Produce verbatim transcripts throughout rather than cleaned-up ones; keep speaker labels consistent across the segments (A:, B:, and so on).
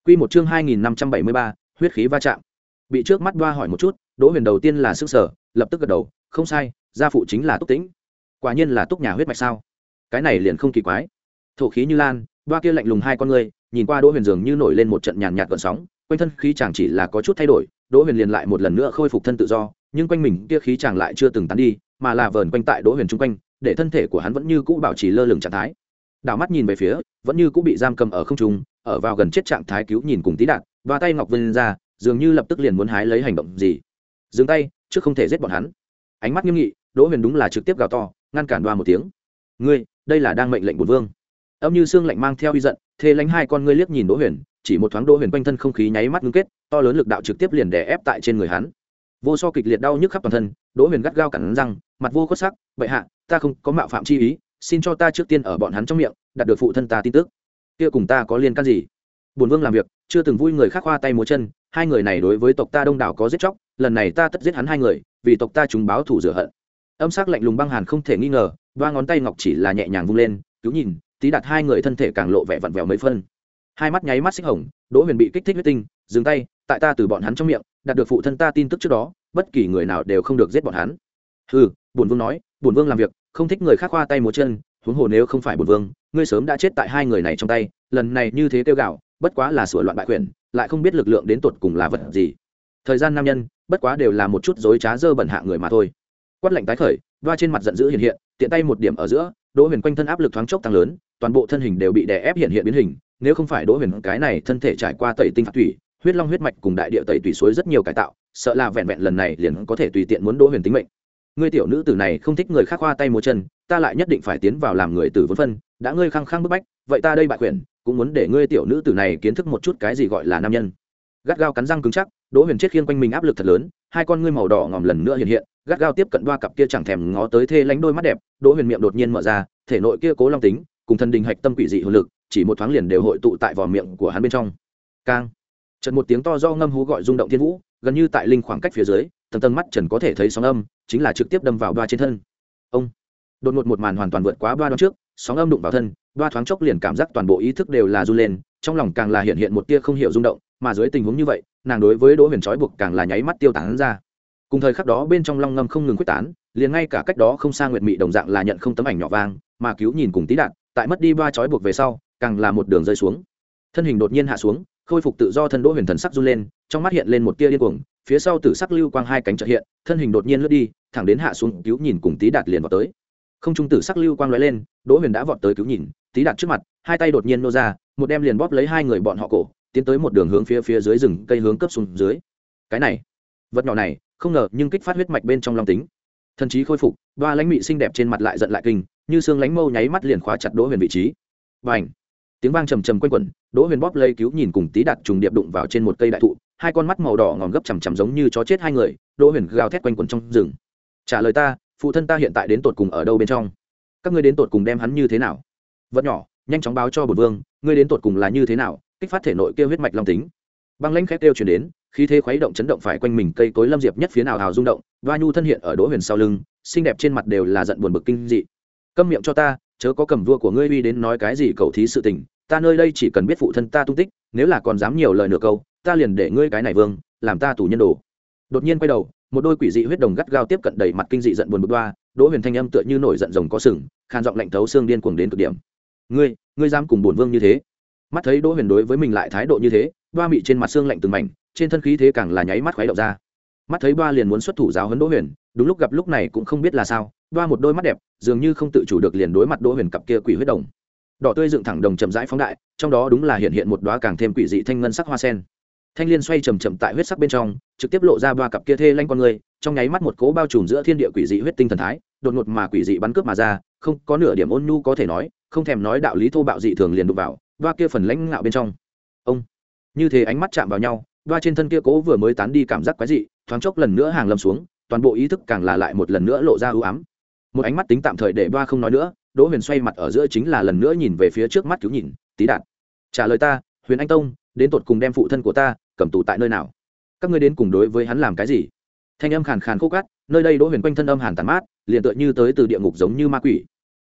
A: Quy một chương hai nghìn năm trăm bảy mươi ba, huyết khí va chạm. Bị trước mắt đoa hỏi một chút, Đỗ Huyền đầu tiên là sửng sở, lập tức gật đầu, không sai, gia phụ chính là Túc Tĩnh. Quả nhiên là Túc nhà huyết mạch sao? Cái này liền không kỳ quái. Thổ khí như lan, đoa kia lạnh lùng hai con ngươi, nhìn qua Đỗ Huyền dường như nổi lên một trận nhàn nhạt gợn sóng, quanh thân khí chàng chỉ là có chút thay đổi, Đỗ Huyền liền lại một lần nữa khôi phục thân tự do, nhưng quanh mình kia khí chàng lại chưa từng tán đi, mà là vờn quanh tại Đỗ Huyền trung quanh, để thân thể của hắn vẫn như cũ bảo trì lơ lửng trạng thái. Đảo mắt nhìn về phía, vẫn như cũ bị giam cầm ở không trung, ở vào gần chết trạng thái cứu nhìn cùng tí đạt, và tay ngọc vươn ra, dường như lập tức liền muốn hái lấy hành động gì. Dừng tay, chứ không thể giết bọn hắn. Ánh mắt nghiêm nghị, Đỗ Huyền đúng là trực tiếp gào to, ngăn cản đoa một tiếng. Ngươi, đây là đang mệnh lệnh bổn vương. Âm như xương lạnh mang theo uy giận, thê lánh hai con ngươi liếc nhìn Đỗ Huyền, chỉ một thoáng Đỗ Huyền quanh thân không khí nháy mắt ngưng kết, to lớn lực đạo trực tiếp liền đè ép tại trên người hắn. Vô so kịch liệt đau nhức khắp toàn thân, Đỗ Huyền gắt gao cắn răng, mặt vô khuất sắc, "Bệ hạ, ta không có mạo phạm chi ý, xin cho ta trước tiên ở bọn hắn trong miệng đạt được phụ thân ta tin tức. Kia cùng ta có liên can gì? Bổn vương làm việc, chưa từng vui người khác khoa tay múa chân, hai người này đối với tộc ta đông đảo có giết chóc, lần này ta tất giết hắn hai người, vì tộc ta chúng báo thù rửa hận." Âm sắc lạnh lùng băng hàn không thể nghi ngờ, ba ngón tay ngọc chỉ là nhẹ nhàng vung lên, cứu nhìn, tí đạt hai người thân thể càng lộ vẻ vặn vẹo mấy phân. Hai mắt nháy mắt xích hồng, Đỗ Huyền bị kích thích huyết tinh, dừng tay, tại ta từ bọn hắn trong miệng đạt được phụ thân ta tin tức trước đó, bất kỳ người nào đều không được giết bọn hắn. Hừ, bổn vương nói, bổn vương làm việc, không thích người khác khoa tay múa chân, huống hồ nếu không phải bổn vương, ngươi sớm đã chết tại hai người này trong tay, lần này như thế kêu gào, bất quá là sửa loạn bại quyền, lại không biết lực lượng đến tột cùng là vật gì. Thời gian nam nhân, bất quá đều là một chút dối trá dơ bẩn hạ người mà thôi. Quát lạnh tái khởi, đoa trên mặt giận dữ hiện hiện, tiện tay một điểm ở giữa, Đỗ Huyền quanh thân áp lực thoáng chốc tăng lớn, toàn bộ thân hình đều bị đè ép hiện hiện biến hình, nếu không phải Đỗ Huyền cái này thân thể trải qua tẩy tinh phạt thủy, huyết long huyết mạch cùng đại địa tẩy tùy suối rất nhiều cải tạo, sợ là vẹn vẹn lần này liền có thể tùy tiện muốn Đỗ Huyền tính mệnh. Ngươi tiểu nữ tử này không thích người khác khoa tay múa chân, ta lại nhất định phải tiến vào làm người tử vốn phân, đã ngươi khăng khăng bức bách, vậy ta đây bại quyền, cũng muốn để ngươi tiểu nữ tử này kiến thức một chút cái gì gọi là nam nhân. Gắt gao cắn răng cứng chắc, Đỗ Huyền chết khiêng quanh mình áp lực thật lớn, hai con ngươi màu đỏ ngòm lần nữa hiện hiện, gắt gao tiếp cận đoa cặp kia chẳng thèm ngó tới thê lánh đôi mắt đẹp, Đỗ Huyền miệng đột nhiên mở ra, thể nội kia cố long tính cùng thần đình hạch tâm quỷ dị hồn lực, chỉ một thoáng liền đều hội tụ tại vỏ miệng của hắn bên trong. Cang. Chợt một tiếng to do ngâm hú gọi rung động thiên vũ, gần như tại linh khoảng cách phía dưới, tầng tầng mắt trần có thể thấy sóng âm, chính là trực tiếp đâm vào đoa trên thân. Ông. Đột ngột một màn hoàn toàn vượt quá đoa đoán trước, sóng âm đụng vào thân, đoa thoáng chốc liền cảm giác toàn bộ ý thức đều là run lên, trong lòng càng là hiện hiện một tia không hiểu rung động, mà dưới tình huống như vậy, nàng đối với Đỗ Huyền trói buộc càng là nháy mắt tiêu tán ra. Cùng thời khắc đó bên trong long ngâm không ngừng quyết tán, liền ngay cả cách đó không xa Nguyệt Mị đồng dạng là nhận không tấm ảnh nhỏ vang, mà cứu nhìn cùng tí đạn, tại mất đi ba trói buộc về sau, càng là một đường rơi xuống. Thân hình đột nhiên hạ xuống, khôi phục tự do thân Đỗ Huyền thần sắc run lên, trong mắt hiện lên một tia điên cuồng, phía sau tử sắc lưu quang hai cánh chợt hiện, thân hình đột nhiên lướt đi, thẳng đến hạ xuống, cứu nhìn cùng tí đạt liền vọt tới. Không trung tử sắc lưu quang lóe lên, Đỗ Huyền đã vọt tới cứu nhìn, tí đạt trước mặt, hai tay đột nhiên nô ra, một đem liền bóp lấy hai người bọn họ cổ, tiến tới một đường hướng phía phía dưới rừng cây hướng cấp xuống dưới. Cái này, vật nhỏ này, không ngờ nhưng kích phát huyết mạch bên trong long tính. Thần trí khôi phục, đoa lãnh mị xinh đẹp trên mặt lại giận lại kinh, như xương lánh mâu nháy mắt liền khóa chặt Đỗ Huyền vị trí. Bành! Tiếng vang trầm trầm quanh quẩn, Đỗ Huyền bóp lấy cứu nhìn cùng tí đạt trùng điệp đụng vào trên một cây đại thụ, hai con mắt màu đỏ ngòm gấp chằm chằm giống như chó chết hai người, Đỗ Huyền gào thét quanh quẩn trong rừng. Trả lời ta, phụ thân ta hiện tại đến tột cùng ở đâu bên trong? Các ngươi đến tột cùng đem hắn như thế nào? Vật nhỏ, nhanh chóng báo cho bổn vương, ngươi đến tột cùng là như thế nào, kích phát thể nội kia huyết mạch long tính. Băng lãnh khét kêu truyền đến, khí thế khuấy động chấn động phải quanh mình cây cối lâm diệp nhất phía nào hào rung động, Đoa Nhu thân hiện ở Đỗ Huyền sau lưng, xinh đẹp trên mặt đều là giận buồn bực kinh dị. Câm miệng cho ta, chớ có cầm vua của ngươi uy đến nói cái gì cầu thí sự tình, ta nơi đây chỉ cần biết phụ thân ta tung tích, nếu là còn dám nhiều lời nửa câu, ta liền để ngươi cái này vương, làm ta tù nhân đồ. Đột nhiên quay đầu, một đôi quỷ dị huyết đồng gắt gao tiếp cận đầy mặt kinh dị giận buồn bực Đoa, Đỗ Huyền thanh âm tựa như nổi giận rồng có sừng, khan giọng lạnh thấu xương điên cuồng đến cực điểm. Ngươi, ngươi dám cùng bổn vương như thế? Mắt thấy Đỗ Huyền đối với mình lại thái độ như thế, Đoa mị trên mặt xương lạnh từng mảnh, trên thân khí thế càng là nháy mắt khuấy động ra. Mắt thấy Đoa liền muốn xuất thủ giáo huấn Đỗ Huyền, đúng lúc gặp lúc này cũng không biết là sao, Đoa một đôi mắt đẹp, dường như không tự chủ được liền đối mặt Đỗ Huyền cặp kia quỷ huyết đồng. Đỏ tươi dựng thẳng đồng chậm rãi phóng đại, trong đó đúng là hiện hiện một đóa càng thêm quỷ dị thanh ngân sắc hoa sen. Thanh liên xoay chậm chậm tại huyết sắc bên trong, trực tiếp lộ ra ba cặp kia thê lanh con người, trong nháy mắt một cỗ bao trùm giữa thiên địa quỷ dị huyết tinh thần thái, đột ngột mà quỷ dị bắn cướp mà ra, không có nửa điểm ôn nhu có thể nói, không thèm nói đạo lý thô bạo dị thường liền đụng vào, Đoa kia phần lãnh ngạo bên trong. Ông, như thế ánh mắt chạm vào nhau, Đoa trên thân kia cố vừa mới tán đi cảm giác quái dị, thoáng chốc lần nữa hàng lâm xuống, toàn bộ ý thức càng là lại một lần nữa lộ ra ưu ám. Một ánh mắt tính tạm thời để Đoa không nói nữa, Đỗ Huyền xoay mặt ở giữa chính là lần nữa nhìn về phía trước mắt cứu nhìn, tí đạt. Trả lời ta, Huyền Anh Tông, đến tột cùng đem phụ thân của ta cầm tù tại nơi nào? Các ngươi đến cùng đối với hắn làm cái gì? Thanh âm khàn khàn khô cát, nơi đây Đỗ Huyền quanh thân âm hàn tàn mát, liền tựa như tới từ địa ngục giống như ma quỷ.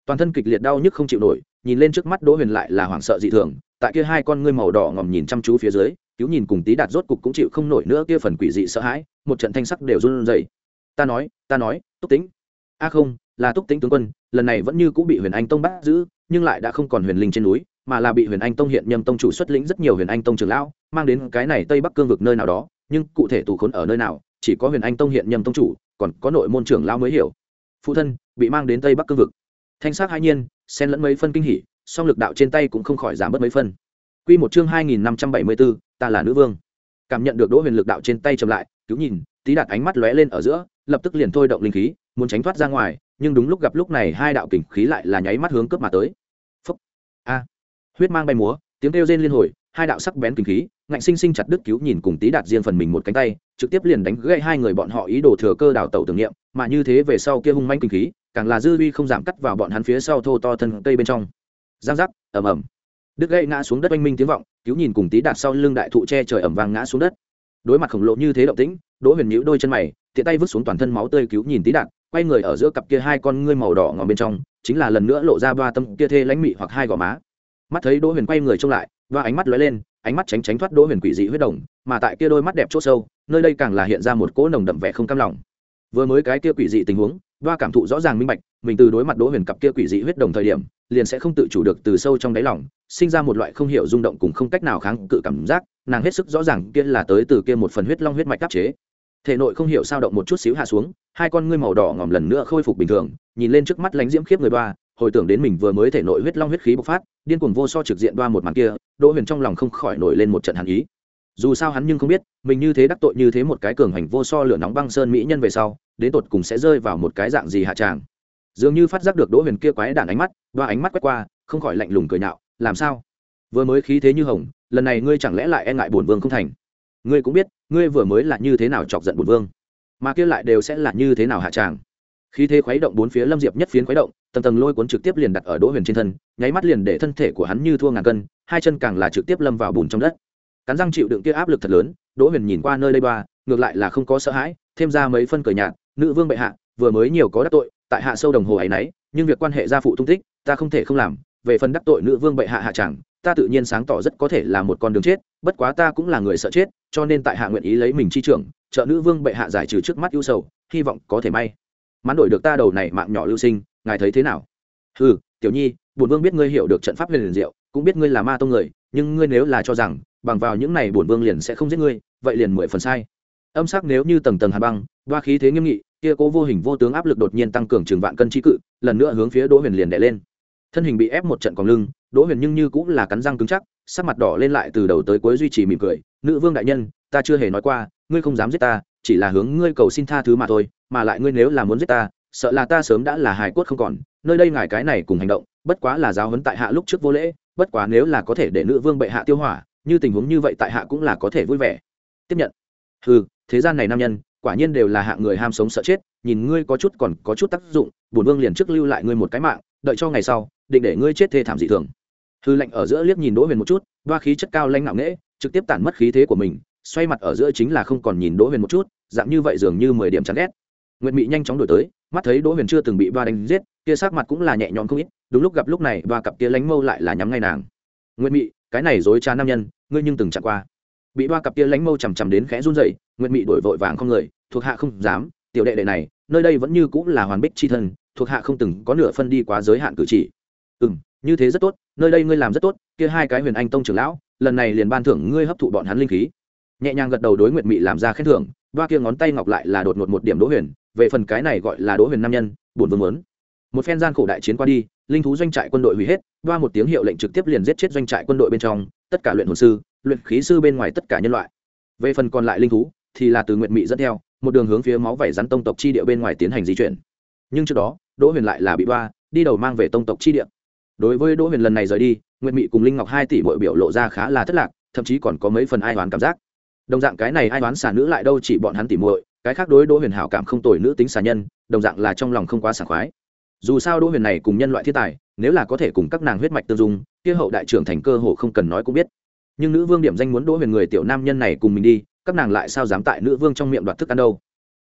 A: toàn thân kịch liệt đau nhức không chịu nổi, nhìn lên trước mắt Đỗ Huyền lại là hoảng sợ dị thường, tại kia hai con ngươi màu đỏ ngòm nhìn chăm chú phía dưới, cứu nhìn cùng Tí Đạt rốt cục cũng chịu không nổi nữa kia phần quỷ dị sợ hãi, một trận thanh sắc đều run rẩy. Ta nói, ta nói, Túc Tĩnh. A không, là Túc Tĩnh tướng quân, lần này vẫn như cũng bị Huyền Anh Tông bắt giữ, nhưng lại đã không còn huyền linh trên núi, mà là bị Huyền Anh Tông hiện nhâm tông chủ xuất lĩnh rất nhiều Huyền Anh Tông trưởng lão, mang đến cái này Tây Bắc cương vực nơi nào đó, nhưng cụ thể tù khốn ở nơi nào, chỉ có Huyền Anh Tông hiện nhâm tông chủ, còn có nội môn trưởng lão mới hiểu. Phụ thân bị mang đến Tây Bắc cương vực. Thanh sắc hai nhiên, xen lẫn mấy phân kinh hỉ, song lực đạo trên tay cũng không khỏi giảm bớt mấy phân. Quy một chương hai nghìn năm trăm bảy mươi bốn, ta là nữ vương. Cảm nhận được Đỗ Huyền lực đạo trên tay chậm lại, cứu nhìn, Tí Đạt ánh mắt lóe lên ở giữa, lập tức liền thôi động linh khí, muốn tránh thoát ra ngoài, nhưng đúng lúc gặp lúc này hai đạo kình khí lại là nháy mắt hướng cướp mà tới. Phốc. A. Huyết mang bay múa, tiếng kêu rên liên hồi, hai đạo sắc bén kình khí, ngạnh sinh sinh chặt đứt cứu nhìn cùng Tí Đạt riêng phần mình một cánh tay, trực tiếp liền đánh gãy hai người bọn họ ý đồ thừa cơ đào tẩu tưởng niệm, mà như thế về sau kia hung manh kình khí, càng là dư uy không giảm cắt vào bọn hắn phía sau thô to thân cây bên trong. Giang giác, ầm ầm. Đứt gãy ngã xuống đất oanh minh tiếng vọng, cứu nhìn cùng Tí Đạt sau lưng đại thụ che trời ầm vang ngã xuống đất. Đối mặt khổng lồ như thế động tĩnh, Đỗ Huyền nhíu đôi chân mày, tiện tay vứt xuống toàn thân máu tươi cứu nhìn Tí Đạt, quay người ở giữa cặp kia hai con ngươi màu đỏ ngòm bên trong, chính là lần nữa lộ ra ba tâm kia thê lãnh mị hoặc hai gò má. Mắt thấy Đỗ Huyền quay người trông lại, và ánh mắt lóe lên, ánh mắt tránh tránh thoát Đỗ Huyền quỷ dị huyết đồng, mà tại kia đôi mắt đẹp chỗ sâu, nơi đây càng là hiện ra một cỗ nồng đậm vẻ không cam lòng. Vừa mới cái kia quỷ dị tình huống, Đoa cảm thụ rõ ràng minh bạch, mình từ đối mặt Đỗ Huyền cặp kia quỷ dị huyết đồng thời điểm, liền sẽ không tự chủ được từ sâu trong đáy lòng, sinh ra một loại không hiểu rung động cùng không cách nào kháng cự cảm giác, nàng hết sức rõ ràng kia là tới từ kia một phần huyết long huyết mạch áp chế. Thể nội không hiểu sao động một chút xíu hạ xuống, hai con ngươi màu đỏ ngòm lần nữa khôi phục bình thường, nhìn lên trước mắt lánh diễm khiếp người Đoa, hồi tưởng đến mình vừa mới thể nội huyết long huyết khí bộc phát, điên cuồng vô so trực diện Đoa một màn kia, Đỗ Huyền trong lòng không khỏi nổi lên một trận hàn ý. Dù sao hắn nhưng không biết, mình như thế đắc tội như thế một cái cường hành vô so lửa nóng băng sơn mỹ nhân về sau, đến tột cùng sẽ rơi vào một cái dạng gì hạ tràng. Dường như phát giác được Đỗ Huyền kia quái đản ánh mắt, Đoa ánh mắt quét qua, không khỏi lạnh lùng cười nhạo, làm sao? Vừa mới khí thế như hồng, lần này ngươi chẳng lẽ lại e ngại bổn vương không thành? Ngươi cũng biết, ngươi vừa mới là như thế nào chọc giận bổn vương, mà kia lại đều sẽ là như thế nào hạ tràng. Khí thế khuấy động bốn phía Lâm Diệp nhất phiến khuấy động, tầng tầng lôi cuốn trực tiếp liền đặt ở Đỗ Huyền trên thân, nháy mắt liền để thân thể của hắn như thua ngàn cân, hai chân càng là trực tiếp lâm vào bùn trong đất. Cắn răng chịu đựng kia áp lực thật lớn, Đỗ Huyền nhìn qua nơi đây Đoa, ngược lại là không có sợ hãi, thêm ra mấy phân cười nhạt, nữ vương bệ hạ, vừa mới nhiều có đắc tội, tại hạ sâu đồng hồ ấy nấy, nhưng việc quan hệ gia phụ tung tích, ta không thể không làm, về phần đắc tội nữ vương bệ hạ hạ chẳng, ta tự nhiên sáng tỏ rất có thể là một con đường chết, bất quá ta cũng là người sợ chết, cho nên tại hạ nguyện ý lấy mình chi trưởng, trợ nữ vương bệ hạ giải trừ trước mắt ưu sầu, hy vọng có thể may mắn đổi được ta đầu này mạng nhỏ lưu sinh, ngài thấy thế nào? Hừ, tiểu nhi, bổn vương biết ngươi hiểu được trận pháp huyền diệu, cũng biết ngươi là ma tông người, nhưng ngươi nếu là cho rằng bằng vào những này bổn vương liền sẽ không giết ngươi, vậy liền mười phần sai. Âm sắc nếu như tầng tầng hàn băng, Đoa khí thế nghiêm nghị, kia cố vô hình vô tướng áp lực đột nhiên tăng cường trường vạn cân trí cự, lần nữa hướng phía Đỗ Huyền liền đè lên. Thân hình bị ép một trận còn lưng, Đỗ Huyền nhưng như cũng là cắn răng cứng chắc, sắc mặt đỏ lên lại từ đầu tới cuối duy trì mỉm cười, nữ vương đại nhân, ta chưa hề nói qua, ngươi không dám giết ta, chỉ là hướng ngươi cầu xin tha thứ mà thôi, mà lại ngươi nếu là muốn giết ta, sợ là ta sớm đã là hài cốt không còn, nơi đây ngài cái này cùng hành động, bất quá là giáo huấn tại hạ lúc trước vô lễ, bất quá nếu là có thể để nữ vương bệ hạ tiêu hỏa, như tình huống như vậy tại hạ cũng là có thể vui vẻ tiếp nhận. Hừ, thế gian này nam nhân quả nhiên đều là hạng người ham sống sợ chết, nhìn ngươi có chút còn có chút tác dụng, bổn vương liền trước lưu lại ngươi một cái mạng, đợi cho ngày sau định để ngươi chết thê thảm dị thường. Hư lạnh ở giữa liếc nhìn Đỗ Huyền một chút, Đoa khí chất cao lãnh ngạo nghễ, trực tiếp tản mất khí thế của mình, xoay mặt ở giữa chính là không còn nhìn Đỗ Huyền một chút, dạng như vậy dường như mười điểm chán ghét. Nguyệt Mị nhanh chóng đổi tới, mắt thấy Đỗ Huyền chưa từng bị Đoa đánh giết, kia sắc mặt cũng là nhẹ nhõm không ít, đúng lúc gặp lúc này Đoa cặp kia lánh mâu lại là nhắm ngay nàng. Nguyệt Mị, cái này dối trá nam nhân, ngươi nhưng từng chạm qua. Bị Đoa cặp kia lánh mâu chằm chằm đến khẽ run rẩy, Nguyệt Mị đổi vội vàng không người, thuộc hạ không dám, tiểu đệ đệ này, nơi đây vẫn như cũng là hoàn bích chi thân, thuộc hạ không từng có nửa phân đi quá giới hạn cử chỉ. Ừm, như thế rất tốt, nơi đây ngươi làm rất tốt, kia hai cái Huyền Anh tông trưởng lão, lần này liền ban thưởng ngươi hấp thụ bọn hắn linh khí. Nhẹ nhàng gật đầu đối Nguyệt Mị làm ra khen thưởng, Đoa kia ngón tay ngọc lại là đột ngột một điểm Đỗ Huyền, về phần cái này gọi là Đỗ Huyền nam nhân, bổn vương muốn. Một phen gian khổ đại chiến qua đi, linh thú doanh trại quân đội hủy hết, Đoa một tiếng hiệu lệnh trực tiếp liền giết chết doanh trại quân đội bên trong tất cả luyện hồn sư, luyện khí sư bên ngoài tất cả nhân loại. Về phần còn lại linh thú thì là từ Nguyệt Mị dẫn theo, một đường hướng phía máu vảy rắn tông tộc chi địa bên ngoài tiến hành di chuyển. Nhưng trước đó, Đỗ Huyền lại là bị Đoa đi đầu mang về tông tộc chi địa. Đối với Đỗ Huyền lần này rời đi, Nguyệt Mị cùng Linh Ngọc hai tỷ muội biểu lộ ra khá là thất lạc, thậm chí còn có mấy phần ai oán cảm giác. Đồng dạng cái này ai oán xà nữ lại đâu chỉ bọn hắn tỷ muội, cái khác đối Đỗ Huyền hảo cảm không tồi nữ tính xà nhân, đồng dạng là trong lòng không quá sảng khoái. Dù sao Đỗ Huyền này cùng nhân loại thiên tài, nếu là có thể cùng các nàng huyết mạch tương dung, kia hậu đại trưởng thành cơ hồ không cần nói cũng biết. Nhưng nữ vương điểm danh muốn Đỗ Huyền người tiểu nam nhân này cùng mình đi, các nàng lại sao dám tại nữ vương trong miệng đoạt thức ăn đâu.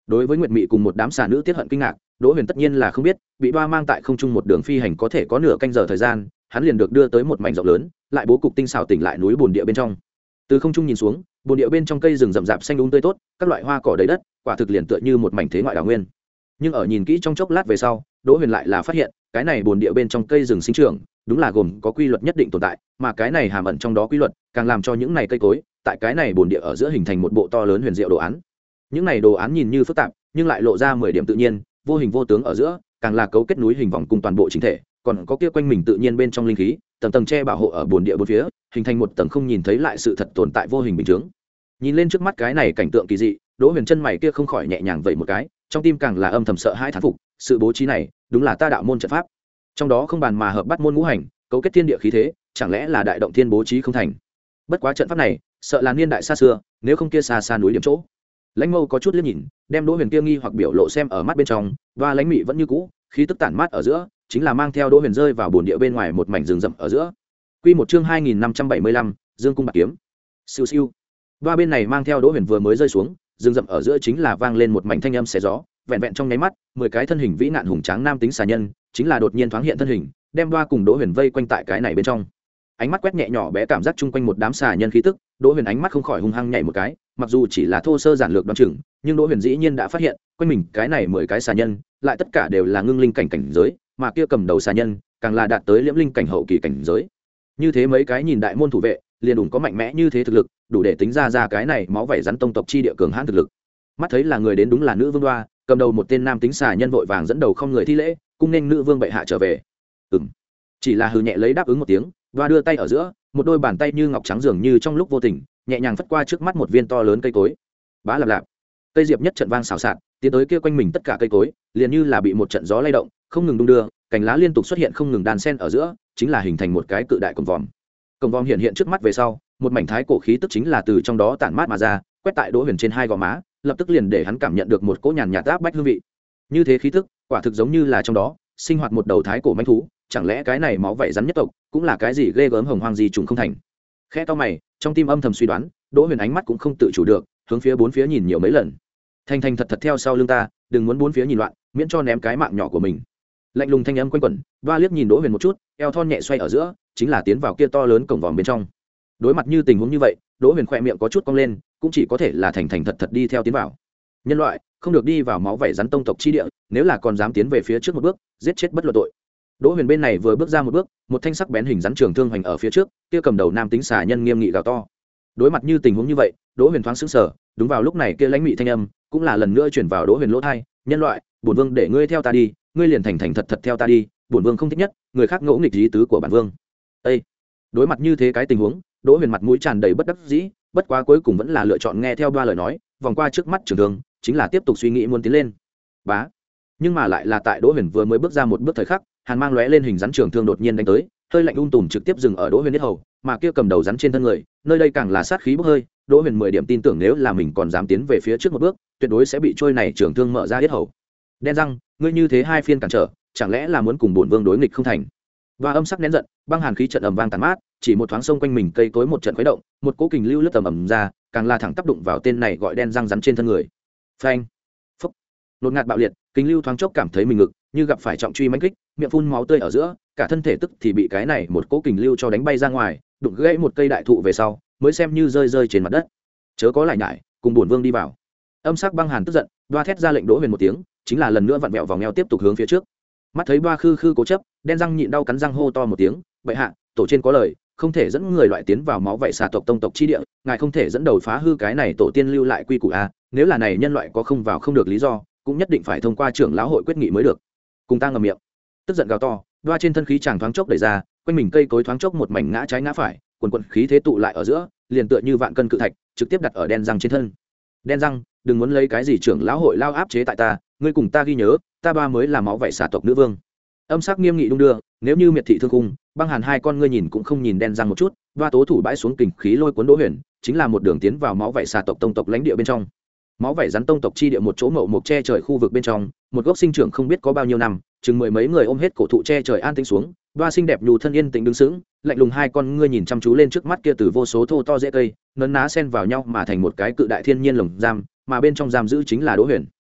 A: đối với nguyệt mị cùng một đám xà nữ tiết hận kinh ngạc, đỗ huyền tất nhiên là không biết bị đoa mang tại không trung một đường phi hành có thể có nửa canh giờ thời gian, hắn liền được đưa tới một mảnh rộng lớn lại bố cục tinh xảo tỉnh lại núi bồn địa bên trong. Từ không trung nhìn xuống, bồn địa bên trong cây rừng rậm rạp xanh um tươi tốt, các loại hoa cỏ đầy đất, quả thực liền tựa như một mảnh thế ngoại đào nguyên. Nhưng ở nhìn kỹ trong chốc lát về sau, đỗ huyền lại là phát hiện cái này bồn địa bên trong cây rừng sinh trưởng đúng là gồm có quy luật nhất định tồn tại, mà cái này hàm ẩn trong đó quy luật càng làm cho những này cây cối tại cái này bồn địa ở giữa hình thành một bộ to lớn huyền diệu đồ án. Những này đồ án nhìn như phức tạp nhưng lại lộ ra mười điểm tự nhiên, vô hình vô tướng ở giữa càng là cấu kết núi hình vòng cùng toàn bộ chính thể, còn có kia quanh mình tự nhiên bên trong linh khí tầng tầng che bảo hộ ở bồn địa bốn phía, hình thành một tầng không nhìn thấy lại sự thật tồn tại vô hình bình chướng. Nhìn lên trước mắt cái này cảnh tượng kỳ dị, đỗ huyền chân mày kia không khỏi nhẹ nhàng vậy một cái, trong tim càng là âm thầm sợ hãi thán phục, sự bố trí này đúng là ta đạo môn trận pháp, trong đó không bàn mà hợp bắt môn ngũ hành, cấu kết thiên địa khí thế, chẳng lẽ là đại động thiên bố trí không thành. Bất quá trận pháp này sợ là niên đại xa xưa, nếu không kia xa xa núi điểm chỗ. Lãnh Mâu có chút liếc nhìn, đem đỗ huyền kia nghi hoặc biểu lộ xem ở mắt bên trong, và lãnh mị vẫn như cũ khí tức tản mát ở giữa, chính là mang theo đỗ huyền rơi vào bồn địa bên ngoài một mảnh rừng rậm ở giữa. Quy một chương hai nghìn năm trăm bảy mươi lăm, Dương cung bạc kiếm. Siêu siêu. Và bên này mang theo đỗ huyền vừa mới rơi xuống, rừng rậm ở giữa chính là vang lên một mảnh thanh âm xé gió, vẹn vẹn trong nháy mắt, mười cái thân hình vĩ nạn hùng tráng nam tính xà nhân, chính là đột nhiên thoáng hiện thân hình, đem đoa cùng đỗ huyền vây quanh tại cái này bên trong. Ánh mắt quét nhẹ nhỏ bé cảm giác chung quanh một đám xà nhân khí tức, đỗ huyền ánh mắt không khỏi hung hăng nhảy một cái, mặc dù chỉ là thô sơ giản lược đoán chừng, nhưng đỗ huyền dĩ nhiên đã phát hiện quanh mình cái này mười cái xà nhân lại tất cả đều là ngưng linh cảnh cảnh giới, mà kia cầm đầu xà nhân càng là đạt tới liễm linh cảnh hậu kỳ cảnh giới. Như thế mấy cái nhìn đại môn thủ vệ liền đủ có mạnh mẽ như thế thực lực, đủ để tính ra ra cái này máu vảy rắn tông tộc chi địa cường hãn thực lực. Mắt thấy là người đến đúng là nữ vương đoa, cầm đầu một tên nam tính xà nhân vội vàng dẫn đầu không người thi lễ, cung nên nữ vương bệ hạ trở về. Ừm. Chỉ là hừ nhẹ lấy đáp ứng một tiếng, đoa đưa tay ở giữa, một đôi bàn tay như ngọc trắng dường như trong lúc vô tình nhẹ nhàng phất qua trước mắt một viên to lớn cây cối. Bá lạp lạp, cây diệp nhất trận vang xào xạc, tiến tới kia quanh mình tất cả cây cối liền như là bị một trận gió lay động, không ngừng đung đưa, cành lá liên tục xuất hiện không ngừng đan sen ở giữa, chính là hình thành một cái cự đại cổng vòm. Cổng vòm hiện hiện trước mắt về sau, một mảnh thái cổ khí tức chính là từ trong đó tản mát mà ra, quét tại đỗ huyền trên hai gò má, lập tức liền để hắn cảm nhận được một cỗ nhàn nhạt áp bách hương vị. Như thế khí tức quả thực giống như là trong đó sinh hoạt một đầu thái cổ manh thú, chẳng lẽ cái này máu vảy rắn nhất tộc cũng là cái gì ghê gớm hồng hoang gì trùng không thành. Khẽ to mày, trong tim âm thầm suy đoán, đỗ huyền ánh mắt cũng không tự chủ được hướng phía bốn phía nhìn nhiều mấy lần. Thành thành thật thật theo sau lưng ta, đừng muốn bốn phía nhìn loạn, miễn cho ném cái mạng nhỏ của mình. Lạnh lùng thanh âm quanh quẩn, ba liếc nhìn đỗ huyền một chút, eo thon nhẹ xoay ở giữa, chính là tiến vào kia to lớn cổng vòm bên trong. Đối mặt như tình huống như vậy, đỗ huyền khỏe miệng có chút cong lên, cũng chỉ có thể là thành thành thật thật đi theo tiến vào. Nhân loại không được đi vào máu vảy rắn tông tộc chi địa, nếu là còn dám tiến về phía trước một bước, giết chết bất luận tội. Đỗ huyền bên này vừa bước ra một bước, một thanh sắc bén hình rắn trường thương hoành ở phía trước, kia cầm đầu nam tính xà nhân nghiêm nghị gào to. Đối mặt như tình huống như vậy, đỗ huyền thoáng sững sờ, đúng vào lúc này kia lãnh mị thanh âm cũng là lần nữa chuyển vào đỗ huyền lỗ tai. Nhân loại, bổn vương để ngươi theo ta đi, ngươi liền thành thành thật thật theo ta đi, bổn vương không thích nhất người khác ngỗ nghịch ý tứ của bản vương. Ê! Đối mặt như thế cái tình huống, đỗ huyền mặt mũi tràn đầy bất đắc dĩ, bất quá cuối cùng vẫn là lựa chọn nghe theo ba lời nói, vòng qua trước mắt trường thương, chính là tiếp tục suy nghĩ muốn tiến lên. Bá! Nhưng mà lại là tại đỗ huyền vừa mới bước ra một bước thời khắc, hàn mang lóe lên hình rắn trường thương đột nhiên đánh tới, hơi lạnh ung tùm trực tiếp dừng ở đỗ huyền yết hầu, mà kia cầm đầu rắn trên thân người, nơi đây càng là sát khí bốc hơi. Đỗ huyền mười điểm tin tưởng nếu là mình còn dám tiến về phía trước một bước, tuyệt đối sẽ bị trôi này trường thương mở ra yết hầu. Đen răng, ngươi như thế hai phiên cản trở, chẳng lẽ là muốn cùng bổn vương đối nghịch không thành? Và âm sắc nén giận, băng hàn khí trận ầm vang tàn mát, chỉ một thoáng xông quanh mình cây cối một trận khuấy động, một cỗ kình lưu lướt tầm ầm ra, càng là thẳng tác động vào tên này gọi đen răng rắn trên thân người. Phanh! Phốc! Nột ngạt bạo liệt, kình lưu thoáng chốc cảm thấy mình ngực như gặp phải trọng truy mãnh kích, miệng phun máu tươi ở giữa, cả thân thể tức thì bị cái này một cỗ kình lưu cho đánh bay ra ngoài, đụng gãy một cây đại thụ về sau, mới xem như rơi rơi trên mặt đất. Chớ có lại nhải, cùng bổn vương đi vào. Âm sắc băng hàn tức giận, đoa thét ra lệnh đỗ huyền một tiếng, chính là lần nữa vặn vẹo vòng eo tiếp tục hướng phía trước. Mắt thấy đoa khư khư cố chấp, đen răng nhịn đau cắn răng hô to một tiếng, bệ hạ, tổ trên có lời, không thể dẫn người loại tiến vào máu vậy xà tộc tông tộc chi địa, ngài không thể dẫn đầu phá hư cái này tổ tiên lưu lại quy củ a, nếu là này nhân loại có không vào không được lý do, cũng nhất định phải thông qua trưởng lão hội quyết nghị mới được. Cùng ta ngậm miệng. Tức giận gào to, đoa trên thân khí chàng thoáng chốc đẩy ra, quanh mình cây cối thoáng chốc một mảnh ngã trái ngã phải, quần quần khí thế tụ lại ở giữa, liền tựa như vạn cân cự thạch, trực tiếp đặt ở đen răng trên thân. Đen răng, đừng muốn lấy cái gì trưởng lão hội lao áp chế tại ta, ngươi cùng ta ghi nhớ, ta ba mới là máu vảy xà tộc nữ vương. Âm sắc nghiêm nghị đung đưa, nếu như miệt thị thương cung, băng hàn hai con ngươi nhìn cũng không nhìn đen răng một chút, đoa tố thủ bãi xuống kình khí lôi cuốn đỗ huyền, chính là một đường tiến vào máu vảy xà tộc tông tộc lãnh địa bên trong. Máu vảy rắn tông tộc chi địa một chỗ mậu mộc che trời khu vực bên trong, một gốc sinh trưởng không biết có bao nhiêu năm, chừng mười mấy người ôm hết cổ thụ che trời an tĩnh xuống, đoa xinh đẹp nhu thân yên tĩnh đứng sững, lạnh lùng hai con ngươi nhìn chăm chú lên trước mắt kia từ vô số thô to rễ cây nấn ná xen vào nhau mà thành một cái cự đại thiên nhiên lồng giam, mà bên trong giam giữ chính là đỗ huyền.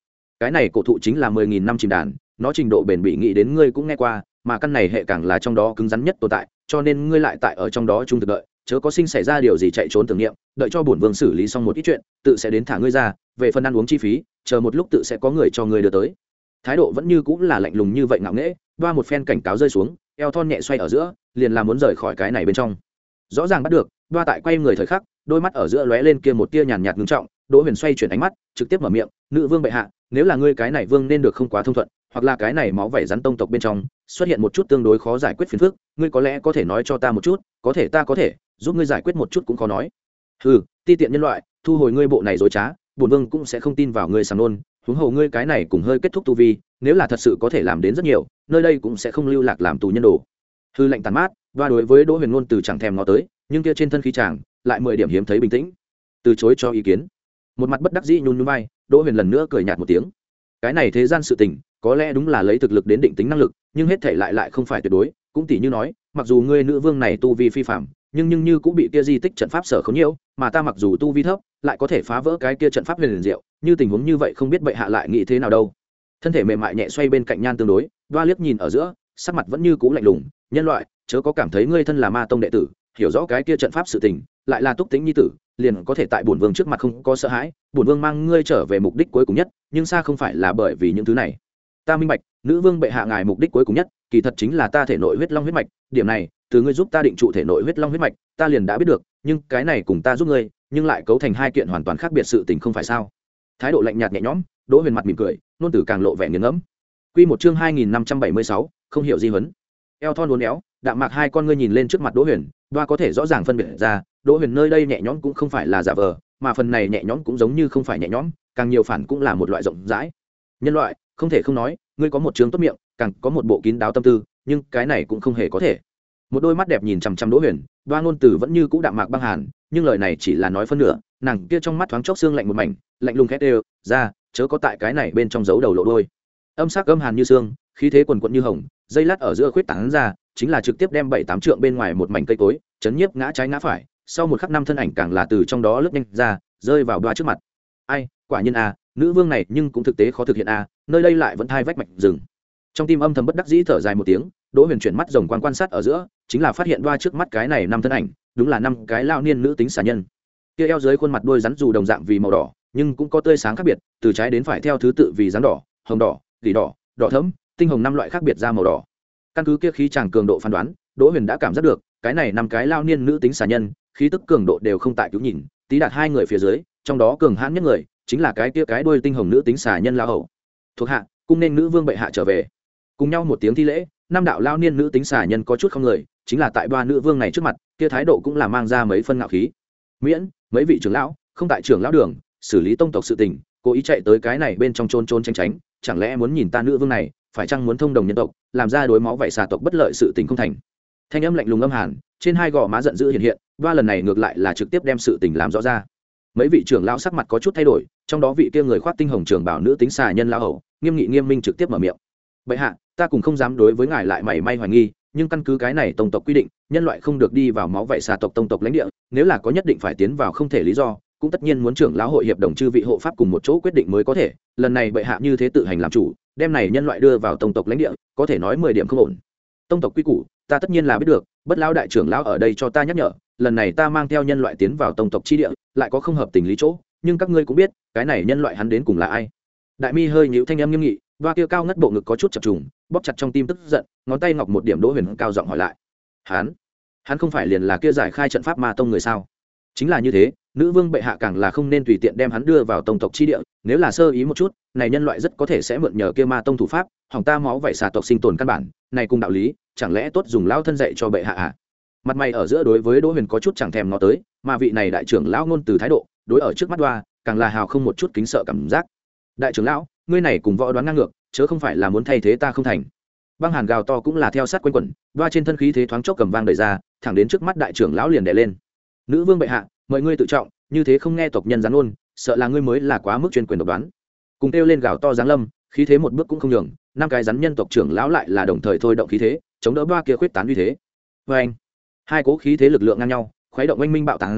A: cái này cổ thụ chính là mười nghìn năm chìm đàn, nó trình độ bền bỉ nghĩ đến ngươi cũng nghe qua, mà căn này hệ càng là trong đó cứng rắn nhất tồn tại, cho nên ngươi lại tại ở trong đó trung thực đợi, chớ có sinh xảy ra điều gì chạy trốn tưởng niệm, đợi cho bổn vương xử lý xong một ít chuyện, tự sẽ đến thả ngươi ra, về phần ăn uống chi phí, chờ một lúc tự sẽ có người cho ngươi đưa tới. Thái độ vẫn như cũng là lạnh lùng như vậy ngạo nghễ, đoa một phen cảnh cáo rơi xuống, eo thon nhẹ xoay ở giữa, liền là muốn rời khỏi cái này bên trong. Rõ ràng bắt được, đoa tại quay người thời khắc, đôi mắt ở giữa lóe lên kia một tia nhàn nhạt ngưng trọng, Đỗ Huyền xoay chuyển ánh mắt, trực tiếp mở miệng, "Nữ vương bệ hạ, nếu là ngươi cái này vương nên được không quá thông thuận, hoặc là cái này máu vảy rắn tông tộc bên trong xuất hiện một chút tương đối khó giải quyết phiền phức, ngươi có lẽ có thể nói cho ta một chút, có thể ta có thể giúp ngươi giải quyết một chút cũng khó nói." "Hừ, ti tiện nhân loại, thu hồi ngươi bộ này dối trá, bổn vương cũng sẽ không tin vào ngươi sàm nôn, huống hồ ngươi cái này cùng hơi kết thúc tu vi, nếu là thật sự có thể làm đến rất nhiều, nơi đây cũng sẽ không lưu lạc làm tù nhân đồ." Hư lệnh tàn mát, và đối với Đỗ Huyền ngôn từ chẳng thèm ngó tới, nhưng kia trên thân khí chàng lại mười điểm hiếm thấy bình tĩnh, từ chối cho ý kiến. Một mặt bất đắc dĩ nhún nhún vai, Đỗ Huyền lần nữa cười nhạt một tiếng. Cái này thế gian sự tình, có lẽ đúng là lấy thực lực đến định tính năng lực, nhưng hết thể lại lại không phải tuyệt đối, cũng tỷ như nói, mặc dù ngươi nữ vương này tu vi phi phàm, nhưng nhưng như cũng bị kia di tích trận pháp sở khống nhiễu, mà ta mặc dù tu vi thấp, lại có thể phá vỡ cái kia trận pháp huyền diệu, như tình huống như vậy không biết bệ hạ lại nghĩ thế nào đâu. Thân thể mềm mại nhẹ xoay bên cạnh nhan tương đối, đoa liếc nhìn ở giữa, sắc mặt vẫn như cũ lạnh lùng, nhân loại, chớ có cảm thấy ngươi thân là ma tông đệ tử, hiểu rõ cái kia trận pháp sự tình, lại là túc tính nhi tử, liền có thể tại bổn vương trước mặt không có sợ hãi, bổn vương mang ngươi trở về mục đích cuối cùng nhất, nhưng xa không phải là bởi vì những thứ này. Ta minh bạch, nữ vương bệ hạ ngài mục đích cuối cùng nhất, kỳ thật chính là ta thể nội huyết long huyết mạch, điểm này, từ ngươi giúp ta định trụ thể nội huyết long huyết mạch, ta liền đã biết được, nhưng cái này cùng ta giúp ngươi, nhưng lại cấu thành hai kiện hoàn toàn khác biệt sự tình không phải sao? Thái độ lạnh nhạt nhẹ nhõm, Đỗ Huyền mặt mỉm cười, nôn tử càng lộ vẻ nghiền ngẫm. Quy một chương hai nghìn năm trăm bảy mươi sáu, không hiểu di huấn. Eo thon uốn éo, đạm mạc hai con ngươi nhìn lên trước mặt Đỗ Huyền, đoa có thể rõ ràng phân biệt ra, Đỗ Huyền nơi đây nhẹ nhõm cũng không phải là giả vờ, mà phần này nhẹ nhõm cũng giống như không phải nhẹ nhõm, càng nhiều phản cũng là một loại rộng rãi. Nhân loại, không thể không nói, ngươi có một trường tốt miệng, càng có một bộ kín đáo tâm tư, nhưng cái này cũng không hề có thể. Một đôi mắt đẹp nhìn chằm chằm Đỗ Huyền, đoa ngôn từ vẫn như cũ đạm mạc băng hàn, nhưng lời này chỉ là nói phân nửa, nàng kia trong mắt thoáng chốc xương lạnh một mảnh, lạnh lùng khét đều, ra, chớ có tại cái này bên trong giấu đầu lộ đôi. Âm sắc âm hàn như xương, khí thế quần quật như hồng, dây lát ở giữa khuyết tán ra, chính là trực tiếp đem bảy tám trượng bên ngoài một mảnh cây cối chấn nhiếp ngã trái ngã phải, sau một khắc năm thân ảnh càng là từ trong đó lướt nhanh ra, rơi vào đoa trước mặt. Ai, quả nhiên a, nữ vương này nhưng cũng thực tế khó thực hiện a, nơi đây lại vẫn thai vách mạch rừng. Trong tim âm thầm bất đắc dĩ thở dài một tiếng, Đỗ Huyền chuyển mắt rồng quan quan sát ở giữa, chính là phát hiện đoa trước mắt cái này năm thân ảnh, đúng là năm cái lao niên nữ tính xà nhân. Kia eo dưới khuôn mặt đôi rắn dù đồng dạng vì màu đỏ, nhưng cũng có tươi sáng khác biệt, từ trái đến phải theo thứ tự vì rắn đỏ, hồng đỏ, gỉ đỏ, đỏ thẫm, tinh hồng năm loại khác biệt ra màu đỏ. Căn cứ kia khí chàng cường độ phán đoán, Đỗ Huyền đã cảm giác được, cái này năm cái lao niên nữ tính xà nhân, khí tức cường độ đều không tại cứu nhìn, tí đạt hai người phía dưới, trong đó cường hãn nhất người chính là cái kia cái đuôi tinh hồng nữ tính xà nhân lao hậu. Thuộc hạ, cung nên nữ vương bệ hạ trở về. Cùng nhau một tiếng thi lễ, năm đạo lao niên nữ tính xà nhân có chút không người, chính là tại ba nữ vương này trước mặt, kia thái độ cũng là mang ra mấy phân ngạo khí. Miễn, mấy vị trưởng lão, không tại trưởng lão đường, xử lý tông tộc sự tình, cố ý chạy tới cái này bên trong trôn trôn tránh tránh, chẳng lẽ muốn nhìn ta nữ vương này, phải chăng muốn thông đồng nhân tộc, làm ra đối máu vậy xà tộc bất lợi sự tình không thành. Thanh âm lạnh lùng âm hàn, trên hai gò má giận dữ hiện hiện, ba lần này ngược lại là trực tiếp đem sự tình làm rõ ra. Mấy vị trưởng lão sắc mặt có chút thay đổi, trong đó vị kia người khoác tinh hồng trưởng bảo nữ tính xà nhân lão hậu, nghiêm nghị nghiêm minh trực tiếp mở miệng. Bệ hạ, ta cũng không dám đối với ngài lại mảy may hoài nghi, nhưng căn cứ cái này tông tộc quy định, nhân loại không được đi vào máu vậy xà tộc tông tộc lãnh địa, nếu là có nhất định phải tiến vào không thể lý do, cũng tất nhiên muốn trưởng lão hội hiệp đồng chư vị hộ pháp cùng một chỗ quyết định mới có thể. Lần này bệ hạ như thế tự hành làm chủ, đem này nhân loại đưa vào tông tộc lãnh địa, có thể nói mười điểm không ổn. Tông tộc quy củ, ta tất nhiên là biết được, bất lão đại trưởng lão ở đây cho ta nhắc nhở, lần này ta mang theo nhân loại tiến vào tông tộc chi địa, lại có không hợp tình lý chỗ, nhưng các ngươi cũng biết, cái này nhân loại hắn đến cùng là ai. Đại mi hơi nhíu thanh âm nghiêm nghị, đoa kia cao ngất bộ ngực có chút chập trùng, bóp chặt trong tim tức giận, ngón tay ngọc một điểm Đỗ Huyền cao giọng hỏi lại. Hắn, hắn không phải liền là kia giải khai trận pháp ma tông người sao? Chính là như thế, nữ vương bệ hạ càng là không nên tùy tiện đem hắn đưa vào tông tộc chi địa, nếu là sơ ý một chút, này nhân loại rất có thể sẽ mượn nhờ kia ma tông thủ pháp, hỏng ta máu vậy xà tộc sinh tồn căn bản, này cùng đạo lý, chẳng lẽ tốt dùng lão thân dạy cho bệ hạ à? Mặt mày ở giữa đối với Đỗ Huyền có chút chẳng thèm nó tới, mà vị này đại trưởng lão ngôn từ thái độ, đối ở trước mắt đoa, càng là hào không một chút kính sợ cảm giác. Đại trưởng lão, ngươi này cùng võ đoán ngang ngược, chớ không phải là muốn thay thế ta không thành. Băng hàn gào to cũng là theo sát quanh quẩn, đoa trên thân khí thế thoáng chốc cầm vang đẩy ra, thẳng đến trước mắt đại trưởng lão liền đè lên. Nữ vương bệ hạ, mời ngươi tự trọng, như thế không nghe tộc nhân gián ôn, sợ là ngươi mới là quá mức chuyên quyền độc đoán. Cùng kêu lên gào to giáng lâm, khí thế một bước cũng không nhường, năm cái rắn nhân tộc trưởng lão lại là đồng thời thôi động khí thế, chống đỡ đoa kia khuyết tán uy thế. Và anh, hai cố khí thế lực lượng ngang nhau, khuấy động oanh minh bạo tán ra,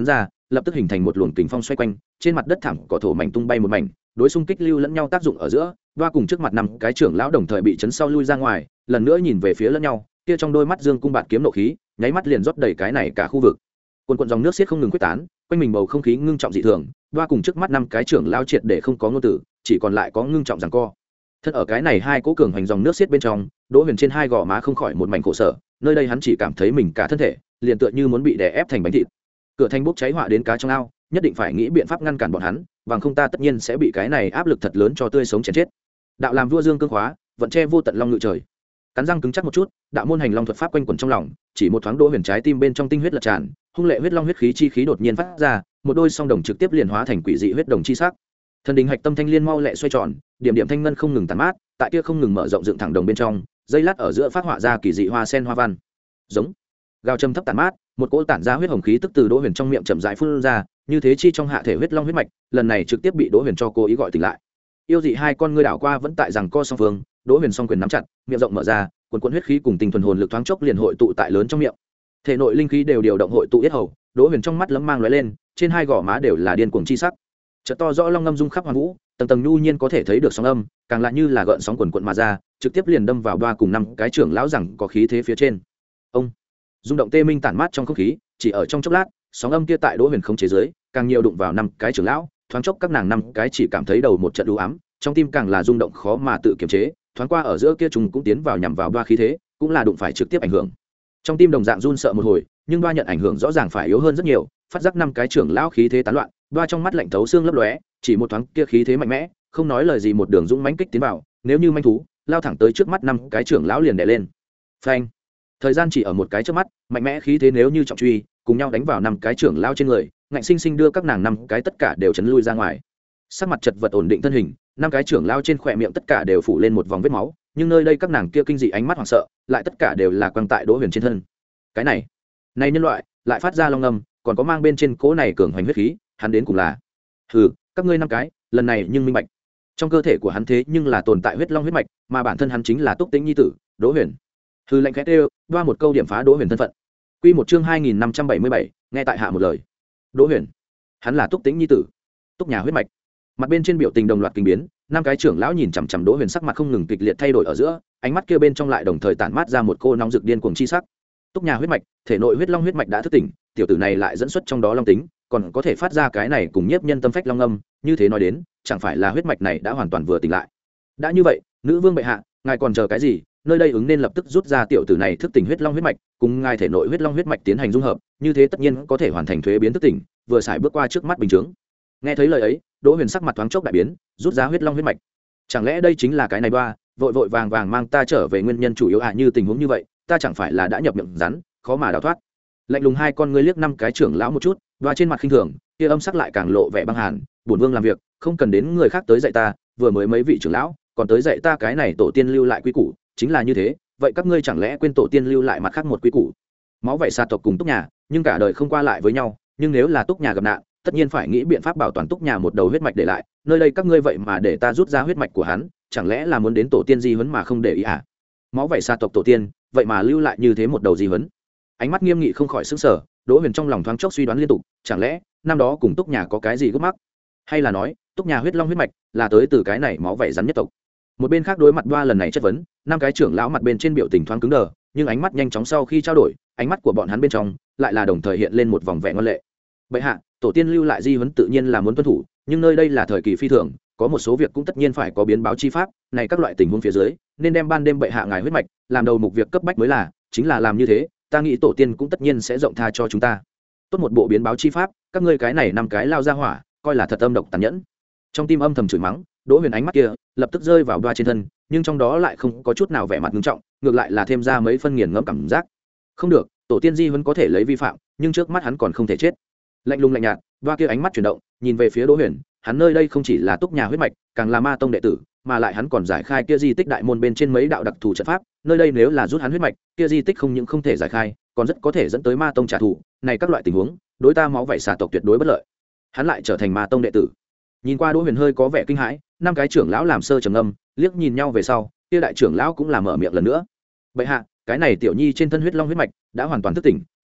A: lập tức hình thành một luồng kình phong xoay quanh, trên mặt đất thảm cỏ thổ mảnh tung bay một mảnh, đối xung kích lưu lẫn nhau tác dụng ở giữa, đoa cùng trước mặt năm cái trưởng lão đồng thời bị chấn sau lui ra ngoài, lần nữa nhìn về phía lẫn nhau, kia trong đôi mắt dương cung bạt kiếm nộ khí, nháy mắt liền rót đầy cái này cả khu vực. Cuồn cuộn dòng nước xiết không ngừng quyết tán, quanh mình bầu không khí ngưng trọng dị thường, đoa cùng trước mắt năm cái trưởng lão triệt để không có ngôn từ, chỉ còn lại có ngưng trọng giằng co. Thật ở cái này hai cỗ cường hành dòng nước xiết bên trong, Đỗ Huyền trên hai gò má không khỏi một mảnh khổ sở, nơi đây hắn chỉ cảm thấy mình cả thân thể liền tựa như muốn bị đè ép thành bánh thịt. Cửa thành bốc cháy hỏa đến cá trong ao, nhất định phải nghĩ biện pháp ngăn cản bọn hắn, bằng không ta tất nhiên sẽ bị cái này áp lực thật lớn cho tươi sống chém chết. Đạo làm vua dương cương khóa, vận che vô tận long ngự trời. Cắn răng cứng chắc một chút, đạo môn hành long thuật pháp quanh quẩn trong lòng, chỉ một thoáng Đỗ Huyền trái tim bên trong tinh huyết lật tràn, hung lệ huyết long huyết khí chi khí đột nhiên phát ra, một đôi song đồng trực tiếp liền hóa thành quỷ dị huyết đồng chi sắc. Thần đình hạch tâm thanh liên mau lẹ xoay tròn, điểm điểm thanh ngân không ngừng tàn mát, tại kia không ngừng mở rộng dựng thẳng đồng bên trong, dây lát ở giữa phát họa ra kỳ dị hoa sen hoa văn. Giống gào trầm thấp tàn mát, một cỗ tản ra huyết hồng khí tức từ Đỗ Huyền trong miệng chậm rãi phun ra, như thế chi trong hạ thể huyết long huyết mạch, lần này trực tiếp bị Đỗ Huyền cho cố ý gọi tỉnh lại. Yêu dị hai con ngươi đảo qua vẫn tại rằng co song phương, Đỗ Huyền song quyền nắm chặt, miệng rộng mở ra, cuồn cuộn huyết khí cùng tinh thuần hồn lực thoáng chốc liền hội tụ tại lớn trong miệng. Thể nội linh khí đều điều động hội tụ yết hầu, Đỗ Huyền trong mắt lấm mang lóe lên, trên hai gò má đều là điên cuồng chi sắc. Chợt to rõ long ngâm rung khắp hoàn vũ, tầng tầng nhu nhiên có thể thấy được sóng âm, càng lại như là gợn sóng quần quận mà ra, trực tiếp liền đâm vào ba cùng năm cái trưởng lão rằng có khí thế phía trên. Ông rung động tê minh tản mát trong không khí, chỉ ở trong chốc lát, sóng âm kia tại Đỗ Huyền không chế giới, càng nhiều đụng vào năm cái trưởng lão, thoáng chốc các nàng năm cái chỉ cảm thấy đầu một trận u ám, trong tim càng là rung động khó mà tự kiềm chế, thoáng qua ở giữa kia trùng cũng tiến vào nhằm vào ba khí thế, cũng là đụng phải trực tiếp ảnh hưởng. Trong tim đồng dạng run sợ một hồi, nhưng ba nhận ảnh hưởng rõ ràng phải yếu hơn rất nhiều, phát giác năm cái trưởng lão khí thế tán loạn, ba trong mắt lạnh thấu xương lấp lóe, chỉ một thoáng kia khí thế mạnh mẽ, không nói lời gì một đường dũng mãnh kích tiến vào, nếu như manh thú, lao thẳng tới trước mắt năm cái trưởng lão liền đè lên. Phanh! Thời gian chỉ ở một cái trước mắt, mạnh mẽ khí thế nếu như trọng truy, cùng nhau đánh vào năm cái trưởng lão trên người, ngạnh sinh sinh đưa các nàng năm cái tất cả đều chấn lui ra ngoài. Sắc mặt chật vật ổn định thân hình, năm cái trưởng lão trên khóe miệng tất cả đều phủ lên một vòng vết máu, nhưng nơi đây các nàng kia kinh dị ánh mắt hoảng sợ, lại tất cả đều là quang tại Đỗ Huyền trên thân. Cái này, này nhân loại, lại phát ra long ngâm, còn có mang bên trên cỗ này cường hoành huyết khí, hắn đến cùng là. Hừ, các ngươi năm cái, lần này nhưng minh bạch. Trong cơ thể của hắn thế nhưng là tồn tại huyết long huyết mạch, mà bản thân hắn chính là Túc Tĩnh nhi tử, Đỗ Huyền. Hừ lạnh khẽ kêu, đoa một câu điểm phá Đỗ Huyền thân phận. Quy một chương hai nghìn năm trăm bảy mươi bảy, nghe tại hạ một lời. Đỗ Huyền, hắn là Túc Tĩnh nhi tử, Túc nhà huyết mạch. Mặt bên trên biểu tình đồng loạt kinh biến, năm cái trưởng lão nhìn chằm chằm Đỗ Huyền sắc mặt không ngừng kịch liệt thay đổi ở giữa, ánh mắt kia bên trong lại đồng thời tản mát ra một cô nóng rực điên cuồng chi sắc. Túc nhà huyết mạch, thể nội huyết long huyết mạch đã thức tỉnh, tiểu tử này lại dẫn xuất trong đó long tính, còn có thể phát ra cái này cùng nhiếp nhân tâm phách long âm, như thế nói đến, chẳng phải là huyết mạch này đã hoàn toàn vừa tỉnh lại. Đã như vậy, nữ vương bệ hạ, ngài còn chờ cái gì? Nơi đây ứng nên lập tức rút ra tiểu tử này thức tỉnh huyết long huyết mạch, cùng ngài thể nội huyết long huyết mạch tiến hành dung hợp, như thế tất nhiên có thể hoàn thành thuế biến thức tỉnh, vừa xài bước qua trước mắt bình chứng. Nghe thấy lời ấy, Đỗ Huyền sắc mặt thoáng chốc đại biến, rút ra huyết long huyết mạch. Chẳng lẽ đây chính là cái này đoa, vội vội vàng vàng mang ta trở về nguyên nhân chủ yếu à, như tình huống như vậy, ta chẳng phải là đã nhập miệng rắn, khó mà đào thoát. Lạnh lùng hai con ngươi liếc năm cái trưởng lão một chút, đoa trên mặt khinh thường, kia âm sắc lại càng lộ vẻ băng hàn, bổn vương làm việc, không cần đến người khác tới dạy ta, vừa mới mấy vị trưởng lão, còn tới dạy ta cái này tổ tiên lưu lại quy củ, chính là như thế, vậy các ngươi chẳng lẽ quên tổ tiên lưu lại mặt khác một quy củ? Máu vậy xà tộc cùng Túc nhà, nhưng cả đời không qua lại với nhau, nhưng nếu là Túc nhà gặp nạn, tất nhiên phải nghĩ biện pháp bảo toàn Túc nhà một đầu huyết mạch để lại, nơi đây các ngươi vậy mà để ta rút ra huyết mạch của hắn, chẳng lẽ là muốn đến tổ tiên di huấn mà không để ý à? Máu vậy xà tộc tổ tiên, vậy mà lưu lại như thế một đầu di huấn. Ánh mắt nghiêm nghị không khỏi sững sờ, Đỗ Huyền trong lòng thoáng chốc suy đoán liên tục, chẳng lẽ năm đó cùng Túc nhà có cái gì gấp mắc, hay là nói Túc nhà huyết long huyết mạch là tới từ cái này máu vậy rắn nhất tộc? Một bên khác đối mặt ba lần này chất vấn, năm cái trưởng lão mặt bên trên biểu tình thoáng cứng đờ, nhưng ánh mắt nhanh chóng sau khi trao đổi, ánh mắt của bọn hắn bên trong lại là đồng thời hiện lên một vòng vẻ ngoan lệ. Bệ hạ, tổ tiên lưu lại di huấn tự nhiên là muốn tuân thủ, nhưng nơi đây là thời kỳ phi thường, có một số việc cũng tất nhiên phải có biến báo chi pháp, này các loại tình huống phía dưới, nên đem ban đêm bệ hạ ngài huyết mạch làm đầu mục việc cấp bách mới là, chính là làm như thế, ta nghĩ tổ tiên cũng tất nhiên sẽ rộng tha cho chúng ta. Tốt một bộ biến báo chi pháp, các ngươi cái này năm cái lao ra hỏa, coi là thật âm độc tàn nhẫn. Trong tim âm thầm chửi mắng, Đỗ Huyền ánh mắt kia lập tức rơi vào đoa trên thân, nhưng trong đó lại không có chút nào vẻ mặt nghiêm trọng, ngược lại là thêm ra mấy phân nghiền ngẫm cảm giác. Không được, tổ tiên di huấn có thể lấy vi phạm, nhưng trước mắt hắn còn không thể chết. Lạnh lùng lạnh nhạt, đoa kia ánh mắt chuyển động, nhìn về phía Đỗ Huyền, hắn nơi đây không chỉ là Túc nhà huyết mạch, càng là ma tông đệ tử, mà lại hắn còn giải khai kia di tích đại môn bên trên mấy đạo đặc thù trận pháp, nơi đây nếu là rút hắn huyết mạch, kia di tích không những không thể giải khai, còn rất có thể dẫn tới ma tông trả thù, này các loại tình huống, đối ta máu vảy xà tộc tuyệt đối bất lợi. Hắn lại trở thành ma tông đệ tử. Nhìn qua Đỗ Huyền hơi có vẻ kinh hãi, năm cái trưởng lão làm sơ trầm ngâm, liếc nhìn nhau về sau, kia đại trưởng lão cũng làm mở miệng lần nữa. Bệ hạ, cái này tiểu nhi trên thân huyết long huyết mạch đã hoàn toàn thức tỉnh,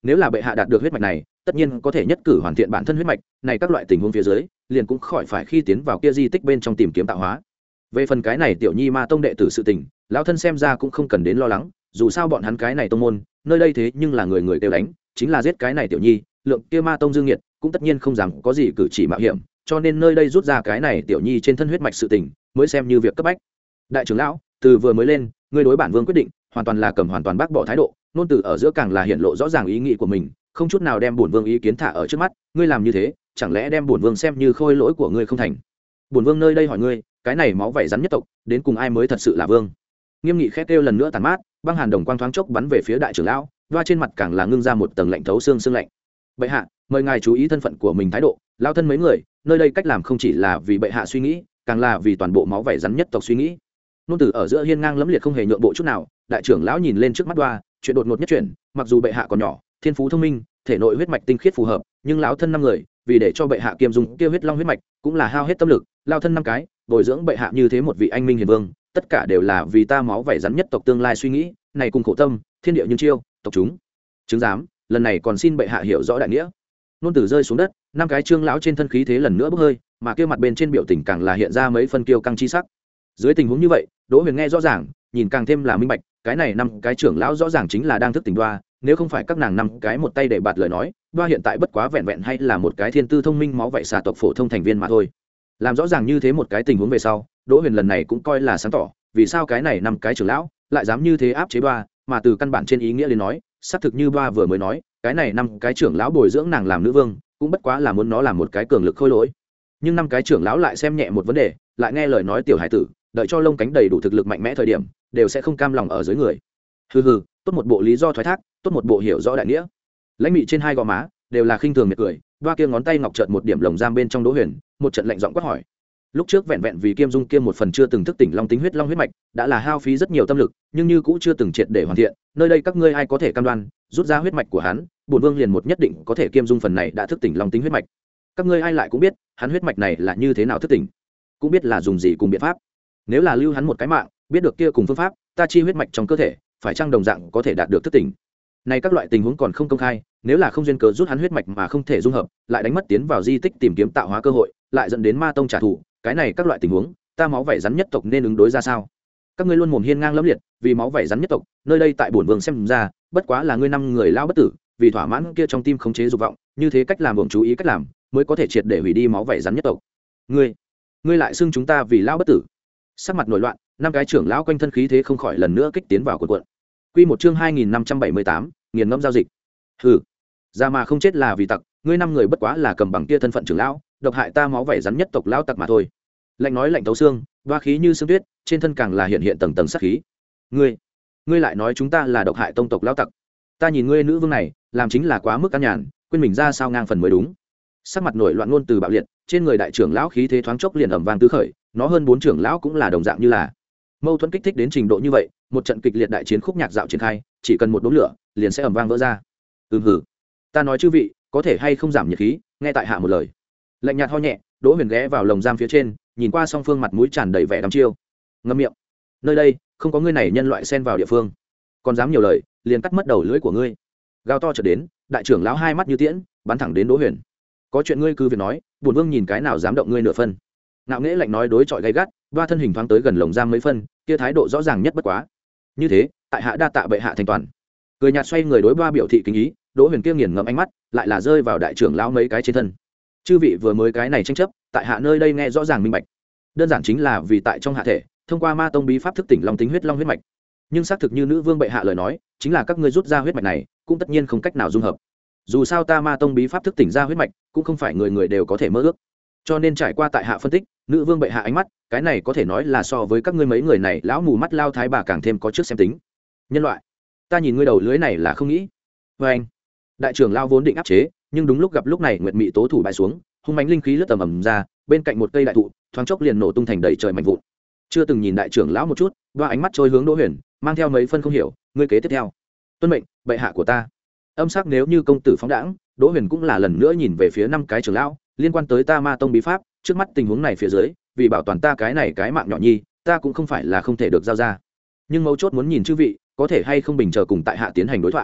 A: nếu là bệ hạ đạt được huyết mạch này tất nhiên có thể nhất cử hoàn thiện bản thân huyết mạch này, các loại tình huống phía dưới liền cũng khỏi phải khi tiến vào kia di tích bên trong tìm kiếm tạo hóa. Về phần cái này tiểu nhi ma tông đệ tử sự tình, lão thân xem ra cũng không cần đến lo lắng, dù sao bọn hắn cái này tông môn nơi đây thế nhưng là người người đều đánh, chính là giết cái này tiểu nhi lượng kia ma tông dương nhiệt cũng tất nhiên không dám có gì cử chỉ mạo hiểm, cho nên nơi đây rút ra cái này tiểu nhi trên thân huyết mạch sự tình mới xem như việc cấp bách. Đại trưởng lão, từ vừa mới lên ngươi đối bản vương quyết định hoàn toàn là cầm hoàn toàn bác bỏ thái độ, nôn từ ở giữa càng là hiện lộ rõ ràng ý nghĩ của mình, không chút nào đem bổn vương ý kiến thả ở trước mắt. Ngươi làm như thế chẳng lẽ đem bổn vương xem như khôi lỗi của ngươi không thành? Bổn vương nơi đây hỏi ngươi, cái này máu vảy rắn nhất tộc đến cùng ai mới thật sự là vương? Nghiêm nghị khét kêu lần nữa tàn mát, băng hàn đồng quang thoáng chốc bắn về phía đại trưởng lão, đoa trên mặt càng là ngưng ra một tầng lạnh thấu xương xương lạnh. Bệ hạ, mời ngài chú ý thân phận của mình thái độ, lao thân mấy người nơi đây cách làm không chỉ là vì bệ hạ suy nghĩ, càng là vì toàn bộ máu vảy rắn nhất tộc suy nghĩ. Nôn từ ở giữa hiên ngang lẫm liệt không hề nhượng bộ chút nào. Đại trưởng lão nhìn lên trước mắt đoa, chuyện đột ngột nhất chuyển, mặc dù bệ hạ còn nhỏ, thiên phú thông minh, thể nội huyết mạch tinh khiết phù hợp, nhưng lão thân năm người vì để cho bệ hạ kiêm dung kia huyết long huyết mạch cũng là hao hết tâm lực, lao thân năm cái bồi dưỡng bệ hạ như thế một vị anh minh hiền vương, tất cả đều là vì ta máu vảy rắn nhất tộc tương lai suy nghĩ, này cùng khổ tâm thiên địa như chiêu tộc chúng chứng giám, lần này còn xin bệ hạ hiểu rõ đại nghĩa. Nôn tử rơi xuống đất, năm cái trương lão trên thân khí thế lần nữa bốc hơi, mà kia mặt bên trên biểu tình càng là hiện ra mấy phân kiêu căng chi sắc. Dưới tình huống như vậy, Đỗ Huyền nghe rõ ràng, nhìn càng thêm là minh bạch, cái này năm cái trưởng lão rõ ràng chính là đang thức tỉnh đoa, nếu không phải các nàng năm cái một tay để bạt lời nói, đoa hiện tại bất quá vẹn vẹn hay là một cái thiên tư thông minh máu vảy xà tộc phổ thông thành viên mà thôi. Làm rõ ràng như thế một cái tình huống về sau, Đỗ Huyền lần này cũng coi là sáng tỏ, vì sao cái này năm cái trưởng lão lại dám như thế áp chế đoa, mà từ căn bản trên ý nghĩa đến nói, xác thực như đoa vừa mới nói, cái này năm cái trưởng lão bồi dưỡng nàng làm nữ vương, cũng bất quá là muốn nó làm một cái cường lực khôi lỗi. Nhưng năm cái trưởng lão lại xem nhẹ một vấn đề, lại nghe lời nói tiểu hải tử, đợi cho lông cánh đầy đủ thực lực mạnh mẽ thời điểm, đều sẽ không cam lòng ở dưới người. Hừ hừ, tốt một bộ lý do thoái thác, tốt một bộ hiểu rõ đại nghĩa. Lãnh mị trên hai gò má đều là khinh thường miệt cười, đoa kia ngón tay ngọc chợt một điểm lồng giam bên trong Đỗ Huyền, một trận lạnh giọng quát hỏi. Lúc trước vẹn vẹn vì Kiêm Dung kia một phần chưa từng thức tỉnh long tính huyết long huyết mạch, đã là hao phí rất nhiều tâm lực, nhưng như cũng chưa từng triệt để hoàn thiện, nơi đây các ngươi ai có thể cam đoan, rút ra huyết mạch của hắn, bổn vương liền một nhất định có thể Kiêm Dung phần này đã thức tỉnh long tính huyết mạch. Các ngươi ai lại cũng biết, hắn huyết mạch này là như thế nào thức tỉnh, cũng biết là dùng gì cùng biện pháp. Nếu là lưu hắn một cái mạng, biết được kia cùng phương pháp, ta chi huyết mạch trong cơ thể, phải chăng đồng dạng có thể đạt được thức tỉnh. Này các loại tình huống còn không công khai, nếu là không duyên cớ rút hắn huyết mạch mà không thể dung hợp, lại đánh mất tiến vào di tích tìm kiếm tạo hóa cơ hội, lại dẫn đến ma tông trả thù, cái này các loại tình huống, ta máu vảy rắn nhất tộc nên ứng đối ra sao? Các ngươi luôn mồm hiên ngang lẫm liệt, vì máu vảy rắn nhất tộc, nơi đây tại bổn vương xem ra, bất quá là ngươi năm người lao bất tử, vì thỏa mãn kia trong tim khống chế dục vọng, như thế cách làm buồng chú ý cách làm, mới có thể triệt để hủy đi máu vảy rắn nhất tộc. Ngươi, ngươi lại xưng chúng ta vì lao bất tử? Sắc mặt nổi loạn, năm cái trưởng lão quanh thân khí thế không khỏi lần nữa kích tiến vào cuộn cuộn. Quy một chương hai nghìn năm trăm bảy mươi tám, nghiền ngẫm giao dịch. Hừ, ra mà không chết là vì tặc, ngươi năm người bất quá là cầm bằng kia thân phận trưởng lão, độc hại ta máu vảy rắn nhất tộc lão tặc mà thôi. Lạnh nói lạnh thấu xương, đoa khí như sương tuyết, trên thân càng là hiện hiện tầng tầng sát khí. Ngươi, ngươi lại nói chúng ta là độc hại tông tộc lão tặc? Ta nhìn ngươi nữ vương này, làm chính là quá mức căn nhàn, quên mình ra sao ngang phần mới đúng. Sắc mặt nổi loạn luôn từ bạo liệt, trên người đại trưởng lão khí thế thoáng chốc liền ầm vang tứ khởi, nó hơn bốn trưởng lão cũng là đồng dạng như là mâu thuẫn kích thích đến trình độ như vậy, một trận kịch liệt đại chiến khúc nhạc dạo triển khai, chỉ cần một đốm lửa liền sẽ ầm vang vỡ ra. Ừm hử, ta nói chư vị, có thể hay không giảm nhiệt khí, nghe tại hạ một lời. Lạnh nhạt ho nhẹ, Đỗ Huyền ghé vào lồng giam phía trên, nhìn qua song phương mặt mũi tràn đầy vẻ đăm chiêu. Ngậm miệng, nơi đây không có ngươi này nhân loại xen vào địa phương, còn dám nhiều lời, liền cắt mất đầu lưỡi của ngươi. Gào to chợt đến, đại trưởng lão hai mắt như tiễn, bắn thẳng đến Đỗ Huyền. Có chuyện ngươi cứ việc nói, bổn vương nhìn cái nào dám động ngươi nửa phân. Ngạo nghễ lạnh nói đối chọi gay gắt, ba thân hình thoáng tới gần lồng giam mấy phân, kia thái độ rõ ràng nhất bất quá. Như thế, tại hạ đa tạ bệ hạ thành toàn. Cười nhạt xoay người đối ba biểu thị kính ý, Đỗ Huyền kia nghiền ngẫm ánh mắt, lại là rơi vào đại trưởng lão mấy cái trên thân. Chư vị vừa mới cái này tranh chấp, tại hạ nơi đây nghe rõ ràng minh bạch. Đơn giản chính là vì tại trong hạ thể, thông qua ma tông bí pháp thức tỉnh long tính huyết long huyết mạch. Nhưng xác thực như nữ vương bệ hạ lời nói, chính là các ngươi rút ra huyết mạch này, cũng tất nhiên không cách nào dung hợp. Dù sao ta ma tông bí pháp thức tỉnh ra huyết mạch, cũng không phải người người đều có thể mơ ước. Cho nên trải qua tại hạ phân tích, nữ vương bệ hạ ánh mắt, cái này có thể nói là so với các ngươi mấy người này lão mù mắt lao thái bà càng thêm có trước xem tính. Nhân loại, ta nhìn ngươi đầu lưới này là không nghĩ. Và anh, đại trưởng lao vốn định áp chế, nhưng đúng lúc gặp lúc này nguyệt mị tố thủ bại xuống, hung mãnh linh khí lướt tầm ầm ra, bên cạnh một cây đại thụ, thoáng chốc liền nổ tung thành đầy trời mạnh vụn. Chưa từng nhìn đại trưởng lão một chút, đoa ánh mắt trôi hướng Đỗ Huyền, mang theo mấy phân không hiểu, ngươi kế tiếp theo. Tuân mệnh, bệ hạ của ta. Âm sắc nếu như công tử phóng đãng, Đỗ Huyền cũng là lần nữa nhìn về phía năm cái trưởng lão, liên quan tới ta ma tông bí pháp, trước mắt tình huống này phía dưới, vì bảo toàn ta cái này cái mạng nhỏ nhi, ta cũng không phải là không thể được giao ra. Nhưng mấu chốt muốn nhìn chư vị, có thể hay không bình chờ cùng tại hạ tiến hành đối thoại.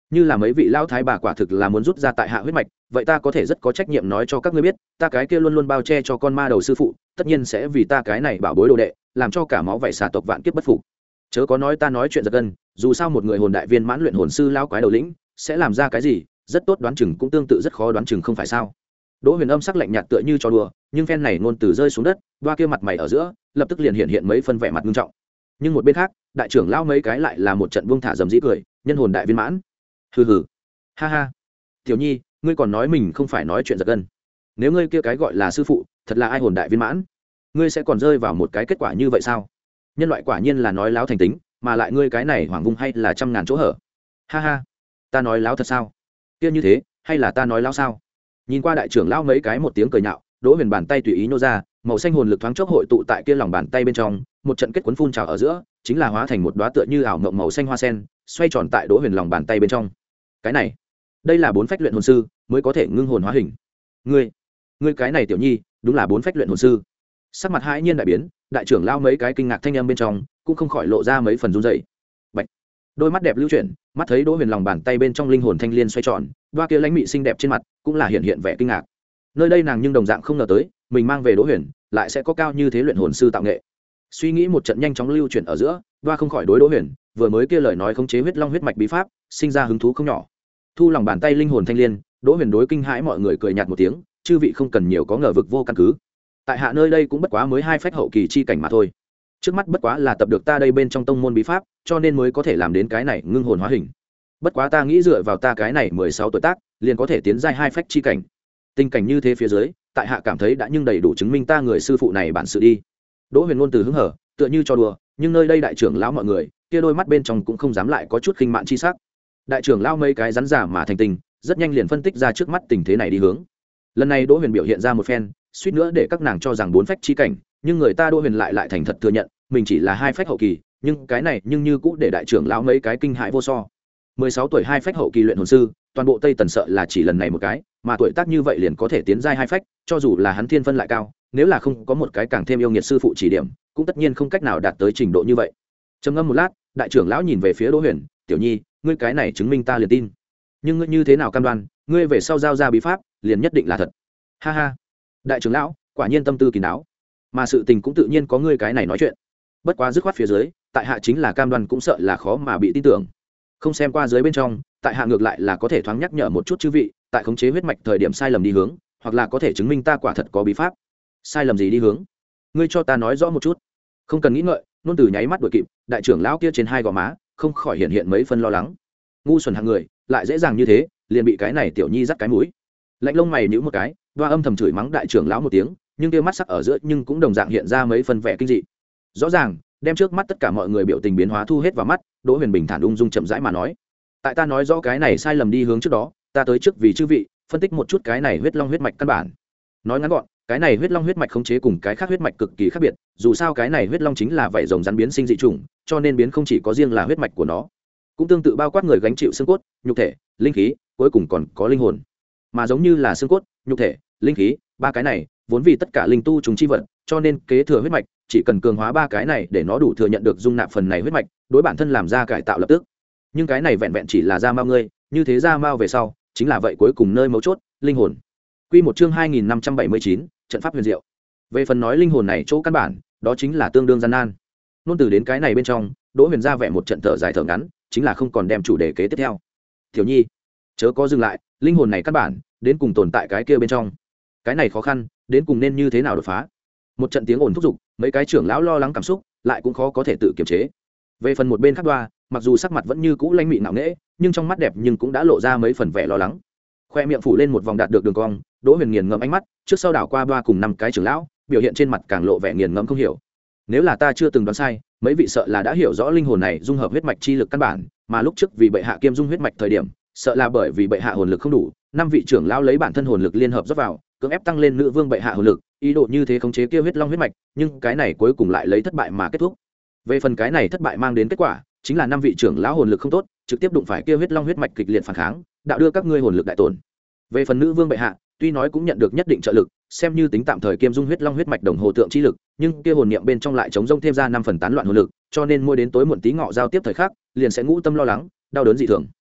A: như là mấy vị lao thái bà quả thực là muốn rút ra tại hạ huyết mạch, vậy ta có thể rất có trách nhiệm nói cho các ngươi biết, ta cái kia luôn luôn bao che cho con ma đầu sư phụ tất nhiên sẽ vì ta cái này bảo bối đồ đệ làm cho cả máu vảy xà tộc vạn kiếp bất phục. Chớ có nói ta nói chuyện giật gân, dù sao một người hồn đại viên mãn luyện hồn sư lao quái đầu lĩnh sẽ làm ra cái gì rất tốt đoán chừng cũng tương tự rất khó đoán chừng không phải sao. Đỗ Huyền âm sắc lạnh nhạt tựa như trò đùa, nhưng phen này ngôn từ rơi xuống đất, đoa kia mặt mày ở giữa lập tức liền hiện hiện mấy phân vẻ mặt nghiêm trọng. Nhưng một bên khác, đại trưởng lao mấy cái lại là một trận buông thả dầm dĩ cười, nhân hồn đại viên mãn. Hừ hừ, ha ha, tiểu nhi, ngươi còn nói mình không phải nói chuyện giật gân. Nếu ngươi kia cái gọi là sư phụ thật là ai hồn đại viên mãn, ngươi sẽ còn rơi vào một cái kết quả như vậy sao? Nhân loại quả nhiên là nói láo thành tính, mà lại ngươi cái này hoảng vung hay là trăm ngàn chỗ hở. Ha ha, ta nói láo thật sao? Kia như thế, hay là ta nói láo sao? Nhìn qua đại trưởng lão mấy cái một tiếng cười nhạo, Đỗ Huyền bàn tay tùy ý nô ra, màu xanh hồn lực thoáng chốc hội tụ tại kia lòng bàn tay bên trong, một trận kết cuốn phun trào ở giữa, chính là hóa thành một đóa tựa như ảo mộng màu xanh hoa sen, xoay tròn tại Đỗ Huyền lòng bàn tay bên trong. Cái này, đây là bốn phách luyện hồn sư mới có thể ngưng hồn hóa hình. Ngươi, ngươi cái này tiểu nhi, đúng là bốn phách luyện hồn sư. Sắc mặt hãi nhiên đại biến, đại trưởng lão mấy cái kinh ngạc thanh âm bên trong, cũng không khỏi lộ ra mấy phần run rẩy. Bạch. Đôi mắt đẹp lưu chuyển, mắt thấy Đỗ Huyền lòng bàn tay bên trong linh hồn thanh liên xoay tròn, đoa kia lãnh mị xinh đẹp trên mặt cũng là hiện hiện vẻ kinh ngạc. Nơi đây nàng nhưng đồng dạng không ngờ tới, mình mang về Đỗ Huyền lại sẽ có cao như thế luyện hồn sư tạo nghệ. Suy nghĩ một trận nhanh chóng lưu chuyển ở giữa, đoa không khỏi đối Đỗ Huyền vừa mới kia lời nói khống chế huyết long huyết mạch bí pháp, sinh ra hứng thú không nhỏ. Thu lòng bàn tay linh hồn thanh liên, Đỗ Huyền đối kinh hãi mọi người cười nhạt một tiếng, chư vị không cần nhiều có ngờ vực vô căn cứ. Tại hạ nơi đây cũng bất quá mới hai phách hậu kỳ chi cảnh mà thôi. Trước mắt bất quá là tập được ta đây bên trong tông môn bí pháp, cho nên mới có thể làm đến cái này ngưng hồn hóa hình. Bất quá ta nghĩ dựa vào ta cái này mười sáu tuổi tác, liền có thể tiến giai hai phách chi cảnh. Tình cảnh như thế phía dưới, tại hạ cảm thấy đã nhưng đầy đủ chứng minh ta người sư phụ này bản sự đi. Đỗ Huyền ngôn từ hứng hở, tựa như cho đùa, nhưng nơi đây đại trưởng lão mọi người, kia đôi mắt bên trong cũng không dám lại có chút khinh mạn chi sắc. Đại trưởng lão mấy cái rắn giả mà thành tình, rất nhanh liền phân tích ra trước mắt tình thế này đi hướng. Lần này Đỗ Huyền biểu hiện ra một phen, suýt nữa để các nàng cho rằng bốn phách chi cảnh, nhưng người ta Đỗ Huyền lại lại thành thật thừa nhận, mình chỉ là hai phách hậu kỳ, nhưng cái này nhưng như cũ để đại trưởng lão mấy cái kinh hãi vô so. mười sáu tuổi hai phách hậu kỳ luyện hồn sư, toàn bộ Tây Tần sợ là chỉ lần này một cái, mà tuổi tác như vậy liền có thể tiến giai hai phách, cho dù là hắn thiên phân lại cao, nếu là không có một cái càng thêm yêu nghiệt sư phụ chỉ điểm, cũng tất nhiên không cách nào đạt tới trình độ như vậy. Trầm ngâm một lát, đại trưởng lão nhìn về phía Đỗ Huyền, "Tiểu nhi, ngươi cái này chứng minh ta liền tin. Nhưng ngươi như thế nào cam đoan, ngươi về sau giao ra bí pháp, liền nhất định là thật?" Ha ha. Đại trưởng lão, quả nhiên tâm tư kín đáo, mà sự tình cũng tự nhiên có ngươi cái này nói chuyện. Bất quá dứt khoát phía dưới, tại hạ chính là cam đoan cũng sợ là khó mà bị tin tưởng. Không xem qua dưới bên trong, tại hạ ngược lại là có thể thoáng nhắc nhở một chút chư vị, tại khống chế huyết mạch thời điểm sai lầm đi hướng, hoặc là có thể chứng minh ta quả thật có bí pháp. Sai lầm gì đi hướng? Ngươi cho ta nói rõ một chút. Không cần nghĩ ngợi, nôn từ nháy mắt đuổi kịp, đại trưởng lão kia trên hai gò má không khỏi hiện hiện mấy phân lo lắng. Ngu xuẩn hạng người, lại dễ dàng như thế, liền bị cái này tiểu nhi dắt cái mũi. Lạnh lông mày nhíu một cái, đoa âm thầm chửi mắng đại trưởng lão một tiếng, nhưng kia mắt sắc ở giữa nhưng cũng đồng dạng hiện ra mấy phần vẻ kinh dị. Rõ ràng, đem trước mắt tất cả mọi người biểu tình biến hóa thu hết vào mắt, Đỗ Huyền bình thản ung dung chậm rãi mà nói, tại ta nói rõ cái này sai lầm đi hướng trước đó, ta tới trước vì chư vị phân tích một chút cái này huyết long huyết mạch căn bản. Nói ngắn gọn, cái này huyết long huyết mạch khống chế cùng cái khác huyết mạch cực kỳ khác biệt, dù sao cái này huyết long chính là vảy rồng rắn biến sinh dị chủng, cho nên biến không chỉ có riêng là huyết mạch của nó, cũng tương tự bao quát người gánh chịu xương cốt, nhục thể, linh khí, cuối cùng còn có linh hồn. Mà giống như là xương cốt, nhục thể, linh khí, ba cái này vốn vì tất cả linh tu trùng chi vật, cho nên kế thừa huyết mạch chỉ cần cường hóa ba cái này để nó đủ thừa nhận được dung nạp phần này huyết mạch, đối bản thân làm ra cải tạo lập tức. Nhưng cái này vẹn vẹn chỉ là da mao ngươi, như thế da mao về sau, chính là vậy cuối cùng nơi mấu chốt, linh hồn. Quy một chương hai nghìn năm trăm bảy mươi chín, trận pháp huyền diệu. Về phần nói linh hồn này chỗ căn bản, đó chính là tương đương gian nan. Nôn từ đến cái này bên trong, Đỗ Huyền ra vẻ một trận thở dài thở ngắn, chính là không còn đem chủ đề kế tiếp theo. Tiểu nhi, chớ có dừng lại, linh hồn này căn bản, đến cùng tồn tại cái kia bên trong. Cái này khó khăn, đến cùng nên như thế nào đột phá? Một trận tiếng ồn thúc giục, mấy cái trưởng lão lo lắng cảm xúc, lại cũng khó có thể tự kiềm chế. Về phần một bên khác đoa, mặc dù sắc mặt vẫn như cũ lanh mị ngạo nghễ, nhưng trong mắt đẹp nhưng cũng đã lộ ra mấy phần vẻ lo lắng. Khoe miệng phủ lên một vòng đạt được đường cong, Đỗ Huyền nghiền ngẫm ánh mắt, trước sau đảo qua đoa cùng năm cái trưởng lão, biểu hiện trên mặt càng lộ vẻ nghiền ngẫm không hiểu. Nếu là ta chưa từng đoán sai, mấy vị sợ là đã hiểu rõ linh hồn này dung hợp huyết mạch chi lực căn bản, mà lúc trước vì bệ hạ kiêm dung huyết mạch thời điểm, sợ là bởi vì bệ hạ hồn lực không đủ, năm vị trưởng lão lấy bản thân hồn lực liên hợp rót vào, cưỡng ép tăng lên nữ vương bệ hạ hồn lực, ý đồ như thế khống chế kia huyết long huyết mạch, nhưng cái này cuối cùng lại lấy thất bại mà kết thúc. Về phần cái này thất bại mang đến kết quả, chính là năm vị trưởng lão hồn lực không tốt, trực tiếp đụng phải kia huyết long huyết mạch kịch liệt phản kháng, đạo đưa các ngươi hồn lực đại tổn. Về phần nữ vương bệ hạ, tuy nói cũng nhận được nhất định trợ lực, xem như tính tạm thời kiêm dung huyết long huyết mạch đồng hồ tượng chi lực, nhưng kia hồn niệm bên trong lại chống rông thêm ra năm phần tán loạn hồn lực, cho nên mỗi đến tối muộn tí ngọ giao tiếp thời khắc, liền sẽ ngũ tâm lo lắng, đau đớn dị thường.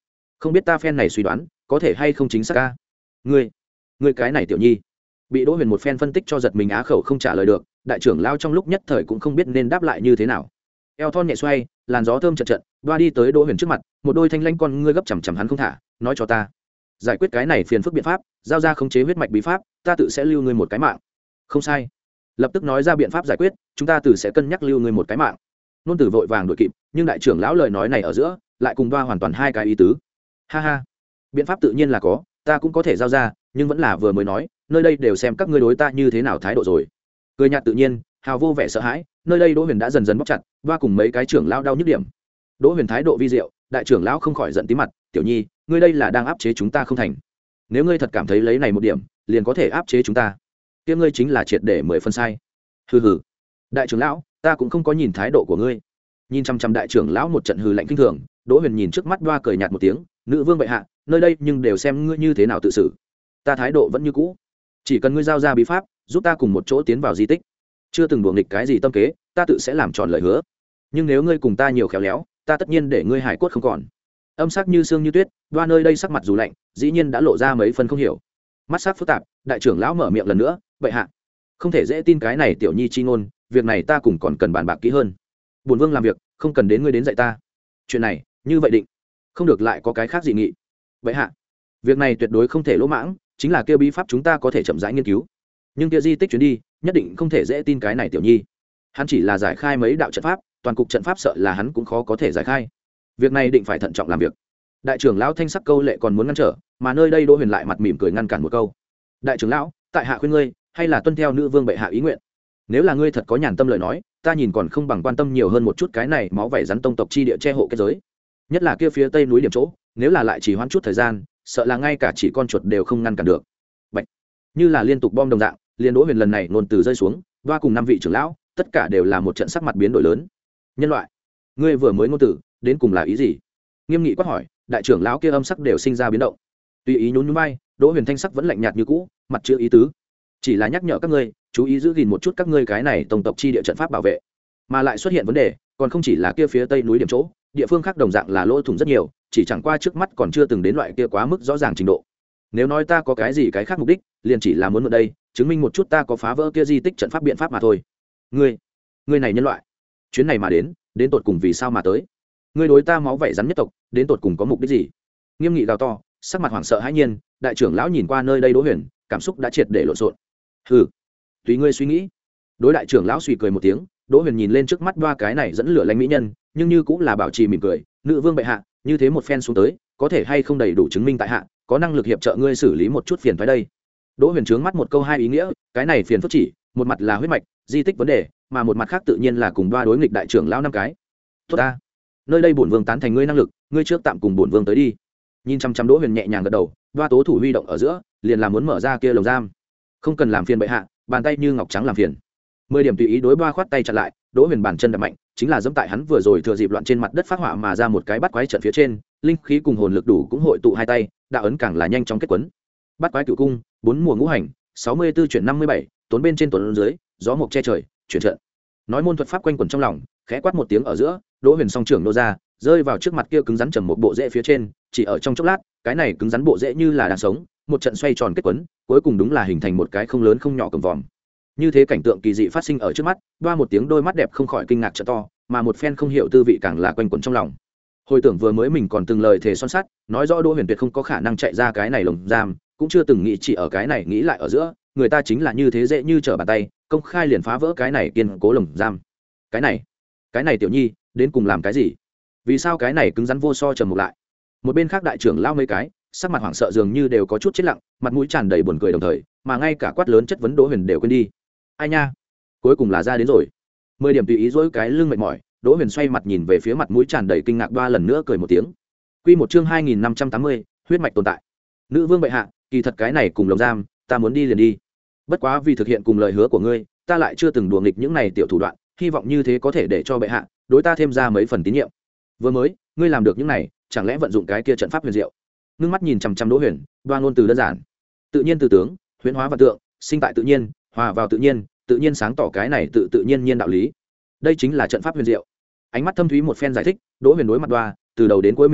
A: không biết ta phen này suy đoán có thể hay không chính xác ca. Ngươi, ngươi cái này tiểu nhi. Bị Đỗ Huyền một phen phân tích cho giật mình á khẩu không trả lời được, đại trưởng lão trong lúc nhất thời cũng không biết nên đáp lại như thế nào. Eo thon nhẹ xoay, làn gió thơm chợt chợt, đoa đi tới Đỗ Huyền trước mặt, một đôi thanh lãnh con ngươi gấp chằm chằm hắn không thả, nói cho ta, giải quyết cái này phiền phức biện pháp, giao ra khống chế huyết mạch bí pháp, ta tự sẽ lưu ngươi một cái mạng. Không sai. Lập tức nói ra biện pháp giải quyết, chúng ta tự sẽ cân nhắc lưu ngươi một cái mạng. Nôn Tử vội vàng đuổi kịp, nhưng đại trưởng lão lời nói này ở giữa, lại cùng đoa hoàn toàn hai cái ý tứ. Ha ha, biện pháp tự nhiên là có, ta cũng có thể giao ra, nhưng vẫn là vừa mới nói, nơi đây đều xem các ngươi đối ta như thế nào thái độ rồi. Cười nhạt tự nhiên, hào vô vẻ sợ hãi, nơi đây Đỗ Huyền đã dần dần bóc chặt, đoa cùng mấy cái trưởng lão đau nhức điểm. Đỗ Huyền thái độ vi diệu, đại trưởng lão không khỏi giận tí mặt, tiểu nhi, ngươi đây là đang áp chế chúng ta không thành. Nếu ngươi thật cảm thấy lấy này một điểm, liền có thể áp chế chúng ta, kia ngươi chính là triệt để mười phân sai. Hừ hừ. Đại trưởng lão, ta cũng không có nhìn thái độ của ngươi. Nhìn chăm chăm đại trưởng lão một trận hừ lạnh kinh thường, Đỗ Huyền nhìn trước mắt đoa cười nhạt một tiếng, nữ vương bệ hạ, nơi đây nhưng đều xem ngươi như thế nào tự xử. Ta thái độ vẫn như cũ, chỉ cần ngươi giao ra bí pháp, giúp ta cùng một chỗ tiến vào di tích, chưa từng đùa nghịch cái gì tâm kế, ta tự sẽ làm tròn lời hứa. Nhưng nếu ngươi cùng ta nhiều khéo léo, ta tất nhiên để ngươi hải cốt không còn. Âm sắc như xương như tuyết, đoa nơi đây sắc mặt dù lạnh, dĩ nhiên đã lộ ra mấy phần không hiểu. Mắt sắc phức tạp, đại trưởng lão mở miệng lần nữa, bệ hạ, không thể dễ tin cái này tiểu nhi chi ngôn, việc này ta cùng còn cần bàn bạc kỹ hơn. Bổn vương làm việc, không cần đến ngươi đến dạy ta. Chuyện này, như vậy định, không được lại có cái khác dị nghị. Bệ hạ, việc này tuyệt đối không thể lỗ mãng, chính là kêu bí pháp chúng ta có thể chậm rãi nghiên cứu, nhưng kia di tích chuyến đi nhất định không thể dễ tin cái này tiểu nhi. Hắn chỉ là giải khai mấy đạo trận pháp, toàn cục trận pháp sợ là hắn cũng khó có thể giải khai. Việc này định phải thận trọng làm việc. Đại trưởng lão thanh sắc câu lệ còn muốn ngăn trở, mà nơi đây Đỗ Huyền lại mặt mỉm cười ngăn cản một câu. Đại trưởng lão, tại hạ khuyên ngươi, hay là tuân theo nữ vương bệ hạ ý nguyện. Nếu là ngươi thật có nhàn tâm lời nói, ta nhìn còn không bằng quan tâm nhiều hơn một chút cái này máu vảy rắn tông tộc chi địa che hộ kết giới, nhất là kia phía tây núi điểm chỗ, nếu là lại chỉ hoãn chút thời gian, sợ là ngay cả chỉ con chuột đều không ngăn cản được. Bạch, như là liên tục bom đồng dạng, liên Đỗ Huyền lần này nôn từ rơi xuống, đoa cùng năm vị trưởng lão, tất cả đều là một trận sắc mặt biến đổi lớn. Nhân loại, ngươi vừa mới ngôn từ, đến cùng là ý gì? Nghiêm nghị quát hỏi, đại trưởng lão kia âm sắc đều sinh ra biến động. Tùy ý nhún nhún vai, Đỗ Huyền thanh sắc vẫn lạnh nhạt như cũ, mặt chưa ý tứ, chỉ là nhắc nhở các ngươi chú ý giữ gìn một chút các ngươi cái này tổng tộc chi địa trận pháp bảo vệ. Mà lại xuất hiện vấn đề, còn không chỉ là kia phía tây núi điểm chỗ, địa phương khác đồng dạng là lỗ thủng rất nhiều, chỉ chẳng qua trước mắt còn chưa từng đến loại kia quá mức rõ ràng trình độ. Nếu nói ta có cái gì cái khác mục đích, liền chỉ là muốn mượn đây chứng minh một chút ta có phá vỡ kia di tích trận pháp biện pháp mà thôi. Ngươi, ngươi này nhân loại, chuyến này mà đến, đến tột cùng vì sao mà tới? Ngươi đối ta máu vảy rắn nhất tộc, đến tột cùng có mục đích gì? Nghiêm nghị gào to, sắc mặt hoảng sợ hãi nhiên, đại trưởng lão nhìn qua nơi đây Đỗ Huyền, cảm xúc đã triệt để lộn xộn. Hừ, tùy ngươi suy nghĩ. Đối đại trưởng lão suy cười một tiếng, Đỗ Huyền nhìn lên trước mắt đoa cái này dẫn lửa lánh mỹ nhân, nhưng như cũng là bảo trì mỉm cười, nữ vương bệ hạ, như thế một phen xuống tới, có thể hay không đầy đủ chứng minh tại hạ có năng lực hiệp trợ ngươi xử lý một chút phiền phái đây. Đỗ Huyền trướng mắt một câu hai ý nghĩa, cái này phiền phức chỉ, một mặt là huyết mạch, di tích vấn đề, mà một mặt khác tự nhiên là cùng đoa đối nghịch đại trưởng lão năm cái. Tốt ta, nơi đây bổn vương tán thành ngươi năng lực, ngươi trước tạm cùng bổn vương tới đi. Nhìn chăm chăm Đỗ Huyền nhẹ nhàng gật đầu, đoa tố thủ huy động ở giữa, liền là muốn mở ra kia lồng giam. Không cần làm phiền bệ hạ, bàn tay như ngọc trắng làm phiền. Mười điểm tùy ý đối đoa khoát tay chặn lại, Đỗ Huyền bàn chân đập mạnh, chính là giẫm tại hắn vừa rồi thừa dịp loạn trên mặt đất phát họa mà ra một cái bắt quái trận phía trên, linh khí cùng hồn lực đủ cũng hội tụ hai tay, đạo ấn càng là nhanh chóng kết quấn. Bắt quái cửu cung, bốn mùa ngũ hành, sáu mươi tư chuyển năm mươi bảy, tốn bên trên tốn dưới, gió mộc che trời, chuyển trận. Nói môn thuật pháp quanh quẩn trong lòng, khẽ quát một tiếng ở giữa, Đỗ Huyền song trưởng nô ra, rơi vào trước mặt kia cứng rắn trầm một bộ rễ phía trên, chỉ ở trong chốc lát, cái này cứng rắn bộ rễ như là đang sống, một trận xoay tròn kết quấn, cuối cùng đúng là hình thành một cái không lớn không nhỏ cầm vòm. Như thế cảnh tượng kỳ dị phát sinh ở trước mắt, đoa một tiếng đôi mắt đẹp không khỏi kinh ngạc trợ to, mà một phen không hiểu tư vị càng là quanh quẩn trong lòng. Hồi tưởng vừa mới mình còn từng lời thề son sắt, nói rõ Đỗ Huyền tuyệt không có khả năng chạy ra cái này lồng giam, cũng chưa từng nghĩ chỉ ở cái này nghĩ lại ở giữa, người ta chính là như thế dễ như trở bàn tay, công khai liền phá vỡ cái này kiên cố lồng giam. Cái này, cái này tiểu nhi, đến cùng làm cái gì? Vì sao cái này cứng rắn vô so trầm một lại? Một bên khác đại trưởng lao mấy cái, sắc mặt hoảng sợ dường như đều có chút chết lặng, mặt mũi tràn đầy buồn cười đồng thời, mà ngay cả quát lớn chất vấn Đỗ Huyền đều quên đi. Ai nha, cuối cùng là ra đến rồi. Mười điểm tùy ý dỗi cái lưng mệt mỏi, Đỗ Huyền xoay mặt nhìn về phía mặt mũi tràn đầy kinh ngạc ba lần nữa cười một tiếng. Quy một chương hai nghìn năm trăm tám mươi, huyết mạch tồn tại. Nữ vương bệ hạ, kỳ thật cái này cùng lồng giam, ta muốn đi liền đi. Bất quá vì thực hiện cùng lời hứa của ngươi, ta lại chưa từng đùa nghịch những này tiểu thủ đoạn, hy vọng như thế có thể để cho bệ hạ đối ta thêm ra mấy phần tín nhiệm. Vừa mới, ngươi làm được những này, chẳng lẽ vận dụng cái kia trận pháp huyền diệu? Ngưng mắt nhìn chằm chằm Đỗ Huyền, đoan ngôn từ đơn giản, tự nhiên từ tướng, huyễn hóa vật tượng, sinh tại tự nhiên, hòa vào tự nhiên, tự nhiên sáng tỏ cái này tự tự nhiên nhiên đạo lý. Đây chính là trận pháp huyền diệu. Ánh mắt thâm thúy một phen giải thích, Đỗ Huyền đối mặt đoa, từ đầu đến cuối mỉm cười,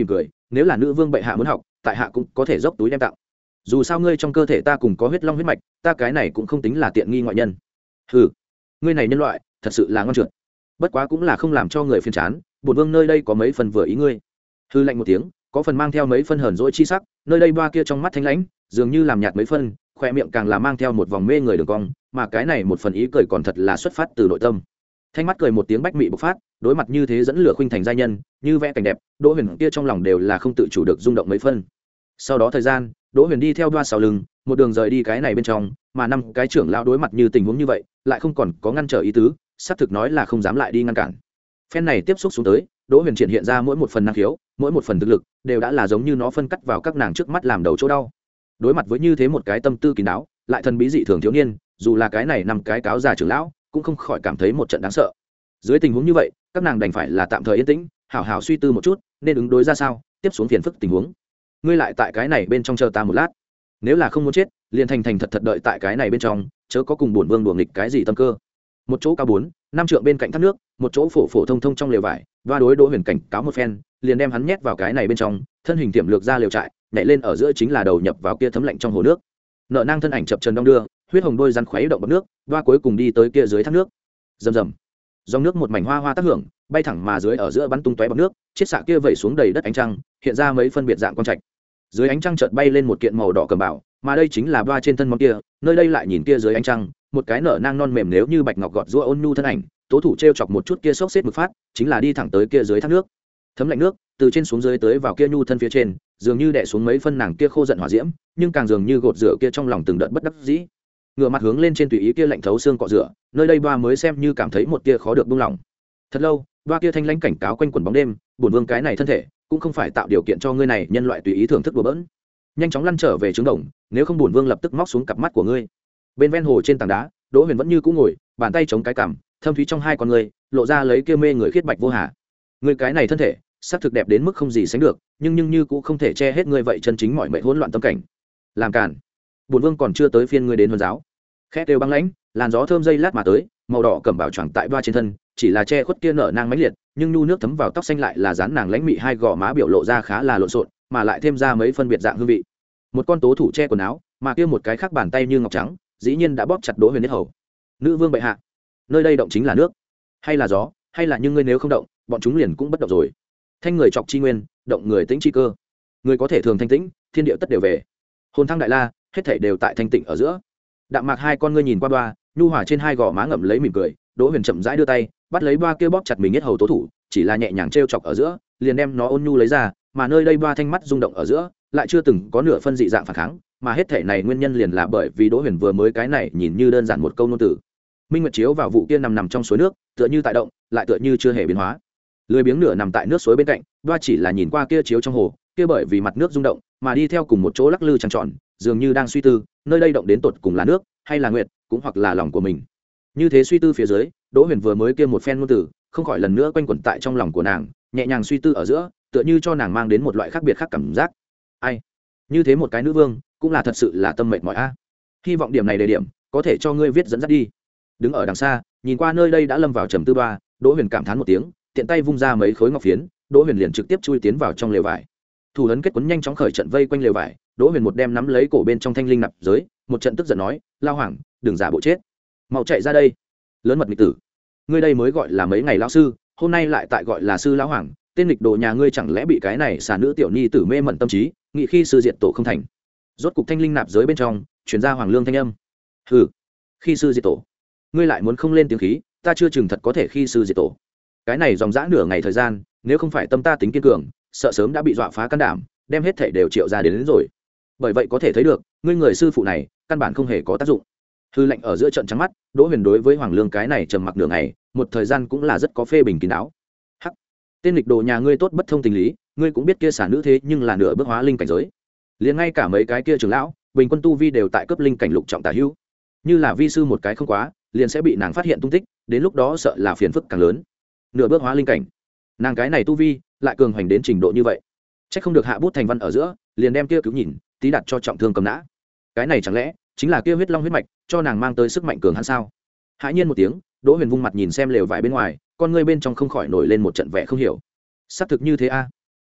A: nếu là nữ vương bệ hạ muốn học tại hạ cũng có thể dốc túi đem tặng. Dù sao ngươi trong cơ thể ta cùng có huyết long huyết mạch, ta cái này cũng không tính là tiện nghi ngoại nhân. Hừ, ngươi này nhân loại thật sự là ngon trượt, bất quá cũng là không làm cho người phiền chán. Bổn vương nơi đây có mấy phần vừa ý ngươi. Hư lạnh một tiếng, có phần mang theo mấy phân hờn dỗi chi sắc, nơi đây ba kia trong mắt thanh lãnh dường như làm nhạt mấy phân, khoe miệng càng là mang theo một vòng mê người đường cong, mà cái này một phần ý cười còn thật là xuất phát từ nội tâm. Thanh mắt cười một tiếng bách mị bộc phát, đối mặt như thế dẫn lửa khuynh thành giai nhân, như vẽ cảnh đẹp, Đỗ Huyền kia trong lòng đều là không tự chủ được rung động mấy phân. Sau đó thời gian, Đỗ Huyền đi theo đoa sau lưng, một đường rời đi cái này bên trong, mà năm cái trưởng lão đối mặt như tình huống như vậy, lại không còn có ngăn trở ý tứ, xác thực nói là không dám lại đi ngăn cản. Phen này tiếp xúc xuống tới, Đỗ Huyền triển hiện ra mỗi một phần năng khiếu, mỗi một phần thực lực, đều đã là giống như nó phân cắt vào các nàng trước mắt làm đầu chỗ đau. Đối mặt với như thế một cái tâm tư kín đáo, lại thần bí dị thường thiếu niên, dù là cái này năm cái cáo già trưởng lão, cũng không khỏi cảm thấy một trận đáng sợ. Dưới tình huống như vậy, các nàng đành phải là tạm thời yên tĩnh, hảo hảo suy tư một chút, nên ứng đối ra sao, tiếp xuống phiền phức tình huống. Ngươi lại tại cái này bên trong chờ ta một lát, nếu là không muốn chết, liền thành thành thật thật đợi tại cái này bên trong, chớ có cùng bổn vương đùa nghịch cái gì tâm cơ. Một chỗ cao bốn, năm trượng bên cạnh thác nước, một chỗ phổ phổ thông thông trong lều vải, đoa đối Đỗ Huyền cảnh cáo một phen, liền đem hắn nhét vào cái này bên trong, thân hình tiệm lược ra lều trại, nhảy lên ở giữa chính là đầu nhập vào kia thấm lạnh trong hồ nước. Nợ nang thân ảnh chập chờn đong đưa, huyết hồng đôi rắn khuấy động bọt nước, đoa cuối cùng đi tới kia dưới thác nước. Rầm rầm, dòng nước một mảnh hoa hoa tác hưởng, bay thẳng mà dưới ở giữa bắn tung tóe bọt nước, chiết xạ kia vẩy xuống đầy đất ánh trăng, hiện ra mấy phân biệt dạng quang trạch. Dưới ánh trăng chợt bay lên một kiện màu đỏ cầm bảo, mà đây chính là đoa trên thân món kia, nơi đây lại nhìn kia dưới ánh trăng, một cái nở nang non mềm nếu như bạch ngọc gọt giũa ôn nhu thân ảnh, tố thủ treo chọc một chút kia xốc xếp mực phát, chính là đi thẳng tới kia dưới thác nước. Thấm lạnh nước từ trên xuống dưới tới vào kia nhu thân phía trên, dường như đè xuống mấy phân nàng kia khô giận hỏa diễm, nhưng càng dường như gột rửa kia trong lòng từng đợt bất đắc dĩ. Ngửa mặt hướng lên trên tùy ý kia lạnh thấu xương cọ rửa, nơi đây Đoa mới xem như cảm thấy một tia khó được buông lỏng. Thật lâu, Đoa kia thanh lãnh cảnh cáo quanh quẩn bóng đêm, bổn vương cái này thân thể, cũng không phải tạo điều kiện cho ngươi này nhân loại tùy ý thưởng thức đùa bỡn. Nhanh chóng lăn trở về trứng đồng, nếu không bổn vương lập tức móc xuống cặp mắt của ngươi. Bên ven hồ trên tảng đá, Đỗ Huyền vẫn như cũ ngồi, bàn tay chống cái cằm, thâm thúy trong hai con người, lộ ra lấy kia mê người khiết bạch vô hà. Ngươi cái này thân thể, sắc thực đẹp đến mức không gì sánh được, nhưng nhưng như cũng không thể che hết ngươi vậy chân chính mọi mệnh hỗn loạn tâm cảnh. Làm cản, bổn vương còn chưa tới phiên ngươi đến huấn giáo. Khẽ kêu băng lãnh, làn gió thơm dây lát mà tới, màu đỏ cẩm bảo choàng tại Đoa trên thân, chỉ là che khuất kia nở nang mãnh liệt, nhưng nhu nước thấm vào tóc xanh lại là dán nàng lãnh mị hai gò má biểu lộ ra khá là lộn xộn, mà lại thêm ra mấy phân biệt dạng hương vị. Một con tố thủ che quần áo, mà kia một cái khác bàn tay như ngọc trắng, dĩ nhiên đã bóp chặt Đỗ Huyền nhất hầu. Nữ vương bệ hạ, nơi đây động chính là nước, hay là gió, hay là nhưng ngươi nếu không động, bọn chúng liền cũng bất động rồi. Thanh người chọc chi nguyên, động người tĩnh chi cơ. Người có thể thường thanh tĩnh, thiên địa tất đều về. Hồn thăng đại la, hết thảy đều tại thanh tịnh ở giữa. Đạm mạc hai con ngươi nhìn qua Đoa, nhu hòa trên hai gò má ngậm lấy mỉm cười. Đỗ Huyền chậm rãi đưa tay, bắt lấy Đoa kia bóp chặt mình nhất hầu tố thủ, chỉ là nhẹ nhàng trêu chọc ở giữa, liền đem nó ôn nhu lấy ra, mà nơi đây Đoa thanh mắt rung động ở giữa, lại chưa từng có nửa phân dị dạng phản kháng, mà hết thể này nguyên nhân liền là bởi vì Đỗ Huyền vừa mới cái này nhìn như đơn giản một câu ngôn từ. Minh Nguyệt chiếu vào vụ kia nằm nằm trong suối nước, tựa như tại động, lại tựa như chưa hề biến hóa. Lười biếng nửa nằm tại nước suối bên cạnh, Đoa chỉ là nhìn qua kia chiếu trong hồ, kia bởi vì mặt nước rung động, mà đi theo cùng một chỗ lắc lư trăng tròn, dường như đang suy tư, nơi đây động đến tột cùng là nước, hay là nguyệt, cũng hoặc là lòng của mình. Như thế suy tư phía dưới, Đỗ Huyền vừa mới kia một phen ngôn từ, không khỏi lần nữa quanh quẩn tại trong lòng của nàng, nhẹ nhàng suy tư ở giữa, tựa như cho nàng mang đến một loại khác biệt khác cảm giác. Ai? Như thế một cái nữ vương, cũng là thật sự là tâm mệnh mỏi a. Hy vọng điểm này đề điểm, có thể cho ngươi viết dẫn dắt đi. Đứng ở đằng xa, nhìn qua nơi đây đã lâm vào trầm tư Đoa, Đỗ Huyền cảm thán một tiếng, tiện tay vung ra mấy khối ngọc phiến, Đỗ Huyền liền trực tiếp chui tiến vào trong lều vải. Thủ ấn kết quấn nhanh chóng khởi trận vây quanh lều vải, Đỗ Huyền một đem nắm lấy cổ bên trong thanh linh nạp giới, một trận tức giận nói, lao hoàng, đừng giả bộ chết, mau chạy ra đây, lớn mật nghịch tử, ngươi đây mới gọi là mấy ngày lão sư, hôm nay lại tại gọi là sư lão hoàng, tên nghịch đồ nhà ngươi chẳng lẽ bị cái này xà nữ tiểu nhi tử mê mẩn tâm trí, nghĩ khi sư diệt tổ không thành. Rốt cục thanh linh nạp giới bên trong chuyển ra hoàng lương thanh âm. Hừ, khi sư diệt tổ, ngươi lại muốn không lên tiếng khí, ta chưa chừng thật có thể khi sư diệt tổ. Cái này dòng dã nửa ngày thời gian, nếu không phải tâm ta tính kiên cường, sợ sớm đã bị dọa phá can đảm, đem hết thể đều triệu ra đến, đến rồi. Bởi vậy có thể thấy được, ngươi người sư phụ này căn bản không hề có tác dụng. Hư lệnh ở giữa trận trắng mắt, Đỗ Huyền đối với hoàng lương cái này trầm mặc nửa ngày, một thời gian cũng là rất có phê bình kín đáo. Hắc, tên lịch đồ nhà ngươi tốt bất thông tình lý, ngươi cũng biết kia xả nữ thế nhưng là nửa bước hóa linh cảnh giới, liền ngay cả mấy cái kia trưởng lão bình quân tu vi đều tại cấp linh cảnh lục trọng tả hữu, như là vi sư một cái không quá, liền sẽ bị nàng phát hiện tung tích, đến lúc đó sợ là phiền phức càng lớn. Nửa bước hóa linh cảnh, nàng cái này tu vi lại cường hoành đến trình độ như vậy, chắc không được hạ bút thành văn ở giữa liền đem kia cứu nhìn tí đặt cho trọng thương cầm nã. Cái này chẳng lẽ chính là kia huyết long huyết mạch cho nàng mang tới sức mạnh cường hãn sao? Hãi nhiên một tiếng, Đỗ Huyền vung mặt nhìn xem lều vải bên ngoài, con ngươi bên trong không khỏi nổi lên một trận vẻ không hiểu. Xác thực như thế a?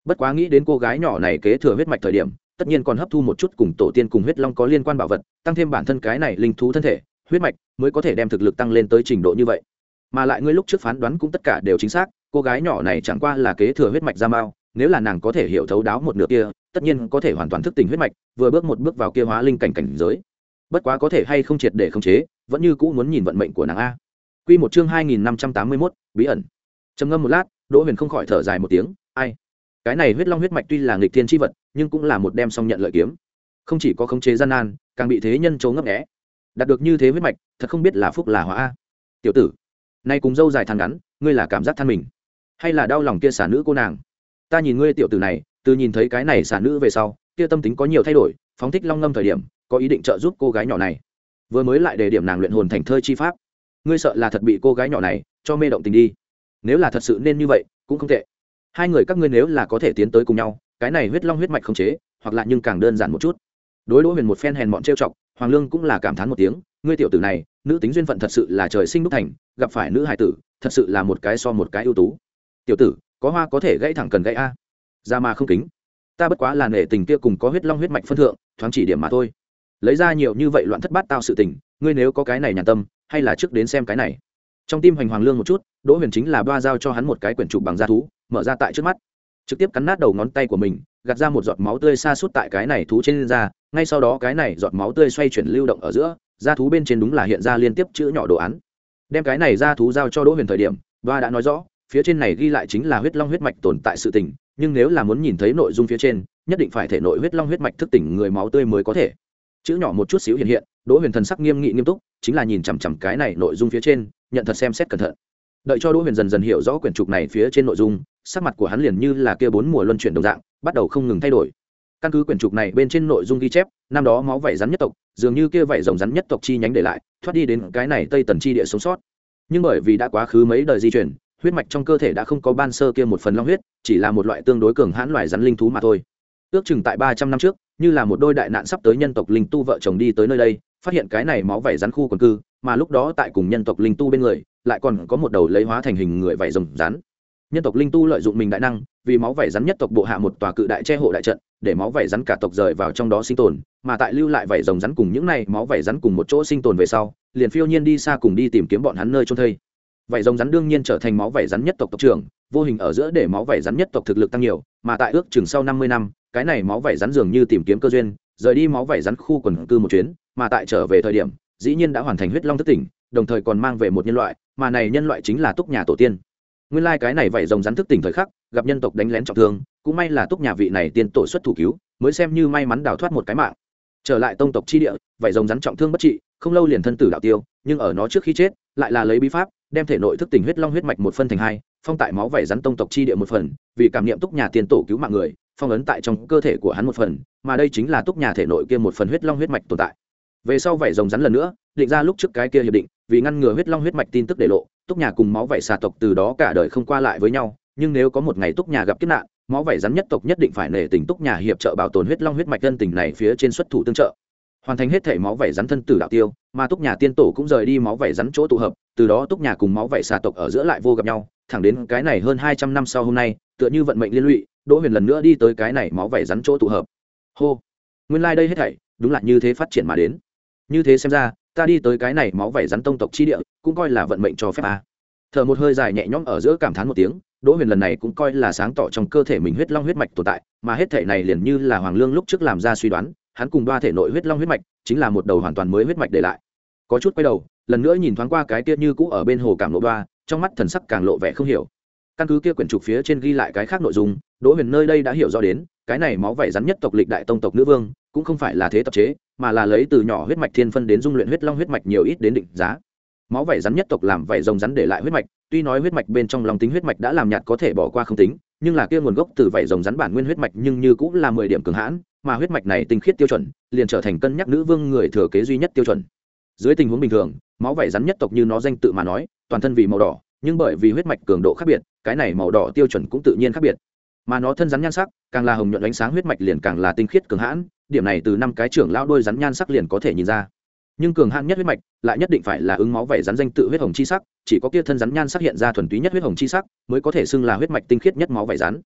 A: bất quá nghĩ đến cô gái nhỏ này kế thừa huyết mạch thời điểm tất nhiên còn hấp thu một chút cùng tổ tiên cùng huyết long có liên quan bảo vật, tăng thêm bản thân cái này linh thú thân thể huyết mạch mới có thể đem thực lực tăng lên tới trình độ như vậy. Mà lại ngươi lúc trước phán đoán cũng tất cả đều chính xác, cô gái nhỏ này chẳng qua là kế thừa huyết mạch gia mao, nếu là nàng có thể hiểu thấu đáo một nửa kia tất nhiên có thể hoàn toàn thức tỉnh huyết mạch, vừa bước một bước vào kia hóa linh cảnh cảnh giới. Bất quá có thể hay không triệt để khống chế vẫn như cũ muốn nhìn vận mệnh của nàng a. Quy một chương hai nghìn năm trăm tám mươi mốt, bí ẩn. Trầm ngâm một lát, Đỗ Huyền không khỏi thở dài một tiếng, ai, cái này huyết long huyết mạch tuy là nghịch thiên chi vật nhưng cũng là một đem song nhận lợi kiếm, không chỉ có khống chế gian nan càng bị thế nhân trố ngấp nghé. Đạt được như thế huyết mạch thật không biết là phúc là họa a. Tiểu tử nay cùng dâu dài than ngắn, ngươi là cảm giác than mình hay là đau lòng kia xả nữ cô nàng? Ta nhìn ngươi tiểu tử này từ nhìn thấy cái này xả nữ về sau kia tâm tính có nhiều thay đổi, phóng thích long ngâm thời điểm có ý định trợ giúp cô gái nhỏ này, vừa mới lại đề điểm nàng luyện hồn thành thơ chi pháp. Ngươi sợ là thật bị cô gái nhỏ này cho mê động tình đi. Nếu là thật sự nên như vậy cũng không tệ, hai người các ngươi nếu là có thể tiến tới cùng nhau, cái này huyết long huyết mạch không chế hoặc là nhưng càng đơn giản một chút. Đối Đỗ Huyền một phen hèn mọn trêu chọc, Hoàng Lương cũng là cảm thán một tiếng, ngươi tiểu tử này nữ tính duyên phận thật sự là trời sinh đúc thành, gặp phải nữ hài tử thật sự là một cái so một cái ưu tú. Tiểu tử có hoa có thể gãy thẳng cần gãy a, ra mà không kính, ta bất quá là nể tình kia cùng có huyết long huyết mạch phân thượng thoáng chỉ điểm mà thôi, lấy ra nhiều như vậy loạn thất bát tao sự tình, ngươi nếu có cái này nhàn tâm hay là trước đến xem cái này. Trong tim hoành Hoàng Lương một chút, Đỗ Huyền chính là ba giao cho hắn một cái quyển trục bằng da thú mở ra tại trước mắt, trực tiếp cắn nát đầu ngón tay của mình, gạt ra một giọt máu tươi xa suốt tại cái này thú trên da. Ngay sau đó cái này giọt máu tươi xoay chuyển lưu động ở giữa da thú bên trên, đúng là hiện ra liên tiếp chữ nhỏ đồ án. Đem cái này da thú giao cho Đỗ Huyền thời điểm, ba đã nói rõ phía trên này ghi lại chính là huyết long huyết mạch tồn tại sự tình, nhưng nếu là muốn nhìn thấy nội dung phía trên nhất định phải thể nội huyết long huyết mạch thức tỉnh người máu tươi mới có thể. Chữ nhỏ một chút xíu hiện hiện, Đỗ Huyền thần sắc nghiêm nghị nghiêm túc, chính là nhìn chằm chằm cái này nội dung phía trên, nhận thật xem xét cẩn thận. Đợi cho Đỗ Huyền dần dần hiểu rõ quyển trục này phía trên nội dung, sắc mặt của hắn liền như là kia bốn mùa luân chuyển đồng dạng, bắt đầu không ngừng thay đổi. Căn cứ quyển trục này bên trên nội dung ghi chép, năm đó máu vảy rắn nhất tộc dường như kia vảy rồng rắn nhất tộc chi nhánh để lại, thoát đi đến cái này Tây Tần chi địa sống sót. Nhưng bởi vì đã quá khứ mấy đời di chuyển, huyết mạch trong cơ thể đã không có ban sơ kia một phần long huyết, chỉ là một loại tương đối cường hãn loài rắn linh thú mà thôi. Ước chừng tại ba trăm năm trước, như là một đôi đại nạn sắp tới nhân tộc linh tu vợ chồng đi tới nơi đây, phát hiện cái này máu vảy rắn khu quần cư, mà lúc đó tại cùng nhân tộc linh tu bên người, lại còn có một đầu lấy hóa thành hình người vảy rồng rắn. Nhân tộc linh tu lợi dụng mình đại năng, vì máu vảy rắn nhất tộc bộ hạ một tòa cự đại che hộ đại trận, để máu vảy rắn cả tộc rời vào trong đó sinh tồn, mà tại lưu lại vảy rồng rắn cùng những này máu vảy rắn cùng một chỗ sinh tồn về sau, liền phiêu nhiên đi xa cùng đi tìm kiếm bọn hắn nơi chôn thây. Vảy rồng rắn đương nhiên trở thành máu vảy rắn nhất tộc tộc trưởng, vô hình ở giữa để máu vảy rắn nhất tộc thực lực tăng nhiều, mà tại ước chừng sau năm mươi năm, cái này máu vảy rắn dường như tìm kiếm cơ duyên, rời đi máu vảy rắn khu quần cư một chuyến, mà tại trở về thời điểm, dĩ nhiên đã hoàn thành huyết long thức tỉnh, đồng thời còn mang về một nhân loại, mà này nhân loại chính là Túc nhà tổ tiên. Nguyên lai like cái này vảy rồng rắn thức tỉnh thời khắc, gặp nhân tộc đánh lén trọng thương, cũng may là Túc nhà vị này tiên tổ xuất thủ cứu, mới xem như may mắn đào thoát một cái mạng. Trở lại tông tộc chi địa, vảy rồng rắn trọng thương bất trị, không lâu liền thân tử đạo tiêu, nhưng ở nó trước khi chết, lại là lấy bí pháp, đem thể nội thức tỉnh huyết long huyết mạch một phân thành hai, phong tại máu vảy rắn tông tộc chi địa một phần, vì cảm niệm Túc nhà tiên tổ cứu mạng người, phong ấn tại trong cơ thể của hắn một phần, mà đây chính là Túc nhà thể nội kia một phần huyết long huyết mạch tồn tại. Về sau vảy rồng rắn lần nữa định ra lúc trước cái kia hiệp định, vì ngăn ngừa huyết long huyết mạch tin tức để lộ, Túc nhà cùng máu vảy xà tộc từ đó cả đời không qua lại với nhau, nhưng nếu có một ngày Túc nhà gặp kiếp nạn, máu vảy rắn nhất tộc nhất định phải nể tình Túc nhà hiệp trợ bảo tồn huyết long huyết mạch thân tình này phía trên xuất thủ tương trợ, hoàn thành hết thể máu vảy rắn thân tử đạo tiêu, mà Túc nhà tiên tổ cũng rời đi máu vảy rắn chỗ tụ hợp, từ đó Túc nhà cùng máu vảy xà tộc ở giữa lại vô gặp nhau, thẳng đến cái này hơn hai trăm năm sau hôm nay, tựa như vận mệnh liên lụy, Đỗ Huyền lần nữa đi tới cái này máu vảy rắn chỗ tụ hợp. Hô, nguyên lai like đây hết thảy đúng là như thế phát triển mà đến. Như thế xem ra, ta đi tới cái này máu vảy rắn tông tộc chi địa, cũng coi là vận mệnh cho phép a. Thở một hơi dài nhẹ nhõm ở giữa cảm thán một tiếng, Đỗ Huyền lần này cũng coi là sáng tỏ trong cơ thể mình huyết long huyết mạch tồn tại, mà hết thảy này liền như là Hoàng Lương lúc trước làm ra suy đoán, hắn cùng ba thể nội huyết long huyết mạch, chính là một đầu hoàn toàn mới huyết mạch để lại. Có chút quay đầu, lần nữa nhìn thoáng qua cái kia như cũ ở bên hồ cảm lộ đoa, trong mắt thần sắc càng lộ vẻ không hiểu. Căn cứ kia quyển trục phía trên ghi lại cái khác nội dung, Đỗ Huyền nơi đây đã hiểu rõ đến, cái này máu vảy rắn nhất tộc lịch đại tông tộc nữ vương, cũng không phải là thế tập chế, mà là lấy từ nhỏ huyết mạch thiên phân đến dung luyện huyết long huyết mạch nhiều ít đến định giá. Máu vảy rắn nhất tộc làm vảy rồng rắn để lại huyết mạch, tuy nói huyết mạch bên trong long tính huyết mạch đã làm nhạt có thể bỏ qua không tính, nhưng là kia nguồn gốc từ vảy rồng rắn bản nguyên huyết mạch nhưng như cũng là mười điểm cường hãn, mà huyết mạch này tinh khiết tiêu chuẩn, liền trở thành cân nhắc nữ vương người thừa kế duy nhất tiêu chuẩn. Dưới tình huống bình thường, máu vảy rắn nhất tộc như nó danh tự mà nói, toàn thân vì màu đỏ, nhưng bởi vì huyết mạch cường độ khác biệt, cái này màu đỏ tiêu chuẩn cũng tự nhiên khác biệt. Mà nó thân rắn nhan sắc, càng là hồng nhuận ánh sáng huyết mạch liền càng là tinh khiết cường hãn, điểm này từ năm cái trưởng lão đôi rắn nhan sắc liền có thể nhìn ra. Nhưng cường hãn nhất huyết mạch lại nhất định phải là ứng máu vảy rắn danh tự huyết hồng chi sắc, chỉ có kia thân rắn nhan sắc hiện ra thuần túy nhất huyết hồng chi sắc, mới có thể xưng là huyết mạch tinh khiết nhất máu vảy rắn.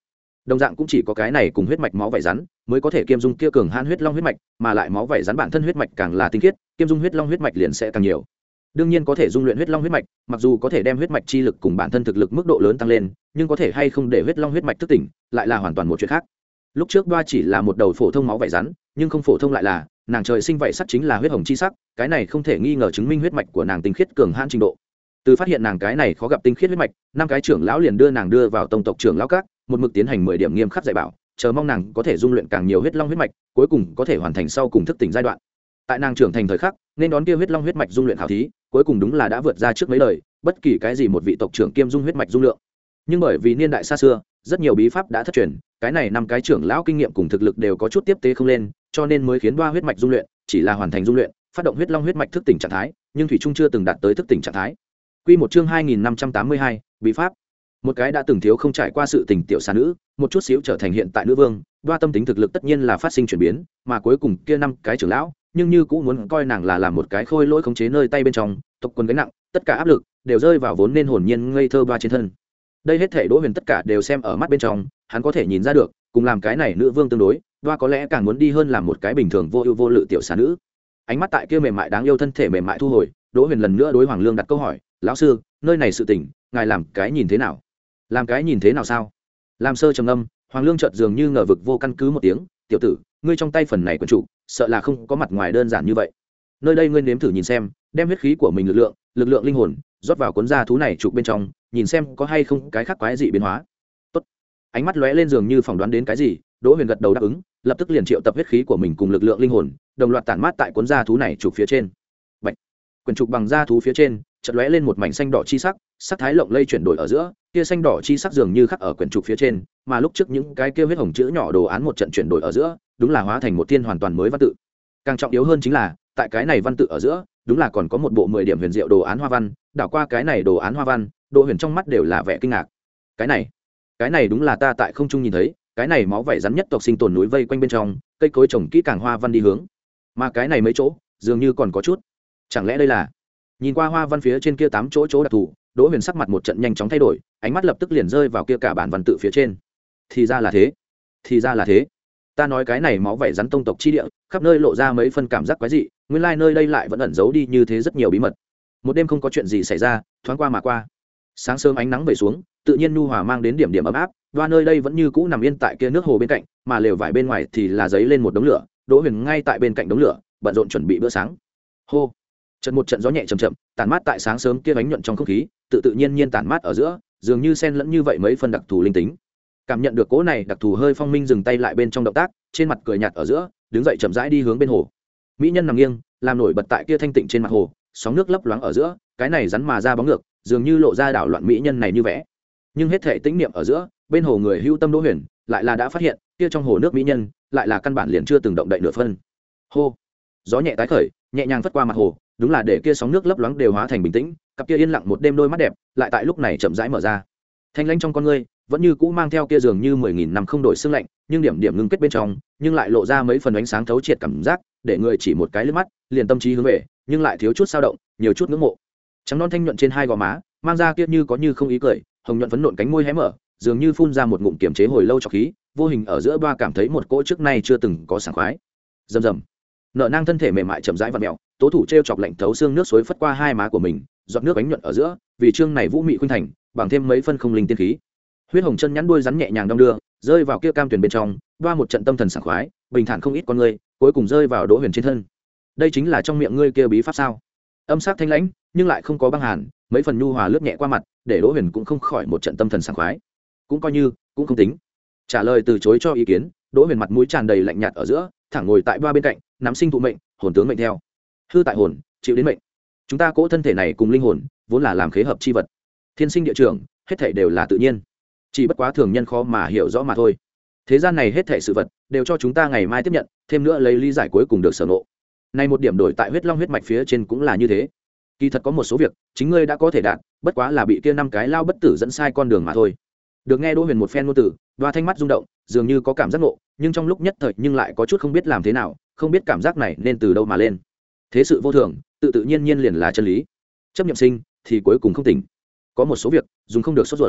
A: đồng dạng cũng chỉ có cái này cùng huyết mạch máu vảy rắn mới có thể kiêm dung kia cường hãn huyết long huyết mạch, mà lại máu vảy rắn bản thân huyết mạch càng là tinh khiết, kiêm dung huyết long huyết mạch liền sẽ càng nhiều. Đương nhiên có thể dung luyện huyết long huyết mạch, mặc dù có thể đem huyết mạch chi lực cùng bản thân thực lực mức độ lớn tăng lên, nhưng có thể hay không để huyết long huyết mạch thức tỉnh, lại là hoàn toàn một chuyện khác. Lúc trước Đoa chỉ là một đầu phổ thông máu vảy rắn, nhưng không phổ thông lại là nàng trời sinh vậy sắc chính là huyết hồng chi sắc, cái này không thể nghi ngờ chứng minh huyết mạch của nàng tinh khiết cường hãn trình độ. Từ phát hiện nàng cái này khó gặp tinh khiết huyết mạch, năm cái trưởng lão liền đưa nàng đưa vào tông tộc trưởng lão các, một mực tiến hành mười điểm nghiêm khắc dạy bảo, chờ mong nàng có thể dung luyện càng nhiều huyết long huyết mạch, cuối cùng có thể hoàn thành sau cùng thức tỉnh giai đoạn. Tại nàng trưởng thành thời khắc, nên đón kia huyết long huyết mạch dung luyện khảo thí, cuối cùng đúng là đã vượt ra trước mấy lời, bất kỳ cái gì một vị tộc trưởng kiêm dung huyết mạch dung lượng. Nhưng bởi vì niên đại xa xưa, rất nhiều bí pháp đã thất truyền, cái này năm cái trưởng lão kinh nghiệm cùng thực lực đều có chút tiếp tế không lên, cho nên mới khiến Đoa huyết mạch dung luyện chỉ là hoàn thành dung luyện, phát động huyết long huyết mạch thức tỉnh trạng thái, nhưng thủy trung chưa từng đạt tới thức tỉnh trạng thái. Quy một chương hai nghìn năm trăm tám mươi hai, bí pháp. Một cái đã từng thiếu không trải qua sự tình tiểu xà nữ, một chút xíu trở thành hiện tại nữ vương, Đoa tâm tính thực lực tất nhiên là phát sinh chuyển biến, mà cuối cùng kia năm cái trưởng lão, nhưng như cũng muốn coi nàng là làm một cái khôi lỗi khống chế nơi tay bên trong, tộc quân gánh nặng, tất cả áp lực đều rơi vào vốn nên hồn nhiên ngây thơ Đoa trên thân. Đây hết thảy Đỗ Huyền tất cả đều xem ở mắt bên trong, hắn có thể nhìn ra được, cùng làm cái này nữ vương tương đối, Đoa có lẽ càng muốn đi hơn làm một cái bình thường vô ưu vô lự tiểu xà nữ. Ánh mắt tại kia mềm mại đáng yêu thân thể mềm mại thu hồi, Đỗ Huyền lần nữa đối Hoàng Lương đặt câu hỏi, lão sư, nơi này sự tình, ngài làm cái nhìn thế nào? Làm cái nhìn thế nào sao? Làm sơ trầm ngâm, Hoàng Lương chợt dường như ngờ vực vô căn cứ một tiếng, tiểu tử, ngươi trong tay phần này quyển trụ, sợ là không có mặt ngoài đơn giản như vậy. Nơi đây ngươi nếm thử nhìn xem, đem huyết khí của mình lực lượng, lực lượng linh hồn, rót vào cuốn da thú này trụ bên trong, nhìn xem có hay không cái khác quái dị biến hóa. Tốt. Ánh mắt lóe lên dường như phỏng đoán đến cái gì, Đỗ Huyền gật đầu đáp ứng, lập tức liền triệu tập huyết khí của mình cùng lực lượng linh hồn, đồng loạt tản mát tại cuốn da thú này trụ phía trên. Bạch. Quyển trục bằng da thú phía trên, chợt lóe lên một mảnh xanh đỏ chi sắc, sắc thái lộng lây chuyển đổi ở giữa, kia xanh đỏ chi sắc dường như khắc ở quyển trục phía trên, mà lúc trước những cái kia huyết hồng chữ nhỏ đồ án một trận chuyển đổi ở giữa, đúng là hóa thành một thiên hoàn toàn mới văn tự. Càng trọng yếu hơn chính là, tại cái này văn tự ở giữa, đúng là còn có một bộ mười điểm huyền diệu đồ án hoa văn, đảo qua cái này đồ án hoa văn, Đỗ Huyền trong mắt đều là vẻ kinh ngạc. Cái này, cái này đúng là ta tại không trung nhìn thấy, cái này máu vảy rắn nhất tộc sinh tồn núi vây quanh bên trong, cây cối trồng kỹ càng hoa văn đi hướng. Mà cái này mấy chỗ, dường như còn có chút. Chẳng lẽ đây là? Nhìn qua hoa văn phía trên kia tám chỗ chỗ đặc thù, Đỗ Huyền sắc mặt một trận nhanh chóng thay đổi, ánh mắt lập tức liền rơi vào kia cả bản văn tự phía trên. Thì ra là thế, thì ra là thế. Ta nói cái này máu vảy rắn tông tộc chi địa, khắp nơi lộ ra mấy phân cảm giác quái dị, nguyên lai nơi đây lại vẫn ẩn giấu đi như thế rất nhiều bí mật. Một đêm không có chuyện gì xảy ra, thoáng qua mà qua. Sáng sớm ánh nắng về xuống, tự nhiên nhu hòa mang đến điểm điểm ấm áp, Đoa nơi đây vẫn như cũ nằm yên tại kia nước hồ bên cạnh, mà lều vải bên ngoài thì là giấy lên một đống lửa, Đỗ Huyền ngay tại bên cạnh đống lửa, bận rộn chuẩn bị bữa sáng. Hô. Trận một trận gió nhẹ chậm chậm, tản mát tại sáng sớm kia ánh nhuận trong không khí, tự tự nhiên nhiên tản mát ở giữa, dường như xen lẫn như vậy mấy phần đặc thù linh tính. Cảm nhận được cỗ này đặc thù hơi phong minh dừng tay lại bên trong động tác, trên mặt cười nhạt ở giữa, đứng dậy chậm rãi đi hướng bên hồ. Mỹ nhân nằm nghiêng, làm nổi bật tại kia thanh tịnh trên mặt hồ, sóng nước lấp loáng ở giữa, cái này rắn mà ra bóng ngược, dường như lộ ra đảo loạn mỹ nhân này như vẽ. Nhưng hết thể tĩnh niệm ở giữa, bên hồ người hưu tâm Đỗ Huyền, lại là đã phát hiện, kia trong hồ nước mỹ nhân, lại là căn bản liền chưa từng động đậy nửa phân. Hô. Gió nhẹ tái khởi, nhẹ nhàng phất qua mặt hồ, đúng là để kia sóng nước lấp loáng đều hóa thành bình tĩnh, cặp kia yên lặng một đêm đôi mắt đẹp, lại tại lúc này chậm rãi mở ra. Thanh lãnh trong con ngươi, vẫn như cũ mang theo kia dường như mười nghìn năm không đổi sương lạnh, nhưng điểm điểm ngưng kết bên trong, nhưng lại lộ ra mấy phần ánh sáng thấu triệt cảm giác, để người chỉ một cái liếc mắt, liền tâm trí hướng về, nhưng lại thiếu chút dao động, nhiều chút ngưỡng mộ. Trắng non thanh nhuận trên hai gò má, mang ra kia như có như không ý cười, hồng nhuận phấn nộn cánh môi hé mở, dường như phun ra một ngụm kiềm chế hồi lâu trọc khí, vô hình ở giữa ba cảm thấy một cỗ trước nay chưa từng có sảng khoái. Rầm rầm. Nợ nang thân thể mềm mại chậm rãi vặn mèo, tố thủ treo chọc lạnh thấu xương nước suối phất qua hai má của mình, giọt nước ánh nhuận ở giữa, vì chương này vũ mị khuynh thành, bằng thêm mấy phân không linh tiên khí. Huyết hồng chân nhắn đuôi rắn nhẹ nhàng đong đưa, rơi vào kia cam tuyển bên trong, đoa một trận tâm thần sảng khoái, bình thản không ít con ngươi, cuối cùng rơi vào Đỗ Huyền trên thân. Đây chính là trong miệng ngươi kia bí pháp sao? Âm sắc thanh lãnh, nhưng lại không có băng hàn, mấy phần nhu hòa lướt nhẹ qua mặt, để Đỗ Huyền cũng không khỏi một trận tâm thần sảng khoái. Cũng coi như, cũng không tính. Trả lời từ chối cho ý kiến, Đỗ Huyền mặt mũi tràn đầy lạnh nhạt ở giữa, thẳng ngồi tại đoa bên cạnh, nắm sinh thụ mệnh, hồn tướng mệnh theo. Hư tại hồn, chịu đến mệnh. Chúng ta cỗ thân thể này cùng linh hồn, vốn là làm khế hợp chi vật. Thiên sinh địa trưởng, hết thảy đều là tự nhiên. Chỉ bất quá thường nhân khó mà hiểu rõ mà thôi. Thế gian này hết thảy sự vật đều cho chúng ta ngày mai tiếp nhận, thêm nữa lấy lý giải cuối cùng được sở ngộ. Nay một điểm đổi tại huyết long huyết mạch phía trên cũng là như thế. Kỳ thật có một số việc, chính ngươi đã có thể đạt, bất quá là bị kia năm cái lao bất tử dẫn sai con đường mà thôi. Được nghe Đỗ Huyền một phen ngôn từ, Đoa thanh mắt rung động, dường như có cảm giác ngộ, nhưng trong lúc nhất thời nhưng lại có chút không biết làm thế nào, không biết cảm giác này nên từ đâu mà lên. Thế sự vô thường, tự tự nhiên nhiên liền là chân lý. Chấp niệm sinh thì cuối cùng không tỉnh. Có một số việc dùng không được sốt ruột.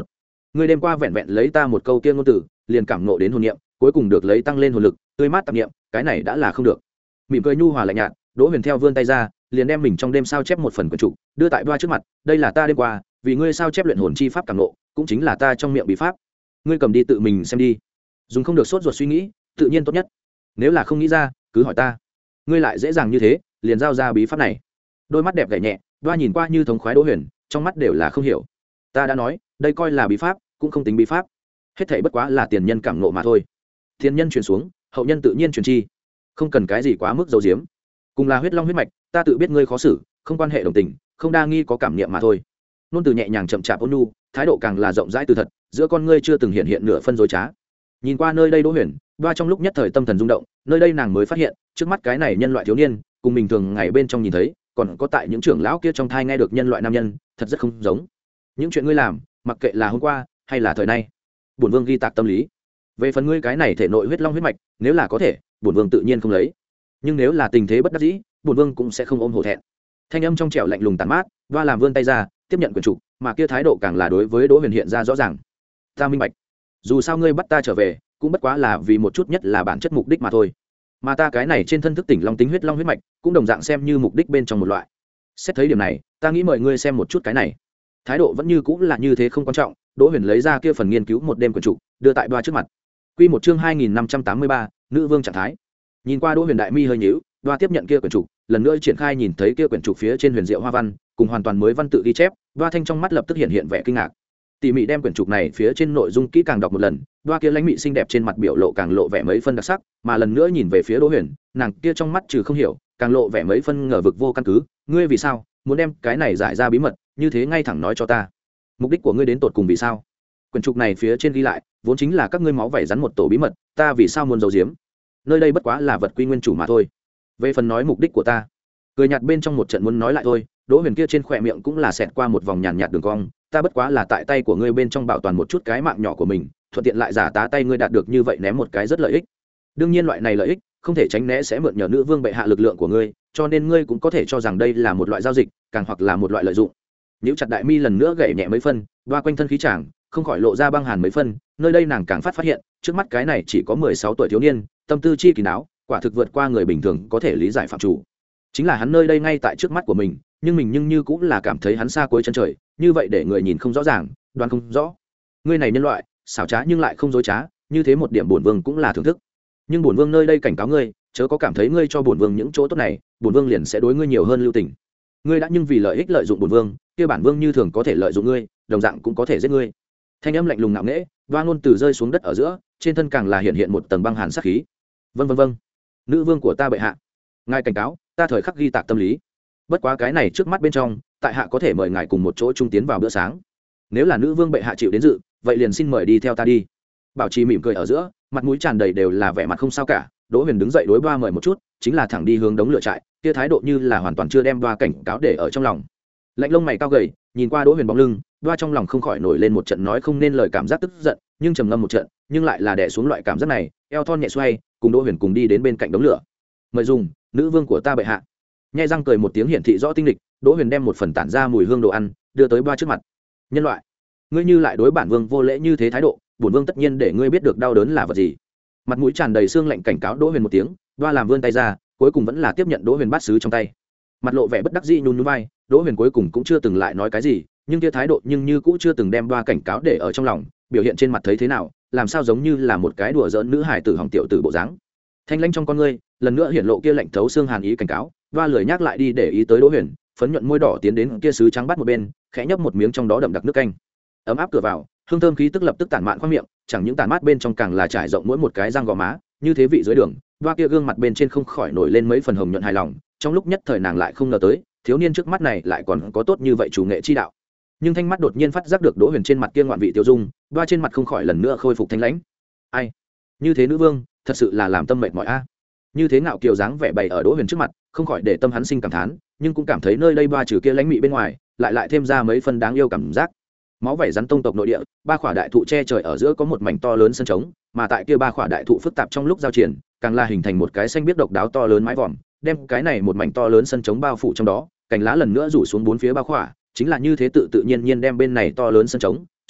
A: ngươi đêm qua vẹn vẹn lấy ta một câu kia ngôn từ liền cảm nộ đến hồn niệm, cuối cùng được lấy tăng lên hồn lực tươi mát tạp niệm, cái này đã là không được. Mỉm cười nhu hòa lạnh nhạt, Đỗ Huyền theo vươn tay ra, liền đem mình trong đêm sao chép một phần quyển trục đưa tại Đoa trước mặt. Đây là ta đêm qua vì ngươi sao chép luyện hồn chi pháp cảm nộ, cũng chính là ta trong miệng bí pháp, ngươi cầm đi tự mình xem đi, dùng không được sốt ruột suy nghĩ, tự nhiên tốt nhất. Nếu là không nghĩ ra cứ hỏi ta. Ngươi lại dễ dàng như thế liền giao ra bí pháp này. Đôi mắt đẹp gảy nhẹ, Đoa nhìn qua như thống khoái Đỗ Huyền, trong mắt đều là không hiểu. Ta đã nói đây coi là bí pháp cũng không tính bí pháp, hết thảy bất quá là tiền nhân cảm nộ mà thôi. Tiền nhân truyền xuống, hậu nhân tự nhiên truyền chi, không cần cái gì quá mức giấu giếm. Cùng là huyết long huyết mạch, ta tự biết ngươi khó xử, không quan hệ đồng tình, không đa nghi có cảm niệm mà thôi. Nôn từ nhẹ nhàng chậm chạp ôn nhu, thái độ càng là rộng rãi từ thật, giữa con ngươi chưa từng hiện hiện nửa phân dối trá. Nhìn qua nơi đây Đỗ Huyền, Đoa trong lúc nhất thời tâm thần rung động, nơi đây nàng mới phát hiện, trước mắt cái này nhân loại thiếu niên, cùng mình thường ngày bên trong nhìn thấy, còn có tại những trưởng lão kia trong thai nghe được nhân loại nam nhân, thật rất không giống. Những chuyện ngươi làm, mặc kệ là hôm qua hay là thời nay, bổn vương ghi tạc tâm lý. Về phần ngươi cái này thể nội huyết long huyết mạch, nếu là có thể, bổn vương tự nhiên không lấy, nhưng nếu là tình thế bất đắc dĩ, bổn vương cũng sẽ không ôm hổ thẹn. Thanh âm trong trẻo lạnh lùng tàn mát, Đoa làm vươn tay ra tiếp nhận quyển trục, mà kia thái độ càng là đối với Đỗ Huyền hiện ra rõ ràng. Ta minh bạch, dù sao ngươi bắt ta trở về cũng bất quá là vì một chút nhất là bản chất mục đích mà thôi, mà ta cái này trên thân thức tỉnh long tính huyết long huyết mạch cũng đồng dạng xem như mục đích bên trong một loại. Xét thấy điểm này, ta nghĩ mời ngươi xem một chút cái này. Thái độ vẫn như cũng là như thế không quan trọng. Đỗ Huyền lấy ra kia phần nghiên cứu một đêm quyển trục đưa tại Đoa trước mặt. Quy một chương hai nghìn năm trăm tám mươi ba, nữ vương trạng thái. Nhìn qua Đỗ Huyền đại mi hơi nhíu, Đoa tiếp nhận kia quyển trục, lần nữa triển khai nhìn thấy kia quyển trục phía trên huyền diệu hoa văn, cùng hoàn toàn mới văn tự ghi chép, Đoa thanh trong mắt lập tức hiện hiện vẻ kinh ngạc. Tỉ mỉ đem quyển trục này phía trên nội dung kỹ càng đọc một lần, Đoa kia lãnh mị xinh đẹp trên mặt biểu lộ càng lộ vẻ mấy phân đặc sắc, mà lần nữa nhìn về phía Đỗ Huyền, nàng kia trong mắt trừ không hiểu, càng lộ vẻ mấy phân ngờ vực vô căn cứ. Ngươi vì sao muốn đem cái này giải ra bí mật, như thế ngay thẳng nói cho ta? Mục đích của ngươi đến tột cùng vì sao? Quyển trục này phía trên ghi lại, vốn chính là các ngươi máu vảy rắn một tổ bí mật, ta vì sao muốn giấu giếm? Nơi đây bất quá là vật quy nguyên chủ mà thôi. Về phần nói mục đích của ta, cười nhạt bên trong một trận muốn nói lại thôi. Đỗ Huyền kia trên khóe miệng cũng là xẹt qua một vòng nhàn nhạt đường cong, ta bất quá là tại tay của ngươi bên trong bảo toàn một chút cái mạng nhỏ của mình, thuận tiện lại giả tá tay ngươi đạt được như vậy ném một cái rất lợi ích. Đương nhiên loại này lợi ích không thể tránh né sẽ mượn nhờ nữ vương bệ hạ lực lượng của ngươi, cho nên ngươi cũng có thể cho rằng đây là một loại giao dịch, càng hoặc là một loại lợi dụng. Nếu chặt đại mi lần nữa gảy nhẹ mấy phân, Đoa quanh thân khí chàng không khỏi lộ ra băng hàn mấy phân. Nơi đây nàng càng phát phát hiện, trước mắt cái này chỉ có mười sáu tuổi thiếu niên, tâm tư chi kỳ đáo, quả thực vượt qua người bình thường có thể lý giải phạm chủ. Chính là hắn nơi đây ngay tại trước mắt của mình, nhưng mình nhưng như cũng là cảm thấy hắn xa cuối chân trời, như vậy để người nhìn không rõ ràng, đoán không rõ. Ngươi này nhân loại, xảo trá nhưng lại không dối trá, như thế một điểm bổn vương cũng là thưởng thức. Nhưng bổn vương nơi đây cảnh cáo ngươi, chớ có cảm thấy ngươi cho bổn vương những chỗ tốt này, bổn vương liền sẽ đối ngươi nhiều hơn lưu tình. Ngươi đã nhưng vì lợi ích lợi dụng bổn vương, kia bản vương như thường có thể lợi dụng ngươi, đồng dạng cũng có thể giết ngươi. Thanh âm lạnh lùng ngạo nghễ, Đoa ngôn từ rơi xuống đất ở giữa, trên thân càng là hiện hiện một tầng băng hàn sát khí. Vâng vâng vâng, nữ vương của ta bệ hạ, ngài cảnh cáo, ta thời khắc ghi tạc tâm lý. Bất quá cái này trước mắt bên trong, tại hạ có thể mời ngài cùng một chỗ chung tiến vào bữa sáng. Nếu là nữ vương bệ hạ chịu đến dự, vậy liền xin mời đi theo ta đi. Bảo trì mỉm cười ở giữa, mặt mũi tràn đầy đều là vẻ mặt không sao cả. Đỗ Huyền đứng dậy đối Đoa mời một chút, chính là thẳng đi hướng đống lửa trại, kia thái độ như là hoàn toàn chưa đem Đoa cảnh cáo để ở trong lòng. Lạnh lông mày cao gầy, nhìn qua Đỗ Huyền bóng lưng, Đoa trong lòng không khỏi nổi lên một trận nói không nên lời cảm giác tức giận, nhưng trầm ngâm một trận, nhưng lại là đè xuống loại cảm giác này, eo thon nhẹ xoay, cùng Đỗ Huyền cùng đi đến bên cạnh đống lửa. Mời dùng, nữ vương của ta bệ hạ. Nhẹ răng cười một tiếng hiển thị rõ tinh lịch, Đỗ Huyền đem một phần tản ra mùi hương đồ ăn đưa tới Đoa trước mặt. Nhân loại, ngươi như lại đối bản vương vô lễ như thế thái độ, bổn vương tất nhiên để ngươi biết được đau đớn là vật gì. Mặt mũi tràn đầy xương lạnh cảnh cáo Đỗ Huyền một tiếng, Đoa làm vươn tay ra, cuối cùng vẫn là tiếp nhận Đỗ Huyền bát sứ trong tay. Mặt lộ vẻ bất đắc dĩ nhún nhún vai, Đỗ Huyền cuối cùng cũng chưa từng lại nói cái gì, nhưng kia thái độ nhưng như cũng chưa từng đem Đoa cảnh cáo để ở trong lòng, biểu hiện trên mặt thấy thế nào, làm sao giống như là một cái đùa giỡn nữ hài tử hỏng tiểu tử bộ dáng. Thanh lãnh trong con ngươi, lần nữa hiện lộ kia lạnh thấu xương hàn ý cảnh cáo, Đoa lười nhắc lại đi để ý tới Đỗ Huyền, phấn nhuận môi đỏ tiến đến kia sứ trắng bắt một bên, khẽ nhấp một miếng trong đó đậm đặc nước canh. Ấm áp cửa vào, hương thơm khí tức lập tức tản mạn qua miệng, chẳng những tản mát bên trong càng là trải rộng mỗi một cái răng gò má, như thế vị dưới đường, Đoa kia gương mặt bên trên không khỏi nổi lên mấy phần hồng nhuận hài lòng, trong lúc nhất thời nàng lại không ngờ tới, thiếu niên trước mắt này lại còn có tốt như vậy chủ nghệ chi đạo. Nhưng thanh mắt đột nhiên phát giác được Đỗ Huyền trên mặt kia ngoạn vị tiêu dung, Đoa trên mặt không khỏi lần nữa khôi phục thanh lãnh. Ai, như thế nữ vương, thật sự là làm tâm mệt mỏi a. Như thế ngạo kiều dáng vẻ bày ở Đỗ Huyền trước mặt, không khỏi để tâm hắn sinh cảm thán, nhưng cũng cảm thấy nơi đây Đoa trừ kia lãnh mị bên ngoài, lại lại thêm ra mấy phần đáng yêu cảm giác. Máu vảy rắn tông tộc nội địa, ba khỏa đại thụ che trời ở giữa có một mảnh to lớn sân trống, mà tại kia ba khỏa đại thụ phức tạp trong lúc giao triển, càng là hình thành một cái xanh biết độc đáo to lớn mái vòm, đem cái này một mảnh to lớn sân trống bao phủ trong đó, cành lá lần nữa rủ xuống bốn phía ba khỏa, chính là như thế tự tự nhiên nhiên đem bên này to lớn sân trống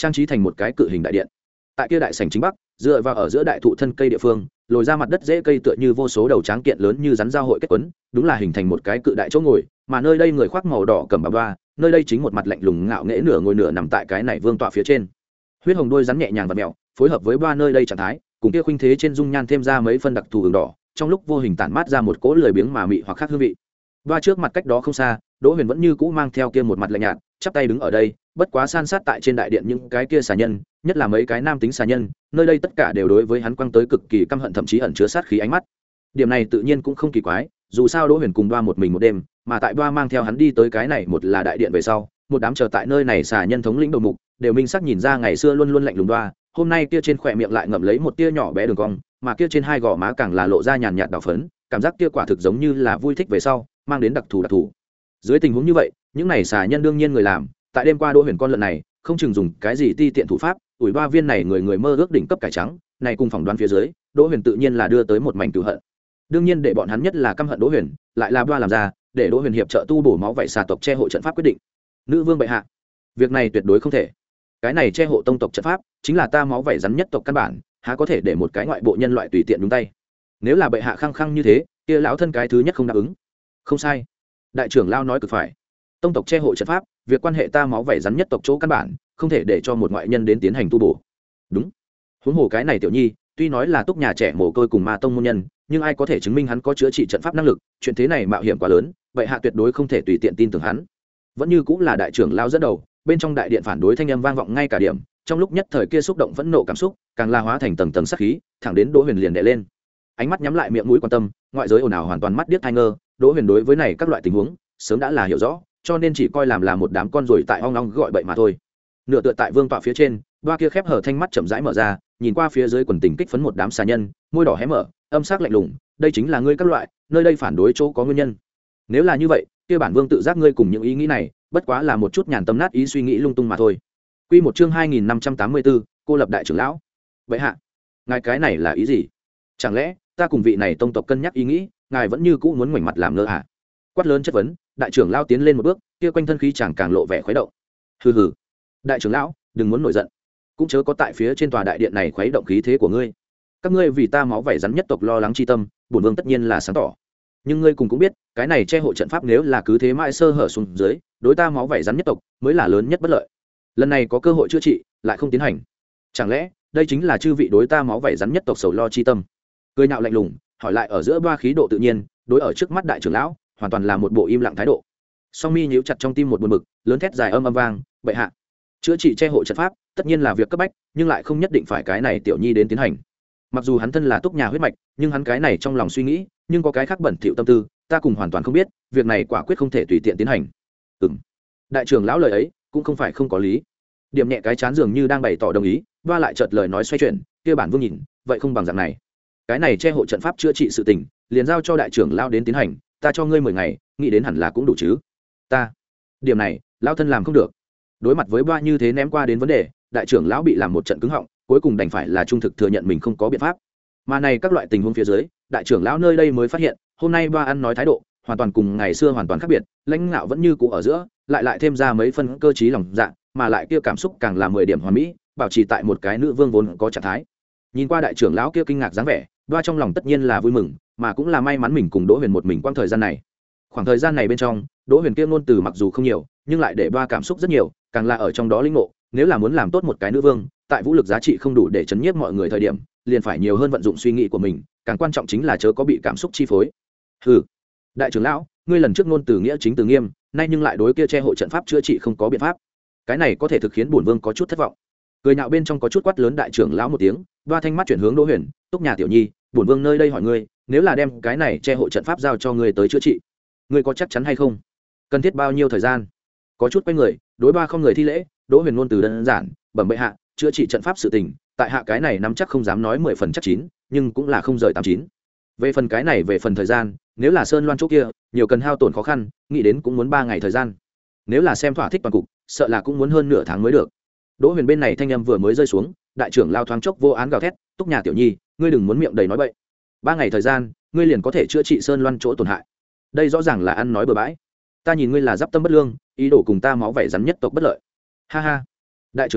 A: trang trí thành một cái cự hình đại điện. Tại kia đại sảnh chính bắc, dựa vào ở giữa đại thụ thân cây địa phương, lồi ra mặt đất rễ cây tựa như vô số đầu tráng kiện lớn như rắn giao hội kết quấn, đúng là hình thành một cái cự đại chỗ ngồi, mà nơi đây người khoác màu đỏ cầm bà ba, nơi đây chính một mặt lạnh lùng ngạo nghễ nửa ngồi nửa nằm tại cái này vương tọa phía trên. Huyết hồng đôi rắn nhẹ nhàng và mèo, phối hợp với ba nơi đây trạng thái, cùng kia khuynh thế trên dung nhan thêm ra mấy phân đặc thù ửng đỏ, trong lúc vô hình tản mát ra một cỗ lười biếng mà mị hoặc khác hương vị. Ba trước mặt cách đó không xa, Đỗ Huyền vẫn như cũ mang theo kia một mặt lạnh nhạt, chắp tay đứng ở đây, bất quá san sát tại trên đại điện những cái kia xà nhân, nhất là mấy cái nam tính xà nhân, nơi đây tất cả đều đối với hắn quăng tới cực kỳ căm hận, thậm chí ẩn chứa sát khí ánh mắt. Điểm này tự nhiên cũng không kỳ quái, dù sao Đỗ Huyền cùng Đoa một mình một đêm, mà tại Đoa mang theo hắn đi tới cái này một là đại điện về sau, một đám chờ tại nơi này xà nhân thống lĩnh đầu mục, đều minh sắc nhìn ra ngày xưa luôn luôn lạnh lùng Đoa, hôm nay kia trên khỏe miệng lại ngậm lấy một tia nhỏ bé đường cong, mà kia trên hai gò má càng là lộ ra nhàn nhạt đỏ phấn, cảm giác kia quả thực giống như là vui thích về sau, mang đến đặc thù đặc thù. Dưới tình huống như vậy, những này xà nhân đương nhiên người làm, tại đêm qua Đỗ Huyền con lợn này, không chừng dùng cái gì ti tiện thủ pháp, ủi ba viên này người người mơ ước đỉnh cấp cải trắng, này cùng phỏng đoán phía dưới, Đỗ Huyền tự nhiên là đưa tới một mảnh cừu hận. Đương nhiên để bọn hắn nhất là căm hận Đỗ Huyền, lại là Đoa làm ra, để Đỗ Huyền hiệp trợ tu bổ máu vảy xà tộc che hộ trận pháp quyết định. Nữ vương bệ hạ, việc này tuyệt đối không thể. Cái này che hộ tông tộc trận pháp, chính là ta máu vảy rắn nhất tộc căn bản, há có thể để một cái ngoại bộ nhân loại tùy tiện nhúng tay. Nếu là bệ hạ khăng khăng như thế, kia lão thân cái thứ nhất không đáp ứng. Không sai, đại trưởng lao nói cực phải. Tông tộc che hộ trận pháp, việc quan hệ ta máu vảy rắn nhất tộc chỗ căn bản, không thể để cho một ngoại nhân đến tiến hành tu bổ. Đúng. Huống hồ cái này tiểu nhi, tuy nói là túc nhà trẻ mồ côi cùng ma tông môn nhân, nhưng ai có thể chứng minh hắn có chữa trị trận pháp năng lực, chuyện thế này mạo hiểm quá lớn, vậy hạ tuyệt đối không thể tùy tiện tin tưởng hắn. Vẫn như cũng là đại trưởng lao dẫn đầu, bên trong đại điện phản đối thanh âm vang vọng ngay cả điểm, trong lúc nhất thời kia xúc động phẫn nộ cảm xúc, càng la hóa thành tầng tầng sát khí, thẳng đến Đỗ Huyền liền đè lên. Ánh mắt nhắm lại miệng mũi quan tâm, ngoại giới ồn ào hoàn toàn mắt điếc tai ngơ, Đỗ Huyền đối với này các loại tình huống, sớm đã là hiểu rõ, cho nên chỉ coi làm là một đám con ruồi tại ong ong gọi bậy mà thôi. Nửa tựa tại vương tọa phía trên, Đoa kia khép hở thanh mắt chậm rãi mở ra, nhìn qua phía dưới quần tình kích phấn một đám xà nhân, môi đỏ hé mở, âm sắc lạnh lùng, đây chính là ngươi các loại, nơi đây phản đối chỗ có nguyên nhân. Nếu là như vậy, kia bản vương tự giác ngươi cùng những ý nghĩ này, bất quá là một chút nhàn tâm nát ý suy nghĩ lung tung mà thôi. Quy một chương hai nghìn năm trăm tám mươi tư, cô lập đại trưởng lão. Vậy hạ, ngài cái này là ý gì? Chẳng lẽ ta cùng vị này tông tộc cân nhắc ý nghĩ, ngài vẫn như cũ muốn ngoảnh mặt làm ngơ à? Quát lớn chất vấn, đại trưởng lão tiến lên một bước, kia quanh thân khí chẳng càng lộ vẻ khuấy động. Hừ hừ, đại trưởng lão, đừng muốn nổi giận, cũng chớ có tại phía trên tòa đại điện này khuấy động khí thế của ngươi. Các ngươi vì ta máu vảy rắn nhất tộc lo lắng chi tâm, bổn vương tất nhiên là sáng tỏ. Nhưng ngươi cùng cũng biết, cái này che hộ trận pháp nếu là cứ thế mãi sơ hở xuống dưới, đối ta máu vảy rắn nhất tộc mới là lớn nhất bất lợi. Lần này có cơ hội chữa trị, lại không tiến hành, chẳng lẽ đây chính là chư vị đối ta máu vảy rắn nhất tộc sầu lo chi tâm? Cười nhạo lạnh lùng, hỏi lại ở giữa ba khí độ tự nhiên, đối ở trước mắt đại trưởng lão, hoàn toàn là một bộ im lặng thái độ. Song mi nhíu chặt trong tim một buồn bực, lớn thét dài âm âm vang, bệ hạ, chữa trị che hộ trận pháp, tất nhiên là việc cấp bách, nhưng lại không nhất định phải cái này tiểu nhi đến tiến hành. Mặc dù hắn thân là túc nhà huyết mạch, nhưng hắn cái này trong lòng suy nghĩ, nhưng có cái khác bẩn thỉu tâm tư, ta cùng hoàn toàn không biết, việc này quả quyết không thể tùy tiện tiến hành. Ừm. Đại trưởng lão lời ấy, cũng không phải không có lý. Điểm nhẹ cái chán dường như đang bày tỏ đồng ý, Đoa lại chợt lời nói xoay chuyển, kia bản vương nhìn, vậy không bằng dạng này. Cái này che hộ trận pháp chữa trị sự tình, liền giao cho đại trưởng lão đến tiến hành, ta cho ngươi mười ngày, nghĩ đến hẳn là cũng đủ chứ. Ta, điểm này, lão thân làm không được. Đối mặt với Đoa như thế ném qua đến vấn đề, đại trưởng lão bị làm một trận cứng họng, cuối cùng đành phải là trung thực thừa nhận mình không có biện pháp. Mà này các loại tình huống phía dưới, đại trưởng lão nơi đây mới phát hiện, hôm nay Đoa ăn nói thái độ, hoàn toàn cùng ngày xưa hoàn toàn khác biệt, lãnh ngạo vẫn như cũ ở giữa, lại lại thêm ra mấy phân cơ trí lòng dạ, mà lại kia cảm xúc càng là mười điểm hoàn mỹ, bảo trì tại một cái nữ vương vốn có trạng thái. Nhìn qua đại trưởng lão kia kinh ngạc dáng vẻ, Đoa trong lòng tất nhiên là vui mừng, mà cũng là may mắn mình cùng Đỗ Huyền một mình quãng thời gian này. Khoảng thời gian này bên trong, Đỗ Huyền kia ngôn từ mặc dù không nhiều, nhưng lại để Đoa cảm xúc rất nhiều, càng là ở trong đó linh ngộ, nếu là muốn làm tốt một cái nữ vương, tại vũ lực giá trị không đủ để chấn nhiếp mọi người thời điểm, liền phải nhiều hơn vận dụng suy nghĩ của mình, càng quan trọng chính là chớ có bị cảm xúc chi phối. Hừ, đại trưởng lão, ngươi lần trước ngôn từ nghĩa chính từ nghiêm, nay nhưng lại đối kia che hộ trận pháp chữa trị không có biện pháp, cái này có thể thực khiến bổn vương có chút thất vọng. Cười nhạo bên trong có chút quát lớn đại trưởng lão một tiếng, Đoa thanh mắt chuyển hướng Đỗ Huyền, túc nhà tiểu nhi, bổn vương nơi đây hỏi ngươi, nếu là đem cái này che hộ trận pháp giao cho ngươi tới chữa trị, ngươi có chắc chắn hay không? Cần thiết bao nhiêu thời gian? Có chút quay người, đối ba không người thi lễ, Đỗ Huyền ngôn từ đơn giản, bẩm bệ hạ, chữa trị trận pháp sự tình, tại hạ cái này nắm chắc không dám nói mười phần chắc chín, nhưng cũng là không rời tám chín. Về phần cái này về phần thời gian, nếu là sơn loan chỗ kia, nhiều cần hao tổn khó khăn, nghĩ đến cũng muốn ba ngày thời gian. Nếu là xem thỏa thích toàn cục, sợ là cũng muốn hơn nửa tháng mới được. Đỗ Huyền bên này thanh âm vừa mới rơi xuống, đại trưởng lao thoáng chốc vô án gào thét, túc nhà tiểu nhi, ngươi đừng muốn miệng đầy nói bậy. Ba ngày thời gian, ngươi liền có thể chữa trị sơn loan chỗ tổn hại. Đây rõ ràng là ăn nói bừa bãi. Ta nhìn ngươi là giáp tâm bất lương, ý đồ cùng ta máu vảy rắn nhất tộc bất lợi. Ha ha. Đại trưởng lão,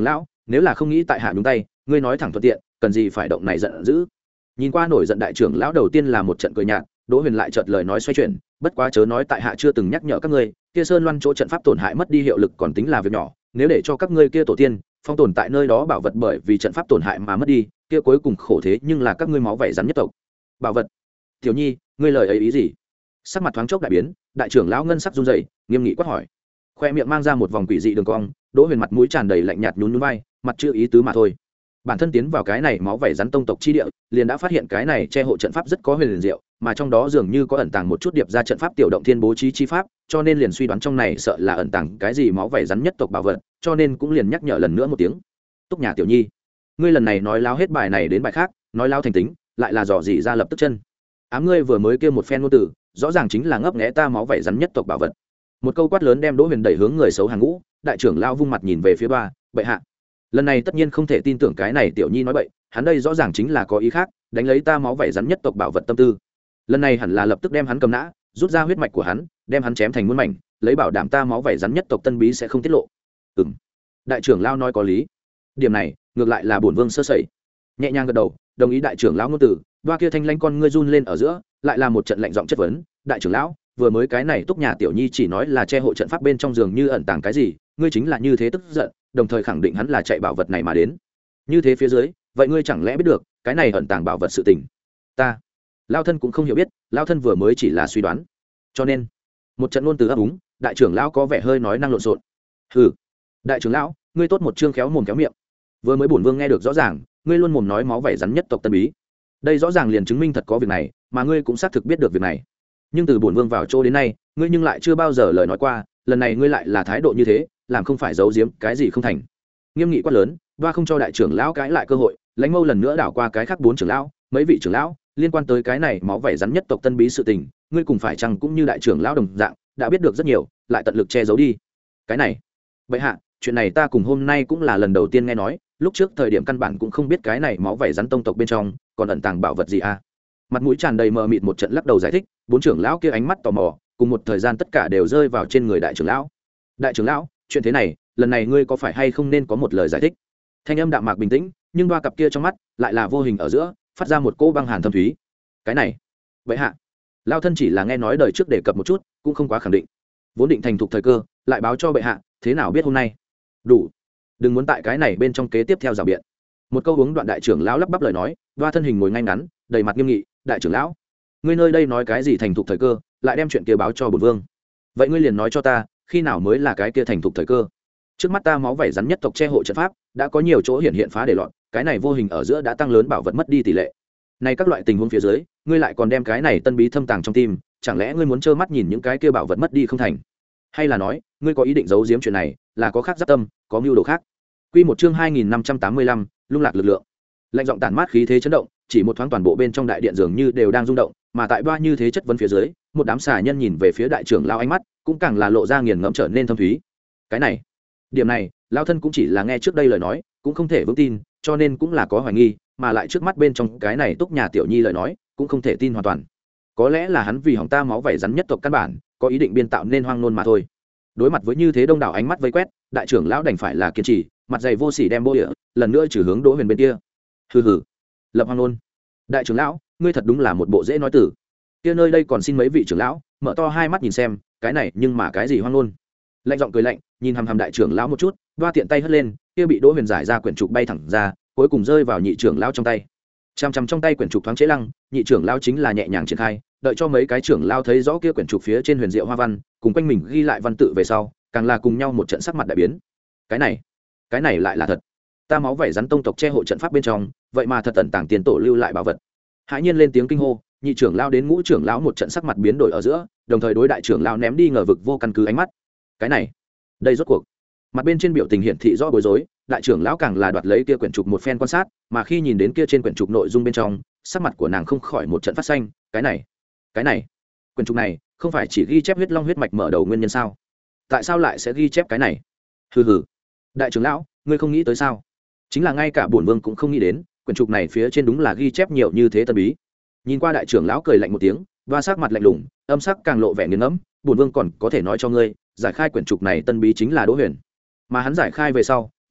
A: nếu là không nghĩ tại hạ nhúng tay ngươi nói thẳng thuận tiện cần gì phải động này giận dữ. Nhìn qua nổi giận đại trưởng lão đầu tiên là một trận cười nhạt, Đỗ Huyền lại chợt lời nói xoay chuyển, bất quá chớ nói tại hạ chưa từng nhắc nhở các ngươi, kia sơn loan chỗ trận pháp tổn hại mất đi hiệu lực còn tính là việc nhỏ, nếu để cho các ngươi kia tổ tiên phong tồn tại nơi đó bảo vật bởi vì trận pháp tổn hại mà mất đi, kia cuối cùng khổ thế nhưng là các ngươi máu vảy rắn nhất tộc. Bảo vật? Tiểu Nhi, ngươi lời ấy ý gì? Sắc mặt thoáng chốc đại biến, đại trưởng lão ngân sắc run rẩy, nghiêm nghị quát hỏi. Khoe miệng mang ra một vòng quỷ dị đường cong, Đỗ Huyền mặt mũi tràn đầy lạnh nhạt nhún nhún vai, mặt chưa ý tứ mà thôi. Bản thân tiến vào cái này máu vảy rắn tông tộc chi địa, liền đã phát hiện cái này che hộ trận pháp rất có huyền liền diệu, mà trong đó dường như có ẩn tàng một chút điệp ra trận pháp tiểu động thiên bố trí chi pháp, cho nên liền suy đoán trong này sợ là ẩn tàng cái gì máu vảy rắn nhất tộc bảo vật, cho nên cũng liền nhắc nhở lần nữa một tiếng. Túc nhà tiểu nhi, ngươi lần này nói láo hết bài này đến bài khác, nói láo thành tính, lại là dò gì ra lập tức chân. Ám ngươi vừa mới kêu một phen ngôn tử, rõ ràng chính là ngấp nghé ta máu vảy rắn nhất tộc bảo vật. Một câu quát lớn đem Đỗ Huyền đẩy hướng người xấu hàng ngũ, đại trưởng lao vung mặt nhìn về phía ba, bệ hạ. Lần này tất nhiên không thể tin tưởng cái này tiểu nhi nói bậy, hắn đây rõ ràng chính là có ý khác, đánh lấy ta máu vảy rắn nhất tộc bảo vật tâm tư. Lần này hẳn là lập tức đem hắn cầm nã, rút ra huyết mạch của hắn, đem hắn chém thành muôn mảnh, lấy bảo đảm ta máu vảy rắn nhất tộc tân bí sẽ không tiết lộ. Ừm, đại trưởng lao nói có lý. Điểm này ngược lại là bổn vương sơ sẩy. Nhẹ nhàng gật đầu, đồng ý đại trưởng lão ngôn tử. Đoa kia thanh lãnh con ngươi run lên ở giữa, lại là một trận lạnh giọng chất vấn, đại trưởng lão, vừa mới cái này Túc nhà tiểu nhi chỉ nói là che hộ trận pháp bên trong giường như ẩn tàng cái gì, ngươi chính là như thế tức giận, đồng thời khẳng định hắn là chạy bảo vật này mà đến. Như thế phía dưới, vậy ngươi chẳng lẽ biết được cái này ẩn tàng bảo vật sự tình? Ta, lao thân cũng không hiểu biết, lao thân vừa mới chỉ là suy đoán. Cho nên, một trận ngôn từ ấp úng, đại trưởng lão có vẻ hơi nói năng lộn xộn. Hừ, đại trưởng lão, ngươi tốt một chương khéo mồm khéo miệng. Vừa mới bổn vương nghe được rõ ràng, ngươi luôn mồm nói máu vảy rắn nhất tộc tân bí. Đây rõ ràng liền chứng minh thật có việc này, mà ngươi cũng xác thực biết được việc này. Nhưng từ bổn vương vào chỗ đến nay, ngươi nhưng lại chưa bao giờ lời nói qua, lần này ngươi lại là thái độ như thế, làm không phải giấu giếm cái gì không thành. Nghiêm nghị quát lớn, Đoa không cho đại trưởng lão cãi lại cơ hội, lãnh mâu lần nữa đảo qua cái khác bốn trưởng lão, mấy vị trưởng lão liên quan tới cái này máu vảy rắn nhất tộc tân bí sự tình, ngươi cùng phải chăng cũng như đại trưởng lão đồng dạng đã biết được rất nhiều, lại tận lực che giấu đi. Cái này, bệ hạ, chuyện này ta cùng hôm nay cũng là lần đầu tiên nghe nói, lúc trước thời điểm căn bản cũng không biết cái này máu vảy rắn tông tộc bên trong còn ẩn tàng bảo vật gì à. Mặt mũi tràn đầy mờ mịt một trận lắc đầu giải thích, bốn trưởng lão kia ánh mắt tò mò, cùng một thời gian tất cả đều rơi vào trên người đại trưởng lão. Đại trưởng lão, chuyện thế này, lần này ngươi có phải hay không nên có một lời giải thích? Thanh âm đạm mạc bình tĩnh, nhưng Đoa cặp kia trong mắt lại là vô hình ở giữa phát ra một cỗ băng hàn thâm thúy. Cái này, vậy hạ, lao thân chỉ là nghe nói đời trước đề cập một chút, cũng không quá khẳng định. Vốn định thành thục thời cơ, lại báo cho bệ hạ, thế nào biết hôm nay? Đủ, đừng muốn tại cái này bên trong kế tiếp theo rào biện. Một câu uống đoạn đại trưởng lão lắp bắp lời nói, Đoa thân hình ngồi ngay ngắn, đầy mặt nghiêm nghị, đại trưởng lão, ngươi nơi đây nói cái gì thành thục thời cơ, lại đem chuyện kia báo cho bổn vương. Vậy ngươi liền nói cho ta, khi nào mới là cái kia thành thục thời cơ? Trước mắt ta máu vảy rắn nhất tộc che hộ trận pháp đã có nhiều chỗ hiện hiện phá để loạn, cái này vô hình ở giữa đã tăng lớn bảo vật mất đi tỷ lệ. Này các loại tình huống phía dưới, ngươi lại còn đem cái này tân bí thâm tàng trong tim, chẳng lẽ ngươi muốn trơ mắt nhìn những cái kia bảo vật mất đi không thành? Hay là nói, ngươi có ý định giấu giếm chuyện này, là có khác giáp tâm, có mưu đồ khác? Quy một chương hai nghìn năm trăm tám mươi lăm, lung lạc lực lượng. Lạnh giọng tản mát khí thế chấn động, chỉ một thoáng toàn bộ bên trong đại điện dường như đều đang rung động, mà tại Đoa như thế chất vấn phía dưới, một đám xà nhân nhìn về phía đại trưởng lao ánh mắt, cũng càng là lộ ra nghiền ngẫm trở nên thâm thúy. Cái này, điểm này, lao thân cũng chỉ là nghe trước đây lời nói, cũng không thể vững tin, cho nên cũng là có hoài nghi, mà lại trước mắt bên trong cái này Túc nhà tiểu nhi lời nói, cũng không thể tin hoàn toàn. Có lẽ là hắn vì hỏng ta máu vảy rắn nhất tộc căn bản, có ý định biên tạo nên hoang nôn mà thôi. Đối mặt với như thế đông đảo ánh mắt vây quét, đại trưởng lão đành phải là kiên trì, mặt dày vô sỉ đem bô địa, lần nữa trừ hướng Đỗ Huyền bên kia. Hừ hừ, lập hoang nôn. Đại trưởng lão, ngươi thật đúng là một bộ dễ nói tử. Kia nơi đây còn xin mấy vị trưởng lão mở to hai mắt nhìn xem, cái này nhưng mà cái gì hoang nôn? Lạnh giọng cười lạnh, nhìn hằm hằm đại trưởng lão một chút, Đoa tiện tay hất lên, kia bị Đỗ Huyền giải ra quyển trục bay thẳng ra, cuối cùng rơi vào nhị trưởng lão trong tay. Chằm chằm trong tay quyển trục thoáng chế lăng, nhị trưởng lão chính là nhẹ nhàng triển khai, đợi cho mấy cái trưởng lão thấy rõ kia quyển trục phía trên huyền diệu hoa văn, cùng quanh mình ghi lại văn tự về sau, càng là cùng nhau một trận sắc mặt đại biến. Cái này, cái này lại là thật. Ta máu vảy rắn tông tộc che hộ trận pháp bên trong, vậy mà thật tẩn tàng tiền tổ lưu lại bảo vật. Hãi nhiên lên tiếng kinh hô, nhị trưởng lão đến ngũ trưởng lão một trận sắc mặt biến đổi ở giữa, đồng thời đối đại trưởng lão ném đi ngờ vực vô căn cứ ánh mắt. Cái này, đây rốt cuộc. Mặt bên trên biểu tình hiển thị rõ bối rối, đại trưởng lão càng là đoạt lấy kia quyển trục một phen quan sát, mà khi nhìn đến kia trên quyển trục nội dung bên trong, sắc mặt của nàng không khỏi một trận phát xanh. Cái này, cái này, quyển trục này không phải chỉ ghi chép huyết long huyết mạch mở đầu nguyên nhân sao? Tại sao lại sẽ ghi chép cái này? Hừ hừ, đại trưởng lão, ngươi không nghĩ tới sao? Chính là ngay cả bổn vương cũng không nghĩ đến, quyển trục này phía trên đúng là ghi chép nhiều như thế tân bí. Nhìn qua đại trưởng lão cười lạnh một tiếng, Đoa sắc mặt lạnh lùng, âm sắc càng lộ vẻ nghiền ngẫm, bổn vương còn có thể nói cho ngươi, giải khai quyển trục này tân bí chính là Đỗ Huyền. Mà hắn giải khai về sau,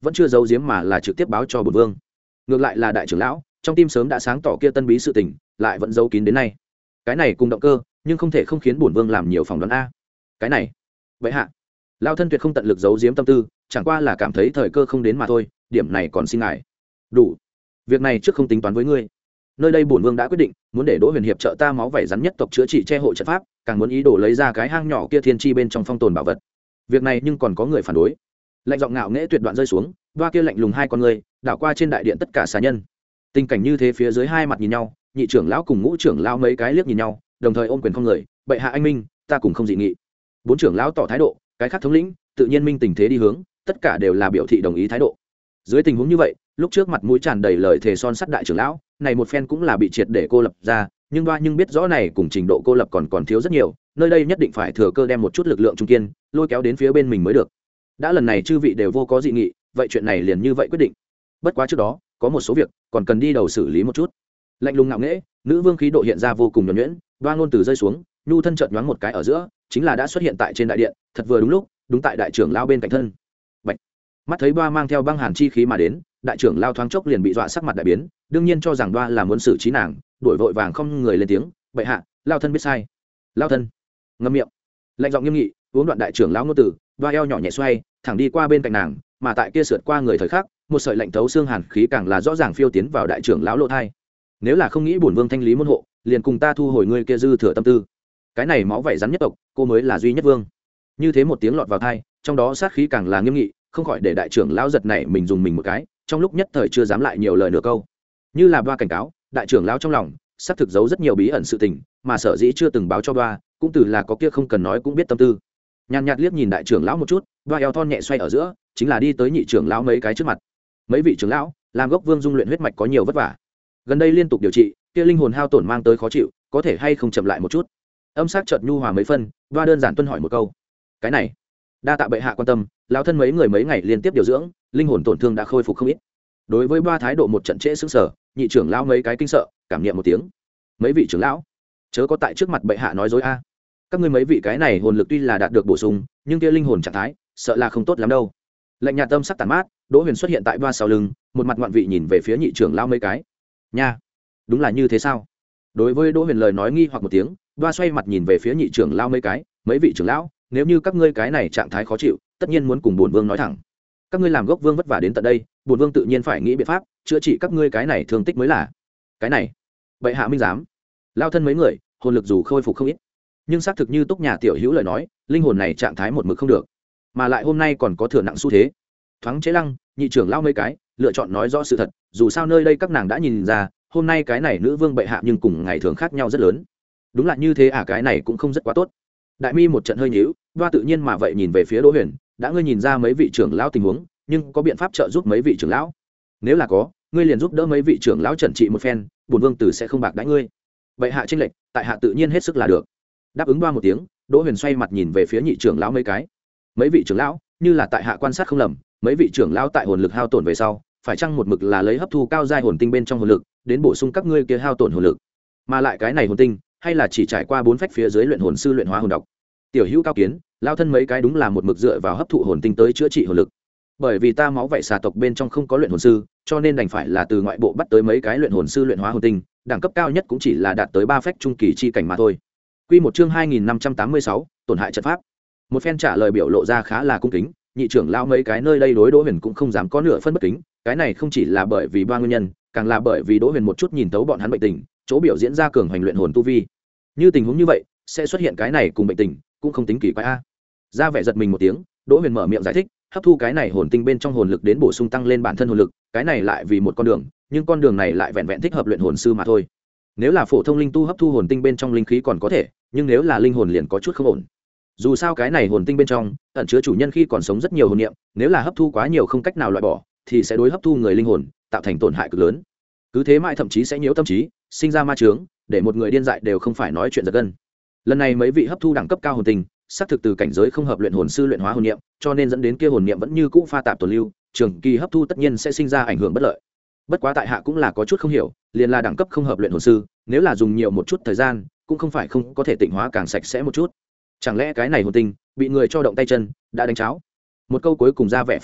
A: vẫn chưa giấu giếm mà là trực tiếp báo cho bổn vương. Ngược lại là đại trưởng lão trong tim sớm đã sáng tỏ kia tân bí sự tình, lại vẫn giấu kín đến nay. Cái này cùng động cơ, nhưng không thể không khiến bổn vương làm nhiều phỏng đoán a. Cái này, vậy hạ, lao thân tuyệt không tận lực giấu giếm tâm tư, chẳng qua là cảm thấy thời cơ không đến mà thôi, điểm này còn xin ngài. Đủ. Việc này trước không tính toán với ngươi. Nơi đây bổn vương đã quyết định, muốn để Đỗ Huyền hiệp trợ ta máu vảy rắn nhất tộc chữa trị che hộ trận pháp, càng muốn ý đồ lấy ra cái hang nhỏ kia thiên chi bên trong phong tồn bảo vật. Việc này nhưng còn có người phản đối. Lạnh giọng ngạo nghễ tuyệt đoạn rơi xuống, đoa kia lạnh lùng hai con người, đảo qua trên đại điện tất cả xà nhân. Tình cảnh như thế phía dưới hai mặt nhìn nhau, nhị trưởng lão cùng ngũ trưởng lão mấy cái liếc nhìn nhau, đồng thời ôm quyền không người, bệ hạ anh minh, ta cùng không dị nghị. Bốn trưởng lão tỏ thái độ, cái khác thống lĩnh, tự nhiên minh tình thế đi hướng, tất cả đều là biểu thị đồng ý thái độ. Dưới tình huống như vậy, lúc trước mặt mũi tràn đầy lời thề son sắt đại trưởng lão, này một phen cũng là bị triệt để cô lập ra, nhưng đoa nhưng biết rõ này cùng trình độ cô lập còn còn thiếu rất nhiều, nơi đây nhất định phải thừa cơ đem một chút lực lượng trung kiên lôi kéo đến phía bên mình mới được. Đã lần này chư vị đều vô có dị nghị, vậy chuyện này liền như vậy quyết định. Bất quá trước đó có một số việc còn cần đi đầu xử lý một chút. Lạnh lùng ngạo nghễ, nữ vương khí độ hiện ra vô cùng nhuần nhuyễn, đoa ngôn từ rơi xuống, nhu thân chợt nhoáng một cái ở giữa, chính là đã xuất hiện tại trên đại điện, thật vừa đúng lúc, đúng tại đại trưởng lão bên cạnh thân. Bạch. Mắt thấy đoa mang theo băng hàn chi khí mà đến, đại trưởng lão thoáng chốc liền bị dọa sắc mặt đại biến, đương nhiên cho rằng đoa là muốn xử trí nàng, đuổi vội vàng không người lên tiếng, bệ hạ, lao thân biết sai. Lao thân. Ngậm miệng. Lạnh giọng nghiêm nghị, uống đoạn đại trưởng lão ngôn tử, đoa eo nhỏ nhẹ xoay, thẳng đi qua bên cạnh nàng, mà tại kia sượt qua người thời khắc, một sợi lạnh thấu xương hàn khí càng là rõ ràng phiêu tiến vào đại trưởng lão lỗ thai. Nếu là không nghĩ bổn vương thanh lý môn hộ, liền cùng ta thu hồi ngươi kia dư thừa tâm tư. Cái này máu vảy rắn nhất tộc, cô mới là duy nhất vương. Như thế một tiếng lọt vào thai, trong đó sát khí càng là nghiêm nghị, không khỏi để đại trưởng lão giật này mình dùng mình một cái, trong lúc nhất thời chưa dám lại nhiều lời nửa câu. Như là ba cảnh cáo, đại trưởng lão trong lòng xác thực giấu rất nhiều bí ẩn sự tình, mà sở dĩ chưa từng báo cho ba, cũng từ là có kia không cần nói cũng biết tâm tư. Nhàn nhạt liếc nhìn đại trưởng lão một chút, ba eo thon nhẹ xoay ở giữa, chính là đi tới nhị trưởng lão mấy cái trước mặt. Mấy vị trưởng lão, làm gốc vương dung luyện huyết mạch có nhiều vất vả, gần đây liên tục điều trị, kia linh hồn hao tổn mang tới khó chịu, có thể hay không chậm lại một chút. Âm sắc chợt nhu hòa mấy phân, ba đơn giản tuân hỏi một câu. Cái này, đa tạ bệ hạ quan tâm, lão thân mấy người mấy ngày liên tiếp điều dưỡng, linh hồn tổn thương đã khôi phục không ít. Đối với ba thái độ một trận trễ sững sờ, nhị trưởng lão mấy cái kinh sợ, cảm niệm một tiếng. Mấy vị trưởng lão, chớ có tại trước mặt bệ hạ nói dối a. Các ngươi mấy vị cái này hồn lực tuy là đạt được bổ sung, nhưng kia linh hồn trạng thái, sợ là không tốt lắm đâu. Lạnh nhạt tâm sắc tàn mát, Đỗ Huyền xuất hiện tại ba sau lưng, một mặt ngoạn vị nhìn về phía nhị trưởng lão mấy cái. Nha, đúng là như thế sao? Đối với Đỗ Huyền lời nói nghi hoặc một tiếng, ba xoay mặt nhìn về phía nhị trưởng lão mấy cái, mấy vị trưởng lão, nếu như các ngươi cái này trạng thái khó chịu, tất nhiên muốn cùng bổn vương nói thẳng. Các ngươi làm gốc vương vất vả đến tận đây, bổn vương tự nhiên phải nghĩ biện pháp chữa trị các ngươi cái này thương tích mới là. Cái này, bệ hạ minh giám. Lao thân mấy người, hồn lực dù khôi phục không ít, nhưng xác thực như Túc nhà tiểu hữu lời nói, linh hồn này trạng thái một mực không được, mà lại hôm nay còn có thừa nặng xu thế. Thoáng chế lăng, nhị trưởng lao mấy cái lựa chọn nói rõ sự thật, dù sao nơi đây các nàng đã nhìn ra, hôm nay cái này nữ vương bệ hạ nhưng cùng ngày thường khác nhau rất lớn. Đúng là như thế à, cái này cũng không rất quá tốt. Đại mi một trận hơi nhíu, đoa tự nhiên mà vậy nhìn về phía Đỗ Huyền, đã ngươi nhìn ra mấy vị trưởng lão tình huống, nhưng có biện pháp trợ giúp mấy vị trưởng lão? Nếu là có, ngươi liền giúp đỡ mấy vị trưởng lão trần trị một phen, bổn vương tử sẽ không bạc đãi ngươi. Bệ hạ chênh lệch, tại hạ tự nhiên hết sức là được. Đáp ứng đoa một tiếng, Đỗ Huyền xoay mặt nhìn về phía nhị trưởng lão mấy cái. Mấy vị trưởng lão, như là tại hạ quan sát không lầm, mấy vị trưởng lão tại hồn lực hao tổn về sau, phải chăng một mực là lấy hấp thu cao giai hồn tinh bên trong hồn lực, đến bổ sung các ngươi kia hao tổn hồn lực? Mà lại cái này hồn tinh, hay là chỉ trải qua bốn phách phía dưới luyện hồn sư luyện hóa hồn độc? Tiểu hữu cao kiến, lao thân mấy cái đúng là một mực dựa vào hấp thụ hồn tinh tới chữa trị hồn lực. Bởi vì ta máu vậy xà tộc bên trong không có luyện hồn sư, cho nên đành phải là từ ngoại bộ bắt tới mấy cái luyện hồn sư luyện hóa hồn tinh, đẳng cấp cao nhất cũng chỉ là đạt tới ba phách trung kỳ chi cảnh mà thôi. Quy một chương hai nghìn năm trăm tám mươi sáu, tổn hại trận pháp. Một phen trả lời biểu lộ ra khá là cung kính, nhị trưởng lão mấy cái nơi đây đối Đỗ Huyền cũng không dám có nửa phân bất kính, cái này không chỉ là bởi vì ba nguyên nhân, càng là bởi vì Đỗ Huyền một chút nhìn tấu bọn hắn bệnh tình, chỗ biểu diễn ra cường hành luyện hồn tu vi. Như tình huống như vậy, sẽ xuất hiện cái này cùng bệnh tình, cũng không tính kỳ quái a. Ra vẻ giật mình một tiếng, Đỗ Huyền mở miệng giải thích, hấp thu cái này hồn tinh bên trong hồn lực đến bổ sung tăng lên bản thân hồn lực, cái này lại vì một con đường, nhưng con đường này lại vẹn vẹn thích hợp luyện hồn sư mà thôi. Nếu là phổ thông linh tu hấp thu hồn tinh bên trong linh khí còn có thể, nhưng nếu là linh hồn liền có chút không ổn. Dù sao cái này hồn tinh bên trong ẩn chứa chủ nhân khi còn sống rất nhiều hồn niệm, nếu là hấp thu quá nhiều không cách nào loại bỏ, thì sẽ đối hấp thu người linh hồn tạo thành tổn hại cực lớn. Cứ thế mãi thậm chí sẽ nhiễu tâm trí, sinh ra ma chướng, để một người điên dại đều không phải nói chuyện giật gân. Lần này mấy vị hấp thu đẳng cấp cao hồn tinh, xác thực từ cảnh giới không hợp luyện hồn sư luyện hóa hồn niệm, cho nên dẫn đến kia hồn niệm vẫn như cũ pha tạp tồn lưu, trường kỳ hấp thu tất nhiên sẽ sinh ra ảnh hưởng bất lợi. Bất quá tại hạ cũng là có chút không hiểu, liền là đẳng cấp không hợp luyện hồn sư, nếu là dùng nhiều một chút thời gian, cũng không phải không có thể tịnh hóa càng sạch sẽ một chút. Chẳng lẽ cái này hồn tinh bị người cho động tay chân, đã đánh cháo? Một câu cuối cùng ra vẻ phỏng đoán,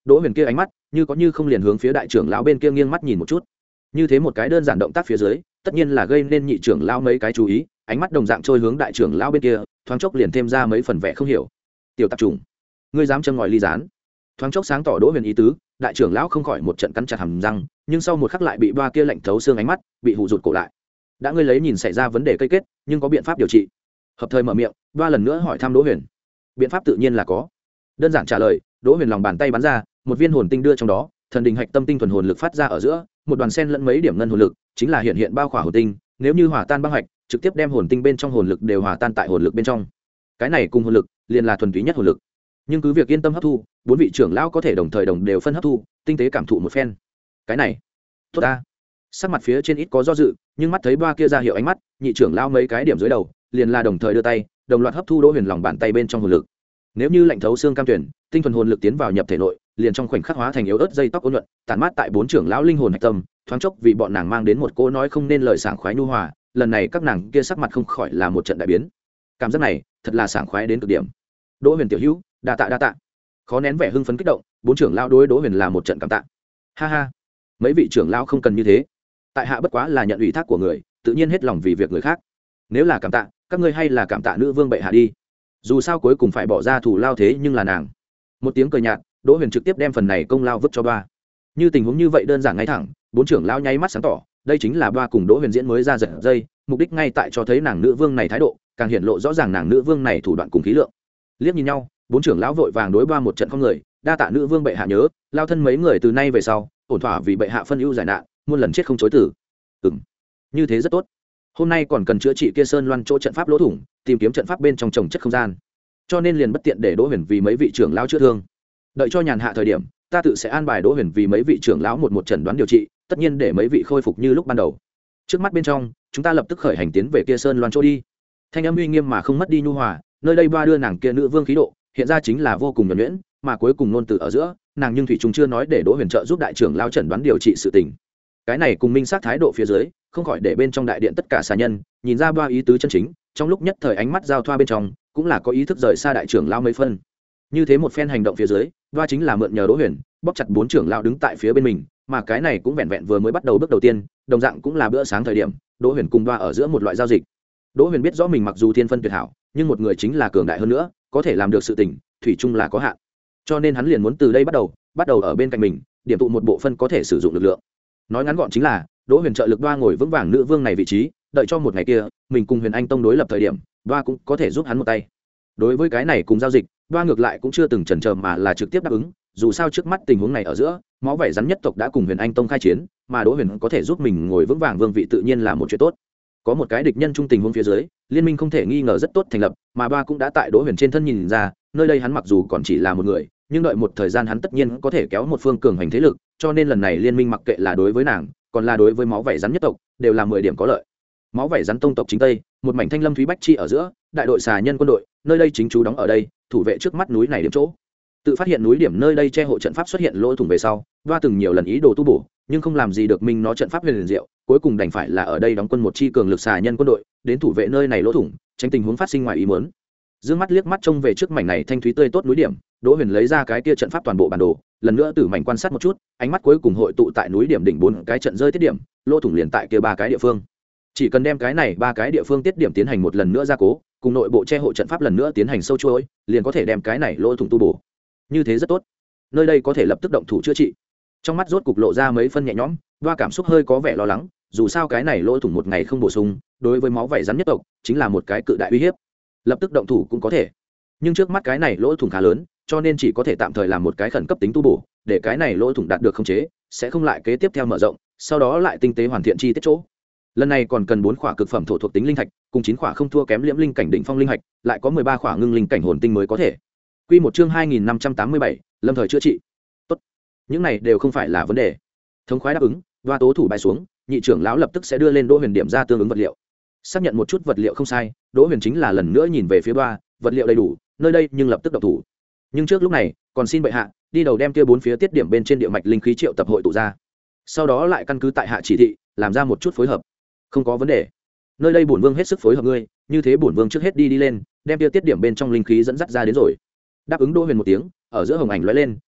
A: đỗ huyền kia ánh mắt như có như không liền hướng phía đại trưởng lão bên kia nghiêng mắt nhìn một chút. Như thế một cái đơn giản động tác phía dưới tất nhiên là gây nên nhị trưởng lão mấy cái chú ý, ánh mắt đồng dạng trôi hướng đại trưởng lão bên kia, thoáng chốc liền thêm ra mấy phần vẻ không hiểu. Tiểu tạp trùng, ngươi dám châm ngòi ly gián? Thoáng chốc sáng tỏ đỗ huyền ý tứ, đại trưởng lão không khỏi một trận cắn chặt hàm răng, nhưng sau một khắc lại bị ba kia lạnh thấu xương ánh mắt bị hụ rụt cổ lại. Đã ngươi lấy nhìn xảy ra vấn đề cây kết, nhưng có biện pháp điều trị? Hợp thời mở miệng, ba lần nữa hỏi thăm đỗ huyền. Biện pháp tự nhiên là có. Đơn giản trả lời, đỗ huyền lòng bàn tay bắn ra, một viên hồn tinh đưa trong đó, thần đình hạch tâm tinh thuần hồn lực phát ra ở giữa, một đoàn sen lẫn mấy điểm ngân hồn lực, chính là hiện hiện bao khỏa hồn tinh, nếu như hòa tan băng hạch, trực tiếp đem hồn tinh bên trong hồn lực đều hòa tan tại hồn lực bên trong. Cái này cùng hồn lực, liền là thuần túy nhất hồn lực. Nhưng cứ việc yên tâm hấp thu, bốn vị trưởng lão có thể đồng thời đồng đều phân hấp thu, tinh tế cảm thụ một phen. Cái này, tốt ta. Sắc mặt phía trên ít có do dự, nhưng mắt thấy ba kia ra hiệu ánh mắt, nhị trưởng lão mấy cái điểm dưới đầu, liền là đồng thời đưa tay, đồng loạt hấp thu đỗ huyền lòng bàn tay bên trong hồn lực. Nếu như lạnh thấu xương cam tuyển, tinh thuần hồn lực tiến vào nhập thể nội, liền trong khoảnh khắc hóa thành yếu ớt dây tóc ôn nhuận, tản mát tại bốn trưởng lão linh hồn hạch tâm, thoáng chốc vì bọn nàng mang đến một cô nói không nên lời sảng khoái nhu hòa, lần này các nàng kia sắc mặt không khỏi là một trận đại biến. Cảm giác này, thật là sảng khoái đến cực điểm. Đỗ Huyền tiểu hữu, đa tạ đa tạ. Khó nén vẻ hưng phấn kích động, bốn trưởng lão đối Đỗ Huyền là một trận cảm tạ. Ha ha, mấy vị trưởng lão không cần như thế. Tại hạ bất quá là nhận ủy thác của người, tự nhiên hết lòng vì việc người khác. Nếu là cảm tạ, các ngươi hay là cảm tạ nữ vương bệ hạ đi. Dù sao cuối cùng phải bỏ ra thủ lao thế nhưng là nàng. Một tiếng cười nhạt, Đỗ Huyền trực tiếp đem phần này công lao vứt cho ba. Như tình huống như vậy đơn giản ngay thẳng, bốn trưởng lão nháy mắt sáng tỏ, đây chính là ba cùng Đỗ Huyền diễn mới ra giật dây, mục đích ngay tại cho thấy nàng nữ vương này thái độ, càng hiển lộ rõ ràng nàng nữ vương này thủ đoạn cùng khí lượng. Liếc nhìn nhau, bốn trưởng lão vội vàng đối ba một trận không người, đa tạ nữ vương bệ hạ nhớ, lao thân mấy người từ nay về sau, ổn thỏa vì bệ hạ phân ưu giải nạn, muôn lần chết không chối từ. Ừm, như thế rất tốt. Hôm nay còn cần chữa trị kia sơn loan chỗ trận pháp lỗ thủng, tìm kiếm trận pháp bên trong trồng chất không gian, cho nên liền bất tiện để Đỗ Huyền vì mấy vị trưởng lão chữa thương. Đợi cho nhàn hạ thời điểm, ta tự sẽ an bài Đỗ Huyền vì mấy vị trưởng lão một một chẩn đoán điều trị, tất nhiên để mấy vị khôi phục như lúc ban đầu. Trước mắt bên trong, chúng ta lập tức khởi hành tiến về kia sơn loan chỗ đi. Thanh âm uy nghiêm mà không mất đi nhu hòa, nơi đây ba đưa nàng kia nữ vương khí độ, hiện ra chính là vô cùng nhuần nhuyễn, mà cuối cùng nôn từ ở giữa, nàng nhưng thủy chung chưa nói để Đỗ Huyền trợ giúp đại trưởng lão chẩn đoán điều trị sự tình. Cái này cùng minh sát thái độ phía dưới, không khỏi để bên trong đại điện tất cả xà nhân nhìn ra ba ý tứ chân chính, trong lúc nhất thời ánh mắt giao thoa bên trong, cũng là có ý thức rời xa đại trưởng lão mấy phân. Như thế một phen hành động phía dưới, ba chính là mượn nhờ Đỗ Huyền, bóp chặt bốn trưởng lão đứng tại phía bên mình, mà cái này cũng vẹn vẹn vừa mới bắt đầu bước đầu tiên, đồng dạng cũng là bữa sáng thời điểm, Đỗ Huyền cùng ba ở giữa một loại giao dịch. Đỗ Huyền biết rõ mình mặc dù thiên phân tuyệt hảo, nhưng một người chính là cường đại hơn nữa, có thể làm được sự tình, thủy chung là có hạn. Cho nên hắn liền muốn từ đây bắt đầu, bắt đầu ở bên cạnh mình, điểm tụ một bộ phân có thể sử dụng lực lượng. Nói ngắn gọn chính là, Đỗ Huyền trợ lực Đoa ngồi vững vàng nữ vương này vị trí, đợi cho một ngày kia, mình cùng Huyền Anh Tông đối lập thời điểm, Đoa cũng có thể giúp hắn một tay. Đối với cái này cùng giao dịch, Đoa ngược lại cũng chưa từng chần chờ mà là trực tiếp đáp ứng, dù sao trước mắt tình huống này ở giữa, máu vảy rắn nhất tộc đã cùng Huyền Anh Tông khai chiến, mà Đỗ Huyền có thể giúp mình ngồi vững vàng vương vị tự nhiên là một chuyện tốt. Có một cái địch nhân trung tình huống phía dưới, liên minh không thể nghi ngờ rất tốt thành lập, mà Đoa cũng đã tại Đỗ Huyền trên thân nhìn ra, nơi đây hắn mặc dù còn chỉ là một người, nhưng đợi một thời gian hắn tất nhiên có thể kéo một phương cường hành thế lực, cho nên lần này liên minh mặc kệ là đối với nàng, còn là đối với máu vảy rắn nhất tộc, đều là mười điểm có lợi. Máu vảy rắn tông tộc chính tây, một mảnh thanh lâm thúy bách chi ở giữa, đại đội xà nhân quân đội, nơi đây chính chú đóng ở đây, thủ vệ trước mắt núi này điểm chỗ. Tự phát hiện núi điểm nơi đây che hộ trận pháp xuất hiện lỗ thủng về sau, Đoa từng nhiều lần ý đồ tu bổ, nhưng không làm gì được mình nó trận pháp huyền liền diệu, cuối cùng đành phải là ở đây đóng quân một chi cường lực xà nhân quân đội, đến thủ vệ nơi này lỗ thủng, tránh tình huống phát sinh ngoài ý muốn. Dương mắt liếc mắt trông về trước mảnh này thanh thúy tươi tốt núi điểm, Đỗ Huyền lấy ra cái kia trận pháp toàn bộ bản đồ, lần nữa từ mảnh quan sát một chút, ánh mắt cuối cùng hội tụ tại núi điểm đỉnh bốn cái trận rơi tiết điểm, lỗ thủng liền tại kia ba cái địa phương. Chỉ cần đem cái này ba cái địa phương tiết điểm tiến hành một lần nữa gia cố, cùng nội bộ che hộ trận pháp lần nữa tiến hành sâu chuỗi, liền có thể đem cái này lỗ thủng tu bổ. Như thế rất tốt. Nơi đây có thể lập tức động thủ chữa trị. Trong mắt rốt cục lộ ra mấy phân nhẹ nhõm, Đoa cảm xúc hơi có vẻ lo lắng, dù sao cái này lỗ thủng một ngày không bổ sung, đối với máu vảy rắn nhất tộc, chính là một cái cự đại uy hiếp. Lập tức động thủ cũng có thể, nhưng trước mắt cái này lỗ thủng khá lớn, cho nên chỉ có thể tạm thời làm một cái khẩn cấp tính tu bổ, để cái này lỗ thủng đạt được khống chế, sẽ không lại kế tiếp theo mở rộng, sau đó lại tinh tế hoàn thiện chi tiết chỗ. Lần này còn cần bốn khỏa cực phẩm thổ thuộc tính linh thạch, cùng chín khỏa không thua kém liễm linh cảnh đỉnh phong linh hạch, lại có mười ba khỏa ngưng linh cảnh hồn tinh mới có thể. Quy một chương hai nghìn năm trăm tám mươi bảy, lâm thời chữa trị. Tốt, những này đều không phải là vấn đề. Thống khoái đáp ứng, Đoa tố thủ bài xuống, nhị trưởng lão lập tức sẽ đưa lên Đỗ Huyền điểm ra tương ứng vật liệu. Xác nhận một chút vật liệu không sai, Đỗ Huyền chính là lần nữa nhìn về phía Đoa, vật liệu đầy đủ, nơi đây nhưng lập tức động thủ. Nhưng trước lúc này, còn xin bệ hạ đi đầu đem kia bốn phía tiết điểm bên trên địa mạch linh khí triệu tập hội tụ ra, sau đó lại căn cứ tại hạ chỉ thị, làm ra một chút phối hợp. Không có vấn đề. Nơi đây bổn vương hết sức phối hợp ngươi, như thế bổn vương trước hết đi đi lên, đem kia tiết điểm bên trong linh khí dẫn dắt ra đến rồi. Đáp ứng Đỗ Huyền một tiếng, ở giữa hồng ảnh lóe lên,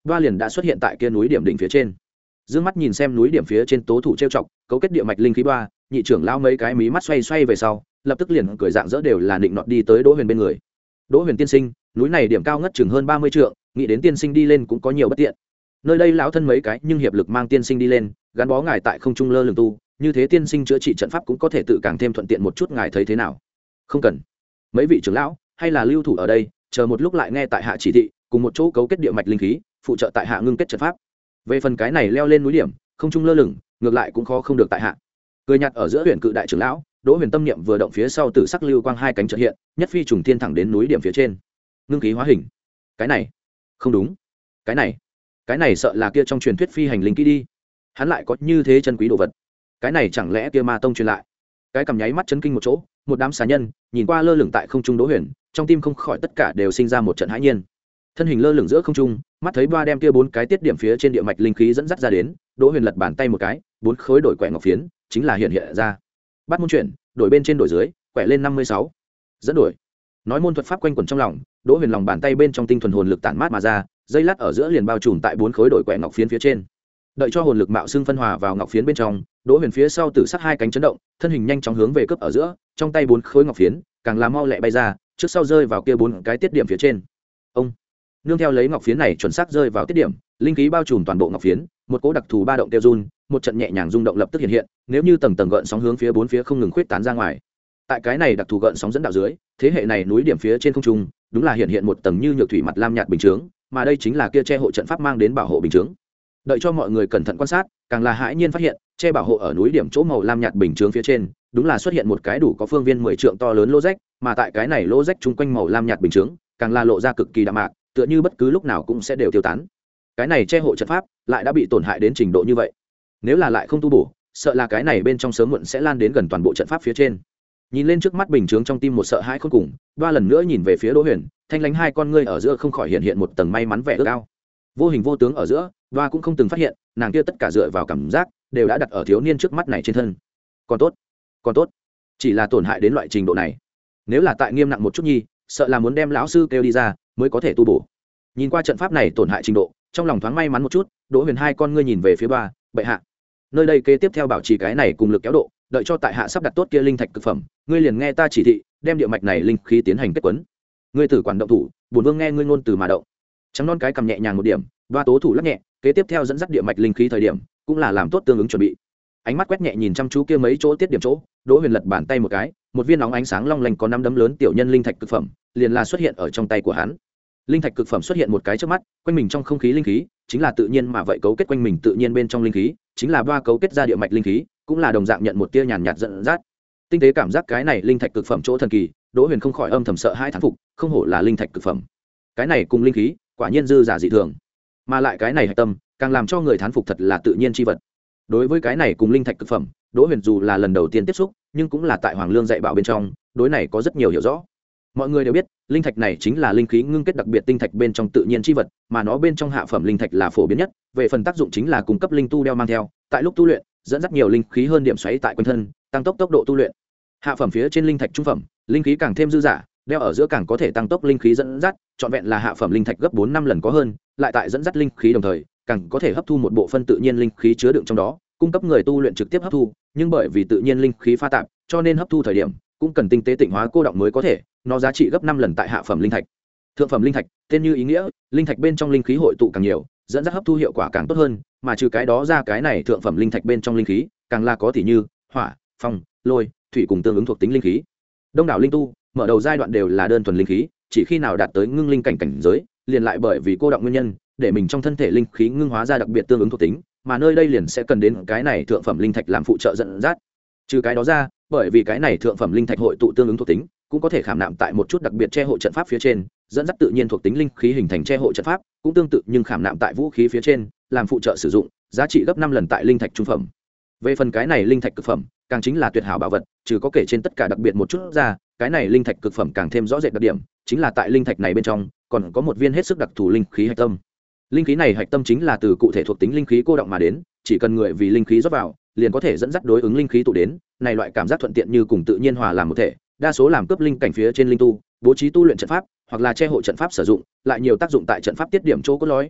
A: đoa liền đã xuất hiện tại kia núi điểm đỉnh phía trên. Dương mắt nhìn xem núi điểm phía trên tố thủ trêu chọc cấu kết địa mạch linh khí đoa, nhị trưởng lao mấy cái mí mắt xoay xoay về sau, lập tức liền cười dạng dỡ đều là định nọt đi tới Đỗ Huyền bên người. Đỗ Huyền tiên sinh, núi này điểm cao ngất chừng hơn ba mươi trượng, nghĩ đến tiên sinh đi lên cũng có nhiều bất tiện. Nơi đây lão thân mấy cái nhưng hiệp lực mang tiên sinh đi lên, gắn bó ngài tại không trung lơ lửng tu, như thế tiên sinh chữa trị trận pháp cũng có thể tự càng thêm thuận tiện một chút, ngài thấy thế nào? Không cần. Mấy vị trưởng lão, hay là lưu thủ ở đây, chờ một lúc lại nghe tại hạ chỉ thị, cùng một chỗ cấu kết địa mạch linh khí, phụ trợ tại hạ ngưng kết trận pháp. Về phần cái này leo lên núi điểm, không trung lơ lửng, ngược lại cũng khó không được tại hạ. Cười nhạt ở giữa Huyền Cự đại trưởng lão, Đỗ Huyền tâm niệm vừa động, phía sau tử sắc lưu quang hai cánh chợt hiện, nhất phi trùng thiên thẳng đến núi điểm phía trên. Ngưng khí hóa hình. Cái này, không đúng. Cái này, cái này sợ là kia trong truyền thuyết phi hành linh kỹ đi. Hắn lại có như thế chân quý đồ vật. Cái này chẳng lẽ kia ma tông truyền lại? Cái cầm nháy mắt chấn kinh một chỗ, một đám xà nhân nhìn qua lơ lửng tại không trung Đỗ Huyền, trong tim không khỏi tất cả đều sinh ra một trận hãi nhiên. Thân hình lơ lửng giữa không trung, mắt thấy ba đem kia bốn cái tiết điểm phía trên địa mạch linh khí dẫn dắt ra đến, Đỗ Huyền lật bàn tay một cái, bốn khối đổi quẻ ngọc phiến chính là hiện hiện ra. Bắt môn chuyển, đổi bên trên đổi dưới, quẻ lên năm mươi sáu. Dẫn đổi. Nói môn thuật pháp quanh quẩn trong lòng, Đỗ Huyền lòng bàn tay bên trong tinh thuần hồn lực tản mát mà ra, dây lát ở giữa liền bao trùm tại bốn khối đổi quẻ ngọc phiến phía trên. Đợi cho hồn lực mạo xương phân hòa vào ngọc phiến bên trong, Đỗ Huyền phía sau tử sắc hai cánh chấn động, thân hình nhanh chóng hướng về cướp ở giữa, trong tay bốn khối ngọc phiến càng làm mau lẹ bay ra, trước sau rơi vào kia bốn cái tiết điểm phía trên. Ông nương theo lấy ngọc phiến này chuẩn xác rơi vào tiết điểm, linh khí bao trùm toàn bộ ngọc phiến, một cỗ đặc thù ba động tiêu run, một trận nhẹ nhàng rung động lập tức hiện hiện, nếu như tầng tầng gợn sóng hướng phía bốn phía không ngừng khuyết tán ra ngoài. Tại cái này đặc thù gợn sóng dẫn đạo dưới, thế hệ này núi điểm phía trên không trung, đúng là hiện hiện một tầng như nhược thủy mặt lam nhạt bình chướng, mà đây chính là kia che hộ trận pháp mang đến bảo hộ bình chướng. Đợi cho mọi người cẩn thận quan sát, càng là hãi nhiên phát hiện, che bảo hộ ở núi điểm chỗ màu lam nhạt bình chướng phía trên, đúng là xuất hiện một cái đủ có phương viên mười trượng to lớn lỗ rách, mà tại cái này lỗ rách chung quanh màu lam nhạt bình chướng, càng là lộ ra cực kỳ đạm mạc, tựa như bất cứ lúc nào cũng sẽ đều tiêu tán. Cái này che hộ trận pháp lại đã bị tổn hại đến trình độ như vậy, nếu là lại không tu bổ, sợ là cái này bên trong sớm muộn sẽ lan đến gần toàn bộ trận pháp phía trên. Nhìn lên trước mắt bình chướng, trong tim một sợ hãi khôn cùng, ba lần nữa nhìn về phía Đỗ Huyền, thanh lánh hai con ngươi ở giữa không khỏi hiện hiện một tầng may mắn vẻ ước ao. Vô hình vô tướng ở giữa, ba cũng không từng phát hiện, nàng kia tất cả dựa vào cảm giác, đều đã đặt ở thiếu niên trước mắt này trên thân. Còn tốt, còn tốt, chỉ là tổn hại đến loại trình độ này. Nếu là tại nghiêm nặng một chút nhi, sợ là muốn đem lão sư kêu đi ra mới có thể tu bổ. Nhìn qua trận pháp này tổn hại trình độ, trong lòng thoáng may mắn một chút, Đỗ Huyền hai con ngươi nhìn về phía ba, bệ hạ. Nơi đây kế tiếp theo bảo trì cái này cùng lực kéo độ, đợi cho tại hạ sắp đặt tốt kia linh thạch cực phẩm, ngươi liền nghe ta chỉ thị, đem địa mạch này linh khí tiến hành kết quấn. Ngươi tử quản động thủ, bổn vương nghe ngươi ngôn từ mà động. Trắng non cái cầm nhẹ nhàng một điểm, ba tố thủ lắc nhẹ, kế tiếp theo dẫn dắt địa mạch linh khí thời điểm, cũng là làm tốt tương ứng chuẩn bị. Ánh mắt quét nhẹ nhìn chăm chú kia mấy chỗ tiết điểm chỗ, Đỗ Huyền lật bàn tay một cái, một viên nóng ánh sáng long lanh có năm đấm lớn tiểu nhân linh thạch cực phẩm, liền là xuất hiện ở trong tay của hắn. Linh thạch cực phẩm xuất hiện một cái trước mắt, quanh mình trong không khí linh khí, chính là tự nhiên mà vậy cấu kết quanh mình tự nhiên bên trong linh khí, chính là ba cấu kết ra địa mạch linh khí, cũng là đồng dạng nhận một tia nhàn nhạt dẫn dắt. Tinh tế cảm giác cái này linh thạch cực phẩm chỗ thần kỳ, Đỗ Huyền không khỏi âm thầm sợ hai thán phục, không hổ là linh thạch cực phẩm. Cái này cùng linh khí, quả nhiên dư giả dị thường. Mà lại cái này hạch tâm, càng làm cho người thán phục thật là tự nhiên chi vật. Đối với cái này cùng linh thạch cực phẩm, Đỗ Huyền dù là lần đầu tiên tiếp xúc, nhưng cũng là tại Hoàng Lương dạy bảo bên trong, đối này có rất nhiều hiểu rõ. Mọi người đều biết, linh thạch này chính là linh khí ngưng kết đặc biệt tinh thạch bên trong tự nhiên chi vật, mà nó bên trong hạ phẩm linh thạch là phổ biến nhất, về phần tác dụng chính là cung cấp linh tu đeo mang theo, tại lúc tu luyện, dẫn dắt nhiều linh khí hơn điểm xoáy tại quanh thân, tăng tốc tốc độ tu luyện. Hạ phẩm phía trên linh thạch trung phẩm, linh khí càng thêm dư dả, đeo ở giữa càng có thể tăng tốc linh khí dẫn dắt, trọn vẹn là hạ phẩm linh thạch gấp bốn năm lần có hơn, lại tại dẫn dắt linh khí đồng thời, càng có thể hấp thu một bộ phân tự nhiên linh khí chứa đựng trong đó, cung cấp người tu luyện trực tiếp hấp thu, nhưng bởi vì tự nhiên linh khí pha tạp, cho nên hấp thu thời điểm cũng cần tinh tế tịnh hóa cô động mới có thể, nó giá trị gấp năm lần tại hạ phẩm linh thạch. Thượng phẩm linh thạch, tên như ý nghĩa, linh thạch bên trong linh khí hội tụ càng nhiều, dẫn dắt hấp thu hiệu quả càng tốt hơn, mà trừ cái đó ra cái này thượng phẩm linh thạch bên trong linh khí, càng là có tỷ như hỏa, phong, lôi, thủy cùng tương ứng thuộc tính linh khí. Đông đảo linh tu, mở đầu giai đoạn đều là đơn thuần linh khí, chỉ khi nào đạt tới ngưng linh cảnh cảnh giới, liền lại bởi vì cô động nguyên nhân, để mình trong thân thể linh khí ngưng hóa ra đặc biệt tương ứng thuộc tính, mà nơi đây liền sẽ cần đến cái này thượng phẩm linh thạch làm phụ trợ dẫn dắt. Trừ cái đó ra, bởi vì cái này thượng phẩm linh thạch hội tụ tương ứng thuộc tính, cũng có thể khảm nạm tại một chút đặc biệt che hộ trận pháp phía trên, dẫn dắt tự nhiên thuộc tính linh khí hình thành che hộ trận pháp, cũng tương tự nhưng khảm nạm tại vũ khí phía trên, làm phụ trợ sử dụng, giá trị gấp năm lần tại linh thạch trung phẩm. Về phần cái này linh thạch cực phẩm, càng chính là tuyệt hảo bảo vật, trừ có kể trên tất cả đặc biệt một chút ra, cái này linh thạch cực phẩm càng thêm rõ rệt đặc điểm, chính là tại linh thạch này bên trong, còn có một viên hết sức đặc thù linh khí hạch tâm. Linh khí này hạch tâm chính là từ cụ thể thuộc tính linh khí cô động mà đến, chỉ cần người vì linh khí rót vào, liền có thể dẫn dắt đối ứng linh khí tụ đến, này loại cảm giác thuận tiện như cùng tự nhiên hòa làm một thể, đa số làm cướp linh cảnh phía trên linh tu, bố trí tu luyện trận pháp, hoặc là che hộ trận pháp sử dụng, lại nhiều tác dụng tại trận pháp tiết điểm chỗ cốt lõi.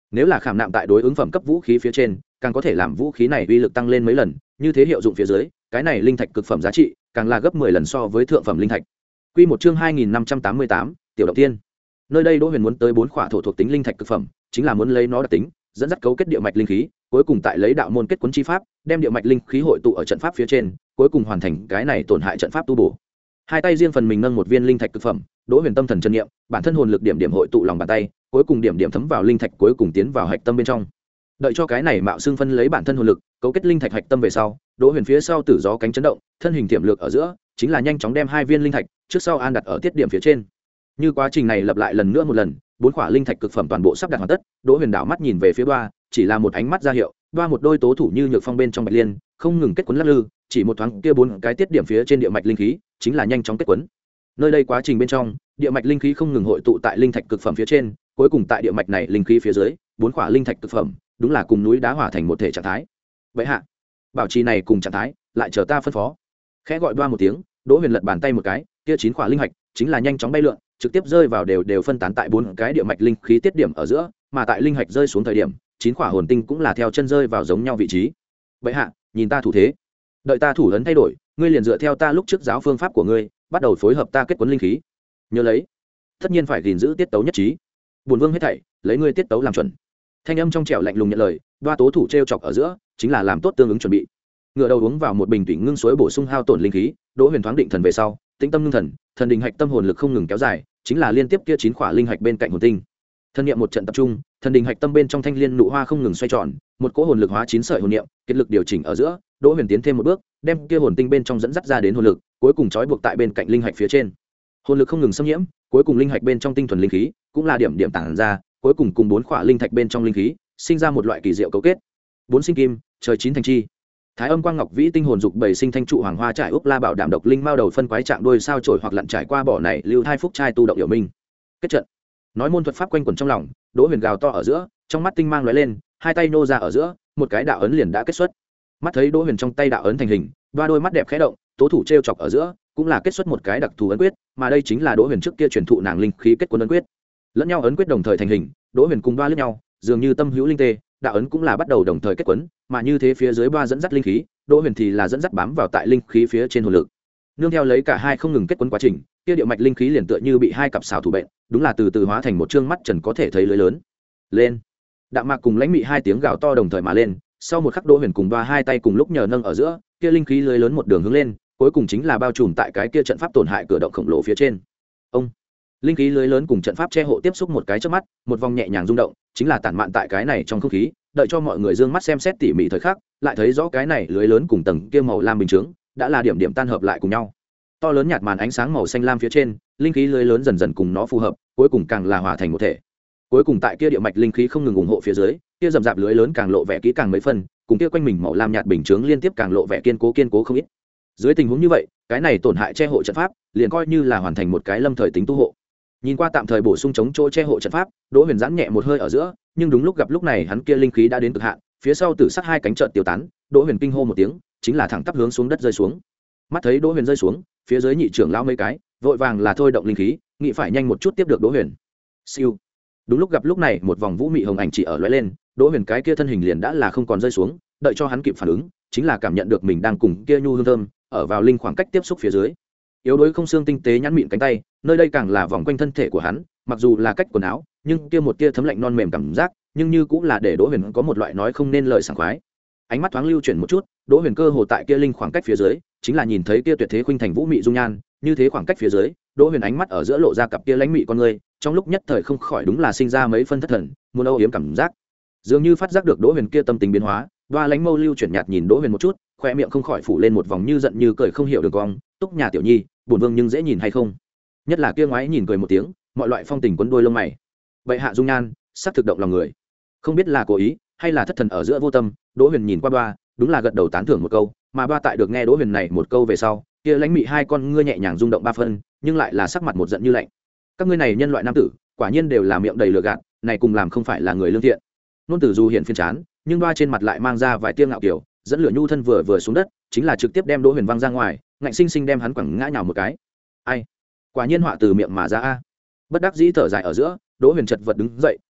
A: nếu là khảm nạm tại đối ứng phẩm cấp vũ khí phía trên càng có thể làm vũ khí này uy lực tăng lên mấy lần, như thế hiệu dụng phía dưới cái này linh thạch cực phẩm giá trị càng là gấp mười lần so với thượng phẩm linh thạch. Quy một chương hai nghìn năm trăm tám mươi tám, tiểu động tiên. Nơi đây Đỗ Huyền muốn tới bốn khỏa thổ thuộc tính linh thạch cực phẩm, chính là muốn lấy nó đặc tính, dẫn dắt cấu kết địa mạch linh khí, cuối cùng tại lấy đạo môn kết cuốn chi pháp, đem địa mạch linh khí hội tụ ở trận pháp phía trên, cuối cùng hoàn thành cái này tổn hại trận pháp tu bổ. Hai tay riêng phần mình nâng một viên linh thạch cực phẩm, Đỗ Huyền tâm thần chân niệm, bản thân hồn lực điểm điểm hội tụ lòng bàn tay, cuối cùng điểm điểm thấm vào linh thạch, cuối cùng tiến vào hạch tâm bên trong. Đợi cho cái này mạo xương phân lấy bản thân hồn lực, cấu kết linh thạch hạch tâm về sau, Đỗ Huyền phía sau tử gió cánh chấn động, thân hình tiềm lược ở giữa, chính là nhanh chóng đem hai viên linh thạch trước sau an đặt ở tiết điểm phía trên. Như quá trình này lặp lại lần nữa một lần, bốn quả linh thạch cực phẩm toàn bộ sắp đặt hoàn tất, Đỗ Huyền đảo mắt nhìn về phía Đoa, chỉ là một ánh mắt ra hiệu, Đoa một đôi tố thủ như nhược phong bên trong bạch liên, không ngừng kết quấn lắc lư, chỉ một thoáng kia bốn cái tiết điểm phía trên địa mạch linh khí, chính là nhanh chóng kết quấn. Nơi đây quá trình bên trong, địa mạch linh khí không ngừng hội tụ tại linh thạch cực phẩm phía trên, cuối cùng tại địa mạch này linh khí phía dưới, bốn quả linh thạch cực phẩm, đúng là cùng núi đá hòa thành một thể trạng thái. Vậy hạ, bảo trì này cùng trạng thái, lại chờ ta phân phó. Khẽ gọi Đoa một tiếng, Đỗ Huyền lật bàn tay một cái, kia chín quả linh hạch chính là nhanh chóng bay lượn, trực tiếp rơi vào đều đều phân tán tại bốn cái địa mạch linh khí tiết điểm ở giữa, mà tại linh hạch rơi xuống thời điểm, chín quả hồn tinh cũng là theo chân rơi vào giống nhau vị trí. Vậy hạ, nhìn ta thủ thế, đợi ta thủ ấn thay đổi, ngươi liền dựa theo ta lúc trước giáo phương pháp của ngươi, bắt đầu phối hợp ta kết quấn linh khí. Nhớ lấy, tất nhiên phải gìn giữ tiết tấu nhất trí. Bổn vương hết thảy, lấy ngươi tiết tấu làm chuẩn. Thanh âm trong trẻo lạnh lùng nhận lời, Đoa tố thủ treo chọc ở giữa, chính là làm tốt tương ứng chuẩn bị. Ngựa đầu uống vào một bình thủy ngưng suối bổ sung hao tổn linh khí, Đỗ Huyền thoáng định thần về sau, tĩnh tâm ngưng thần, thần đình hạch tâm hồn lực không ngừng kéo dài, chính là liên tiếp kia chín quả linh hạch bên cạnh hồn tinh. Thân niệm một trận tập trung, thần đình hạch tâm bên trong thanh liên nụ hoa không ngừng xoay tròn, một cỗ hồn lực hóa chín sợi hồn niệm, kết lực điều chỉnh ở giữa, Đỗ Huyền tiến thêm một bước, đem kia hồn tinh bên trong dẫn dắt ra đến hồn lực, cuối cùng trói buộc tại bên cạnh linh hạch phía trên. Hồn lực không ngừng xâm nhiễm, cuối cùng linh hạch bên trong tinh thuần linh khí cũng là điểm điểm tản ra, cuối cùng cùng bốn quả linh thạch bên trong linh khí, sinh ra một loại kỳ diệu cấu kết. Bốn sinh kim, trời chín thành chi. Thái âm quang ngọc vĩ tinh hồn dục bảy sinh thanh trụ hoàng hoa trải úc la bảo đảm độc linh mao đầu phân quái trạng đuôi sao trổi hoặc lặn trải qua bỏ này lưu thai phúc trai tu động hiểu minh. Kết trận. Nói môn thuật pháp quanh quẩn trong lòng, Đỗ Huyền gào to ở giữa, trong mắt tinh mang lóe lên, hai tay nô ra ở giữa, một cái đạo ấn liền đã kết xuất. Mắt thấy Đỗ Huyền trong tay đạo ấn thành hình, ba đôi mắt đẹp khẽ động, tố thủ treo chọc ở giữa, cũng là kết xuất một cái đặc thù ấn quyết, mà đây chính là Đỗ Huyền trước kia truyền thụ nàng linh khí kết quân ấn quyết. Lẫn nhau ấn quyết đồng thời thành hình, Đỗ Huyền cùng ba lẫn nhau, dường như tâm hữu linh tê, đạo ấn cũng là bắt đầu đồng thời kết quấn, mà như thế phía dưới ba dẫn dắt linh khí, Đỗ Huyền thì là dẫn dắt bám vào tại linh khí phía trên hồn lực. Nương theo lấy cả hai không ngừng kết quấn quá trình, kia địa mạch linh khí liền tựa như bị hai cặp xào thủ bệnh, đúng là từ từ hóa thành một trương mắt trần có thể thấy lưới lớn. Lên. Đạm Mạc cùng Lãnh Mị hai tiếng gào to đồng thời mà lên, sau một khắc Đỗ Huyền cùng ba hai tay cùng lúc nhờ nâng ở giữa, kia linh khí lưới lớn một đường hướng lên, cuối cùng chính là bao trùm tại cái kia trận pháp tổn hại cửa động khổng lồ phía trên. Ông linh khí lưới lớn cùng trận pháp che hộ tiếp xúc một cái trước mắt, một vòng nhẹ nhàng rung động, chính là tản mạn tại cái này trong không khí, đợi cho mọi người dương mắt xem xét tỉ mỉ thời khắc, lại thấy rõ cái này lưới lớn cùng tầng kia màu lam bình chướng đã là điểm điểm tan hợp lại cùng nhau. To lớn nhạt màn ánh sáng màu xanh lam phía trên, linh khí lưới lớn dần dần cùng nó phù hợp, cuối cùng càng là hòa thành một thể. Cuối cùng tại kia địa mạch linh khí không ngừng ủng hộ phía dưới, kia rậm rạp lưới lớn càng lộ vẻ kỹ càng mấy phần, cùng kia quanh mình màu lam nhạt bình chướng liên tiếp càng lộ vẻ kiên cố kiên cố không ít. Dưới tình huống như vậy, cái này tổn hại che hộ trận pháp, liền coi như là hoàn thành một cái lâm thời tính tu hộ. Nhìn qua tạm thời bổ sung chống chỗ che hộ trận pháp, Đỗ Huyền giãn nhẹ một hơi ở giữa, nhưng đúng lúc gặp lúc này hắn kia linh khí đã đến cực hạn, phía sau tử sắc hai cánh chợt tiêu tán, Đỗ Huyền kinh hô một tiếng, chính là thẳng tắp hướng xuống đất rơi xuống. Mắt thấy Đỗ Huyền rơi xuống, phía dưới nhị trưởng lão mấy cái, vội vàng là thôi động linh khí, nghĩ phải nhanh một chút tiếp được Đỗ Huyền. Siêu. Đúng lúc gặp lúc này một vòng vũ mị hồng ảnh chỉ ở lóe lên, Đỗ Huyền cái kia thân hình liền đã là không còn rơi xuống, đợi cho hắn kịp phản ứng, chính là cảm nhận được mình đang cùng kia nhu hương thơm, ở vào linh khoảng cách tiếp xúc phía dưới. Yếu đuối không xương tinh tế nhẵn mịn cánh tay, nơi đây càng là vòng quanh thân thể của hắn, mặc dù là cách quần áo, nhưng kia một tia thấm lạnh non mềm cảm giác, nhưng như cũng là để Đỗ Huyền có một loại nói không nên lời sảng khoái. Ánh mắt thoáng lưu chuyển một chút, Đỗ Huyền cơ hồ tại kia linh khoảng cách phía dưới, chính là nhìn thấy kia tuyệt thế khuynh thành vũ mị dung nhan, như thế khoảng cách phía dưới, Đỗ Huyền ánh mắt ở giữa lộ ra cặp kia lãnh mị con người, trong lúc nhất thời không khỏi đúng là sinh ra mấy phân thất thần, muốn âu yếm cảm giác. Dường như phát giác được Đỗ Huyền kia tâm tình biến hóa, Đoa Lãnh mâu lưu chuyển nhạt nhìn Đỗ Huyền một chút, khoe miệng không khỏi phủ lên một vòng như giận như cười không hiểu đường cong, "Túc nhà tiểu nhi, bổn vương nhưng dễ nhìn hay không?" Nhất là kia ngoái nhìn cười một tiếng, mọi loại phong tình quấn đuôi lông mày. Bệ hạ dung nhan, sắc thực động lòng người. Không biết là cố ý hay là thất thần ở giữa vô tâm, Đỗ Huyền nhìn qua Đoa, đúng là gật đầu tán thưởng một câu, mà Đoa tại được nghe Đỗ Huyền này một câu về sau, kia lãnh mị hai con ngươi nhẹ nhàng rung động ba phân, nhưng lại là sắc mặt một giận như lạnh. Các ngươi này nhân loại nam tử, quả nhiên đều là miệng đầy lừa gạt, này cùng làm không phải là người lương thiện. Nôn tử dù hiện phiền chán, nhưng Đoa trên mặt lại mang ra vài tia ngạo kiều, dẫn lửa nhu thân vừa vừa xuống đất, chính là trực tiếp đem Đỗ Huyền văng ra ngoài, ngạnh sinh sinh đem hắn quẳng ngã nhào một cái. Ai? Quả nhiên họa từ miệng mà ra a. Bất đắc dĩ thở dài ở giữa, Đỗ Huyền chật vật đứng dậy,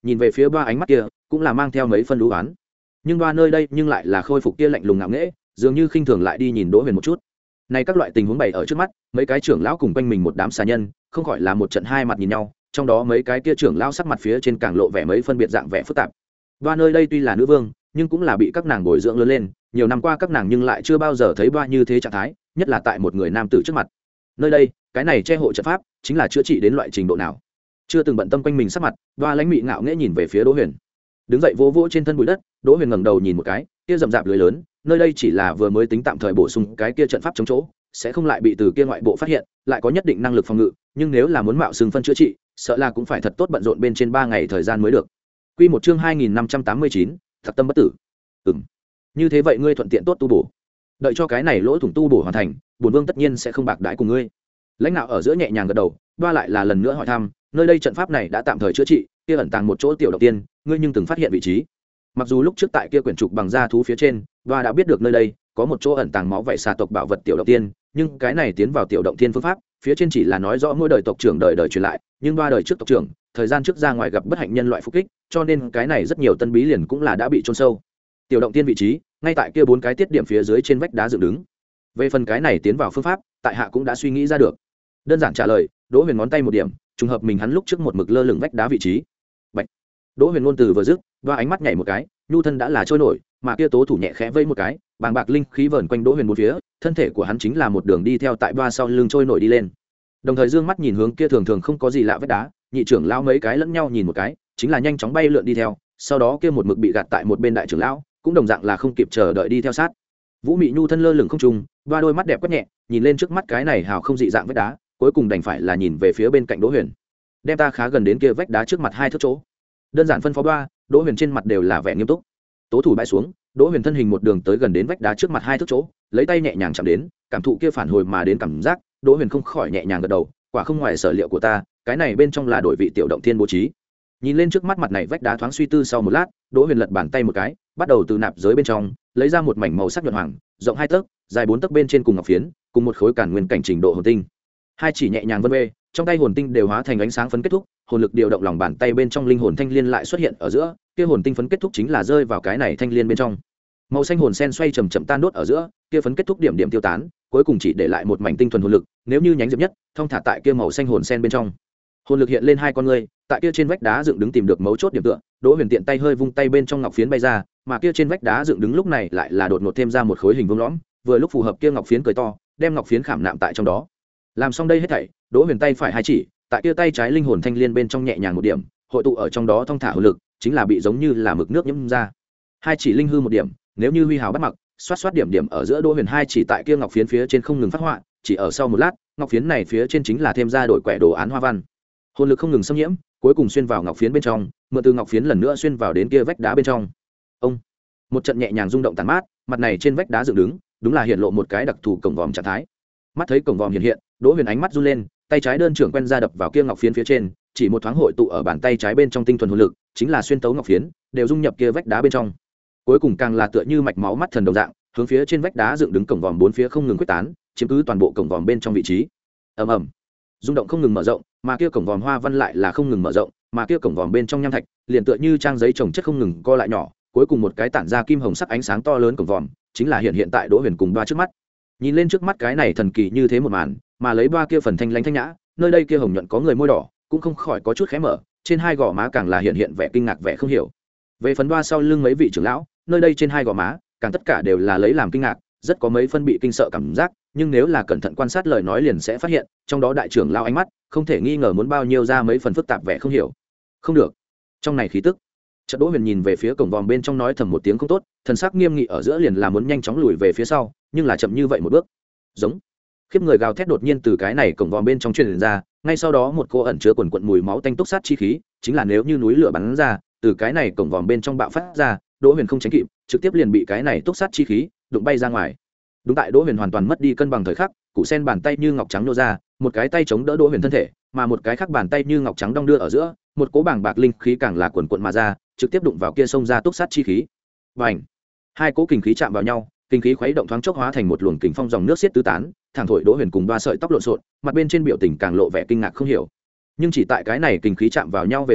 A: nhìn về phía ba ánh mắt kia cũng là mang theo mấy phân đũ oán, nhưng ba nơi đây nhưng lại là khôi phục kia lạnh lùng ngạo nghễ, dường như khinh thường lại đi nhìn Đỗ Huyền một chút. Này các loại tình huống bày ở trước mắt, mấy cái trưởng lão cùng quanh mình một đám xà nhân, không khỏi là một trận hai mặt nhìn nhau, trong đó mấy cái kia trưởng lão sắc mặt phía trên càng lộ vẻ mấy phân biệt dạng vẻ phức tạp. Ba nơi đây tuy là nữ vương, nhưng cũng là bị các nàng bồi dưỡng lớn lên, nhiều năm qua các nàng nhưng lại chưa bao giờ thấy ba như thế trạng thái, nhất là tại một người nam tử trước mặt. Nơi đây, cái này che hộ trận pháp, chính là chữa trị đến loại trình độ nào? Chưa từng bận tâm quanh mình sắc mặt, ba lãnh mị ngạo nghễ nhìn về phía Đỗ Huyền. Đứng dậy vỗ vỗ trên thân bụi đất, Đỗ Huyền ngẩng đầu nhìn một cái, kia rậm rạp lưới lớn, nơi đây chỉ là vừa mới tính tạm thời bổ sung cái kia trận pháp chống chỗ, sẽ không lại bị từ kia ngoại bộ phát hiện, lại có nhất định năng lực phòng ngự, nhưng nếu là muốn mạo xưng phân chữa trị, sợ là cũng phải thật tốt bận rộn bên trên ba ngày thời gian mới được. Quy một chương hai nghìn năm trăm tám mươi chín, thật tâm bất tử. Ừm. Như thế vậy ngươi thuận tiện tốt tu bổ. Đợi cho cái này lỗ thủng tu bổ hoàn thành, bổn vương tất nhiên sẽ không bạc đãi cùng ngươi. Lãnh đạo ở giữa nhẹ nhàng gật đầu, đoa lại là lần nữa hỏi thăm, nơi đây trận pháp này đã tạm thời chữa trị, kia ẩn tàng một chỗ tiểu động tiên, ngươi nhưng từng phát hiện vị trí. Mặc dù lúc trước tại kia quyển trục bằng da thú phía trên, đoa đã biết được nơi đây có một chỗ ẩn tàng máu vảy xà tộc bảo vật tiểu động tiên, nhưng cái này tiến vào tiểu động tiên phương pháp, phía trên chỉ là nói rõ mỗi đời tộc trưởng đời đời truyền lại, nhưng ba đời trước tộc trưởng, thời gian trước ra ngoài gặp bất hạnh nhân loại phục kích, cho nên cái này rất nhiều tân bí liền cũng là đã bị chôn sâu. Tiểu động tiên vị trí, ngay tại kia bốn cái tiết điểm phía dưới trên vách đá dựng đứng. Về phần cái này tiến vào phương pháp, tại hạ cũng đã suy nghĩ ra được. Đơn giản trả lời, Đỗ Huyền ngón tay một điểm, trùng hợp mình hắn lúc trước một mực lơ lửng vách đá vị trí. Bạch. Đỗ Huyền ngôn từ vừa dứt, và ánh mắt nhảy một cái, nhu thân đã là trôi nổi, mà kia tố thủ nhẹ khẽ vẫy một cái, bàng bạc linh khí vờn quanh Đỗ Huyền bốn phía, thân thể của hắn chính là một đường đi theo tại ba sau lưng trôi nổi đi lên. Đồng thời dương mắt nhìn hướng kia thường thường không có gì lạ vách đá, nhị trưởng lão mấy cái lẫn nhau nhìn một cái, chính là nhanh chóng bay lượn đi theo, sau đó kia một mực bị gạt tại một bên đại trưởng lão, cũng đồng dạng là không kịp chờ đợi đi theo sát. Vũ Mị nhu thân lơ lửng không trung, ba đôi mắt đẹp quét nhẹ, nhìn lên trước mắt cái này hào không dị dạng vách đá, cuối cùng đành phải là nhìn về phía bên cạnh Đỗ Huyền. Đem ta khá gần đến kia vách đá trước mặt hai thước chỗ. Đơn giản phân phó ba, Đỗ Huyền trên mặt đều là vẻ nghiêm túc. Tố thủ bãi xuống, Đỗ Huyền thân hình một đường tới gần đến vách đá trước mặt hai thước chỗ, lấy tay nhẹ nhàng chạm đến, cảm thụ kia phản hồi mà đến cảm giác, Đỗ Huyền không khỏi nhẹ nhàng gật đầu, quả không ngoài sở liệu của ta, cái này bên trong là đổi vị tiểu động thiên bố trí. Nhìn lên trước mắt mặt này vách đá thoáng suy tư sau một lát, Đỗ Huyền lật bàn tay một cái, bắt đầu từ nạp giới bên trong lấy ra một mảnh màu sắc nhuận hoàng, rộng hai tấc, dài bốn tấc bên trên cùng ngọc phiến, cùng một khối cản nguyên cảnh trình độ hồn tinh. Hai chỉ nhẹ nhàng vân vê, trong tay hồn tinh đều hóa thành ánh sáng phấn kết thúc, hồn lực điều động lòng bàn tay bên trong linh hồn thanh liên lại xuất hiện ở giữa, kia hồn tinh phấn kết thúc chính là rơi vào cái này thanh liên bên trong. Màu xanh hồn sen xoay chậm chậm tan đốt ở giữa, kia phấn kết thúc điểm điểm tiêu tán, cuối cùng chỉ để lại một mảnh tinh thuần hồn lực, nếu như nhánh diệp nhất, thông thả tại kia màu xanh hồn sen bên trong. Hồn lực hiện lên hai con ngươi, tại kia trên vách đá dựng đứng tìm được mấu chốt điểm tựa, Đỗ Huyền tiện tay hơi vung tay bên trong ngọc phiến bay ra, mà kia trên vách đá dựng đứng lúc này lại là đột ngột thêm ra một khối hình vuông lõm, vừa lúc phù hợp kia ngọc phiến cười to, đem ngọc phiến khảm nạm tại trong đó. Làm xong đây hết thảy, Đỗ Huyền tay phải hai chỉ, tại kia tay trái linh hồn thanh liên bên trong nhẹ nhàng một điểm, hội tụ ở trong đó thông thả hồn lực, chính là bị giống như là mực nước nhẫm ra. Hai chỉ linh hư một điểm, nếu như huy hào bắt mặc, xoát xoát điểm điểm ở giữa Đỗ Huyền hai chỉ tại kia ngọc phiến phía trên không ngừng phát họa, chỉ ở sau một lát, ngọc phiến này phía trên chính là thêm ra đổi quẻ đồ án hoa văn. Hồn lực không ngừng xâm nhiễm, cuối cùng xuyên vào ngọc phiến bên trong, mượn từ ngọc phiến lần nữa xuyên vào đến kia vách đá bên trong. Ông, một trận nhẹ nhàng rung động tàn mát, mặt này trên vách đá dựng đứng, đúng là hiện lộ một cái đặc thù cổng vòm trạng thái. Mắt thấy cổng vòm hiện hiện, Đỗ Huyền ánh mắt run lên, tay trái đơn trưởng quen ra đập vào kia ngọc phiến phía trên, chỉ một thoáng hội tụ ở bàn tay trái bên trong tinh thuần hồn lực, chính là xuyên tấu ngọc phiến, đều dung nhập kia vách đá bên trong. Cuối cùng càng là tựa như mạch máu mắt thần đồng dạng, hướng phía trên vách đá dựng đứng cổng vòm bốn phía không ngừng quyết tán, chiếm cứ toàn bộ cổng vòm bên trong vị trí. Ầm ầm, rung động không ngừng mở rộng, mà kia cổng vòm hoa văn lại là không ngừng mở rộng, mà kia cổng vòm bên trong nham thạch liền tựa như trang giấy trồng chất không ngừng co lại nhỏ, cuối cùng một cái tản ra kim hồng sắc ánh sáng to lớn cổng vòm, chính là hiện hiện tại Đỗ Huyền cùng ba trước mắt. Nhìn lên trước mắt cái này thần kỳ như thế một màn, mà lấy ba kia phần thanh lãnh thanh nhã, nơi đây kia hồng nhuận có người môi đỏ, cũng không khỏi có chút khẽ mở, trên hai gò má càng là hiện hiện vẻ kinh ngạc vẻ không hiểu. Về phần ba sau lưng mấy vị trưởng lão, nơi đây trên hai gò má, càng tất cả đều là lấy làm kinh ngạc, rất có mấy phân bị kinh sợ cảm giác, nhưng nếu là cẩn thận quan sát lời nói liền sẽ phát hiện, trong đó đại trưởng lão ánh mắt, không thể nghi ngờ muốn bao nhiêu ra mấy phần phức tạp vẻ không hiểu. Không được, trong này khí tức. Chợt Đỗ Huyền nhìn về phía cổng vòm bên trong nói thầm một tiếng không tốt, thần sắc nghiêm nghị ở giữa liền là muốn nhanh chóng lùi về phía sau, nhưng là chậm như vậy một bước. Giống. Khiếp người gào thét đột nhiên từ cái này cổng vòm bên trong truyền ra, ngay sau đó một cô ẩn chứa quần quần mùi máu tanh túc sát chi khí, chính là nếu như núi lửa bắn ra, từ cái này cổng vòm bên trong bạo phát ra, Đỗ Huyền không tránh kịp, trực tiếp liền bị cái này túc sát chi khí đụng bay ra ngoài. Đúng tại Đỗ Huyền hoàn toàn mất đi cân bằng thời khắc, cụ sen bàn tay như ngọc trắng nô ra, một cái tay chống đỡ Đỗ Huyền thân thể, mà một cái khác bàn tay như ngọc trắng đong đưa ở giữa, một cỗ bảng bạc linh khí càng là quần quần mà ra, trực tiếp đụng vào kia sông ra túc sát chi khí. Bành! Hai cỗ kinh khí chạm vào nhau, kinh khí khuấy động thoáng chốc hóa thành một luồng kình phong dòng nước xiết tứ tán, thẳng thổi Đỗ Huyền cùng ba sợi tóc lộn xộn, mặt bên trên biểu tình càng lộ vẻ kinh ngạc không hiểu. Nhưng chỉ tại cái này kinh khí chạm vào nhau về sau,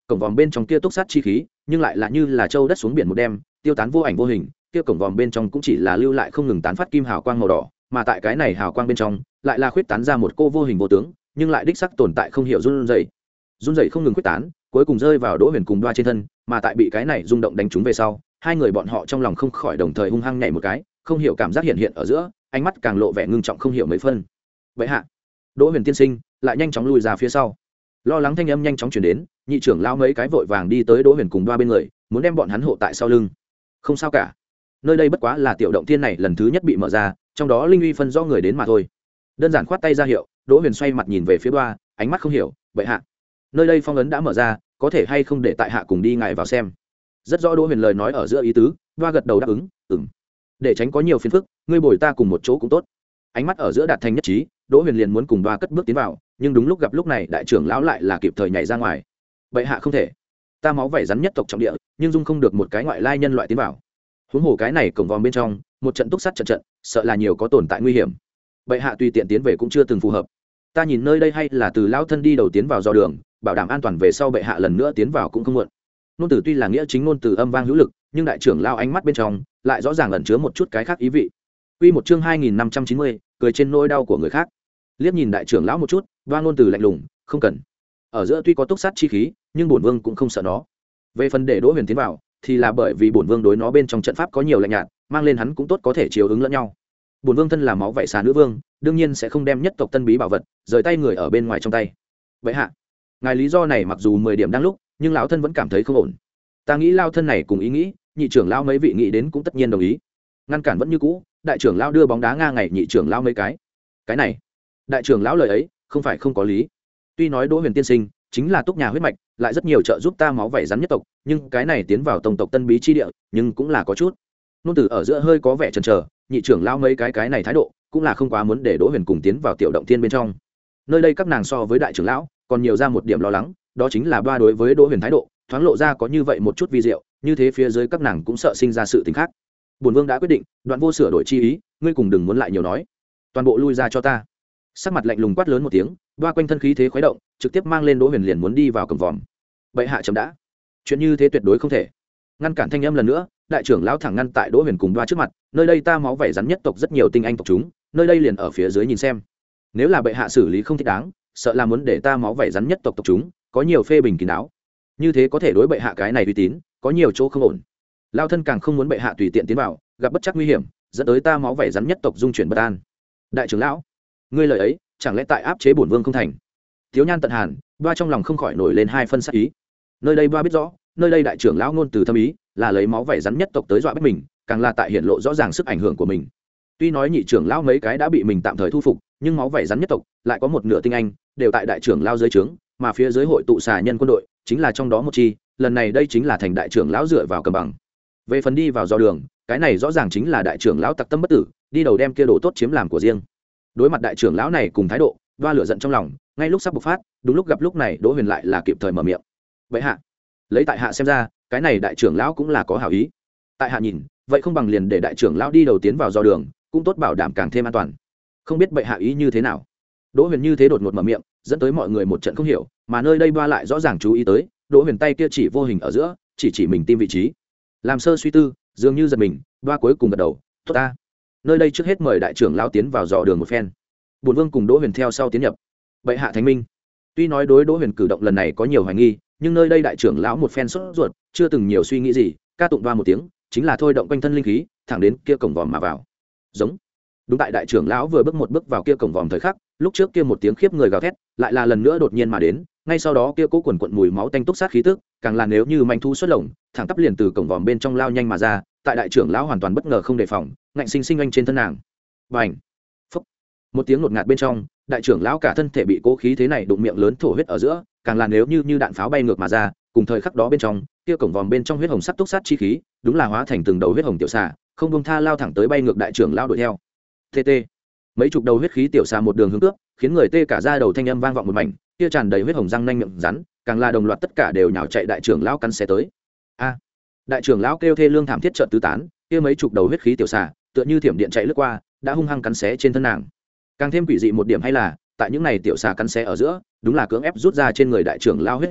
A: cổng vòm bên trong kia túc sát chi khí nhưng lại là như là châu đất xuống biển một đêm tiêu tán vô ảnh vô hình, kia cổng vòm bên trong cũng chỉ là lưu lại không ngừng tán phát kim hào quang màu đỏ, mà tại cái này hào quang bên trong lại là khuyết tán ra một cô vô hình vô tướng nhưng lại đích sắc tồn tại không hiểu run rẩy run rẩy không ngừng khuyết tán, cuối cùng rơi vào Đỗ Huyền cùng Đoa trên thân, mà tại bị cái này rung động đánh trúng về sau, hai người bọn họ trong lòng không khỏi đồng thời hung hăng nhảy một cái, không hiểu cảm giác hiện hiện ở giữa, ánh mắt càng lộ vẻ ngưng trọng không hiểu mấy phân. Vậy hạ, Đỗ Huyền tiên sinh lại nhanh chóng lùi ra phía sau. Lo lắng thanh âm nhanh chóng truyền đến, nhị trưởng lão mấy cái vội vàng đi tới Đỗ Huyền cùng Đoa bên người, muốn đem bọn hắn hộ tại sau lưng. Không sao cả, nơi đây bất quá là tiểu động thiên này lần thứ nhất bị mở ra, trong đó linh uy phân rõ người đến mà thôi. Đơn giản khoát tay ra hiệu, Đỗ Huyền xoay mặt nhìn về phía Đoa, ánh mắt không hiểu, vậy hạ, nơi đây phong ấn đã mở ra, có thể hay không để tại hạ cùng đi ngài vào xem. Rất rõ Đỗ Huyền lời nói ở giữa ý tứ, Đoa gật đầu đáp ứng, ừm. Để tránh có nhiều phiền phức, ngươi bồi ta cùng một chỗ cũng tốt. Ánh mắt ở giữa đạt thành nhất trí, Đỗ Huyền liền muốn cùng Đoa cất bước tiến vào, nhưng đúng lúc gặp lúc này đại trưởng lão lại là kịp thời nhảy ra ngoài. Bệ hạ không thể, ta máu vảy rắn nhất tộc trọng địa, nhưng dung không được một cái ngoại lai nhân loại tiến vào. Huống hồ cái này cổng vòm bên trong, một trận túc sát trận trận, sợ là nhiều có tồn tại nguy hiểm. Bệ hạ tùy tiện tiến về cũng chưa từng phù hợp. Ta nhìn nơi đây hay là từ lão thân đi đầu tiến vào do đường, bảo đảm an toàn về sau bệ hạ lần nữa tiến vào cũng không muộn. Nôn tử tuy là nghĩa chính ngôn từ âm vang hữu lực, nhưng đại trưởng lão ánh mắt bên trong lại rõ ràng ẩn chứa một chút cái khác ý vị. Quy một chương hai nghìn năm trăm chín mươi, cười trên nỗi đau của người khác. Liếc nhìn đại trưởng lão một chút, Đoa ngôn từ lạnh lùng, không cần. Ở giữa tuy có túc sát chi khí, nhưng bổn vương cũng không sợ nó. Về phần để Đỗ Huyền tiến vào, thì là bởi vì bổn vương đối nó bên trong trận pháp có nhiều lạnh nhạt, mang lên hắn cũng tốt có thể chiếu ứng lẫn nhau. Bổn vương thân là máu vảy xà nữ vương, đương nhiên sẽ không đem nhất tộc tân bí bảo vật rời tay người ở bên ngoài trong tay. Vậy hạ, ngài lý do này mặc dù mười điểm đang lúc, nhưng lão thân vẫn cảm thấy không ổn. Ta nghĩ lao thân này cùng ý nghĩ, nhị trưởng lão mấy vị nghĩ đến cũng tất nhiên đồng ý. Ngăn cản vẫn như cũ, đại trưởng lão đưa bóng đá ngang ngày nhị trưởng lão mấy cái. Cái này, đại trưởng lão lời ấy không phải không có lý. Tuy nói Đỗ Huyền tiên sinh chính là túc nhà huyết mạch, lại rất nhiều trợ giúp ta máu vảy rắn nhất tộc, nhưng cái này tiến vào tông tộc tân bí chi địa, nhưng cũng là có chút. Nôn tử ở giữa hơi có vẻ chần chờ, nhị trưởng lão mấy cái cái này thái độ, cũng là không quá muốn để Đỗ Huyền cùng tiến vào tiểu động thiên bên trong. Nơi đây các nàng so với đại trưởng lão, còn nhiều ra một điểm lo lắng, đó chính là Đoa đối với Đỗ Huyền thái độ, thoáng lộ ra có như vậy một chút vi diệu, như thế phía dưới các nàng cũng sợ sinh ra sự tình khác. Bổn vương đã quyết định, đoạn vô sửa đổi chi ý, ngươi cùng đừng muốn lại nhiều nói, toàn bộ lui ra cho ta. Sắc mặt lạnh lùng quát lớn một tiếng, Đoa quanh thân khí thế khuấy động, trực tiếp mang lên Đỗ Huyền liền muốn đi vào cổng vòm. Bệ hạ chậm đã, chuyện như thế tuyệt đối không thể. Ngăn cản thanh âm lần nữa, đại trưởng lão thẳng ngăn tại Đỗ Huyền cùng Đoa trước mặt, nơi đây ta máu vảy rắn nhất tộc rất nhiều tinh anh tộc chúng, nơi đây liền ở phía dưới nhìn xem. Nếu là bệ hạ xử lý không thích đáng, sợ là muốn để ta máu vảy rắn nhất tộc tộc chúng có nhiều phê bình kín đáo, như thế có thể đối bệ hạ cái này uy tín có nhiều chỗ không ổn. Lao thân càng không muốn bệ hạ tùy tiện tiến vào, gặp bất chắc nguy hiểm, dẫn tới ta máu vảy rắn nhất tộc dung chuyển bất an. Đại trưởng lão, ngươi lời ấy chẳng lẽ tại áp chế bổn vương không thành? Thiếu nhan tận hàn, Đoa trong lòng không khỏi nổi lên hai phân sắc ý. Nơi đây Đoa biết rõ, nơi đây đại trưởng lão ngôn từ thâm ý là lấy máu vảy rắn nhất tộc tới dọa bách mình, càng là tại hiện lộ rõ ràng sức ảnh hưởng của mình. Tuy nói nhị trưởng lão mấy cái đã bị mình tạm thời thu phục, nhưng máu vảy rắn nhất tộc lại có một nửa tinh anh đều tại đại trưởng lão dưới trướng, mà phía dưới hội tụ xà nhân quân đội chính là trong đó một chi, lần này đây chính là thành đại trưởng lão dựa vào cầm bằng. Về phần đi vào do đường, cái này rõ ràng chính là đại trưởng lão tặc tâm bất tử, đi đầu đem kia đồ tốt chiếm làm của riêng. Đối mặt đại trưởng lão này cùng thái độ, Đoa lửa giận trong lòng, ngay lúc sắp bộc phát, đúng lúc gặp lúc này Đỗ Huyền lại là kịp thời mở miệng. Vậy hạ, lấy tại hạ xem ra, cái này đại trưởng lão cũng là có hảo ý. Tại hạ nhìn, vậy không bằng liền để đại trưởng lão đi đầu tiến vào do đường, cũng tốt bảo đảm càng thêm an toàn. Không biết bệ hạ ý như thế nào? Đỗ Huyền như thế đột ngột mở miệng, dẫn tới mọi người một trận không hiểu, mà nơi đây Đoa lại rõ ràng chú ý tới, Đỗ Huyền tay kia chỉ vô hình ở giữa, chỉ chỉ mình tim vị trí. Làm sơ suy tư, dường như giật mình, Đoa cuối cùng gật đầu, "Tốt ta. Nơi đây trước hết mời đại trưởng lão tiến vào dò đường một phen." Bổn vương cùng Đỗ Huyền theo sau tiến nhập. Bệ hạ thánh minh. Tuy nói đối Đỗ Huyền cử động lần này có nhiều hoài nghi, nhưng nơi đây đại trưởng lão một phen sốt ruột, chưa từng nhiều suy nghĩ gì, ca tụng Đoa một tiếng, chính là thôi động quanh thân linh khí, thẳng đến kia cổng vòm mà vào. Giống. Đúng tại đại trưởng lão vừa bước một bước vào kia cổng vòm thời khắc, lúc trước kia một tiếng khiếp người gào thét, lại là lần nữa đột nhiên mà đến, ngay sau đó kia cố quần quần mùi máu tanh túc sát khí tức, càng là nếu như manh thu xuất lồng, thẳng tắp liền từ cổng vòm bên trong lao nhanh mà ra, tại đại trưởng lão hoàn toàn bất ngờ không đề phòng, ngạnh sinh sinh anh trên thân nàng. Bành! Phốc! Một tiếng ngột ngạt bên trong, đại trưởng lão cả thân thể bị cố khí thế này đụng miệng lớn thổ huyết ở giữa, càng là nếu như như đạn pháo bay ngược mà ra, cùng thời khắc đó bên trong, kia cổng vòm bên trong huyết hồng sắc túc sát chi khí, đúng là hóa thành từng đầu huyết hồng tiểu xà, không buông tha lao thẳng tới bay ngược đại trưởng lão đuổi theo. Tê tê. Mấy chục đầu huyết khí tiểu xà một đường hướng cướp, khiến người tê cả da đầu thanh âm vang vọng một mảnh, kia tràn đầy huyết hồng răng nanh miệng rắn, càng là đồng loạt tất cả đều nhào chạy đại trưởng lão cắn xé tới. A! Đại trưởng lão kêu thê lương thảm thiết chợt tứ tán, kia mấy chục đầu huyết khí tiểu xà, tựa như thiểm điện chạy lướt qua, đã hung hăng cắn xé trên thân nàng. Càng thêm quỷ dị một điểm hay là, tại những này tiểu xà cắn xé ở giữa, đúng là cưỡng ép rút ra trên người đại trưởng lão huyết dịch,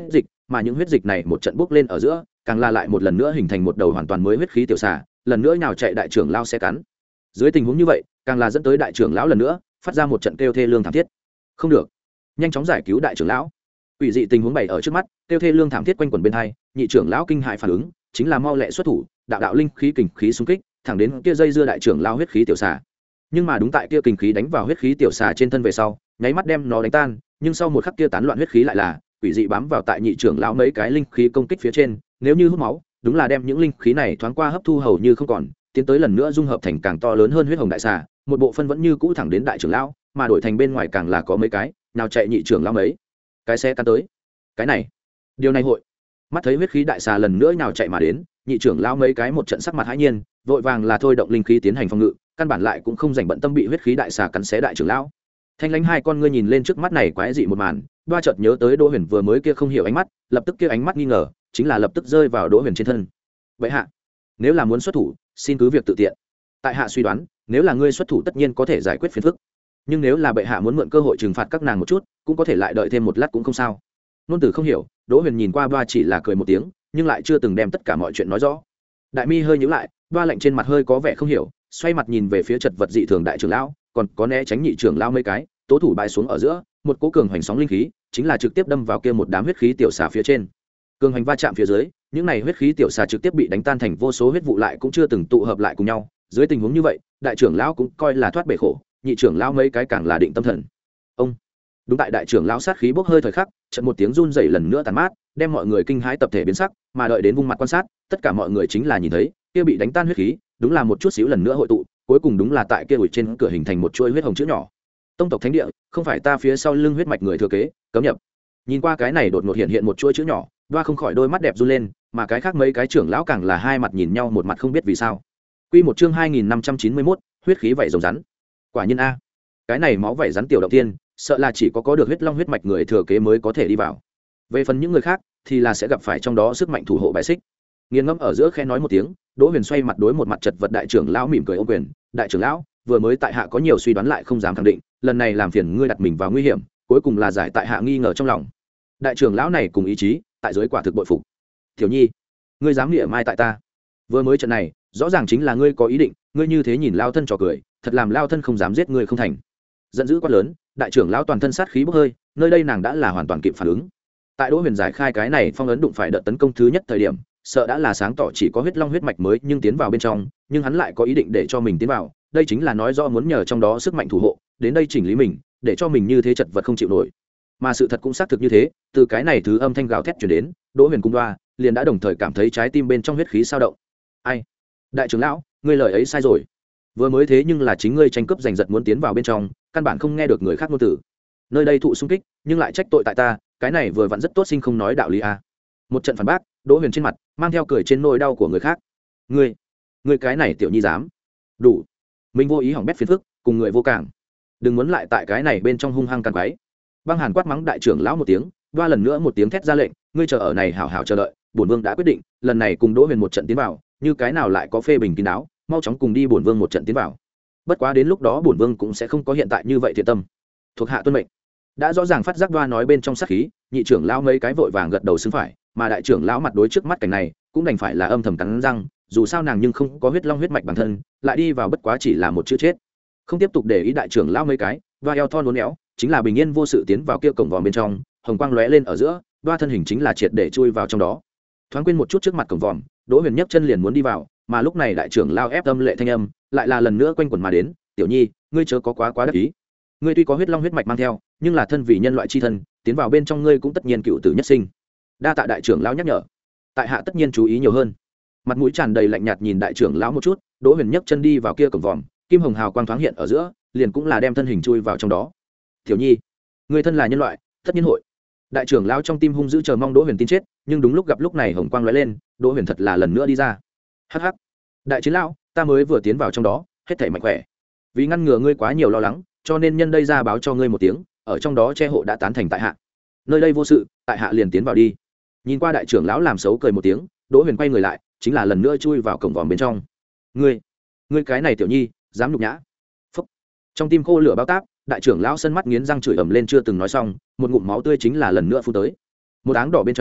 A: mà những huyết dịch này một trận bốc lên ở giữa càng la lại một lần nữa hình thành một đầu hoàn toàn mới huyết khí tiểu xà, lần nữa nào chạy đại trưởng lão sẽ cắn. Dưới tình huống như vậy càng là dẫn tới đại trưởng lão lần nữa phát ra một trận kêu thê lương thảm thiết. Không được, nhanh chóng giải cứu đại trưởng lão. Ủy dị tình huống bày ở trước mắt, kêu thê lương thảm thiết quanh quẩn bên hai, nhị trưởng lão kinh hại phản ứng chính là mau lẹ xuất thủ, đạo đạo linh khí kình khí xung kích thẳng đến kia dây dưa đại trưởng lão huyết khí tiểu xà. Nhưng mà đúng tại kia kình khí đánh vào huyết khí tiểu xà trên thân về sau, nháy mắt đem nó đánh tan, nhưng sau một khắc kia tán loạn huyết khí lại là quỷ dị bám vào tại nhị trưởng lão mấy cái linh khí công kích phía trên, nếu như hút máu đúng là đem những linh khí này thoáng qua hấp thu hầu như không còn, tiến tới lần nữa dung hợp thành càng to lớn hơn huyết hồng đại xà, một bộ phân vẫn như cũ thẳng đến đại trưởng lão, mà đổi thành bên ngoài càng là có mấy cái nào chạy nhị trưởng lão mấy cái xe cắn tới. Cái này điều này hội mắt thấy huyết khí đại xà lần nữa nào chạy mà đến, nhị trưởng lão mấy cái một trận sắc mặt hãi nhiên, vội vàng là thôi động linh khí tiến hành phòng ngự, căn bản lại cũng không dành bận tâm bị huyết khí đại xà cắn xé đại trưởng lão. Thanh lãnh hai con ngươi nhìn lên trước mắt này quái dị một màn, đoa chợt nhớ tới Đỗ Huyền vừa mới kia không hiểu ánh mắt, lập tức kia ánh mắt nghi ngờ chính là lập tức rơi vào Đỗ Huyền trên thân. Vậy hạ, nếu là muốn xuất thủ xin cứ việc tự tiện, tại hạ suy đoán nếu là ngươi xuất thủ tất nhiên có thể giải quyết phiền phức, nhưng nếu là bệ hạ muốn mượn cơ hội trừng phạt các nàng một chút cũng có thể lại đợi thêm một lát cũng không sao. Nôn tử không hiểu, Đỗ Huyền nhìn qua đoa chỉ là cười một tiếng, nhưng lại chưa từng đem tất cả mọi chuyện nói rõ. Đại mi hơi nhíu lại, đoa lạnh trên mặt hơi có vẻ không hiểu, xoay mặt nhìn về phía chật vật dị thường đại trưởng lão, còn có né tránh nhị trưởng lão mấy cái, tố thủ bại xuống ở giữa, một cỗ cường hoành sóng linh khí chính là trực tiếp đâm vào kia một đám huyết khí tiểu xà phía trên. Cường hoành va chạm phía dưới, những này huyết khí tiểu xà trực tiếp bị đánh tan thành vô số huyết vụ lại cũng chưa từng tụ hợp lại cùng nhau. Dưới tình huống như vậy, đại trưởng lão cũng coi là thoát bể khổ, nhị trưởng lão mấy cái càng là định tâm thần. Ông đúng tại đại trưởng lão sát khí bốc hơi thời khắc, trận một tiếng run rẩy lần nữa tàn mát, đem mọi người kinh hãi tập thể biến sắc, mà đợi đến vung mặt quan sát, tất cả mọi người chính là nhìn thấy, kia bị đánh tan huyết khí, đúng là một chút xíu lần nữa hội tụ, cuối cùng đúng là tại kia bụi trên cửa hình thành một chuỗi huyết hồng chữ nhỏ. Tông tộc thánh địa, không phải ta phía sau lưng huyết mạch người thừa kế, cấm nhập. Nhìn qua cái này đột ngột hiện hiện một chuỗi chữ nhỏ, Đoa không khỏi đôi mắt đẹp run lên, mà cái khác mấy cái trưởng lão càng là hai mặt nhìn nhau một mặt không biết vì sao. Quy một chương hai nghìn năm trăm chín mươi mốt, huyết khí vảy rồng rắn. Quả nhiên a, cái này máu vảy rắn tiểu động tiên, sợ là chỉ có có được huyết long huyết mạch người thừa kế mới có thể đi vào. Về phần những người khác thì là sẽ gặp phải trong đó sức mạnh thủ hộ bài xích. Nghiền ngẫm ở giữa khẽ nói một tiếng, Đỗ Huyền xoay mặt đối một mặt chật vật đại trưởng lão mỉm cười ôm quyền, đại trưởng lão, vừa mới tại hạ có nhiều suy đoán lại không dám khẳng định, lần này làm phiền ngươi đặt mình vào nguy hiểm, cuối cùng là giải tại hạ nghi ngờ trong lòng. Đại trưởng lão này cùng ý chí, tại dưới quả thực bội phục. Tiểu Nhi, ngươi dám nghĩa mai tại ta? Vừa mới trận này, rõ ràng chính là ngươi có ý định, ngươi như thế nhìn lao thân trò cười, thật làm lao thân không dám giết ngươi không thành. Giận dữ quát lớn, đại trưởng lão toàn thân sát khí bốc hơi, nơi đây nàng đã là hoàn toàn kịp phản ứng. Tại Đỗ Huyền giải khai cái này phong ấn đụng phải đợt tấn công thứ nhất thời điểm, sợ đã là sáng tỏ chỉ có huyết long huyết mạch mới nhưng tiến vào bên trong, nhưng hắn lại có ý định để cho mình tiến vào, đây chính là nói rõ muốn nhờ trong đó sức mạnh thủ hộ, đến đây chỉnh lý mình, để cho mình như thế chật vật không chịu nổi. Mà sự thật cũng xác thực như thế, từ cái này thứ âm thanh gào thét truyền đến, Đỗ Huyền cung Đoa liền đã đồng thời cảm thấy trái tim bên trong huyết khí sao động. Ai? Đại trưởng lão, ngươi lời ấy sai rồi. Vừa mới thế nhưng là chính ngươi tranh cướp giành giật muốn tiến vào bên trong, căn bản không nghe được người khác ngôn từ. Nơi đây thụ xung kích, nhưng lại trách tội tại ta, cái này vừa vặn rất tốt sinh không nói đạo lý a. Một trận phản bác, Đỗ Huyền trên mặt mang theo cười trên nỗi đau của người khác. Ngươi, ngươi cái này tiểu nhi dám? Đủ. Mình vô ý hỏng bét phiền phức, cùng người vô cảng. Đừng muốn lại tại cái này bên trong hung hăng càn quấy. Băng Hàn quát mắng đại trưởng lão một tiếng, Đoa lần nữa một tiếng thét ra lệnh, ngươi chờ ở này hảo hảo chờ đợi, bổn vương đã quyết định, lần này cùng Đỗ Huyền một trận tiến vào, như cái nào lại có phê bình kín đáo, mau chóng cùng đi bổn vương một trận tiến vào. Bất quá đến lúc đó bổn vương cũng sẽ không có hiện tại như vậy thiện tâm. Thuộc hạ tuân mệnh. Đã rõ ràng phát giác Đoa nói bên trong sát khí, nhị trưởng lão mấy cái vội vàng gật đầu xứng phải, mà đại trưởng lão mặt đối trước mắt cảnh này, cũng đành phải là âm thầm cắn răng, dù sao nàng nhưng không có huyết long huyết mạch bản thân, lại đi vào bất quá chỉ là một chữ chết. Không tiếp tục để ý đại trưởng lão mấy cái, Đoa eo thon uốn éo, chính là bình yên vô sự tiến vào kia cổng vòm bên trong, hồng quang lóe lên ở giữa, Đoa thân hình chính là triệt để chui vào trong đó. Thoáng quên một chút trước mặt cổng vòm, Đỗ Huyền nhấc chân liền muốn đi vào, mà lúc này đại trưởng lão ép âm lệ thanh âm, lại là lần nữa quanh quẩn mà đến, "Tiểu Nhi, ngươi chớ có quá quá đắc ý. Ngươi tuy có huyết long huyết mạch mang theo, nhưng là thân vì nhân loại chi thân, tiến vào bên trong ngươi cũng tất nhiên cựu tử nhất sinh." Đa tạ đại trưởng lão nhắc nhở, tại hạ tất nhiên chú ý nhiều hơn. Mặt mũi tràn đầy lạnh nhạt nhìn đại trưởng lão một chút, Đỗ Huyền nhấc chân đi vào kia cổng vòm, kim hồng hào quang thoáng hiện ở giữa, liền cũng là đem thân hình chui vào trong đó. "Tiểu Nhi, ngươi thân là nhân loại, tất nhiên hội." Đại trưởng lão trong tim hung dữ chờ mong Đỗ Huyền tin chết, nhưng đúng lúc gặp lúc này hồng quang lóe lên, Đỗ Huyền thật là lần nữa đi ra. "Hắc hắc, đại chiến lão, ta mới vừa tiến vào trong đó, hết thảy mạnh khỏe. Vì ngăn ngừa ngươi quá nhiều lo lắng, cho nên nhân đây ra báo cho ngươi một tiếng, ở trong đó che hộ đã tán thành tại hạ. Nơi đây vô sự, tại hạ liền tiến vào đi." Nhìn qua đại trưởng lão làm xấu cười một tiếng, Đỗ Huyền quay người lại, chính là lần nữa chui vào cổng vòm bên trong. "Ngươi, ngươi cái này tiểu nhi, dám nhục nhã." Phúc. Trong tim khô lửa bao táp, đại trưởng lão sân mắt nghiến răng chửi ầm lên chưa từng nói xong, một ngụm máu tươi chính là lần nữa phun tới. Một áng đỏ bên trong,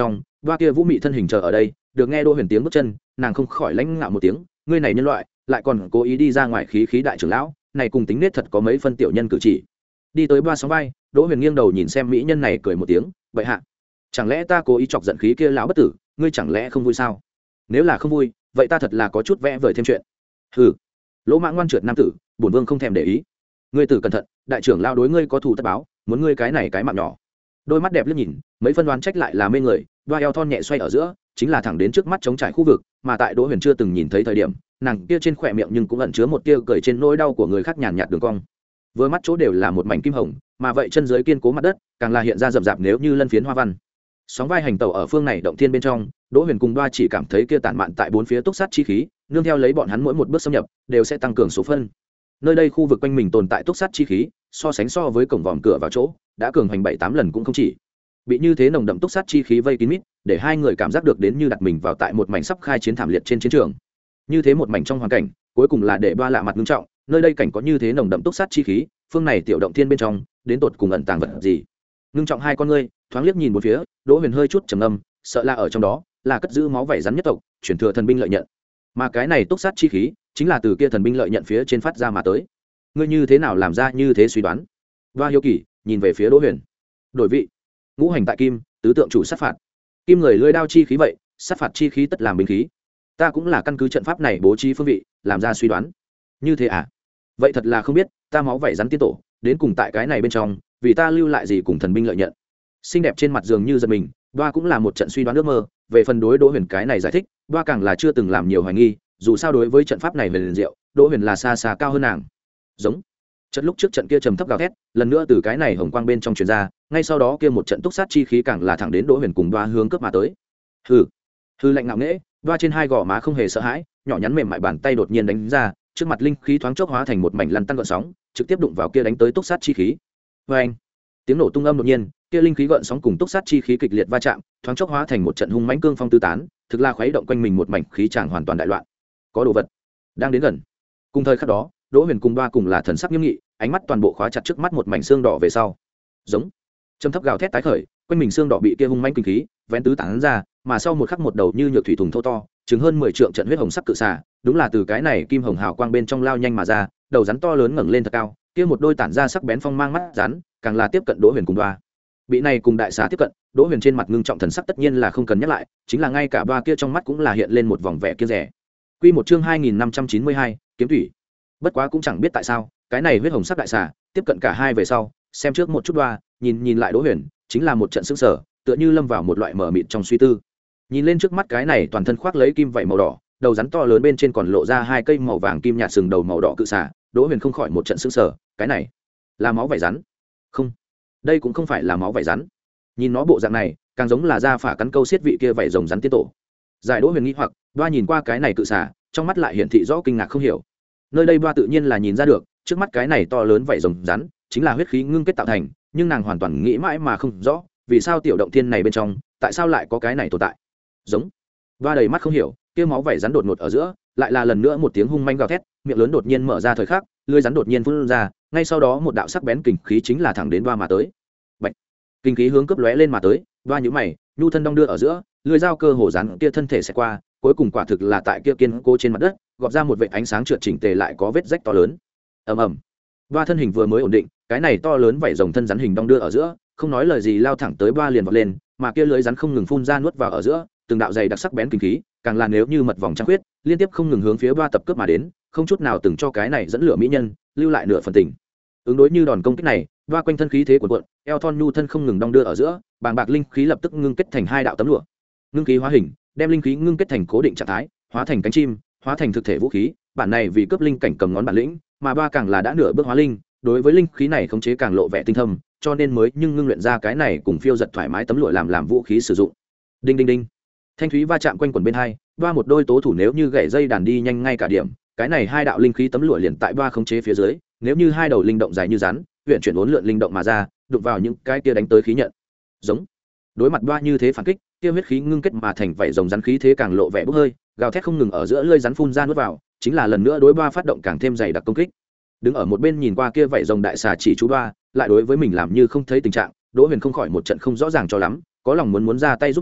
A: Đoa kia vũ mị thân hình chờ ở đây, được nghe Đỗ Huyền tiếng bước chân, nàng không khỏi lãnh ngạo một tiếng, ngươi này nhân loại, lại còn cố ý đi ra ngoài khí khí đại trưởng lão, này cùng tính nết thật có mấy phân tiểu nhân cử chỉ. Đi tới Đoa sóng vai, Đỗ Huyền nghiêng đầu nhìn xem mỹ nhân này cười một tiếng, vậy hạ, chẳng lẽ ta cố ý chọc giận khí kia lão bất tử, ngươi chẳng lẽ không vui sao? Nếu là không vui, vậy ta thật là có chút vẽ vời thêm chuyện. Hừ, lỗ mãng ngoan trượt nam tử, bổn vương không thèm để ý. Ngươi tử cẩn thận, đại trưởng lão đối ngươi có thù tất báo, muốn ngươi cái này cái mạng nhỏ. Đôi mắt đẹp liếc nhìn, mấy phân đoán trách lại là mê người, Đoa eo thon nhẹ xoay ở giữa, chính là thẳng đến trước mắt trống trải khu vực, mà tại Đỗ Huyền chưa từng nhìn thấy thời điểm, nàng kia trên khỏe miệng nhưng cũng ẩn chứa một tia cười trên nỗi đau của người khác nhàn nhạt đường cong. Vừa mắt chỗ đều là một mảnh kim hồng, mà vậy chân dưới kiên cố mặt đất, càng là hiện ra rậm rạp nếu như lân phiến hoa văn. Sóng vai hành tẩu ở phương này động thiên bên trong, Đỗ Huyền cùng Đoa chỉ cảm thấy kia tản mạn tại bốn phía túc sát chi khí, nương theo lấy bọn hắn mỗi một bước xâm nhập, đều sẽ tăng cường số phân. Nơi đây khu vực quanh mình tồn tại túc sát chi khí, so sánh so với cổng vòm cửa vào chỗ, đã cường hành bảy tám lần cũng không chỉ. Bị như thế nồng đậm túc sát chi khí vây kín mít, để hai người cảm giác được đến như đặt mình vào tại một mảnh sắp khai chiến thảm liệt trên chiến trường. Như thế một mảnh trong hoàn cảnh, cuối cùng là để Đoa lạ mặt nghiêm trọng, nơi đây cảnh có như thế nồng đậm túc sát chi khí, phương này tiểu động thiên bên trong, đến tột cùng ẩn tàng vật gì? Ngưng trọng hai con ngươi, thoáng liếc nhìn một phía, Đỗ Huyền hơi chút trầm ngâm, sợ là ở trong đó là cất giữ máu vảy rắn nhất tộc, chuyển thừa thần binh lợi nhận. Mà cái này túc sát chi khí, chính là từ kia thần binh lợi nhận phía trên phát ra mà tới. Ngươi như thế nào làm ra như thế suy đoán? Đoa hiếu kỳ nhìn về phía Đỗ Huyền. Đổi vị. Ngũ hành tại kim, tứ tượng chủ sát phạt. Kim người lưỡi đao chi khí vậy, sát phạt chi khí tất làm binh khí. Ta cũng là căn cứ trận pháp này bố trí phương vị, làm ra suy đoán. Như thế à? Vậy thật là không biết, ta máu vảy rắn tiên tổ, đến cùng tại cái này bên trong, vì ta lưu lại gì cùng thần binh lợi nhận. Xinh đẹp trên mặt dường như giật mình, Đoa cũng là một trận suy đoán ước mơ, về phần đối Đỗ Huyền cái này giải thích, Đoa càng là chưa từng làm nhiều hoài nghi, dù sao đối với trận pháp này về liền diệu, Đỗ Huyền là xa xa cao hơn nàng. Giống. Trận lúc trước trận kia trầm thấp gào thét, lần nữa từ cái này hồng quang bên trong truyền ra, ngay sau đó kia một trận túc sát chi khí càng là thẳng đến Đỗ Huyền cùng Đoa hướng cướp mà tới. Hừ. Hừ lạnh ngạo nghễ, Đoa trên hai gò má không hề sợ hãi, nhỏ nhắn mềm mại bàn tay đột nhiên đánh ra, trước mặt linh khí thoáng chốc hóa thành một mảnh lăn tăn gợn sóng, trực tiếp đụng vào kia đánh tới túc sát chi khí. Oeng! Tiếng nổ tung âm đột nhiên, kia linh khí gợn sóng cùng túc sát chi khí kịch liệt va chạm, thoáng chốc hóa thành một trận hung mãnh cương phong tứ tán, thực là khuấy động quanh mình một mảnh khí tràng hoàn toàn đại loạn. Có đồ vật đang đến gần. Cùng thời khắc đó, Đỗ Huyền cùng Đoa cùng là thần sắc nghiêm nghị, ánh mắt toàn bộ khóa chặt trước mắt một mảnh xương đỏ về sau. Giống. Trầm thấp gào thét tái khởi, quanh mình xương đỏ bị kia hung mãnh kinh khí vén tứ tán ra, mà sau một khắc một đầu như nhược thủy thùng thô to, chừng hơn mười trượng trận huyết hồng sắc cự xà, đúng là từ cái này kim hồng hào quang bên trong lao nhanh mà ra, đầu rắn to lớn ngẩng lên thật cao, kia một đôi tản ra sắc bén phong mang mắt rắn, càng là tiếp cận Đỗ Huyền cùng Đoa. Bị này cùng đại xà tiếp cận, Đỗ Huyền trên mặt ngưng trọng thần sắc tất nhiên là không cần nhắc lại, chính là ngay cả Đoa kia trong mắt cũng là hiện lên một vòng vẻ kiêng dè. Quy một chương hai nghìn năm trăm chín mươi hai, kiếm thủy. Bất quá cũng chẳng biết tại sao, cái này huyết hồng sắc đại xà tiếp cận cả hai về sau, xem trước một chút Đoa, nhìn nhìn lại Đỗ Huyền, chính là một trận sững sờ, tựa như lâm vào một loại mở mịt trong suy tư. Nhìn lên trước mắt cái này toàn thân khoác lấy kim vảy màu đỏ, đầu rắn to lớn bên trên còn lộ ra hai cây màu vàng kim nhạt sừng đầu màu đỏ cự xà, Đỗ Huyền không khỏi một trận sững sờ, cái này là máu vảy rắn? Không, đây cũng không phải là máu vảy rắn. Nhìn nó bộ dạng này, càng giống là da phả cắn câu xiết vị kia vảy rồng rắn tiên tổ. Giải Đỗ Huyền nghĩ hoặc, Đoa nhìn qua cái này cự xà, trong mắt lại hiển thị rõ kinh ngạc không hiểu. Nơi đây Đoa tự nhiên là nhìn ra được, trước mắt cái này to lớn vảy rồng rắn, chính là huyết khí ngưng kết tạo thành, nhưng nàng hoàn toàn nghĩ mãi mà không rõ, vì sao tiểu động thiên này bên trong, tại sao lại có cái này tồn tại. Giống. Đoa đầy mắt không hiểu, kia máu vảy rắn đột ngột ở giữa, lại là lần nữa một tiếng hung manh gào thét, miệng lớn đột nhiên mở ra thời khắc, lưỡi rắn đột nhiên phun ra, ngay sau đó một đạo sắc bén kình khí chính là thẳng đến Đoa mà tới. Bạch. Kình khí hướng cấp lóe lên mà tới, Đoa nhíu mày, nhu thân đong đưa ở giữa, lưỡi dao cơ hồ rắn kia thân thể sẽ qua, cuối cùng quả thực là tại kia kiên cố trên mặt đất, gọt ra một vệt ánh sáng trượt chỉnh tề lại có vết rách to lớn. Ầm ầm. Đoa thân hình vừa mới ổn định, cái này to lớn vảy rồng thân rắn hình đong đưa ở giữa, không nói lời gì lao thẳng tới Đoa liền vọt lên, mà kia lưỡi rắn không ngừng phun ra nuốt vào ở giữa, từng đạo dày đặc sắc bén kinh khí, càng là nếu như mật vòng trăng khuyết, liên tiếp không ngừng hướng phía Đoa tập cướp mà đến, không chút nào từng cho cái này dẫn lửa mỹ nhân lưu lại nửa phần tình. Ứng đối như đòn công kích này, Đoa quanh thân khí thế cuộn cuộn, eo thon nhu thân không ngừng đong đưa ở giữa, bàng bạc linh khí lập tức ngưng kết thành hai đạo tấm lụa. Ngưng khí hóa hình, đem linh khí ngưng kết thành cố định trạng thái, hóa thành cánh chim, hóa thành thực thể vũ khí, bản này vì cướp linh cảnh cầm ngón bản lĩnh, mà Đoa càng là đã nửa bước hóa linh, đối với linh khí này khống chế càng lộ vẻ tinh thâm, cho nên mới nhưng ngưng luyện ra cái này cùng phiêu giật thoải mái tấm lụa làm làm vũ khí sử dụng. Đinh đinh đinh. Thanh thúy va chạm quanh quần bên hai, Đoa một đôi tố thủ nếu như gãy dây đàn đi nhanh ngay cả điểm, cái này hai đạo linh khí tấm lụa liền tại Đoa khống chế phía dưới, nếu như hai đầu linh động dài như rắn, huyện chuyển uốn lượn linh động mà ra, đụng vào những cái kia đánh tới khí nhận. Giống. Đối mặt Đoa như thế phản kích, kia huyết khí ngưng kết mà thành vảy rồng rắn khí thế càng lộ vẻ bốc hơi, gào thét không ngừng ở giữa lưỡi rắn phun ra nuốt vào, chính là lần nữa đối Đoa phát động càng thêm dày đặc công kích. Đứng ở một bên nhìn qua kia vảy rồng đại xà chỉ chú Đoa, lại đối với mình làm như không thấy tình trạng, Đỗ Huyền không khỏi một trận không rõ ràng cho lắm, có lòng muốn muốn ra tay giúp đỡ,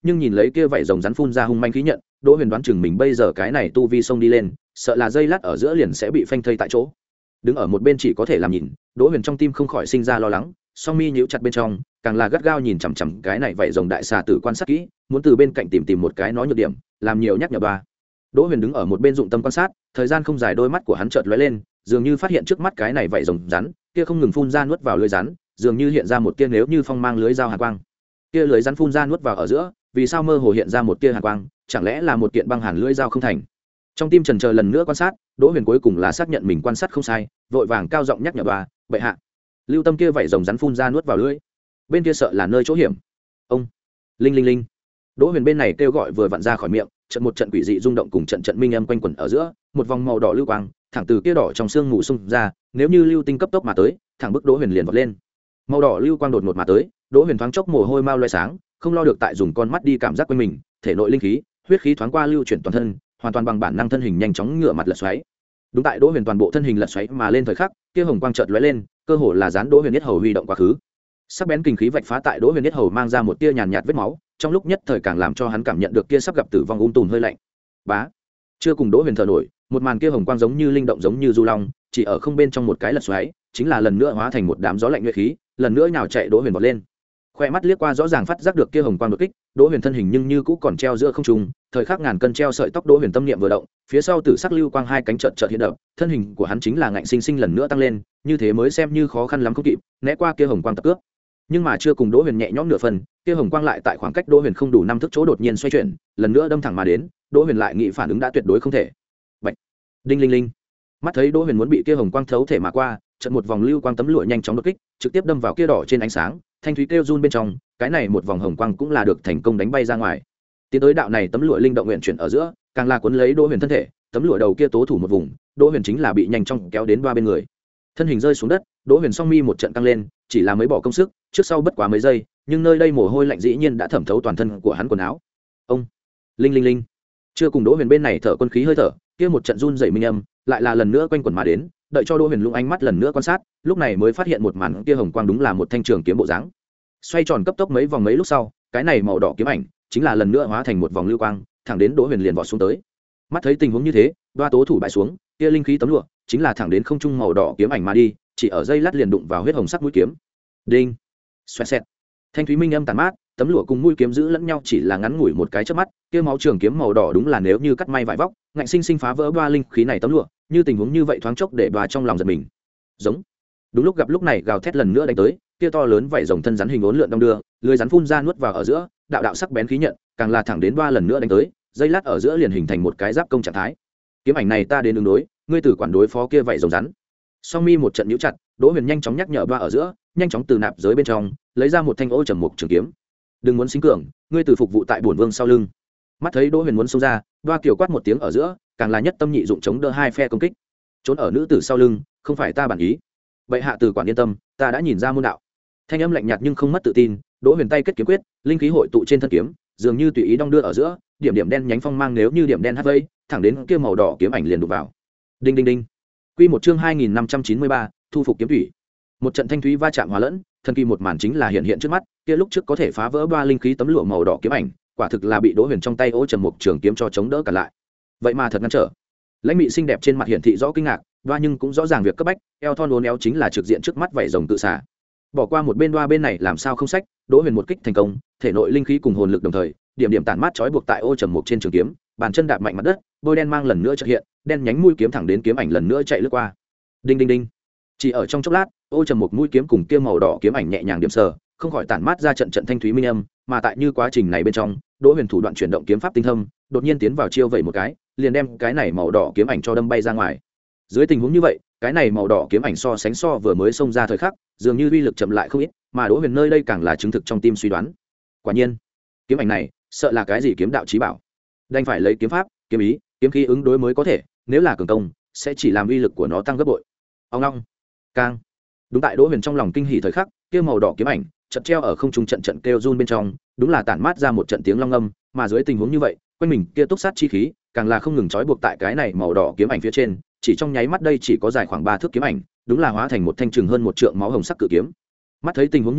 A: nhưng nhìn lấy kia vảy rồng rắn phun ra hung manh khí nhận, Đỗ Huyền đoán chừng mình bây giờ cái này tu vi xông đi lên, sợ là dây lát ở giữa liền sẽ bị phanh thây tại chỗ. Đứng ở một bên chỉ có thể làm nhìn, Đỗ Huyền trong tim không khỏi sinh ra lo lắng, song mi nhíu chặt bên trong, càng là gắt gao nhìn chằm chằm cái này vảy rồng đại xà tử quan sát kỹ, muốn từ bên cạnh tìm tìm một cái nó nhược điểm, làm nhiều nhắc nhở ba. Đỗ Huyền đứng ở một bên dụng tâm quan sát, thời gian không dài đôi mắt của hắn chợt lóe lên, dường như phát hiện trước mắt cái này vảy rồng rắn, kia không ngừng phun ra nuốt vào lưới rắn, dường như hiện ra một tia nếu như phong mang lưới dao hàn quang. Kia lưới rắn phun ra nuốt vào ở giữa, vì sao mơ hồ hiện ra một tia hàn quang, chẳng lẽ là một kiện băng hàn lưới dao không thành? Trong tim chần chờ lần nữa quan sát, Đỗ Huyền cuối cùng là xác nhận mình quan sát không sai, vội vàng cao giọng nhắc nhở bà, bệ hạ. Lưu Tâm kia vảy rồng rắn phun ra nuốt vào lưới, bên kia sợ là nơi chỗ hiểm. Ông, linh linh linh. Đỗ Huyền bên này kêu gọi vừa vặn ra khỏi miệng, trận một trận quỷ dị rung động cùng trận trận minh âm quanh quẩn ở giữa, một vòng màu đỏ lưu quang, thẳng từ kia đỏ trong xương ngủ xung ra, nếu như lưu tinh cấp tốc mà tới, thẳng bức Đỗ Huyền liền vọt lên. Màu đỏ lưu quang đột ngột mà tới, Đỗ Huyền thoáng chốc mồ hôi mau loé sáng, không lo được tại dùng con mắt đi cảm giác quanh mình, thể nội linh khí, huyết khí thoáng qua lưu chuyển toàn thân, hoàn toàn bằng bản năng thân hình nhanh chóng ngửa mặt lật xoáy. Đúng tại Đỗ Huyền toàn bộ thân hình lật xoáy mà lên thời khắc, kia hồng quang chợt lóe lên, cơ hồ là dán Đỗ Huyền nhất hầu huy động quá khứ. Sắc bén kinh khí vạch phá tại Đỗ Huyền nhất hầu mang ra một tia nhàn nhạt vết máu, trong lúc nhất thời càng làm cho hắn cảm nhận được kia sắp gặp tử vong ung tùm hơi lạnh. Bá, chưa cùng Đỗ Huyền thở nổi, một màn kia hồng quang giống như linh động giống như du long, chỉ ở không bên trong một cái lật xoáy, chính là lần nữa hóa thành một đám gió lạnh nhuệ khí, lần nữa nhào chạy Đỗ Huyền vọt lên. Khoe mắt liếc qua rõ ràng phát giác được kia hồng quang đột kích, Đỗ Huyền thân hình nhưng như cũ còn treo giữa không trung, thời khắc ngàn cân treo sợi tóc Đỗ Huyền tâm niệm vừa động, phía sau tử sắc lưu quang hai cánh chợt chợt hiện động, thân hình của hắn chính là ngạnh sinh sinh lần nữa tăng lên, như thế mới xem như khó khăn lắm không kịp, né qua kia hồng quang tập cướp. Nhưng mà chưa cùng Đỗ Huyền nhẹ nhõm nửa phần, kia hồng quang lại tại khoảng cách Đỗ Huyền không đủ năm thước chỗ đột nhiên xoay chuyển, lần nữa đâm thẳng mà đến, Đỗ Huyền lại nghĩ phản ứng đã tuyệt đối không thể. Bạch, đinh linh linh. Mắt thấy Đỗ Huyền muốn bị kia hồng quang thấu thể mà qua, chợt một vòng lưu quang tấm lụa nhanh chóng đột kích, trực tiếp đâm vào kia đỏ trên ánh sáng, thanh thúy kêu run bên trong, cái này một vòng hồng quang cũng là được thành công đánh bay ra ngoài. Tiến tới đạo này tấm lụa linh động nguyện chuyển ở giữa, càng là cuốn lấy Đỗ Huyền thân thể, tấm lụa đầu kia tố thủ một vùng, Đỗ Huyền chính là bị nhanh chóng kéo đến ba bên người. Thân hình rơi xuống đất, Đỗ Huyền song mi một trận tăng lên, chỉ là mới bỏ công sức, trước sau bất quá mấy giây, nhưng nơi đây mồ hôi lạnh dĩ nhiên đã thẩm thấu toàn thân của hắn quần áo. Ông, linh linh linh. Chưa cùng Đỗ Huyền bên này thở quân khí hơi thở, kia một trận run rẩy minh âm, lại là lần nữa quanh quẩn mà đến, đợi cho Đỗ Huyền lung ánh mắt lần nữa quan sát, lúc này mới phát hiện một màn kia hồng quang đúng là một thanh trường kiếm bộ dáng. Xoay tròn cấp tốc mấy vòng mấy lúc sau, cái này màu đỏ kiếm ảnh chính là lần nữa hóa thành một vòng lưu quang, thẳng đến Đỗ Huyền liền vọt xuống tới. Mắt thấy tình huống như thế, đoa tố thủ bại xuống, kia linh khí tấm lụa chính là thẳng đến không trung màu đỏ kiếm ảnh mà đi, chỉ ở dây lát liền đụng vào huyết hồng sắc mũi kiếm. Đinh, xoẹt xẹt. Thanh thúy minh âm tàn mát, tấm lụa cùng mũi kiếm giữ lẫn nhau chỉ là ngắn ngủi một cái chớp mắt, kia máu trường kiếm màu đỏ đúng là nếu như cắt may vải vóc, ngạnh sinh sinh phá vỡ ba linh khí này tấm lụa, như tình huống như vậy thoáng chốc để bà trong lòng giật mình. Giống. Đúng lúc gặp lúc này gào thét lần nữa đánh tới, kia to lớn vảy rồng thân rắn hình uốn lượn đong đưa, lưỡi rắn phun ra nuốt vào ở giữa, đạo đạo sắc bén khí nhận, càng là thẳng đến ba lần nữa đánh tới, dây lát ở giữa liền hình thành một cái giáp công trạng thái. Kiếm ảnh này ta đến ứng đối, ngươi tử quản đối phó kia vảy rồng rắn. Song mi một trận nhíu chặt, Đỗ Huyền nhanh chóng nhắc nhở ba ở giữa, nhanh chóng từ nạp giới bên trong lấy ra một thanh ô trầm mục trường kiếm. Đừng muốn sinh cường, ngươi tử phục vụ tại bổn vương sau lưng. Mắt thấy Đỗ Huyền muốn xông ra, ba kiều quát một tiếng ở giữa, càng là nhất tâm nhị dụng chống đỡ hai phe công kích. Trốn ở nữ tử sau lưng, không phải ta bản ý. Bệ hạ tử quản yên tâm, ta đã nhìn ra môn đạo. Thanh âm lạnh nhạt nhưng không mất tự tin, Đỗ Huyền tay kết kiếm quyết, linh khí hội tụ trên thân kiếm, dường như tùy ý đong đưa ở giữa, điểm điểm đen nhánh phong mang nếu như điểm đen hắt vây, thẳng đến kia màu đỏ kiếm ảnh liền đụng vào. Đinh đinh đinh. Quy một chương hai nghìn năm trăm chín mươi ba, thu phục kiếm thủy. Một trận thanh thúy va chạm hòa lẫn, thần kỳ một màn chính là hiện hiện trước mắt, kia lúc trước có thể phá vỡ ba linh khí tấm lụa màu đỏ kiếm ảnh, quả thực là bị Đỗ Huyền trong tay ô trầm mục trường kiếm cho chống đỡ cả lại. Vậy mà thật ngăn trở. Lãnh Mị xinh đẹp trên mặt hiển thị rõ kinh ngạc, đoa nhưng cũng rõ ràng việc cấp bách, eo thon uốn éo chính là trực diện trước mắt vảy rồng tự xả. Bỏ qua một bên đoa bên này làm sao không sách, Đỗ Huyền một kích thành công, thể nội linh khí cùng hồn lực đồng thời, điểm điểm tản mát trói buộc tại ô trầm mục trên trường kiếm, bàn chân đạp mạnh mặt đất, bôi đen mang lần nữa chợt hiện, đen nhánh mũi kiếm thẳng đến kiếm ảnh lần nữa chạy lướt qua. Đinh đinh đinh. Chỉ ở trong chốc lát, ô trầm mục mũi kiếm cùng kia màu đỏ kiếm ảnh nhẹ nhàng điểm sờ, không khỏi tản mát ra trận trận thanh thúy minh âm, mà tại như quá trình này bên trong, Đỗ Huyền thủ đoạn chuyển động kiếm pháp tinh thâm, đột nhiên tiến vào chiêu vẩy một cái, liền đem cái này màu đỏ kiếm ảnh cho đâm bay ra ngoài. Dưới tình huống như vậy, cái này màu đỏ kiếm ảnh so sánh so vừa mới xông ra thời khắc, dường như uy lực chậm lại không ít, mà Đỗ Huyền nơi đây càng là chứng thực trong tim suy đoán. Quả nhiên, kiếm ảnh này, sợ là cái gì kiếm đạo chí bảo. Đành phải lấy kiếm pháp, kiếm ý, kiếm khí ứng đối mới có thể, nếu là cường công, sẽ chỉ làm uy lực của nó tăng gấp bội. Ông long, cang. Đúng tại Đỗ Huyền trong lòng kinh hỉ thời khắc, kia màu đỏ kiếm ảnh chợt treo ở không trung trận trận kêu run bên trong, đúng là tản mát ra một trận tiếng long âm, mà dưới tình huống như vậy, quanh mình kia túc sát chi khí, càng là không ngừng trói buộc tại cái này màu đỏ kiếm ảnh phía trên, chỉ trong nháy mắt đây chỉ có dài khoảng ba thước kiếm ảnh, đúng là hóa thành một thanh trường hơn một trượng máu hồng sắc cự kiếm. Mắt thấy tình huống như thế,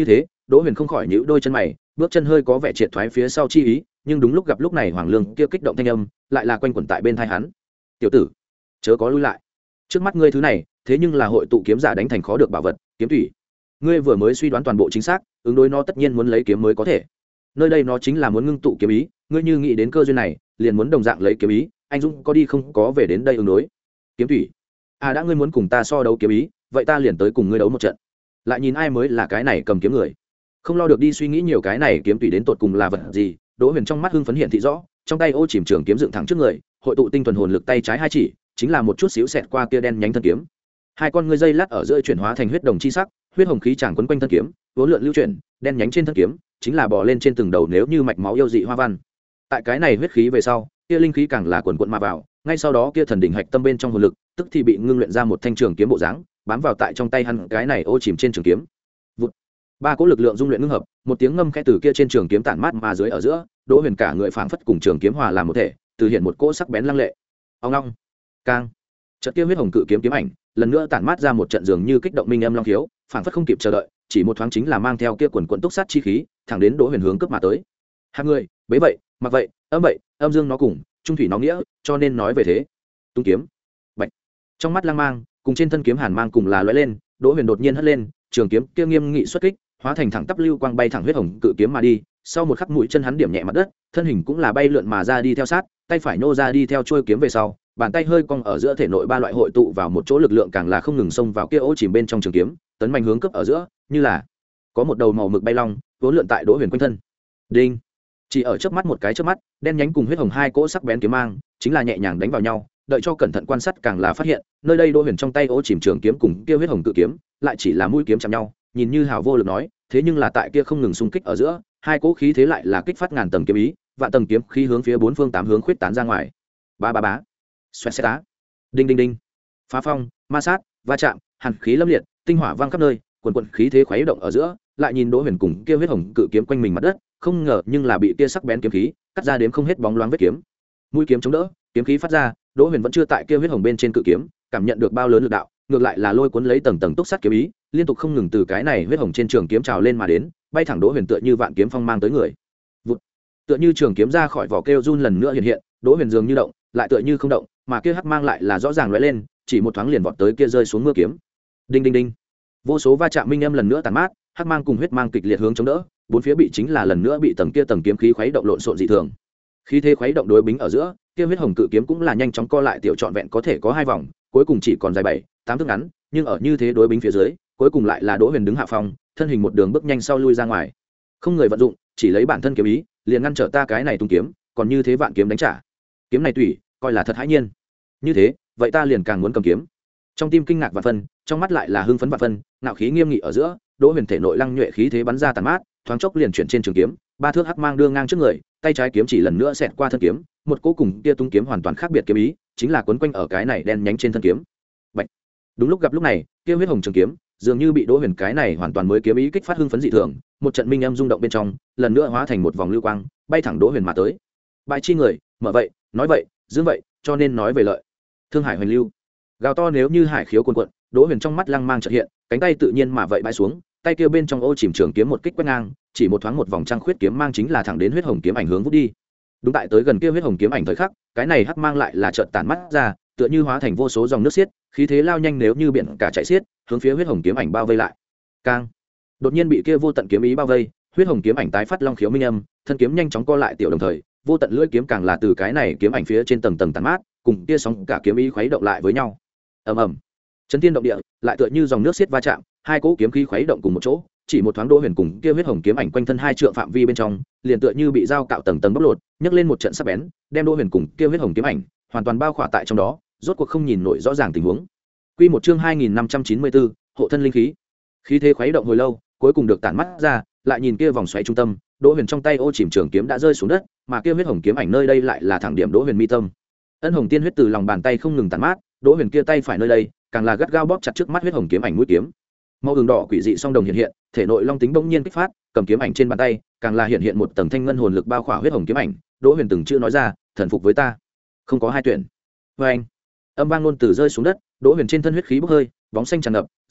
A: Đỗ Huyền không khỏi nhíu đôi chân mày, bước chân hơi có vẻ triệt thoái phía sau chi ý, nhưng đúng lúc gặp lúc này Hoàng Lương kia kích động thanh âm lại là quanh quẩn tại bên tai hắn. "Tiểu tử, chớ có lui lại. Trước mắt ngươi thứ này, thế nhưng là hội tụ kiếm giả đánh thành khó được bảo vật, kiếm thủy. Ngươi vừa mới suy đoán toàn bộ chính xác, ứng đối nó tất nhiên muốn lấy kiếm mới có thể. Nơi đây nó chính là muốn ngưng tụ kiếm ý, ngươi như nghĩ đến cơ duyên này, liền muốn đồng dạng lấy kiếm ý, anh dũng có đi không có về đến đây ứng đối. Kiếm thủy. À đã ngươi muốn cùng ta so đấu kiếm ý, vậy ta liền tới cùng ngươi đấu một trận. Lại nhìn ai mới là cái này cầm kiếm người." Không lo được đi suy nghĩ nhiều cái này kiếm thủy đến tột cùng là vật gì, Đỗ Huyền trong mắt hưng phấn hiện thị rõ, trong tay ô chìm trường kiếm dựng thẳng trước người, hội tụ tinh thuần hồn lực tay trái hai chỉ, chính là một chút xíu xẹt qua kia đen nhánh thân kiếm. Hai con ngươi dây lát ở giữa chuyển hóa thành huyết đồng chi sắc, huyết hồng khí tràn quấn quanh thân kiếm, vốn lượn lưu chuyển, đen nhánh trên thân kiếm, chính là bò lên trên từng đầu nếu như mạch máu yêu dị hoa văn. Tại cái này huyết khí về sau, kia linh khí càng là quần quần mà vào, ngay sau đó kia thần đỉnh hạch tâm bên trong hồn lực, tức thì bị ngưng luyện ra một thanh trường kiếm bộ dáng, bám vào tại trong tay hắn cái này ô chìm trên trường kiếm. Vụt. Ba cỗ lực lượng dung luyện ngưng hợp, một tiếng ngâm khẽ từ kia trên trường kiếm tản mát mà dưới ở giữa, Đỗ Huyền cả người phảng phất cùng trường kiếm hòa làm một thể, từ hiện một cỗ sắc bén lăng lệ. Ong ong. Cang. Trận kia huyết hồng cự kiếm kiếm ảnh, lần nữa tản mát ra một trận dường như kích động minh âm long khiếu, phảng phất không kịp chờ đợi, chỉ một thoáng chính là mang theo kia quần quần túc sát chi khí, thẳng đến Đỗ Huyền hướng cấp mà tới. Hai người, bấy vậy, mặc vậy, âm vậy, âm dương nó cùng, trung thủy nó nghĩa, cho nên nói về thế. Tung kiếm. Bạch. Trong mắt lang mang, cùng trên thân kiếm hàn mang cùng là lóe lên, Đỗ Huyền đột nhiên hất lên, trường kiếm kia nghiêm nghị xuất kích, hóa thành thẳng tắp lưu quang bay thẳng huyết hồng cự kiếm mà đi, sau một khắc mũi chân hắn điểm nhẹ mặt đất, thân hình cũng là bay lượn mà ra đi theo sát, tay phải nô ra đi theo chuôi kiếm về sau, bàn tay hơi cong ở giữa thể nội ba loại hội tụ vào một chỗ lực lượng càng là không ngừng xông vào kia ô chìm bên trong trường kiếm, tấn mạnh hướng cấp ở giữa, như là có một đầu màu mực bay long, vốn lượn tại Đỗ Huyền quanh thân. Đinh. Chỉ ở chớp mắt một cái chớp mắt, đen nhánh cùng huyết hồng hai cỗ sắc bén kiếm mang, chính là nhẹ nhàng đánh vào nhau, đợi cho cẩn thận quan sát càng là phát hiện, nơi đây Đỗ Huyền trong tay ô chìm trường kiếm cùng kia huyết hồng cự kiếm, lại chỉ là mũi kiếm chạm nhau, nhìn như hào vô lực nói, thế nhưng là tại kia không ngừng xung kích ở giữa, hai cỗ khí thế lại là kích phát ngàn tầng kiếm ý, vạn tầng kiếm khí hướng phía bốn phương tám hướng khuyết tán ra ngoài. Ba ba bá, xoẹt xẹt á, đinh đinh đinh, phá phong, ma sát, va chạm, hàn khí lâm liệt, tinh hỏa vang khắp nơi, quần quần khí thế khuấy động ở giữa, lại nhìn Đỗ Huyền cùng kia huyết hồng cự kiếm quanh mình mặt đất, không ngờ nhưng là bị kia sắc bén kiếm khí cắt ra đến không hết bóng loáng vết kiếm. Mũi kiếm chống đỡ, kiếm khí phát ra, Đỗ Huyền vẫn chưa tại kia huyết hồng bên trên cự kiếm, cảm nhận được bao lớn lực đạo, ngược lại là lôi cuốn lấy tầng tầng túc sát kiếm ý, liên tục không ngừng từ cái này huyết hồng trên trường kiếm trào lên mà đến, bay thẳng Đỗ Huyền tựa như vạn kiếm phong mang tới người. Vụt. Tựa như trường kiếm ra khỏi vỏ kêu run lần nữa hiện hiện, Đỗ Huyền dường như động, lại tựa như không động, mà kia hắc mang lại là rõ ràng lóe lên, chỉ một thoáng liền vọt tới kia rơi xuống mưa kiếm. Đinh đinh đinh. Vô số va chạm minh âm lần nữa tàn mát, hắc mang cùng huyết mang kịch liệt hướng chống đỡ, bốn phía bị chính là lần nữa bị tầng kia tầng kiếm khí khuấy động lộn xộn dị thường. Khí thế khuấy động đối bính ở giữa, kia huyết hồng cự kiếm cũng là nhanh chóng co lại tiểu trọn vẹn có thể có hai vòng, cuối cùng chỉ còn dài bảy, tám thước ngắn, nhưng ở như thế đối bính phía dưới, cuối cùng lại là Đỗ Huyền đứng hạ phong, thân hình một đường bước nhanh sau lui ra ngoài. Không người vận dụng, chỉ lấy bản thân kiếm ý, liền ngăn trở ta cái này tung kiếm, còn như thế vạn kiếm đánh trả. Kiếm này tùy, coi là thật hãi nhiên. Như thế, vậy ta liền càng muốn cầm kiếm. Trong tim kinh ngạc vạn phân, trong mắt lại là hưng phấn vạn phân, ngạo khí nghiêm nghị ở giữa, Đỗ Huyền thể nội lăng nhuệ khí thế bắn ra tàn mát, thoáng chốc liền chuyển trên trường kiếm, ba thước hắc mang đưa ngang trước người, tay trái kiếm chỉ lần nữa xẹt qua thân kiếm, một cỗ cùng kia tung kiếm hoàn toàn khác biệt kiếm ý, chính là quấn quanh ở cái này đen nhánh trên thân kiếm. Bạch. Đúng lúc gặp lúc này, kia huyết hồng trường kiếm, dường như bị Đỗ Huyền cái này hoàn toàn mới kiếm ý kích phát hưng phấn dị thường, một trận minh âm rung động bên trong, lần nữa hóa thành một vòng lưu quang, bay thẳng Đỗ Huyền mà tới. Bại chi người, mở vậy, nói vậy, dương vậy, cho nên nói về lợi. Thương hải hoành lưu. Gào to nếu như hải khiếu cuồn cuộn, Đỗ Huyền trong mắt lăng mang chợt hiện, cánh tay tự nhiên mà vậy bãi xuống, tay kia bên trong ô chìm trường kiếm một kích quét ngang, chỉ một thoáng một vòng trăng khuyết kiếm mang chính là thẳng đến huyết hồng kiếm ảnh hướng vút đi. Đúng tại tới gần kia huyết hồng kiếm ảnh thời khắc, cái này hắc mang lại là chợt tản mắt ra, tựa như hóa thành vô số dòng nước xiết, khí thế lao nhanh nếu như biển cả chạy xiết, hướng phía huyết hồng kiếm ảnh bao vây lại. Cang. Đột nhiên bị kia vô tận kiếm ý bao vây, huyết hồng kiếm ảnh tái phát long khiếu minh âm, thân kiếm nhanh chóng co lại tiểu đồng thời, vô tận lưỡi kiếm càng là từ cái này kiếm ảnh phía trên tầng tầng tản mát, cùng kia sóng cả kiếm ý khuấy động lại với nhau. Ầm ầm. Chấn thiên động địa, lại tựa như dòng nước xiết va chạm, hai cỗ kiếm khí khuấy động cùng một chỗ, chỉ một thoáng Đỗ Huyền cùng kia huyết hồng kiếm ảnh quanh thân hai trượng phạm vi bên trong, liền tựa như bị dao cạo tầng tầng bóc lột, nhấc lên một trận sắc bén, đem Đỗ Huyền cùng kia huyết hồng kiếm ảnh hoàn toàn bao khỏa tại trong đó, rốt cuộc không nhìn nổi rõ ràng tình huống. Quy một chương hai nghìn năm trăm chín mươi bốn, hộ thân linh khí. Khí thế khuấy động hồi lâu, cuối cùng được tản mắt ra, lại nhìn kia vòng xoáy trung tâm, Đỗ Huyền trong tay ô chìm trường kiếm đã rơi xuống đất, mà kia huyết hồng kiếm ảnh nơi đây lại là thẳng điểm Đỗ Huyền mi tâm. Ân hồng tiên huyết từ lòng bàn tay không ngừng tản mát, Đỗ Huyền kia tay phải nơi đây, càng là gắt gao bóp chặt trước mắt huyết hồng kiếm ảnh mũi kiếm. Màu đường đỏ quỷ dị song đồng hiện hiện, thể nội long tính bỗng nhiên kích phát, cầm kiếm ảnh trên bàn tay, càng là hiện hiện một tầng thanh ngân hồn lực bao khỏa huyết hồng kiếm ảnh. Đỗ Huyền từng chưa nói ra, thần phục với ta, không có hai tuyển. Và anh, âm vang ngôn từ rơi xuống đất, Đỗ Huyền trên thân huyết khí bốc hơi, bóng xanh tràn ngập,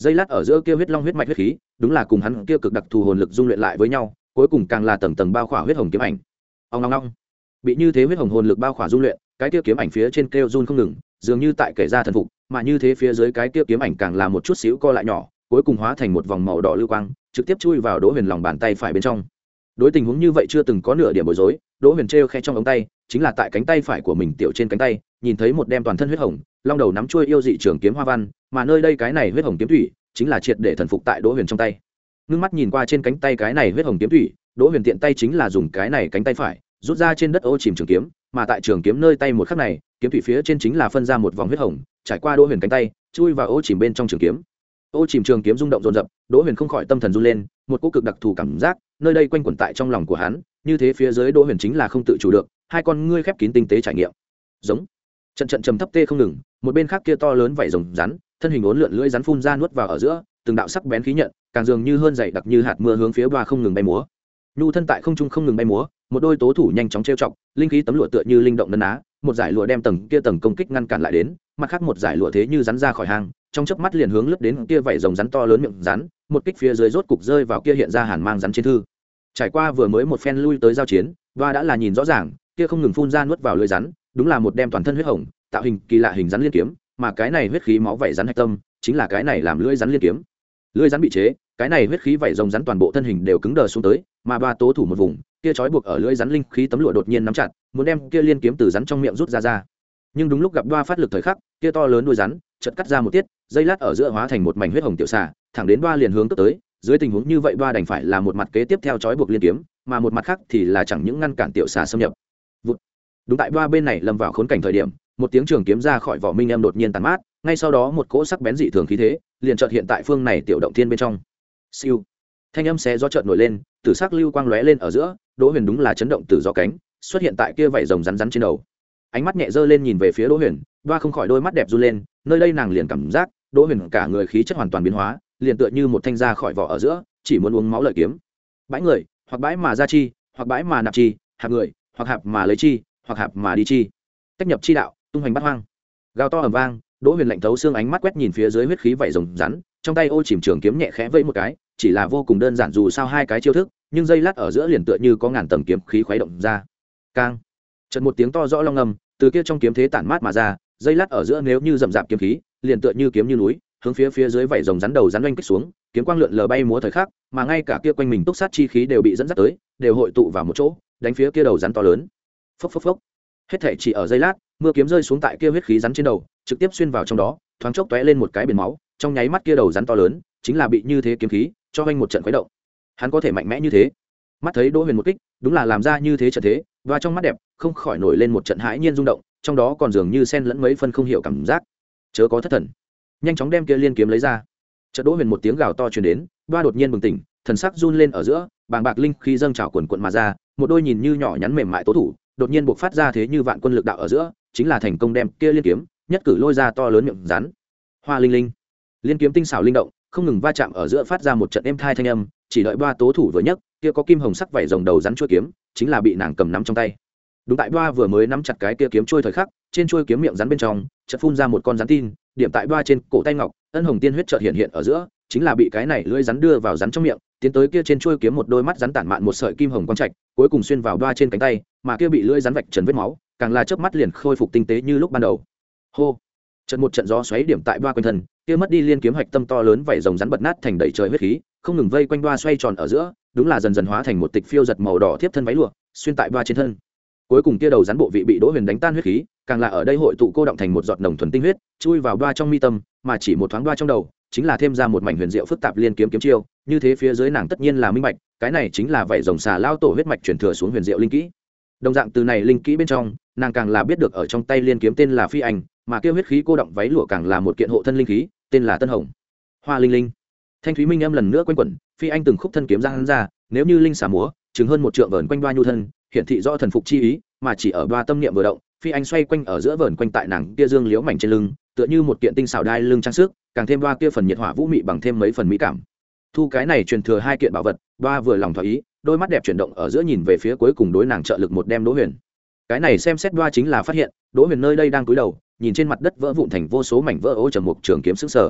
A: dây lát ở giữa kia huyết long huyết mạch huyết khí đúng là cùng hắn kia cực đặc thù hồn lực dung luyện lại với nhau, cuối cùng càng là tầng tầng bao khỏa huyết hồng kiếm ảnh. Ông long long bị như thế huyết hồng hồn lực bao khỏa dung luyện, cái kia kiếm ảnh phía trên kêu run không ngừng, dường như tại kể ra thần phục, mà như thế phía dưới cái kia kiếm ảnh càng là một chút xíu co lại nhỏ, cuối cùng hóa thành một vòng màu đỏ lưu quang, trực tiếp chui vào Đỗ Huyền lòng bàn tay phải bên trong. Đối tình huống như vậy chưa từng có nửa điểm bối rối, Đỗ Huyền trêu khe trong ống tay, chính là tại cánh tay phải của mình tiểu trên cánh tay, nhìn thấy một đem toàn thân huyết hồng, long đầu nắm chuôi yêu dị trường kiếm hoa văn, mà nơi đây cái này huyết hồng kiếm thủy, chính là triệt để thần phục tại Đỗ Huyền trong tay. Ngưng mắt nhìn qua trên cánh tay cái này huyết hồng kiếm thủy, Đỗ Huyền tiện tay chính là dùng cái này cánh tay phải, rút ra trên đất ô chìm trường kiếm, mà tại trường kiếm nơi tay một khắc này, kiếm thủy phía trên chính là phân ra một vòng huyết hồng, trải qua Đỗ Huyền cánh tay, chui vào ô chìm bên trong trường kiếm. Ô chìm trường kiếm rung động rồn rập, Đỗ Huyền không khỏi tâm thần run lên, một cỗ cực đặc thù cảm giác, nơi đây quanh quẩn tại trong lòng của hắn, như thế phía dưới Đỗ Huyền chính là không tự chủ được, hai con ngươi khép kín tinh tế trải nghiệm. Giống. Trận trận trầm thấp tê không ngừng, một bên khác kia to lớn vảy rồng rắn, thân hình uốn lượn lưỡi rắn phun ra nuốt vào ở giữa, từng đạo sắc bén khí nhận, càng dường như hơn dày đặc như hạt mưa hướng phía ba không ngừng bay múa. Nhu thân tại không trung không ngừng bay múa, một đôi tố thủ nhanh chóng trêu chọc, linh khí tấm lụa tựa như linh động nấn á, một giải lụa đem tầng kia tầng công kích ngăn cản lại đến, mặt khác một giải lụa thế như rắn ra khỏi hang, trong chớp mắt liền hướng lướt đến kia vảy rồng rắn to lớn miệng rắn, một kích phía dưới rốt cục rơi vào kia hiện ra hàn mang rắn trên thư. Trải qua vừa mới một phen lui tới giao chiến, Đoa đã là nhìn rõ ràng, kia không ngừng phun ra nuốt vào lưỡi rắn, đúng là một đem toàn thân huyết hồng, tạo hình kỳ lạ hình rắn liên kiếm, mà cái này huyết khí máu vảy rắn hạch tâm, chính là cái này làm lưỡi rắn liên kiếm. Lưỡi rắn bị chế, cái này huyết khí vảy rồng rắn toàn bộ thân hình đều cứng đờ xuống tới, mà ba tố thủ một vùng, kia trói buộc ở lưỡi rắn linh khí tấm lụa đột nhiên nắm chặt, muốn đem kia liên kiếm từ rắn trong miệng rút ra ra. Nhưng đúng lúc gặp Đoa phát lực thời khắc, kia to lớn đuôi rắn chợt cắt ra một tiết, dây lát ở giữa hóa thành một mảnh huyết hồng tiểu xà, thẳng đến Đoa liền hướng tức tới. Dưới tình huống như vậy Đoa đành phải là một mặt kế tiếp theo trói buộc liên kiếm, mà một mặt khác thì là chẳng những ngăn cản tiểu xà xâm nhập. Vụt. Đúng tại Đoa bên này lâm vào khốn cảnh thời điểm, một tiếng trường kiếm ra khỏi vỏ minh em đột nhiên tàn mát, ngay sau đó một cỗ sắc bén dị thường khí thế liền chợt hiện tại phương này tiểu động thiên bên trong. Siêu. Thanh âm xé gió chợt nổi lên, tử sắc lưu quang lóe lên ở giữa, Đỗ Huyền đúng là chấn động từ gió cánh, xuất hiện tại kia vảy rồng rắn rắn trên đầu. Ánh mắt nhẹ dơ lên nhìn về phía Đỗ Huyền, Đoa không khỏi đôi mắt đẹp run lên, nơi đây nàng liền cảm giác Đỗ Huyền cả người khí chất hoàn toàn biến hóa, liền tựa như một thanh ra khỏi vỏ ở giữa, chỉ muốn uống máu lợi kiếm. Bãi người, hoặc bãi mà ra chi, hoặc bãi mà nạp chi, hạp người, hoặc hạp mà lấy chi, hoặc hạp mà đi chi. Tách nhập chi đạo, tung hoành bát hoang. Gào to ầm vang, Đỗ Huyền lạnh thấu xương ánh mắt quét nhìn phía dưới huyết khí vảy rồng rắn, trong tay ô chìm trường kiếm nhẹ khẽ vẫy một cái, chỉ là vô cùng đơn giản dù sao hai cái chiêu thức, nhưng dây lát ở giữa liền tựa như có ngàn tầng kiếm khí khuấy động ra. Cang. Chợt một tiếng to rõ long ngầm, từ kia trong kiếm thế tản mát mà ra, dây lát ở giữa nếu như rậm rạp kiếm khí, liền tựa như kiếm như núi, hướng phía phía dưới vảy rồng rắn đầu rắn oanh kích xuống, kiếm quang lượn lờ bay múa thời khắc, mà ngay cả kia quanh mình túc sát chi khí đều bị dẫn dắt tới, đều hội tụ vào một chỗ, đánh phía kia đầu rắn to lớn. Phốc phốc phốc. Hết thảy chỉ ở giây lát, mưa kiếm rơi xuống tại kia huyết khí rắn trên đầu, trực tiếp xuyên vào trong đó, thoáng chốc tóe lên một cái biển máu, trong nháy mắt kia đầu rắn to lớn, chính là bị như thế kiếm khí cho anh một trận khuấy động. Hắn có thể mạnh mẽ như thế? Mắt thấy Đỗ Huyền một kích, đúng là làm ra như thế trận thế, và trong mắt đẹp không khỏi nổi lên một trận hãi nhiên rung động, trong đó còn dường như xen lẫn mấy phân không hiểu cảm giác. Chớ có thất thần, nhanh chóng đem kia liên kiếm lấy ra. Chợt Đỗ Huyền một tiếng gào to truyền đến, Đoa đột nhiên bừng tỉnh, thần sắc run lên ở giữa, bàng bạc linh khí dâng trào cuồn cuộn mà ra, một đôi nhìn như nhỏ nhắn mềm mại tố thủ, đột nhiên bộc phát ra thế như vạn quân lực đạo ở giữa, chính là thành công đem kia liên kiếm nhất cử lôi ra to lớn miệng rắn. Hoa linh linh, liên kiếm tinh xảo linh động, không ngừng va chạm ở giữa phát ra một trận êm thai thanh âm, chỉ đợi Đoa tố thủ vừa nhấc, kia có kim hồng sắc vảy rồng đầu rắn chuôi kiếm, chính là bị nàng cầm nắm trong tay. Đúng tại Đoa vừa mới nắm chặt cái kia kiếm chuôi thời khắc, trên chuôi kiếm miệng rắn bên trong chợt phun ra một con rắn tin, điểm tại Đoa trên cổ tay ngọc, ân hồng tiên huyết chợt hiện hiện ở giữa, chính là bị cái này lưỡi rắn đưa vào rắn trong miệng, tiến tới kia trên chuôi kiếm một đôi mắt rắn tản mạn một sợi kim hồng quang trạch, cuối cùng xuyên vào Đoa trên cánh tay, mà kia bị lưỡi rắn vạch trần vết máu, càng là chớp mắt liền khôi phục tinh tế như lúc ban đầu. Hô! Chợt một trận gió xoáy điểm tại Đoa quanh thân, kia mất đi liên kiếm hạch tâm to lớn vảy rồng rắn bật nát thành đầy trời huyết khí, không ngừng vây quanh Đoa xoay tròn ở giữa, đúng là dần dần hóa thành một tịch phiêu giật màu đỏ tiếp thân váy lụa, xuyên tại Đoa trên thân. Cuối cùng kia đầu rắn bộ vị bị Đỗ Huyền đánh tan huyết khí, càng là ở đây hội tụ cô động thành một giọt nồng thuần tinh huyết, chui vào Đoa trong mi tâm, mà chỉ một thoáng Đoa trong đầu, chính là thêm ra một mảnh huyền diệu phức tạp liên kiếm kiếm chiêu, như thế phía dưới nàng tất nhiên là minh bạch, cái này chính là vảy rồng xà lao tổ huyết mạch truyền thừa xuống huyền diệu linh kỹ. Đồng dạng từ này linh kỹ bên trong, nàng càng là biết được ở trong tay liên kiếm tên là Phi Anh, mà kia huyết khí cô động váy lụa càng là một kiện hộ thân linh khí, tên là Tân Hồng. Hoa linh linh, thanh thúy minh âm lần nữa quanh quẩn, Phi Anh từng khúc thân kiếm ra hắn ra, nếu như linh xà múa, chừng hơn một trượng vờn quanh Đoa nhu thân, hiển thị rõ thần phục chi ý, mà chỉ ở Đoa tâm niệm vừa động, Phi Anh xoay quanh ở giữa vờn quanh tại nàng kia dương liễu mảnh trên lưng, tựa như một kiện tinh xảo đai lưng trang sức, càng thêm Đoa kia phần nhiệt hỏa vũ mị bằng thêm mấy phần mỹ cảm. Thu cái này truyền thừa hai kiện bảo vật, Đoa vừa lòng thỏa ý, đôi mắt đẹp chuyển động ở giữa nhìn về phía cuối cùng đối nàng trợ lực một đem Đỗ Huyền. Cái này xem xét Đoa chính là phát hiện, Đỗ Huyền nơi đây đang cúi đầu, nhìn trên mặt đất vỡ vụn thành vô số mảnh vỡ ô trầm mục trường kiếm sững sờ.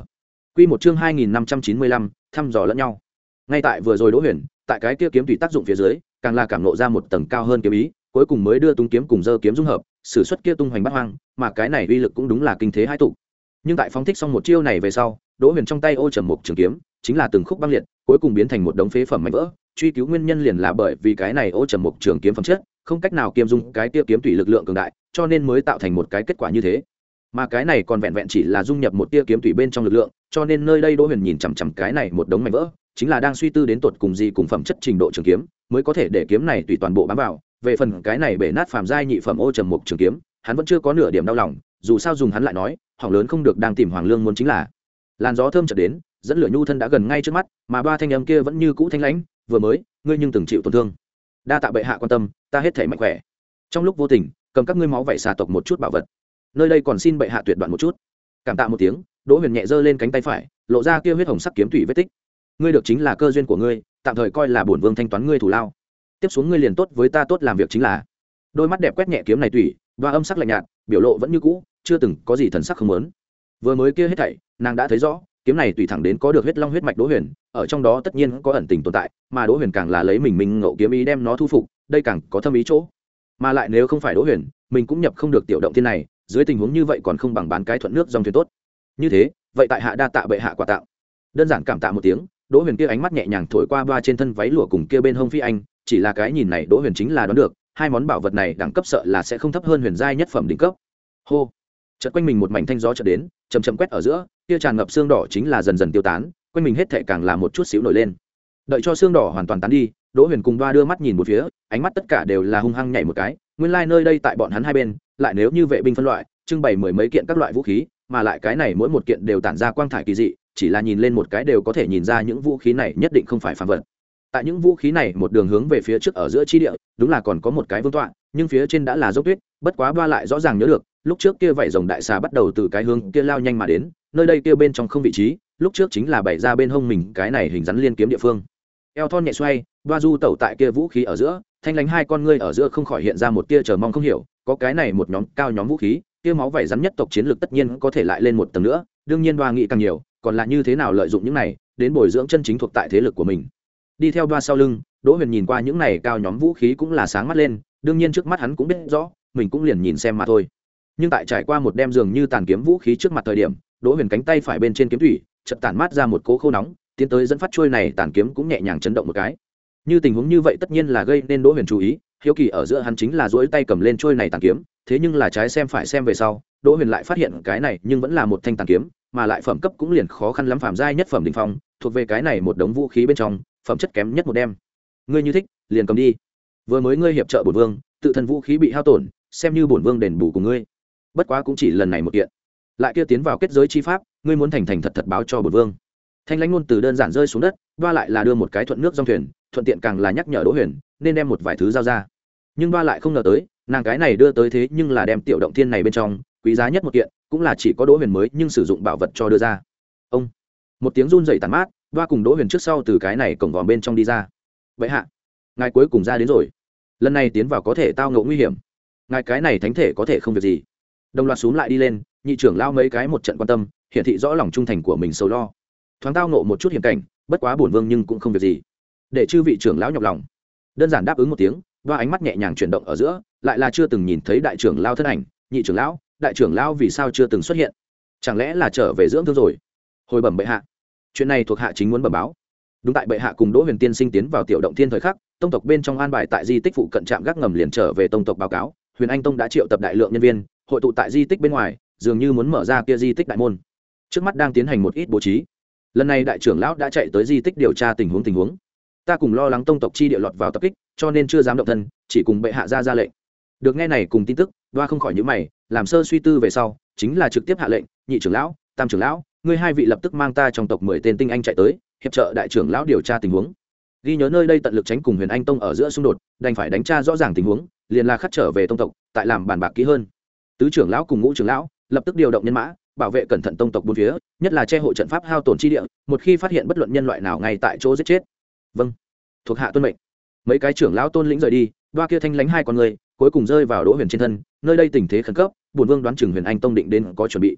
A: Quy một chương hai nghìn năm trăm chín mươi lăm, thăm dò lẫn nhau. Ngay tại vừa rồi Đỗ Huyền, tại cái kia kiếm tùy tác dụng phía dưới, càng là cảm ngộ ra một tầng cao hơn kiếm ý, cuối cùng mới đưa tung kiếm cùng giơ kiếm dung hợp, sử xuất kia tung hoành bát hoang, mà cái này uy lực cũng đúng là kinh thế hai tụ. Nhưng tại phóng thích xong một chiêu này về sau, Đỗ Huyền trong tay ô trầm mục trường kiếm, chính là từng khúc băng liệt, cuối cùng biến thành một đống phế phẩm mảnh vỡ. Truy cứu nguyên nhân liền là bởi vì cái này ô trầm mục trường kiếm phẩm chất, không cách nào kiêm dung cái kia kiếm tùy lực lượng cường đại, cho nên mới tạo thành một cái kết quả như thế. Mà cái này còn vẹn vẹn chỉ là dung nhập một tia kiếm tùy bên trong lực lượng, cho nên nơi đây Đỗ Huyền nhìn chằm chằm cái này một đống mảnh vỡ, chính là đang suy tư đến tột cùng gì cùng phẩm chất trình độ trường kiếm, mới có thể để kiếm này tùy toàn bộ bám vào. Về phần cái này bể nát phàm giai nhị phẩm ô trầm mục trường kiếm, hắn vẫn chưa có nửa điểm đau lòng, dù sao dùng hắn lại nói, hỏng lớn không được đang tìm Hoàng Lương muốn chính là. Làn gió thơm chợt đến, dẫn lửa nhu thân đã gần ngay trước mắt, mà ba thanh âm kia vẫn như cũ thanh lãnh, vừa mới, ngươi nhưng từng chịu tổn thương. Đa tạ bệ hạ quan tâm, ta hết thể mạnh khỏe. Trong lúc vô tình, cầm các ngươi máu vảy xà tộc một chút bảo vật. Nơi đây còn xin bệ hạ tuyệt đoạn một chút. Cảm tạ một tiếng, Đỗ Huyền nhẹ giơ lên cánh tay phải, lộ ra kia huyết hồng sắc kiếm thủy vết tích. Ngươi được chính là cơ duyên của ngươi, tạm thời coi là bổn vương thanh toán ngươi thù lao. Tiếp xuống ngươi liền tốt với ta tốt làm việc chính là. Đôi mắt đẹp quét nhẹ kiếm này tùy, và âm sắc lạnh nhạt, biểu lộ vẫn như cũ, chưa từng có gì thần sắc không muốn. Vừa mới kia hết thảy, nàng đã thấy rõ, kiếm này tùy thẳng đến có được huyết long huyết mạch Đỗ Huyền, ở trong đó tất nhiên có ẩn tình tồn tại, mà Đỗ Huyền càng là lấy mình mình ngộ kiếm ý đem nó thu phục, đây càng có thâm ý chỗ. Mà lại nếu không phải Đỗ Huyền, mình cũng nhập không được tiểu động thiên này, dưới tình huống như vậy còn không bằng bán cái thuận nước dòng thuyền tốt. Như thế, vậy tại hạ đa tạ bệ hạ quà tạo. Đơn giản cảm tạ một tiếng, Đỗ Huyền kia ánh mắt nhẹ nhàng thổi qua ba trên thân váy lụa cùng kia bên hông phi anh, chỉ là cái nhìn này Đỗ Huyền chính là đoán được, hai món bảo vật này đẳng cấp sợ là sẽ không thấp hơn huyền giai nhất phẩm đỉnh cấp. Hô. Chợt quanh mình một mảnh thanh gió chợt đến, chậm chậm quét ở giữa, kia tràn ngập xương đỏ chính là dần dần tiêu tán, quanh mình hết thảy càng là một chút xíu nổi lên. Đợi cho xương đỏ hoàn toàn tán đi, Đỗ Huyền cùng Đoa đưa mắt nhìn một phía, ánh mắt tất cả đều là hung hăng nhảy một cái, nguyên lai like nơi đây tại bọn hắn hai bên, lại nếu như vệ binh phân loại, trưng bày mười mấy kiện các loại vũ khí, mà lại cái này mỗi một kiện đều tản ra quang thải kỳ dị, chỉ là nhìn lên một cái đều có thể nhìn ra những vũ khí này nhất định không phải phàm vật. Tại những vũ khí này một đường hướng về phía trước ở giữa chi địa, đúng là còn có một cái vương tọa, nhưng phía trên đã là dốc tuyết, bất quá Đoa lại rõ ràng nhớ được, lúc trước kia vảy rồng đại xà bắt đầu từ cái hướng kia lao nhanh mà đến, nơi đây kia bên trong không vị trí, lúc trước chính là bày ra bên hông mình cái này hình rắn liên kiếm địa phương. Eo thon nhẹ xoay, Đoa du tẩu tại kia vũ khí ở giữa, thanh lánh hai con ngươi ở giữa không khỏi hiện ra một tia chờ mong không hiểu, có cái này một nhóm cao nhóm vũ khí, kia máu vảy rắn nhất tộc chiến lược tất nhiên có thể lại lên một tầng nữa, đương nhiên Đoa nghĩ càng nhiều, còn là như thế nào lợi dụng những này đến bồi dưỡng chân chính thuộc tại thế lực của mình. Đi theo Đoa sau lưng, Đỗ Huyền nhìn qua những này cao nhóm vũ khí cũng là sáng mắt lên, đương nhiên trước mắt hắn cũng biết rõ, mình cũng liền nhìn xem mà thôi. Nhưng tại trải qua một đêm dường như tàn kiếm vũ khí trước mặt thời điểm, Đỗ Huyền cánh tay phải bên trên kiếm thủy, chợt tản mát ra một cỗ khô nóng, tiến tới dẫn phát trôi này tàn kiếm cũng nhẹ nhàng chấn động một cái. Như tình huống như vậy tất nhiên là gây nên Đỗ Huyền chú ý, hiếu kỳ ở giữa hắn chính là duỗi tay cầm lên trôi này tàn kiếm, thế nhưng là trái xem phải xem về sau, Đỗ Huyền lại phát hiện cái này nhưng vẫn là một thanh tàn kiếm, mà lại phẩm cấp cũng liền khó khăn lắm phàm giai nhất phẩm đỉnh phong, thuộc về cái này một đống vũ khí bên trong, phẩm chất kém nhất một đem. Ngươi như thích, liền cầm đi. Vừa mới ngươi hiệp trợ bổn vương, tự thân vũ khí bị hao tổn, xem như bổn vương đền bù cùng ngươi. Bất quá cũng chỉ lần này một kiện. Lại kia tiến vào kết giới chi pháp, ngươi muốn thành thành thật thật báo cho bổn vương. Thanh lãnh ngôn từ đơn giản rơi xuống đất, Đoa lại là đưa một cái thuận nước dòng thuyền, thuận tiện càng là nhắc nhở Đỗ Huyền nên đem một vài thứ giao ra. Nhưng Đoa lại không ngờ tới, nàng cái này đưa tới thế nhưng là đem tiểu động thiên này bên trong quý giá nhất một kiện, cũng là chỉ có Đỗ Huyền mới nhưng sử dụng bảo vật cho đưa ra. Ông một tiếng run rẩy tàn mát, Đoa cùng Đỗ Huyền trước sau từ cái này cổng vòm bên trong đi ra. Vậy hạ, ngài cuối cùng ra đến rồi. Lần này tiến vào có thể tao ngộ nguy hiểm, ngài cái này thánh thể có thể không việc gì. Đồng loạt xuống lại đi lên, nhị trưởng lao mấy cái một trận quan tâm, hiển thị rõ lòng trung thành của mình sầu lo. Thoáng tao ngộ một chút hiểm cảnh, bất quá bổn vương nhưng cũng không việc gì, để chư vị trưởng lão nhọc lòng. Đơn giản đáp ứng một tiếng, Đoa ánh mắt nhẹ nhàng chuyển động ở giữa, lại là chưa từng nhìn thấy đại trưởng lao thân ảnh. Nhị trưởng lão, đại trưởng lão vì sao chưa từng xuất hiện? Chẳng lẽ là trở về dưỡng thương rồi? Hồi bẩm bệ hạ, chuyện này thuộc hạ chính muốn bẩm báo. Đúng tại bệ hạ cùng Đỗ Huyền tiên sinh tiến vào tiểu động thiên thời khắc, tông tộc bên trong an bài tại di tích phụ cận trạm gác ngầm liền trở về tông tộc báo cáo, Huyền Anh tông đã triệu tập đại lượng nhân viên, hội tụ tại di tích bên ngoài, dường như muốn mở ra kia di tích đại môn. Trước mắt đang tiến hành một ít bố trí. Lần này đại trưởng lão đã chạy tới di tích điều tra tình huống tình huống. Ta cùng lo lắng tông tộc chi địa lọt vào tập kích, cho nên chưa dám động thân, chỉ cùng bệ hạ ra ra lệnh. Được nghe này cùng tin tức, Đoa không khỏi nhíu mày, làm sơ suy tư về sau, chính là trực tiếp hạ lệnh, nhị trưởng lão, tam trưởng lão, ngươi hai vị lập tức mang ta trong tộc mười tên tinh anh chạy tới, hiệp trợ đại trưởng lão điều tra tình huống. Ghi nhớ nơi đây tận lực tránh cùng Huyền Anh tông ở giữa xung đột, đành phải đánh tra rõ ràng tình huống, liền là khắc trở về tông tộc, tại làm bàn bạc kỹ hơn. Tứ trưởng lão cùng ngũ trưởng lão lập tức điều động nhân mã, bảo vệ cẩn thận tông tộc bốn phía, nhất là che hộ trận pháp hao tổn chi địa, một khi phát hiện bất luận nhân loại nào ngay tại chỗ giết chết. Vâng, thuộc hạ tuân mệnh. Mấy cái trưởng lão tôn lĩnh rời đi, Đoa kia thanh lánh hai con người, cuối cùng rơi vào Đỗ Huyền trên thân, nơi đây tình thế khẩn cấp, bổn vương đoán chừng Huyền Anh tông định đến có chuẩn bị.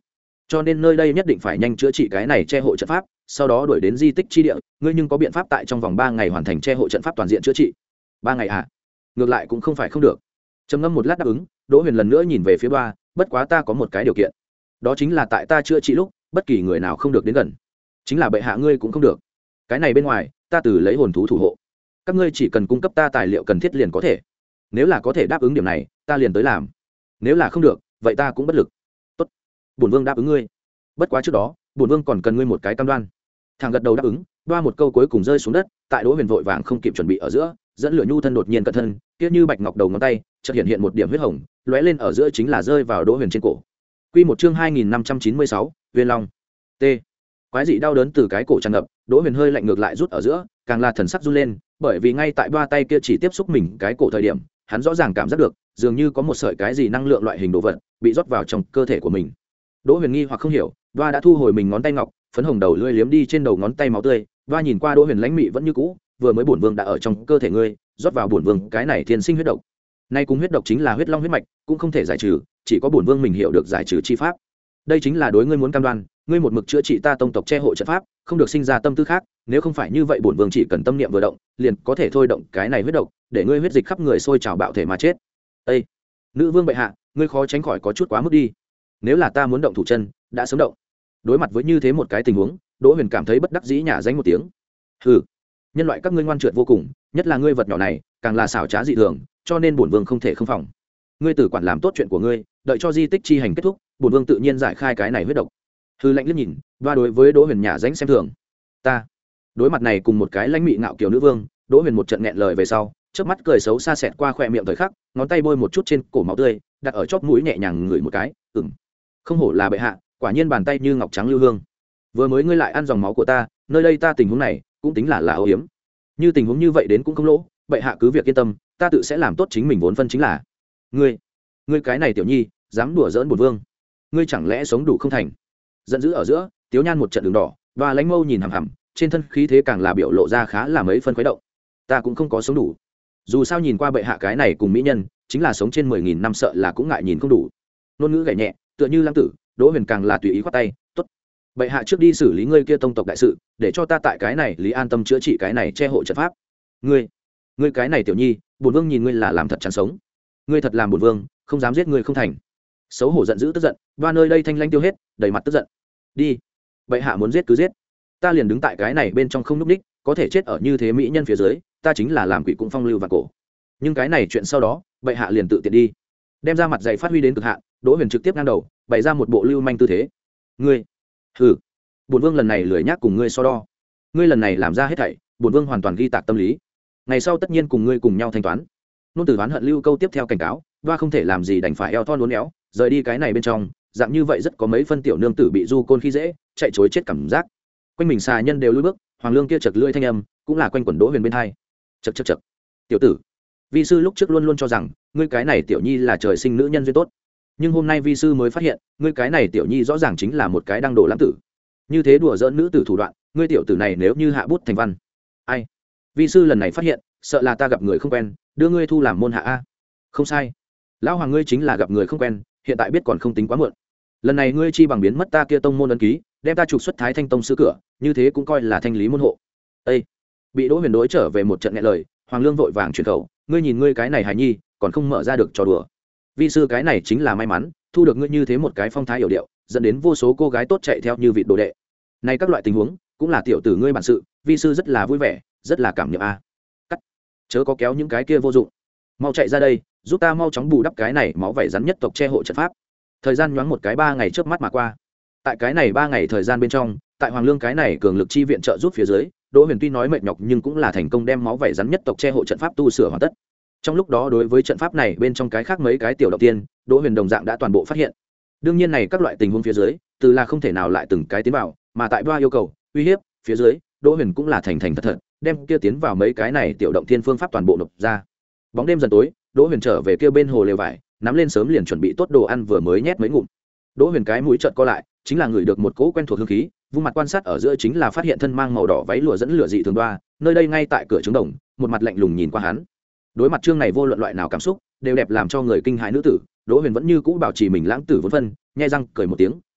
A: cho nên nơi đây nhất định phải nhanh chữa trị cái này che hộ trận pháp, sau đó đuổi đến di tích chi địa. Ngươi nhưng có biện pháp tại trong vòng ba ngày hoàn thành che hộ trận pháp toàn diện chữa trị? Ba ngày à? Ngược lại cũng không phải không được. Trầm ngâm một lát đáp ứng. Đỗ Huyền lần nữa nhìn về phía Đoa, bất quá ta có một cái điều kiện, đó chính là tại ta chữa trị lúc bất kỳ người nào không được đến gần, chính là bệ hạ ngươi cũng không được. Cái này bên ngoài ta từ lấy hồn thú thủ hộ, các ngươi chỉ cần cung cấp ta tài liệu cần thiết liền có thể. Nếu là có thể đáp ứng điểm này ta liền tới làm, nếu là không được vậy ta cũng bất lực. Tốt, bổn vương đáp ứng ngươi, bất quá trước đó bổn vương còn cần ngươi một cái cam đoan. Thằng gật đầu đáp ứng. Đoa một câu cuối cùng rơi xuống đất, tại Đỗ Huyền vội vàng không kịp chuẩn bị ở giữa, dẫn lửa nhu thân đột nhiên cận thân, kia như bạch ngọc đầu ngón tay chợt hiện hiện một điểm huyết hồng, lóe lên ở giữa chính là rơi vào Đỗ Huyền trên cổ. Quy một chương hai nghìn năm trăm chín mươi sáu, Huyền Long. T. Quái dị đau đớn từ cái cổ tràn ngập, Đỗ Huyền hơi lạnh ngược lại rút ở giữa, càng là thần sắc run lên, bởi vì ngay tại Đoa tay kia chỉ tiếp xúc mình cái cổ thời điểm, hắn rõ ràng cảm giác được, dường như có một sợi cái gì năng lượng loại hình đồ vật bị rót vào trong cơ thể của mình. Đỗ Huyền nghi hoặc không hiểu, Đoa đã thu hồi mình ngón tay ngọc, phấn hồng đầu lưỡi liếm đi trên đầu ngón tay máu tươi. Đoa nhìn qua Đỗ Huyền lãnh mị vẫn như cũ, vừa mới bổn vương đã ở trong cơ thể ngươi rót vào bổn vương cái này thiên sinh huyết độc, nay cùng huyết độc chính là huyết long huyết mạch, cũng không thể giải trừ, chỉ có bổn vương mình hiểu được giải trừ chi pháp. Đây chính là đối ngươi muốn cam đoan, ngươi một mực chữa trị ta tông tộc che hộ trận pháp, không được sinh ra tâm tư khác, nếu không phải như vậy bổn vương chỉ cần tâm niệm vừa động, liền có thể thôi động cái này huyết độc, để ngươi huyết dịch khắp người sôi trào bạo thể mà chết. Ê, nữ vương bệ hạ, ngươi khó tránh khỏi có chút quá mức đi. Nếu là ta muốn động thủ chân, đã sớm động. Đối mặt với như thế một cái tình huống, Đỗ Huyền cảm thấy bất đắc dĩ nhả danh một tiếng. Hừ, nhân loại các ngươi ngoan trượt vô cùng, nhất là ngươi vật nhỏ này càng là xảo trá dị thường, cho nên bổn vương không thể không phòng. Ngươi tử quản làm tốt chuyện của ngươi, đợi cho di tích chi hành kết thúc, bổn vương tự nhiên giải khai cái này huyết độc. Hư lạnh liếc nhìn, và đối với Đỗ Huyền nhả danh xem thường. Ta đối mặt này cùng một cái lãnh mị ngạo kiều nữ vương, Đỗ Huyền một trận nghẹn lời về sau, chớp mắt cười xấu xa xẹt qua khóe miệng thời khắc, ngón tay bôi một chút trên cổ máu tươi, đặt ở chóp mũi nhẹ nhàng ngửi một cái, ừm, không hổ là bệ hạ, quả nhiên bàn tay như ngọc trắng lưu hương. Vừa mới ngươi lại ăn dòng máu của ta, nơi đây ta tình huống này cũng tính là là âu hiếm, như tình huống như vậy đến cũng không lỗ, bệ hạ cứ việc yên tâm, ta tự sẽ làm tốt chính mình vốn phân chính là. Ngươi, ngươi cái này tiểu nhi, dám đùa giỡn bổn vương, ngươi chẳng lẽ sống đủ không thành? Giận dữ ở giữa, Tiếu Nhan một trận đường đỏ, và Lãnh Mâu nhìn hằm hằm, trên thân khí thế càng là biểu lộ ra khá là mấy phân khuấy động. Ta cũng không có sống đủ, dù sao nhìn qua bệ hạ cái này cùng mỹ nhân, chính là sống trên mười nghìn năm sợ là cũng ngại nhìn không đủ. Nôn ngữ gảy nhẹ, tựa như lãng tử. Đỗ Huyền càng là tùy ý khoát tay, tốt, bệ hạ trước đi xử lý ngươi kia tông tộc đại sự, để cho ta tại cái này lý an tâm chữa trị cái này che hộ trận pháp. Ngươi, ngươi cái này tiểu nhi, bổn vương nhìn ngươi là làm thật chán sống, ngươi thật làm bổn vương không dám giết ngươi không thành. Xấu hổ giận dữ tức giận, đoa nơi đây thanh lãnh tiêu hết, đầy mặt tức giận. Đi, bệ hạ muốn giết cứ giết, ta liền đứng tại cái này bên trong không núp đích, có thể chết ở như thế mỹ nhân phía dưới, ta chính là làm quỷ cũng phong lưu và cổ. Nhưng cái này chuyện sau đó, bệ hạ liền tự tiện đi, đem ra mặt dày phát huy đến cực hạn. Đỗ Huyền trực tiếp ngang đầu, bày ra một bộ lưu manh tư thế. Ngươi, hừ, bổn vương lần này lười nhác cùng ngươi so đo, ngươi lần này làm ra hết thảy, bổn vương hoàn toàn ghi tạc tâm lý, ngày sau tất nhiên cùng ngươi cùng nhau thanh toán. Nôn tử đoán hận lưu câu tiếp theo cảnh cáo, đoa không thể làm gì đành phải eo thon uốn éo, rời đi cái này bên trong, dạng như vậy rất có mấy phân tiểu nương tử bị du côn khi dễ, chạy chối chết cảm giác. Quanh mình xà nhân đều lùi bước, hoàng lương kia chật lưỡi thanh âm cũng là quanh quẩn Đỗ Huyền bên hai. Chậc chậc chậc, tiểu tử, vi sư lúc trước luôn luôn cho rằng ngươi cái này tiểu nhi là trời sinh nữ nhân duyên tốt, nhưng hôm nay vi sư mới phát hiện ngươi cái này tiểu nhi rõ ràng chính là một cái đang đổ lãng tử. Như thế đùa giỡn nữ tử thủ đoạn, ngươi tiểu tử này nếu như hạ bút thành văn, ai, vi sư lần này phát hiện sợ là ta gặp người không quen, đưa ngươi thu làm môn hạ a. Không sai, lão hoàng ngươi chính là gặp người không quen, hiện tại biết còn không tính quá muộn. Lần này ngươi chi bằng biến mất ta kia tông môn ấn ký, đem ta trục xuất Thái Thanh tông sư cửa, như thế cũng coi là thanh lý môn hộ. Ê, bị Đỗ Huyền đối trở về một trận nghẹn lời, hoàng lương vội vàng chuyển khẩu, ngươi nhìn ngươi cái này hài nhi còn không mở ra được trò đùa. Vi sư cái này chính là may mắn thu được ngươi như thế một cái phong thái hiểu điệu, dẫn đến vô số cô gái tốt chạy theo như vịt đồ đệ. Này các loại tình huống cũng là tiểu tử ngươi bản sự, vi sư rất là vui vẻ, rất là cảm nhận a. Cắt, chớ có kéo những cái kia vô dụng, mau chạy ra đây, giúp ta mau chóng bù đắp cái này máu vảy rắn nhất tộc che hộ trận pháp. Thời gian nhoáng một cái ba ngày trước mắt mà qua. Tại cái này ba ngày thời gian bên trong, tại hoàng lương cái này cường lực chi viện trợ giúp phía dưới, Đỗ Huyền tuy nói mệt nhọc nhưng cũng là thành công đem máu vảy rắn nhất tộc che hộ trận pháp tu sửa hoàn tất. Trong lúc đó đối với trận pháp này bên trong cái khác mấy cái tiểu động tiên, Đỗ Huyền đồng dạng đã toàn bộ phát hiện. Đương nhiên này các loại tình huống phía dưới, từ là không thể nào lại từng cái tiến vào, mà tại ba yêu cầu, uy hiếp phía dưới, Đỗ Huyền cũng là thành thành thật thật, đem kia tiến vào mấy cái này tiểu động tiên phương pháp toàn bộ nộp ra. Bóng đêm dần tối, Đỗ Huyền trở về kia bên hồ lều vải, nắm lên sớm liền chuẩn bị tốt đồ ăn vừa mới nhét mấy ngụm. Đỗ Huyền cái mũi chợt co lại, chính là ngửi được một cỗ quen thuộc hương khí, vung mặt quan sát ở giữa chính là phát hiện thân mang màu đỏ váy lụa dẫn lửa dị thường đoa, nơi đây ngay tại cửa trứng đồng, một mặt lạnh lùng nhìn qua hắn. Đối mặt chương này vô luận loại nào cảm xúc, đều đẹp làm cho người kinh hãi nữ tử, Đỗ Huyền vẫn như cũ bảo trì mình lãng tử vốn phân, nhẹ răng cười một tiếng,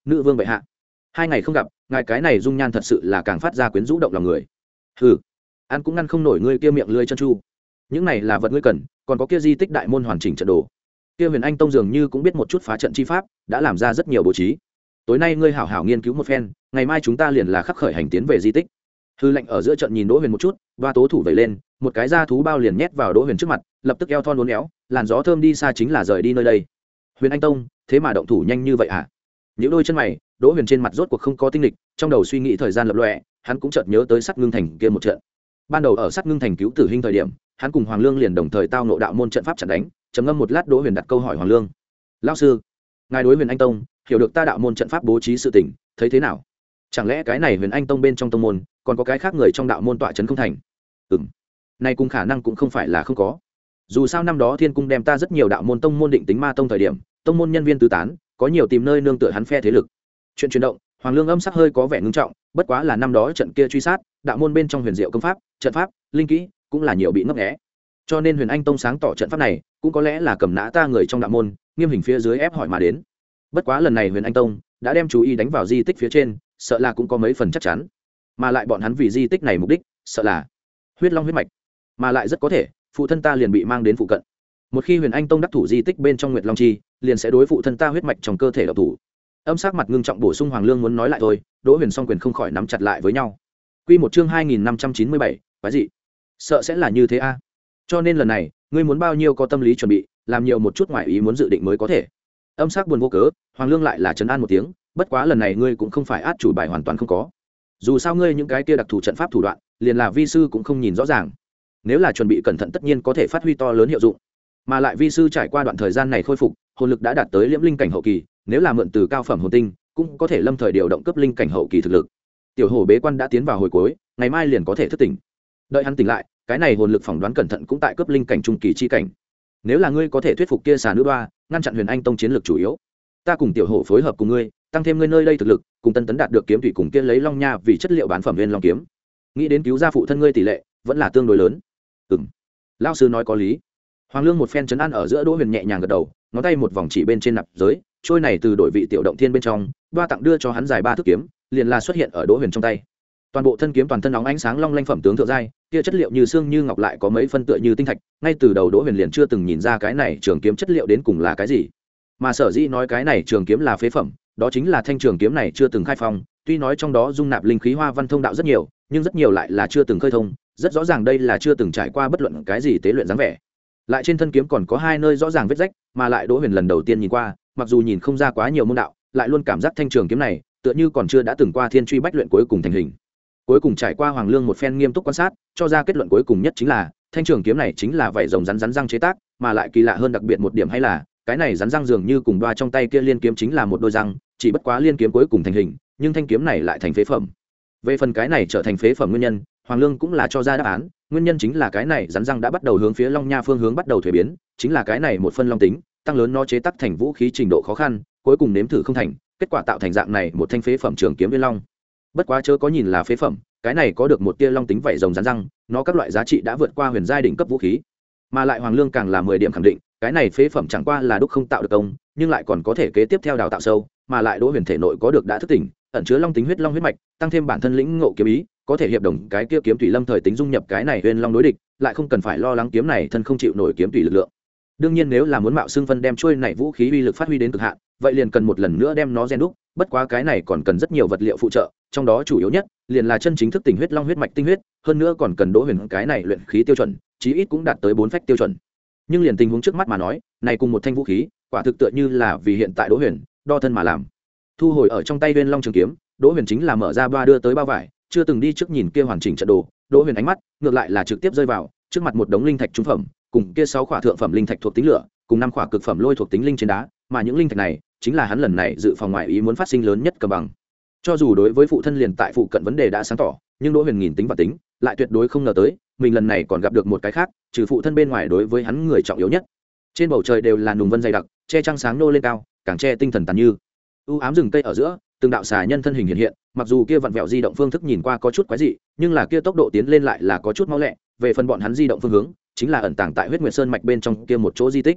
A: nữ vương bệ hạ, hai ngày không gặp, ngài cái này dung nhan thật sự là càng phát ra quyến rũ động lòng người. Hừ, ăn cũng ngăn không nổi ngươi kia miệng lưỡi chân chu. Những này là vật ngươi cần, còn có kia di tích đại môn hoàn chỉnh trận đồ. Kia Huyền Anh Tông dường như cũng biết một chút phá trận chi pháp, đã làm ra rất nhiều bố trí. Tối nay ngươi hảo hảo nghiên cứu một phen, ngày mai chúng ta liền là khắc khởi hành tiến về di tích. Hư lệnh ở giữa trận nhìn Đỗ Huyền một chút, đoa tố thủ vẩy lên, một cái da thú bao liền nhét vào Đỗ Huyền trước mặt, lập tức eo thon uốn éo, làn gió thơm đi xa chính là rời đi nơi đây. Huyền Anh Tông, thế mà động thủ nhanh như vậy à? Những đôi chân mày, Đỗ Huyền trên mặt rốt cuộc không có tinh lịch, trong đầu suy nghĩ thời gian lập lòe, hắn cũng chợt nhớ tới Sắt Ngưng Thành kia một trận. Ban đầu ở Sắt Ngưng Thành cứu Tử Hinh thời điểm, hắn cùng Hoàng Lương liền đồng thời tao ngộ đạo môn trận pháp chặn đánh, trầm ngâm một lát Đỗ Huyền đặt câu hỏi Hoàng Lương: "Lão sư, ngài đối Huyền Anh Tông hiểu được ta đạo môn trận pháp bố trí sự tình, thấy thế nào? Chẳng lẽ cái này Huyền Anh Tông bên trong tông môn còn có cái khác người trong đạo môn tọa trấn không thành?" Ừm, này cùng khả năng cũng không phải là không có. Dù sao năm đó Thiên Cung đem ta rất nhiều đạo môn tông môn định tính ma tông thời điểm, tông môn nhân viên tứ tán, có nhiều tìm nơi nương tựa hắn phe thế lực. Chuyện chuyển động, Hoàng Lương âm sắc hơi có vẻ ngưng trọng, bất quá là năm đó trận kia truy sát, đạo môn bên trong huyền diệu công pháp, trận pháp, linh kỹ, cũng là nhiều bị ngấp nghé. Cho nên Huyền Anh Tông sáng tỏ trận pháp này, cũng có lẽ là cầm nã ta người trong đạo môn, nghiêm hình phía dưới ép hỏi mà đến. Bất quá lần này Huyền Anh Tông đã đem chú ý đánh vào di tích phía trên, sợ là cũng có mấy phần chắc chắn. Mà lại bọn hắn vì di tích này mục đích, sợ là huyết long huyết mạch, mà lại rất có thể, phụ thân ta liền bị mang đến phụ cận. Một khi Huyền Anh Tông đắc thủ di tích bên trong Nguyệt Long Chi, liền sẽ đối phụ thân ta huyết mạch trong cơ thể độc thủ. Âm sắc mặt ngưng trọng bổ sung Hoàng Lương muốn nói lại thôi, Đỗ Huyền song quyền không khỏi nắm chặt lại với nhau. Quy một chương hai nghìn năm trăm chín mươi bảy, quái gì? Sợ sẽ là như thế a. Cho nên lần này, ngươi muốn bao nhiêu có tâm lý chuẩn bị, làm nhiều một chút ngoài ý muốn dự định mới có thể. Âm sắc buồn vô cớ, Hoàng Lương lại là trấn an một tiếng, bất quá lần này ngươi cũng không phải át chủ bài hoàn toàn không có. Dù sao ngươi những cái kia đặc thù trận pháp thủ đoạn, liền là vi sư cũng không nhìn rõ ràng. Nếu là chuẩn bị cẩn thận tất nhiên có thể phát huy to lớn hiệu dụng. Mà lại vi sư trải qua đoạn thời gian này khôi phục, hồn lực đã đạt tới liễm linh cảnh hậu kỳ, nếu là mượn từ cao phẩm hồn tinh, cũng có thể lâm thời điều động cấp linh cảnh hậu kỳ thực lực. Tiểu Hổ bế quan đã tiến vào hồi cuối, ngày mai liền có thể thức tỉnh. Đợi hắn tỉnh lại, cái này hồn lực phỏng đoán cẩn thận cũng tại cấp linh cảnh trung kỳ chi cảnh. Nếu là ngươi có thể thuyết phục kia xà nữ đoa, ngăn chặn Huyền Anh Tông chiến lược chủ yếu, ta cùng Tiểu Hổ phối hợp cùng ngươi, tăng thêm ngươi nơi đây thực lực, cùng Tân Tấn đạt được kiếm thủy cùng kia lấy long nha vì chất liệu bán phẩm nguyên long kiếm. Nghĩ đến cứu ra phụ thân ngươi tỷ lệ vẫn là tương đối lớn. Ừm, lão sư nói có lý. Hoàng Lương một phen chấn an ở giữa Đỗ Huyền nhẹ nhàng gật đầu, ngón tay một vòng chỉ bên trên nạp giới, trôi này từ đổi vị tiểu động thiên bên trong, đoa tặng đưa cho hắn dài ba thước kiếm, liền là xuất hiện ở Đỗ Huyền trong tay. Toàn bộ thân kiếm toàn thân nóng ánh sáng long lanh phẩm tướng thượng giai, kia chất liệu như xương như ngọc lại có mấy phân tựa như tinh thạch, ngay từ đầu Đỗ Huyền liền chưa từng nhìn ra cái này trường kiếm chất liệu đến cùng là cái gì. Mà sở dĩ nói cái này trường kiếm là phế phẩm, đó chính là thanh trường kiếm này chưa từng khai phong, tuy nói trong đó dung nạp linh khí hoa văn thông đạo rất nhiều, nhưng rất nhiều lại là chưa từng khơi thông, rất rõ ràng đây là chưa từng trải qua bất luận cái gì tế luyện dáng vẻ. Lại trên thân kiếm còn có hai nơi rõ ràng vết rách, mà lại Đỗ Huyền lần đầu tiên nhìn qua, mặc dù nhìn không ra quá nhiều môn đạo, lại luôn cảm giác thanh trường kiếm này tựa như còn chưa đã từng qua thiên truy bách luyện cuối cùng thành hình. Cuối cùng trải qua Hoàng Lương một phen nghiêm túc quan sát, cho ra kết luận cuối cùng nhất chính là thanh trường kiếm này chính là vảy rồng rắn rắn răng chế tác, mà lại kỳ lạ hơn đặc biệt một điểm hay là cái này rắn răng dường như cùng đoa trong tay kia liên kiếm chính là một đôi răng, chỉ bất quá liên kiếm cuối cùng thành hình, nhưng thanh kiếm này lại thành phế phẩm. Về phần cái này trở thành phế phẩm nguyên nhân, Hoàng Lương cũng là cho ra đáp án, nguyên nhân chính là cái này rắn răng đã bắt đầu hướng phía long nha phương hướng bắt đầu thuế biến, chính là cái này một phân long tính tăng lớn nó chế tác thành vũ khí trình độ khó khăn, cuối cùng nếm thử không thành, kết quả tạo thành dạng này một thanh phế phẩm trường kiếm viên long. Bất quá chớ có nhìn là phế phẩm, cái này có được một tia long tính vảy rồng rắn răng, nó các loại giá trị đã vượt qua huyền giai đỉnh cấp vũ khí. Mà lại Hoàng Lương càng là mười điểm khẳng định, cái này phế phẩm chẳng qua là đúc không tạo được công, nhưng lại còn có thể kế tiếp theo đào tạo sâu, mà lại Đỗ Huyền thể nội có được đã thức tỉnh, ẩn chứa long tính huyết long huyết mạch, tăng thêm bản thân lĩnh ngộ kiếm ý, có thể hiệp đồng cái kia kiếm thủy lâm thời tính dung nhập cái này huyền long đối địch, lại không cần phải lo lắng kiếm này thân không chịu nổi kiếm thủy lực lượng. Đương nhiên nếu là muốn mạo xương phân đem chuôi này vũ khí uy lực phát huy đến cực hạn, vậy liền cần một lần nữa đem nó rèn đúc, bất quá cái này còn cần rất nhiều vật liệu phụ trợ, trong đó chủ yếu nhất liền là chân chính thức tỉnh huyết long huyết mạch tinh huyết, hơn nữa còn cần Đỗ Huyền cái này luyện khí tiêu chuẩn, chí ít cũng đạt tới bốn phách tiêu chuẩn. Nhưng liền tình huống trước mắt mà nói, này cùng một thanh vũ khí, quả thực tựa như là vì hiện tại Đỗ Huyền đo thân mà làm. Thu hồi ở trong tay Huyền Long trường kiếm, Đỗ Huyền chính là mở ra ba đưa tới bao vải, chưa từng đi trước nhìn kia hoàn chỉnh trận đồ, Đỗ Huyền ánh mắt ngược lại là trực tiếp rơi vào trước mặt một đống linh thạch trung phẩm, cùng kia sáu khỏa thượng phẩm linh thạch thuộc tính lửa, cùng năm khỏa cực phẩm lôi thuộc tính linh trên đá, mà những linh thạch này chính là hắn lần này dự phòng ngoại ý muốn phát sinh lớn nhất cầm bằng. Cho dù đối với phụ thân liền tại phụ cận vấn đề đã sáng tỏ, nhưng Đỗ Huyền nghìn tính và tính, lại tuyệt đối không ngờ tới, mình lần này còn gặp được một cái khác, trừ phụ thân bên ngoài đối với hắn người trọng yếu nhất. Trên bầu trời đều là nùng vân dày đặc, che trăng sáng nô lên cao, càng che tinh thần tàn như. U ám rừng cây ở giữa, từng đạo xà nhân thân hình hiện hiện, mặc dù kia vặn vẹo di động phương thức nhìn qua có chút quái dị, nhưng là kia tốc độ tiến lên lại là có chút mau lẹ, về phần bọn hắn di động phương hướng, chính là ẩn tàng tại huyết nguyệt sơn mạch bên trong kia một chỗ di tích.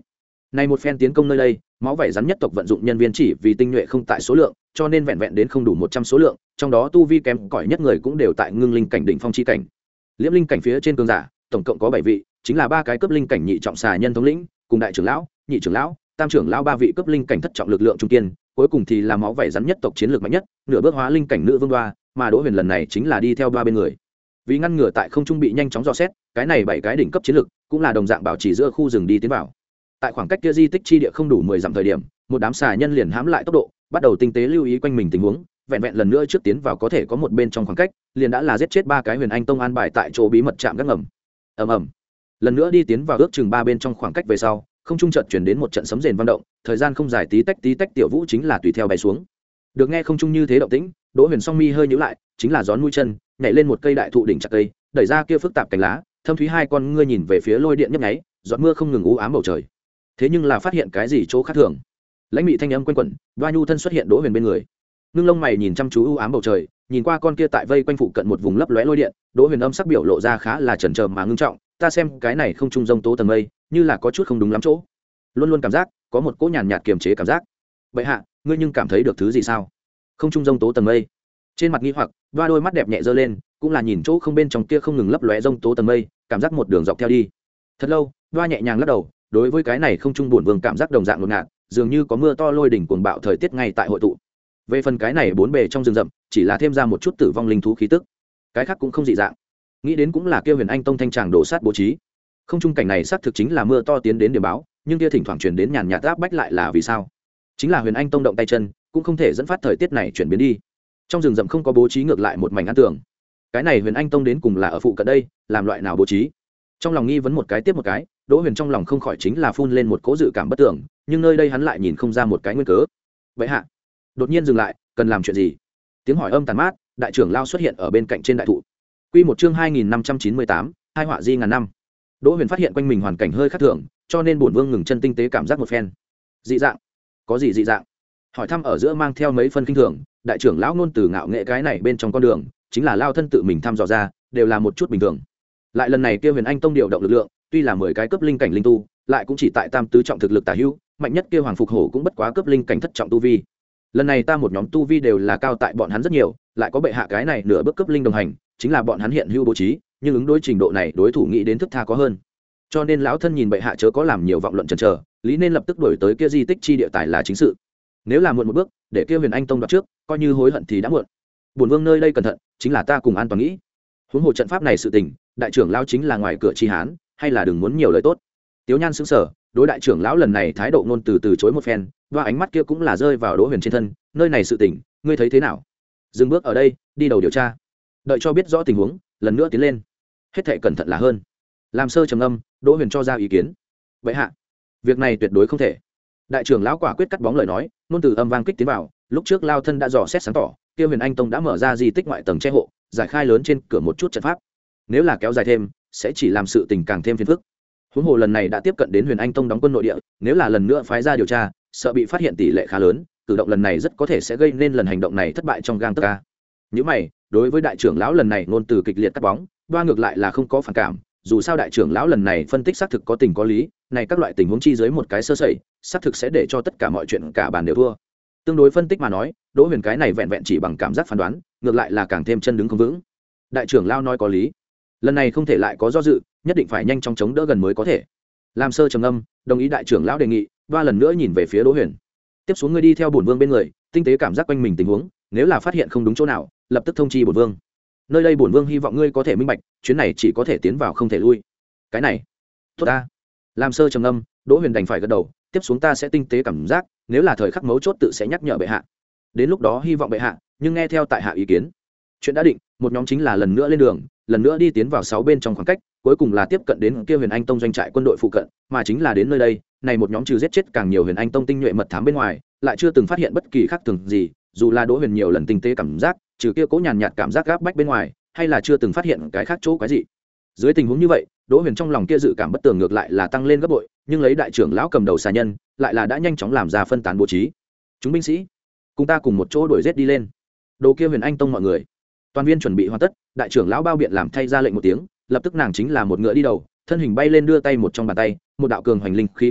A: Này một phen tiến công nơi đây, máu vảy rắn nhất tộc vận dụng nhân viên chỉ vì tinh nhuệ không tại số lượng, cho nên vẹn vẹn đến không đủ một trăm số lượng, trong đó tu vi kém cỏi nhất người cũng đều tại ngưng linh cảnh đỉnh phong chi cảnh. Liễm linh cảnh phía trên cường giả, tổng cộng có bảy vị, chính là ba cái cấp linh cảnh nhị trọng xà nhân thống lĩnh, cùng đại trưởng lão, nhị trưởng lão, tam trưởng lão ba vị cấp linh cảnh thất trọng lực lượng trung kiên, cuối cùng thì là máu vảy rắn nhất tộc chiến lược mạnh nhất, nửa bước hóa linh cảnh nữ vương đoa, mà Đỗ Huyền lần này chính là đi theo ba bên người. Vì ngăn ngừa tại không trung bị nhanh chóng dò xét, cái này bảy cái đỉnh cấp chiến lược cũng là đồng dạng bảo trì giữa khu rừng đi tiến vào. Tại khoảng cách kia di tích chi địa không đủ mười dặm thời điểm, một đám xà nhân liền hãm lại tốc độ, bắt đầu tinh tế lưu ý quanh mình tình huống, vẹn vẹn lần nữa trước tiến vào có thể có một bên trong khoảng cách, liền đã là giết chết ba cái Huyền Anh Tông an bài tại chỗ bí mật chạm gác ngầm. Ầm ầm. Lần nữa đi tiến vào ước chừng ba bên trong khoảng cách về sau, không trung chợt truyền đến một trận sấm rền vang động, thời gian không dài tí tách tí tách tiểu vũ chính là tùy theo bay xuống. Được nghe không trung như thế động tĩnh, Đỗ Huyền song mi hơi nhíu lại, chính là gión mũi chân, nhảy lên một cây đại thụ đỉnh chặt cây, đẩy ra kia phức tạp cành lá, thâm thúy hai con ngươi nhìn về phía lôi điện nhấp nháy, giọt mưa không ngừng u ám bầu trời. Thế nhưng là phát hiện cái gì chỗ khác thường. Lãnh mị thanh âm quanh quẩn, Đoa Nhu thân xuất hiện Đỗ Huyền bên người. Ngưng lông mày nhìn chăm chú u ám bầu trời, nhìn qua con kia tại vây quanh phụ cận một vùng lấp lóe lôi điện, Đỗ Huyền âm sắc biểu lộ ra khá là chần chờ mà ngưng trọng, ta xem cái này không trung rông tố tầng mây, như là có chút không đúng lắm chỗ. Luôn luôn cảm giác có một cỗ nhàn nhạt kiềm chế cảm giác. Vậy hạ, ngươi nhưng cảm thấy được thứ gì sao? Không trung rông tố tầng mây. Trên mặt nghi hoặc, Đoa đôi mắt đẹp nhẹ giơ lên, cũng là nhìn chỗ không bên trong kia không ngừng lấp lóe rông tố tầng mây, cảm giác một đường dọc theo đi. Thật lâu, Đoa nhẹ nhàng lắc đầu, đối với cái này không trung buồn vương cảm giác đồng dạng ngột ngạt, dường như có mưa to lôi đỉnh cuồng bạo thời tiết ngay tại hội tụ. Về phần cái này bốn bề trong rừng rậm, chỉ là thêm ra một chút tử vong linh thú khí tức, cái khác cũng không dị dạng. Nghĩ đến cũng là kia Huyền Anh Tông thanh tràng đổ sát bố trí. Không trung cảnh này xác thực chính là mưa to tiến đến điểm báo, nhưng kia thỉnh thoảng truyền đến nhàn nhạt áp bách lại là vì sao? Chính là Huyền Anh Tông động tay chân, cũng không thể dẫn phát thời tiết này chuyển biến đi. Trong rừng rậm không có bố trí ngược lại một mảnh an tường. Cái này Huyền Anh Tông đến cùng là ở phụ cận đây, làm loại nào bố trí? Trong lòng nghi vấn một cái tiếp một cái, Đỗ Huyền trong lòng không khỏi chính là phun lên một cỗ dự cảm bất tưởng, nhưng nơi đây hắn lại nhìn không ra một cái nguyên cớ. Vậy hạ, đột nhiên dừng lại, cần làm chuyện gì? Tiếng hỏi âm tàn mát, đại trưởng lao xuất hiện ở bên cạnh trên đại thụ. Quy một chương hai nghìn năm trăm chín mươi tám, hai họa di ngàn năm. Đỗ Huyền phát hiện quanh mình hoàn cảnh hơi khác thường, cho nên bổn vương ngừng chân tinh tế cảm giác một phen. Dị dạng? Có gì dị dạng? Hỏi thăm ở giữa mang theo mấy phân kinh thường, đại trưởng lão nôn từ ngạo nghệ cái này bên trong con đường, chính là lao thân tự mình thăm dò ra, đều là một chút bình thường. Lại lần này kia Huyền Anh Tông điều động lực lượng, tuy là mười cái cấp linh cảnh linh tu, lại cũng chỉ tại tam tứ trọng thực lực tả hữu, mạnh nhất kia Hoàng Phục Hổ cũng bất quá cấp linh cảnh thất trọng tu vi. Lần này ta một nhóm tu vi đều là cao tại bọn hắn rất nhiều, lại có bệ hạ cái này nửa bước cấp linh đồng hành, chính là bọn hắn hiện hữu bố trí, nhưng ứng đối trình độ này đối thủ nghĩ đến thức tha có hơn. Cho nên lão thân nhìn bệ hạ chớ có làm nhiều vọng luận chần chờ, lý nên lập tức đổi tới kia di tích chi địa tài là chính sự. Nếu là muộn một bước, để kia Huyền Anh Tông đoạt trước, coi như hối hận thì đã muộn. Bổn vương nơi đây cẩn thận, chính là ta cùng an toàn nghĩ. Huống hồ trận pháp này sự tình, đại trưởng lão chính là ngoài cửa chi hán, hay là đừng muốn nhiều lời tốt. Tiếu Nhan sững sờ, đối đại trưởng lão lần này thái độ ngôn từ từ chối một phen, và ánh mắt kia cũng là rơi vào Đỗ Huyền trên thân, nơi này sự tình, ngươi thấy thế nào? Dừng bước ở đây, đi đầu điều tra. Đợi cho biết rõ tình huống, lần nữa tiến lên. Hết thảy cẩn thận là hơn. Làm sơ trầm âm, Đỗ Huyền cho ra ý kiến. Vậy hạ, việc này tuyệt đối không thể. Đại trưởng lão quả quyết cắt bóng lời nói, nôn từ âm vang kích tiến vào, lúc trước lao thân đã dò xét sáng tỏ, kia Huyền Anh Tông đã mở ra di tích ngoại tầng che hộ, giải khai lớn trên cửa một chút trận pháp. Nếu là kéo dài thêm, sẽ chỉ làm sự tình càng thêm phiền phức. Huống hồ lần này đã tiếp cận đến Huyền Anh Tông đóng quân nội địa, nếu là lần nữa phái ra điều tra, sợ bị phát hiện tỷ lệ khá lớn, cử động lần này rất có thể sẽ gây nên lần hành động này thất bại trong gang tấc ca. Những mày, đối với đại trưởng lão lần này ngôn từ kịch liệt cắt bóng, đoa ngược lại là không có phản cảm, dù sao đại trưởng lão lần này phân tích xác thực có tình có lý, này các loại tình huống chi dưới một cái sơ sẩy, xác thực sẽ để cho tất cả mọi chuyện cả bàn đều thua. Tương đối phân tích mà nói, Đỗ Huyền cái này vẹn vẹn chỉ bằng cảm giác phán đoán, ngược lại là càng thêm chân đứng không vững. Đại trưởng lão nói có lý, lần này không thể lại có do dự, nhất định phải nhanh chóng chống đỡ gần mới có thể. Làm sơ trầm âm, đồng ý đại trưởng lão đề nghị, ba lần nữa nhìn về phía Đỗ Huyền. Tiếp xuống ngươi đi theo bổn vương bên người, tinh tế cảm giác quanh mình tình huống, nếu là phát hiện không đúng chỗ nào, lập tức thông chi bổn vương. Nơi đây bổn vương hy vọng ngươi có thể minh bạch, chuyến này chỉ có thể tiến vào không thể lui. Cái này, tốt ta. Làm sơ trầm âm, Đỗ Huyền đành phải gật đầu, tiếp xuống ta sẽ tinh tế cảm giác, nếu là thời khắc mấu chốt tự sẽ nhắc nhở bệ hạ. Đến lúc đó hy vọng bệ hạ, nhưng nghe theo tại hạ ý kiến. Chuyện đã định, một nhóm chính là lần nữa lên đường, lần nữa đi tiến vào sáu bên trong khoảng cách, cuối cùng là tiếp cận đến kia Huyền Anh Tông doanh trại quân đội phụ cận, mà chính là đến nơi đây, này một nhóm trừ giết chết càng nhiều Huyền Anh Tông tinh nhuệ mật thám bên ngoài, lại chưa từng phát hiện bất kỳ khác thường gì, dù là Đỗ Huyền nhiều lần tinh tế cảm giác, trừ kia cố nhàn nhạt cảm giác gáp bách bên ngoài, hay là chưa từng phát hiện cái khác chỗ quái gì. Dưới tình huống như vậy, Đỗ Huyền trong lòng kia dự cảm bất tường ngược lại là tăng lên gấp bội, nhưng lấy đại trưởng lão cầm đầu xà nhân, lại là đã nhanh chóng làm ra phân tán bố trí. Chúng binh sĩ, cùng ta cùng một chỗ đuổi giết đi lên. Đồ kia Huyền Anh Tông mọi người, toàn viên chuẩn bị hoàn tất, đại trưởng lão bao biện làm thay ra lệnh một tiếng, lập tức nàng chính là một ngựa đi đầu, thân hình bay lên đưa tay một trong bàn tay, một đạo cường hoành linh khí công kích,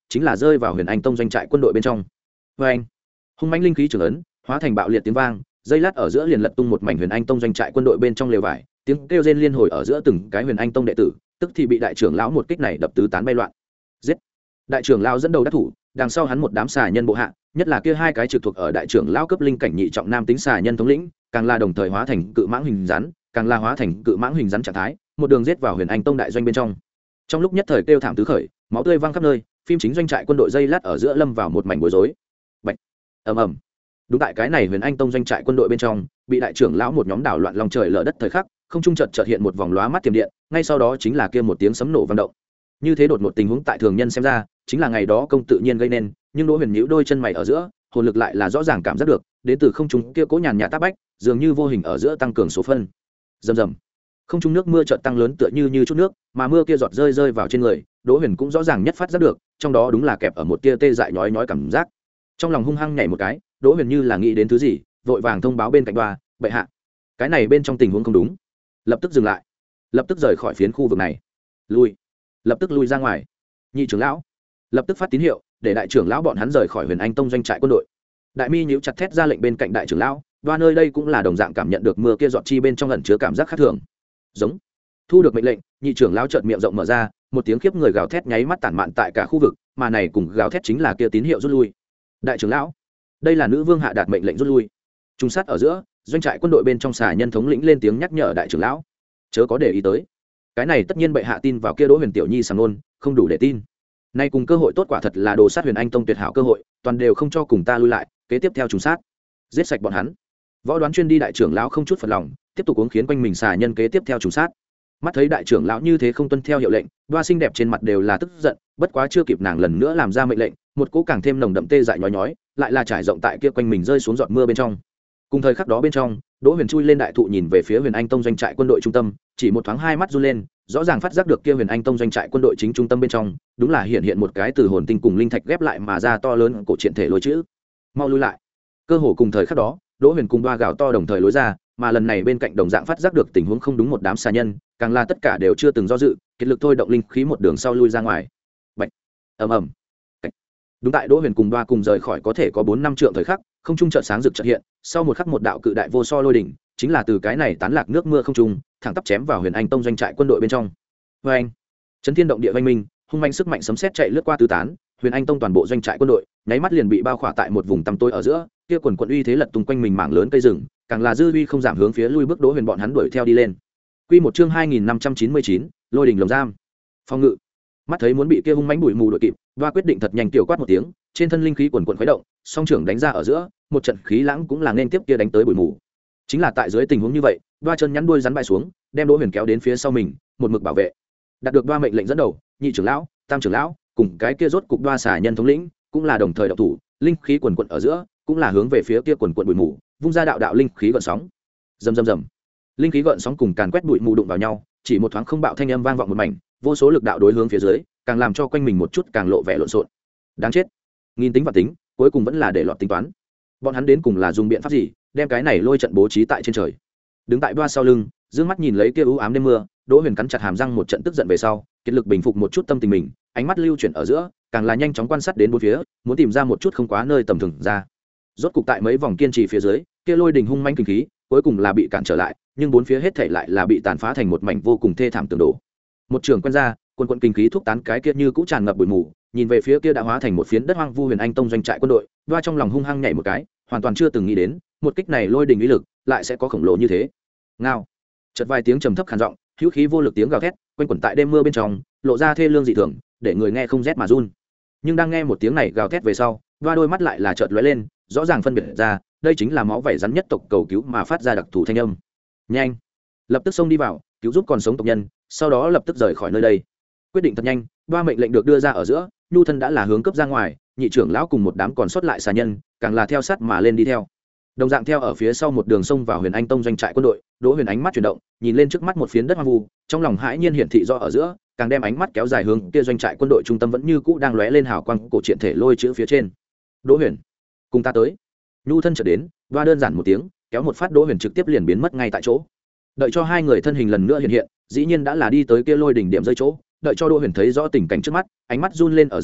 A: chính là rơi vào huyền anh tông doanh trại quân đội bên trong. Vê anh, hung mãnh linh khí trưởng ấn hóa thành bạo liệt tiếng vang, dây lát ở giữa liền lật tung một mảnh huyền anh tông doanh trại quân đội bên trong lều vải, tiếng kêu rên liên hồi ở giữa từng cái huyền anh tông đệ tử, tức thì bị đại trưởng lão một kích này đập tứ tán bay loạn. Giết! Đại trưởng lão dẫn đầu đắc thủ, đằng sau hắn một đám xà nhân bộ hạ, nhất là kia hai cái trực thuộc ở đại trưởng lão cấp linh cảnh nhị trọng nam tính xà nhân thống lĩnh, càng là đồng thời hóa thành cự mãng hình rắn, càng là hóa thành cự mãng hình rắn trạng thái, một đường giết vào huyền anh tông đại doanh bên trong. Trong lúc nhất thời kêu thảm tứ khởi, máu tươi văng khắp nơi, phim chính doanh trại quân đội dây lát ở giữa lâm vào một mảnh bối rối. Bạch! Ầm ầm! Đúng tại cái này huyền anh tông doanh trại quân đội bên trong, bị đại trưởng lão một nhóm đảo loạn lòng trời lở đất thời khắc, không trung chợt chợt hiện một vòng lóa mắt tiềm điện, ngay sau đó chính là kia một tiếng sấm nổ vang động. Như thế đột ngột tình huống tại thường nhân xem ra, chính là ngày đó công tự nhiên gây nên, nhưng Đỗ Huyền nhíu đôi chân mày ở giữa, hồn lực lại là rõ ràng cảm giác được, đến từ không trung kia cố nhàn nhạt tác bách, dường như vô hình ở giữa tăng cường số phân. Rầm rầm. Không trung nước mưa chợt tăng lớn tựa như như chút nước, mà mưa kia giọt rơi rơi vào trên người, Đỗ Huyền cũng rõ ràng nhất phát giác được, trong đó đúng là kẹp ở một tia tê dại nhói nhói cảm giác. Trong lòng hung hăng nhảy một cái, Đỗ Huyền như là nghĩ đến thứ gì, vội vàng thông báo bên cạnh Đoa, "Bệ hạ, cái này bên trong tình huống không đúng." Lập tức dừng lại, lập tức rời khỏi phiến khu vực này. Lui, lập tức lui ra ngoài. Nhị trưởng lão, lập tức phát tín hiệu, để đại trưởng lão bọn hắn rời khỏi Huyền Anh Tông doanh trại quân đội. Đại Mi nhíu chặt thét ra lệnh bên cạnh đại trưởng lão, Đoa nơi đây cũng là đồng dạng cảm nhận được mưa kia giọt chi bên trong ẩn chứa cảm giác khác thường. Giống. Thu được mệnh lệnh, nhị trưởng lão chợt miệng rộng mở ra, một tiếng khiếp người gào thét nháy mắt tản mạn tại cả khu vực, mà này cùng gào thét chính là kia tín hiệu rút lui. Đại trưởng lão, đây là nữ vương hạ đạt mệnh lệnh rút lui. Trung sát ở giữa, doanh trại quân đội bên trong xà nhân thống lĩnh lên tiếng nhắc nhở đại trưởng lão, chớ có để ý tới. Cái này tất nhiên bệ hạ tin vào kia Đỗ Huyền tiểu nhi sàng nôn, không đủ để tin. Nay cùng cơ hội tốt quả thật là đồ sát Huyền Anh Tông tuyệt hảo cơ hội, toàn đều không cho cùng ta lui lại, kế tiếp theo trùng sát, giết sạch bọn hắn. Võ Đoán chuyên đi đại trưởng lão không chút phật lòng, tiếp tục uống khiến quanh mình xà nhân kế tiếp theo trùng sát. Mắt thấy đại trưởng lão như thế không tuân theo hiệu lệnh, Đoa xinh đẹp trên mặt đều là tức giận, bất quá chưa kịp nàng lần nữa làm ra mệnh lệnh, một cỗ càng thêm nồng đậm tê dại nhói nhói, lại là trải rộng tại kia quanh mình rơi xuống giọt mưa bên trong. Cùng thời khắc đó bên trong, Đỗ Huyền chui lên đại thụ nhìn về phía Huyền Anh Tông doanh trại quân đội trung tâm, chỉ một thoáng hai mắt run lên, rõ ràng phát giác được kia Huyền Anh Tông doanh trại quân đội chính trung tâm bên trong, đúng là hiện hiện một cái từ hồn tinh cùng linh thạch ghép lại mà ra to lớn cổ truyện thể lôi chữ. Mau lui lại. Cơ hồ cùng thời khắc đó, Đỗ Huyền cùng Đoa gào to đồng thời lối ra, mà lần này bên cạnh đồng dạng phát giác được tình huống không đúng một đám xà nhân, càng là tất cả đều chưa từng do dự, kiệt lực thôi động linh khí một đường sau lui ra ngoài. Bạch. Ầm ầm. Đúng tại Đỗ Huyền cùng Đoa cùng rời khỏi có thể có bốn năm trượng thời khắc, không trung chợt sáng rực chợt hiện, sau một khắc một đạo cự đại vô so lôi đỉnh, chính là từ cái này tán lạc nước mưa không trung, thẳng tắp chém vào Huyền Anh Tông doanh trại quân đội bên trong. Và anh, chấn thiên động địa vang minh, hung manh sức mạnh sấm sét chạy lướt qua tứ tán, Huyền Anh Tông toàn bộ doanh trại quân đội, nháy mắt liền bị bao khỏa tại một vùng tăm tối ở giữa, kia quần quần uy thế lật tung quanh mình mảng lớn cây rừng, càng là dư uy không giảm hướng phía lui bước Đỗ Huyền bọn hắn đuổi theo đi lên. Quy một chương hai nghìn năm trăm chín mươi chín, Lôi đỉnh lồng giam. Phòng ngự. Mắt thấy muốn bị kia hung mãnh bụi mù đuổi kịp, Đoa quyết định thật nhanh tiểu quát một tiếng, trên thân linh khí quần quần khuấy động, song trưởng đánh ra ở giữa, một trận khí lãng cũng là nên tiếp kia đánh tới bụi mù. Chính là tại dưới tình huống như vậy, Đoa chân nhắn đuôi rắn bại xuống, đem Đỗ Huyền kéo đến phía sau mình, một mực bảo vệ. Đạt được Đoa mệnh lệnh dẫn đầu, nhị trưởng lão, tam trưởng lão, cùng cái kia rốt cục Đoa xả nhân thống lĩnh, cũng là đồng thời động thủ, linh khí quần quần ở giữa, cũng là hướng về phía kia quần quần bụi mù, vung ra đạo đạo linh khí gợn sóng. Rầm rầm rầm. Linh khí gợn sóng cùng càn quét bụi mù đụng vào nhau, chỉ một thoáng không bạo thanh âm vang vọng một mảnh, vô số lực đạo đối hướng phía dưới, càng làm cho quanh mình một chút càng lộ vẻ lộn xộn. Đáng chết. Nghìn tính và tính, cuối cùng vẫn là để lọt tính toán. Bọn hắn đến cùng là dùng biện pháp gì, đem cái này lôi trận bố trí tại trên trời. Đứng tại Đoa sau lưng, dương mắt nhìn lấy kia u ám đêm mưa, Đỗ Huyền cắn chặt hàm răng một trận tức giận về sau, kiệt lực bình phục một chút tâm tình mình, ánh mắt lưu chuyển ở giữa, càng là nhanh chóng quan sát đến bốn phía, muốn tìm ra một chút không quá nơi tầm thường ra. Rốt cục tại mấy vòng kiên trì phía dưới, kia lôi đình hung manh kinh khí, cuối cùng là bị cản trở lại, nhưng bốn phía hết thảy lại là bị tàn phá thành một mảnh vô cùng thê thảm tường đổ. Một trường quân ra, quân quân kinh khí thúc tán cái kia như cũ tràn ngập bụi mù, nhìn về phía kia đã hóa thành một phiến đất hoang vu Huyền Anh Tông doanh trại quân đội, Đoa trong lòng hung hăng nhảy một cái, hoàn toàn chưa từng nghĩ đến, một kích này lôi đình uy lực lại sẽ có khổng lồ như thế. Ngao. Chợt vài tiếng trầm thấp khàn giọng, hữu khí vô lực tiếng gào thét, quanh quẩn tại đêm mưa bên trong, lộ ra thê lương dị thường, để người nghe không rét mà run. Nhưng đang nghe một tiếng này gào thét về sau, Đoa đôi mắt lại là chợt lóe lên, rõ ràng phân biệt ra, đây chính là máu vảy rắn nhất tộc cầu cứu mà phát ra đặc thù thanh âm. Nhanh, lập tức xông đi vào, cứu giúp còn sống tộc nhân, sau đó lập tức rời khỏi nơi đây. Quyết định thật nhanh, Đoa mệnh lệnh được đưa ra ở giữa, nhu thân đã là hướng cấp ra ngoài, nhị trưởng lão cùng một đám còn sót lại xà nhân, càng là theo sát mà lên đi theo. Đồng dạng theo ở phía sau một đường sông vào Huyền Anh Tông doanh trại quân đội, Đỗ Huyền ánh mắt chuyển động, nhìn lên trước mắt một phiến đất hoang vu, trong lòng hãi nhiên hiển thị rõ ở giữa, càng đem ánh mắt kéo dài hướng kia doanh trại quân đội trung tâm vẫn như cũ đang lóe lên hào quang cổ truyện thể lôi chữ phía trên. Đỗ Huyền, cùng ta tới. Nhu thân trở đến, Đoa đơn giản một tiếng, kéo một phát Đỗ Huyền trực tiếp liền biến mất ngay tại chỗ. Đợi cho hai người thân hình lần nữa hiện hiện, dĩ nhiên đã là đi tới kia lôi đỉnh điểm rơi chỗ, đợi cho Đỗ Huyền thấy rõ tình cảnh trước mắt, ánh mắt run lên ở giữa,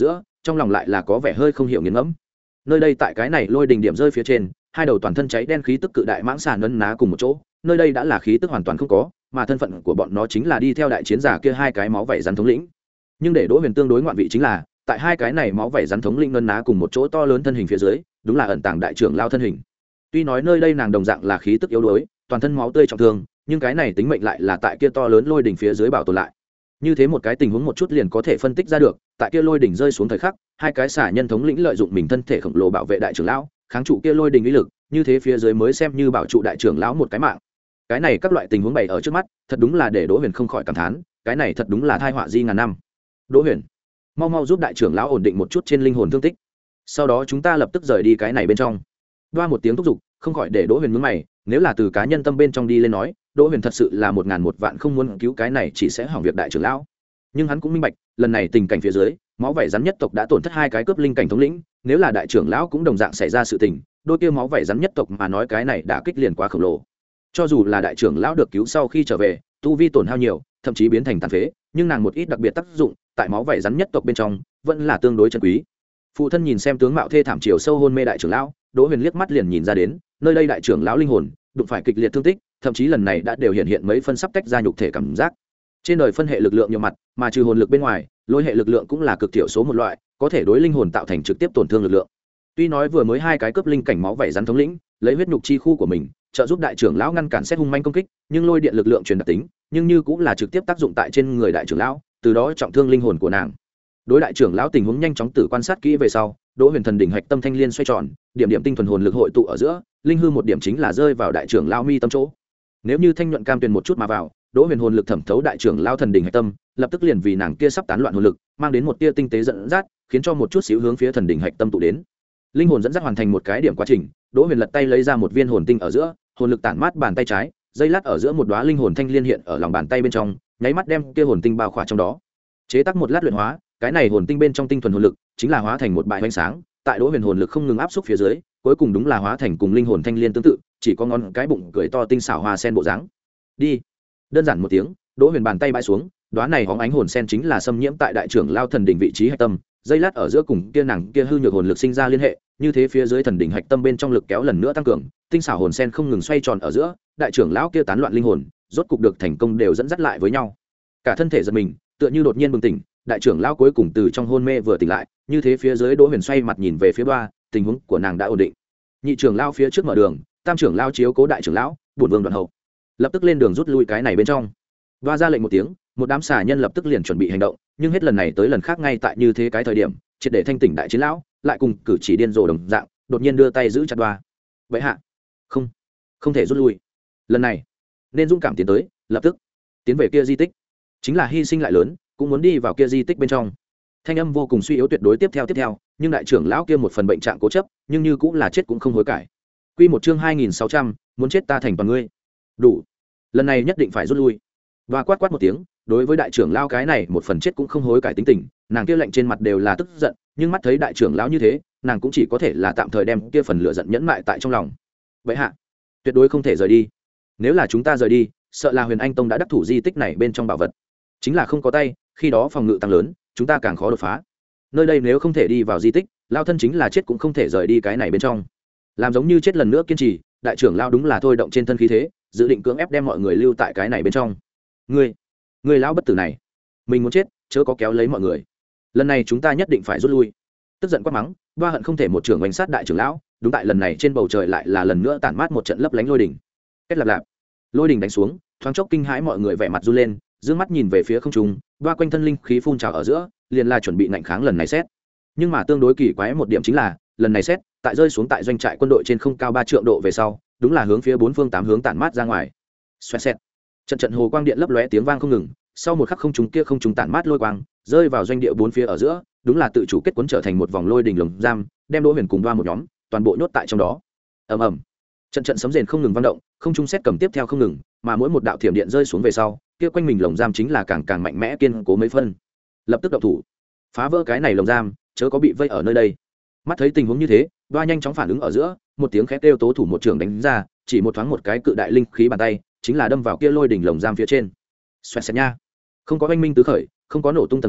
A: trong lòng lại là có vẻ hơi không hiểu nghiền ngẫm. Nơi đây tại cái này lôi đình điểm rơi phía trên, hai đầu toàn thân cháy đen khí tức cự đại mãng xà nấn ná cùng một chỗ, nơi đây đã là khí tức hoàn toàn không có, mà thân phận của bọn nó chính là đi theo đại chiến giả kia hai cái máu vảy rắn thống lĩnh. Nhưng để Đỗ Huyền tương đối ngoạn vị chính là, tại hai cái này máu vảy rắn thống lĩnh nấn ná cùng một chỗ to lớn thân hình phía dưới, đúng là ẩn tàng đại trưởng lao thân hình. Tuy nói nơi đây nàng đồng dạng là khí tức yếu đuối, toàn thân máu tươi trọng thương, nhưng cái này tính mệnh lại là tại kia to lớn lôi đỉnh phía dưới bảo tồn lại. Như thế một cái tình huống một chút liền có thể phân tích ra được, tại kia lôi đỉnh rơi xuống thời khắc, hai cái xả nhân thống lĩnh lợi dụng mình thân thể khổng lồ bảo vệ đại trưởng lão, kháng trụ kia lôi đỉnh uy lực, như thế phía dưới mới xem như bảo trụ đại trưởng lão một cái mạng. Cái này các loại tình huống bày ở trước mắt, thật đúng là để Đỗ Huyền không khỏi cảm thán, cái này thật đúng là tai họa di ngàn năm. Đỗ Huyền, mau mau giúp đại trưởng lão ổn định một chút trên linh hồn thương tích. Sau đó chúng ta lập tức rời đi cái này bên trong. Đoa một tiếng thúc giục, không khỏi để Đỗ Huyền nhướng mày, nếu là từ cá nhân tâm bên trong đi lên nói, Đỗ Huyền thật sự là một ngàn một vạn không muốn cứu cái này chỉ sẽ hỏng việc đại trưởng lão. Nhưng hắn cũng minh bạch, lần này tình cảnh phía dưới, máu vảy rắn nhất tộc đã tổn thất hai cái cướp linh cảnh thống lĩnh, nếu là đại trưởng lão cũng đồng dạng xảy ra sự tình, đôi kia máu vảy rắn nhất tộc mà nói cái này đã kích liền quá khổng lồ. Cho dù là đại trưởng lão được cứu sau khi trở về, tu vi tổn hao nhiều, thậm chí biến thành tàn phế, nhưng nàng một ít đặc biệt tác dụng, tại máu vảy rắn nhất tộc bên trong, vẫn là tương đối chân quý. Phụ thân nhìn xem tướng mạo thê thảm chiều sâu hôn mê đại trưởng lão, Đỗ Huyền liếc mắt liền nhìn ra đến, nơi đây đại trưởng lão linh hồn đụng phải kịch liệt thương tích, thậm chí lần này đã đều hiện hiện mấy phân sắp tách ra nhục thể cảm giác. Trên đời phân hệ lực lượng nhiều mặt, mà trừ hồn lực bên ngoài, lôi hệ lực lượng cũng là cực thiểu số một loại, có thể đối linh hồn tạo thành trực tiếp tổn thương lực lượng. Tuy nói vừa mới hai cái cấp linh cảnh máu vảy rắn thống lĩnh, lấy huyết nhục chi khu của mình, trợ giúp đại trưởng lão ngăn cản xét hung manh công kích, nhưng lôi điện lực lượng truyền đặc tính, nhưng như cũng là trực tiếp tác dụng tại trên người đại trưởng lão, từ đó trọng thương linh hồn của nàng. Đối đại trưởng lão tình huống nhanh chóng tử quan sát kỹ về sau, Đỗ Huyền thần đỉnh hạch tâm thanh liên xoay tròn, điểm điểm tinh thuần hồn lực hội tụ ở giữa, linh hư một điểm chính là rơi vào đại trưởng lão mi tâm chỗ. Nếu như thanh nhuận cam tuyền một chút mà vào, Đỗ Huyền hồn lực thẩm thấu đại trưởng lão thần đỉnh hạch tâm, lập tức liền vì nàng kia sắp tán loạn hồn lực, mang đến một tia tinh tế dẫn dắt, khiến cho một chút xíu hướng phía thần đỉnh hạch tâm tụ đến. Linh hồn dẫn dắt hoàn thành một cái điểm quá trình, Đỗ Huyền lật tay lấy ra một viên hồn tinh ở giữa, hồn lực tản mát bàn tay trái, dây lát ở giữa một đóa linh hồn thanh liên hiện ở lòng bàn tay bên trong, nháy mắt đem kia hồn tinh bao khỏa trong đó. Chế tác một lát luyện hóa, cái này hồn tinh bên trong tinh thuần hồn lực chính là hóa thành một bãi ánh sáng, tại Đỗ Huyền hồn lực không ngừng áp xúc phía dưới, cuối cùng đúng là hóa thành cùng linh hồn thanh liên tương tự, chỉ có ngón cái bụng cười to tinh xảo hoa sen bộ dáng. Đi. Đơn giản một tiếng, Đỗ Huyền bàn tay bãi xuống, đóa này hóng ánh hồn sen chính là xâm nhiễm tại đại trưởng lao thần đỉnh vị trí hạch tâm, dây lát ở giữa cùng kia nàng kia hư nhược hồn lực sinh ra liên hệ, như thế phía dưới thần đỉnh hạch tâm bên trong lực kéo lần nữa tăng cường, tinh xảo hồn sen không ngừng xoay tròn ở giữa, đại trưởng lão kia tán loạn linh hồn, rốt cục được thành công đều dẫn dắt lại với nhau. Cả thân thể giật mình, tựa như đột nhiên bừng tỉnh, đại trưởng lão cuối cùng từ trong hôn mê vừa tỉnh lại, như thế phía dưới Đỗ Huyền xoay mặt nhìn về phía Đoa, tình huống của nàng đã ổn định. Nhị trưởng lão phía trước mở đường, tam trưởng lão chiếu cố đại trưởng lão, bổn vương đoạn hậu, lập tức lên đường rút lui cái này bên trong. Đoa ra lệnh một tiếng, một đám xà nhân lập tức liền chuẩn bị hành động, nhưng hết lần này tới lần khác ngay tại như thế cái thời điểm, triệt để thanh tỉnh đại chiến lão, lại cùng cử chỉ điên rồ đồng dạng, đột nhiên đưa tay giữ chặt Đoa. Vậy hạ, không, không thể rút lui. Lần này, nên dũng cảm tiến tới, lập tức tiến về kia di tích, chính là hy sinh lại lớn, cũng muốn đi vào kia di tích bên trong. Thanh âm vô cùng suy yếu tuyệt đối tiếp theo tiếp theo, nhưng đại trưởng lão kia một phần bệnh trạng cố chấp, nhưng như cũng là chết cũng không hối cải. Quy một chương hai nghìn sáu trăm, muốn chết ta thành toàn ngươi. Đủ. Lần này nhất định phải rút lui. Đoa quát quát một tiếng, đối với đại trưởng lão cái này một phần chết cũng không hối cải tính tình, nàng kia lạnh trên mặt đều là tức giận, nhưng mắt thấy đại trưởng lão như thế, nàng cũng chỉ có thể là tạm thời đem kia phần lửa giận nhẫn mại tại trong lòng. Vậy hạ, tuyệt đối không thể rời đi. Nếu là chúng ta rời đi, sợ là Huyền Anh Tông đã đắc thủ di tích này bên trong bảo vật, chính là không có tay, khi đó phòng ngự tăng lớn, chúng ta càng khó đột phá. Nơi đây nếu không thể đi vào di tích, lao thân chính là chết cũng không thể rời đi cái này bên trong. Làm giống như chết lần nữa kiên trì, đại trưởng lao đúng là thôi động trên thân khí thế, dự định cưỡng ép đem mọi người lưu tại cái này bên trong. Ngươi, ngươi lão bất tử này, mình muốn chết, chớ có kéo lấy mọi người. Lần này chúng ta nhất định phải rút lui. Tức giận quát mắng, Đoa hận không thể một trưởng oanh sát đại trưởng lão, đúng tại lần này trên bầu trời lại là lần nữa tản mát một trận lấp lánh lôi đỉnh. Kết lạp lạp, lôi đỉnh đánh xuống, thoáng chốc kinh hãi mọi người vẻ mặt run lên, dương mắt nhìn về phía không trung, Đoa quanh thân linh khí phun trào ở giữa, liền là chuẩn bị ngạnh kháng lần này xét. Nhưng mà tương đối kỳ quái một điểm chính là, lần này xét, tại rơi xuống tại doanh trại quân đội trên không cao ba trượng độ về sau, đúng là hướng phía bốn phương tám hướng tản mát ra ngoài. Xoẹt xẹt. Trận trận hồ quang điện lấp lóe tiếng vang không ngừng, sau một khắc không trung kia không trung tản mát lôi quang, rơi vào doanh địa bốn phía ở giữa, đúng là tự chủ kết cuốn trở thành một vòng lôi đỉnh lồng giam, đem Đỗ Huyền cùng Đoa một nhóm, toàn bộ nhốt tại trong đó. Ầm ầm. Trận trận sấm rền không ngừng vang động, không trung xét cầm tiếp theo không ngừng, mà mỗi một đạo thiểm điện rơi xuống về sau, kia quanh mình lồng giam chính là càng càng mạnh mẽ kiên cố mấy phân. Lập tức động thủ, phá vỡ cái này lồng giam, chớ có bị vây ở nơi đây. Mắt thấy tình huống như thế, Đoa nhanh chóng phản ứng ở giữa, một tiếng khét kêu tố thủ một trường đánh ra, chỉ một thoáng một cái cự đại linh khí bàn tay, chính là đâm vào kia lôi đỉnh lồng giam phía trên. Xoẹt xẹt nha. Không có oanh minh tứ khởi, không có nổ tung tầng tầng,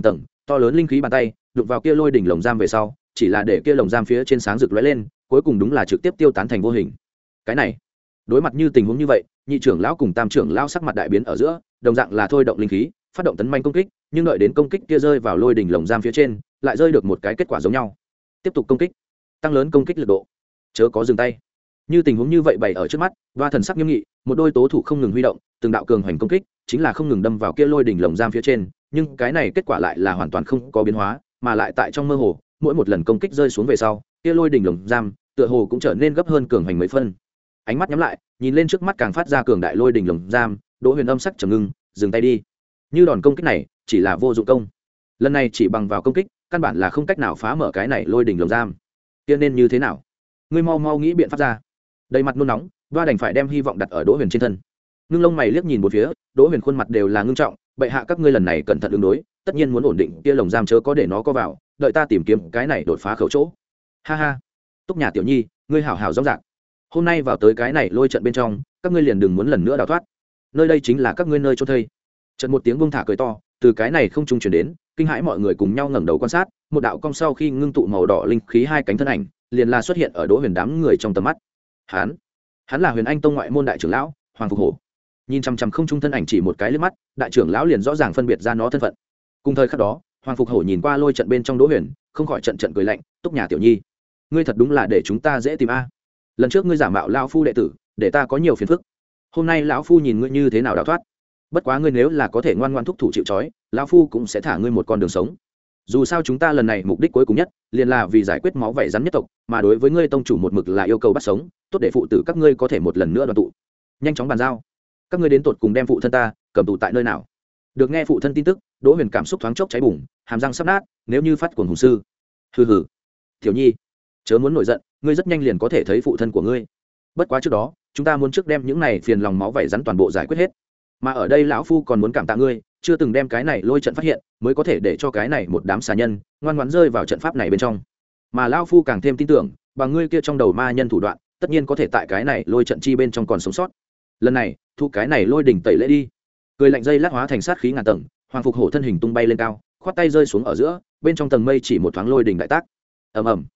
A: to lớn linh khí bàn tay đụng vào kia lôi đỉnh lồng giam về sau chỉ là để kia lồng giam phía trên sáng rực lóe lên cuối cùng đúng là trực tiếp tiêu tán thành vô hình. Cái này đối mặt như tình huống như vậy nhị trưởng lão cùng tam trưởng lão sắc mặt đại biến ở giữa đồng dạng là thôi động linh khí phát động tấn manh công kích nhưng đợi đến công kích kia rơi vào lôi đỉnh lồng giam phía trên lại rơi được một cái kết quả giống nhau. Tiếp tục công kích, tăng lớn công kích lực độ, chớ có dừng tay. Như tình huống như vậy bày ở trước mắt, Đoa thần sắc nghiêm nghị, một đôi tố thủ không ngừng huy động, từng đạo cường hoành công kích, chính là không ngừng đâm vào kia lôi đỉnh lồng giam phía trên, nhưng cái này kết quả lại là hoàn toàn không có biến hóa, mà lại tại trong mơ hồ, mỗi một lần công kích rơi xuống về sau, kia lôi đỉnh lồng giam, tựa hồ cũng trở nên gấp hơn cường hoành mấy phân. Ánh mắt nhắm lại, nhìn lên trước mắt càng phát ra cường đại lôi đỉnh lồng giam, Đỗ Huyền âm sắc trầm ngưng, dừng tay đi. Như đòn công kích này, chỉ là vô dụng công. Lần này chỉ bằng vào công kích, căn bản là không cách nào phá mở cái này lôi đỉnh lồng giam. Kia nên như thế nào? Ngươi mau mau nghĩ biện pháp ra. Đầy mặt nôn nóng, Đoa đành phải đem hy vọng đặt ở Đỗ Huyền trên thân. Ngưng lông mày liếc nhìn một phía, Đỗ Huyền khuôn mặt đều là ngưng trọng, bệ hạ các ngươi lần này cẩn thận ứng đối, tất nhiên muốn ổn định kia lồng giam chớ có để nó có vào, đợi ta tìm kiếm cái này đột phá khẩu chỗ. Ha ha. Túc nhà tiểu nhi, ngươi hảo hảo rõ ràng. Hôm nay vào tới cái này lôi trận bên trong, các ngươi liền đừng muốn lần nữa đào thoát. Nơi đây chính là các ngươi nơi chôn thây. Chợt một tiếng buông thả cười to, từ cái này không trung truyền đến, kinh hãi mọi người cùng nhau ngẩng đầu quan sát, một đạo cong sau khi ngưng tụ màu đỏ linh khí hai cánh thân ảnh, liền là xuất hiện ở Đỗ Huyền đám người trong tầm mắt. Hắn, hắn là Huyền Anh Tông ngoại môn đại trưởng lão, Hoàng Phục Hổ. Nhìn chằm chằm không trung thân ảnh chỉ một cái liếc mắt, đại trưởng lão liền rõ ràng phân biệt ra nó thân phận. Cùng thời khắc đó, Hoàng Phục Hổ nhìn qua lôi trận bên trong Đỗ Huyền, không khỏi trận trận cười lạnh, "Túc nhà tiểu nhi, ngươi thật đúng là để chúng ta dễ tìm a. Lần trước ngươi giả mạo lão phu đệ tử, để ta có nhiều phiền phức. Hôm nay lão phu nhìn ngươi như thế nào đào thoát. Bất quá ngươi nếu là có thể ngoan ngoãn thúc thủ chịu trói, lão phu cũng sẽ thả ngươi một con đường sống. Dù sao chúng ta lần này mục đích cuối cùng nhất, liền là vì giải quyết máu vảy rắn nhất tộc, mà đối với ngươi tông chủ một mực là yêu cầu bắt sống, tốt để phụ tử các ngươi có thể một lần nữa đoàn tụ. Nhanh chóng bàn giao. Các ngươi đến tột cùng đem phụ thân ta cầm tù tại nơi nào?" Được nghe phụ thân tin tức, Đỗ Huyền cảm xúc thoáng chốc cháy bùng, hàm răng sắp nát, nếu như phát cuồng hùng sư. Hừ hừ. "Tiểu nhi, chớ muốn nổi giận, ngươi rất nhanh liền có thể thấy phụ thân của ngươi. Bất quá trước đó, chúng ta muốn trước đem những này phiền lòng máu vảy rắn toàn bộ giải quyết hết. Mà ở đây lão phu còn muốn cảm tạ ngươi, chưa từng đem cái này lôi trận phát hiện, mới có thể để cho cái này một đám xà nhân ngoan ngoãn rơi vào trận pháp này bên trong. Mà lão phu càng thêm tin tưởng, bằng ngươi kia trong đầu ma nhân thủ đoạn, tất nhiên có thể tại cái này lôi trận chi bên trong còn sống sót. Lần này, thu cái này lôi đỉnh tẩy lễ đi." Cười lạnh dây lát hóa thành sát khí ngàn tầng, Hoàng Phục Hổ thân hình tung bay lên cao, khoát tay rơi xuống ở giữa, bên trong tầng mây chỉ một thoáng lôi đỉnh đại tác. Ầm ầm.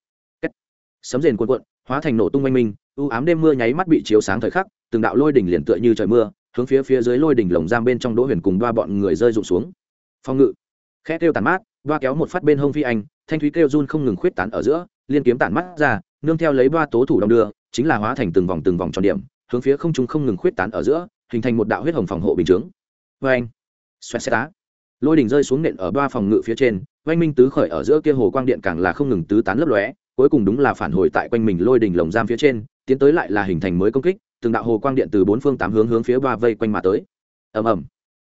A: Sấm rền cuộn cuộn, hóa thành nổ tung mênh minh, u ám đêm mưa nháy mắt bị chiếu sáng thời khắc, từng đạo lôi đỉnh liền tựa như trời mưa, hướng phía phía dưới lôi đỉnh lồng giam bên trong Đỗ Huyền cùng ba bọn người rơi rụng xuống. Phong ngự, khẽ kêu tàn mát, ba kéo một phát bên hông phi anh, thanh thúy kêu run không ngừng khuyết tán ở giữa, liên kiếm tản mắt ra, nương theo lấy ba tố thủ đồng đưa, chính là hóa thành từng vòng từng vòng tròn điểm, hướng phía không trung không ngừng khuyết tán ở giữa, hình thành một đạo huyết hồng phòng hộ bình chướng. Oeng, xoẹt xẹt á, lôi đỉnh rơi xuống nện ở ba phòng ngự phía trên, oanh minh tứ khởi ở giữa kia hồ quang điện càng là không ngừng tứ tán lấp lóe, cuối cùng đúng là phản hồi tại quanh mình lôi đỉnh lồng giam phía trên, tiến tới lại là hình thành mới công kích, từng đạo hồ quang điện từ bốn phương tám hướng hướng phía ba vây quanh mà tới. Ầm ầm.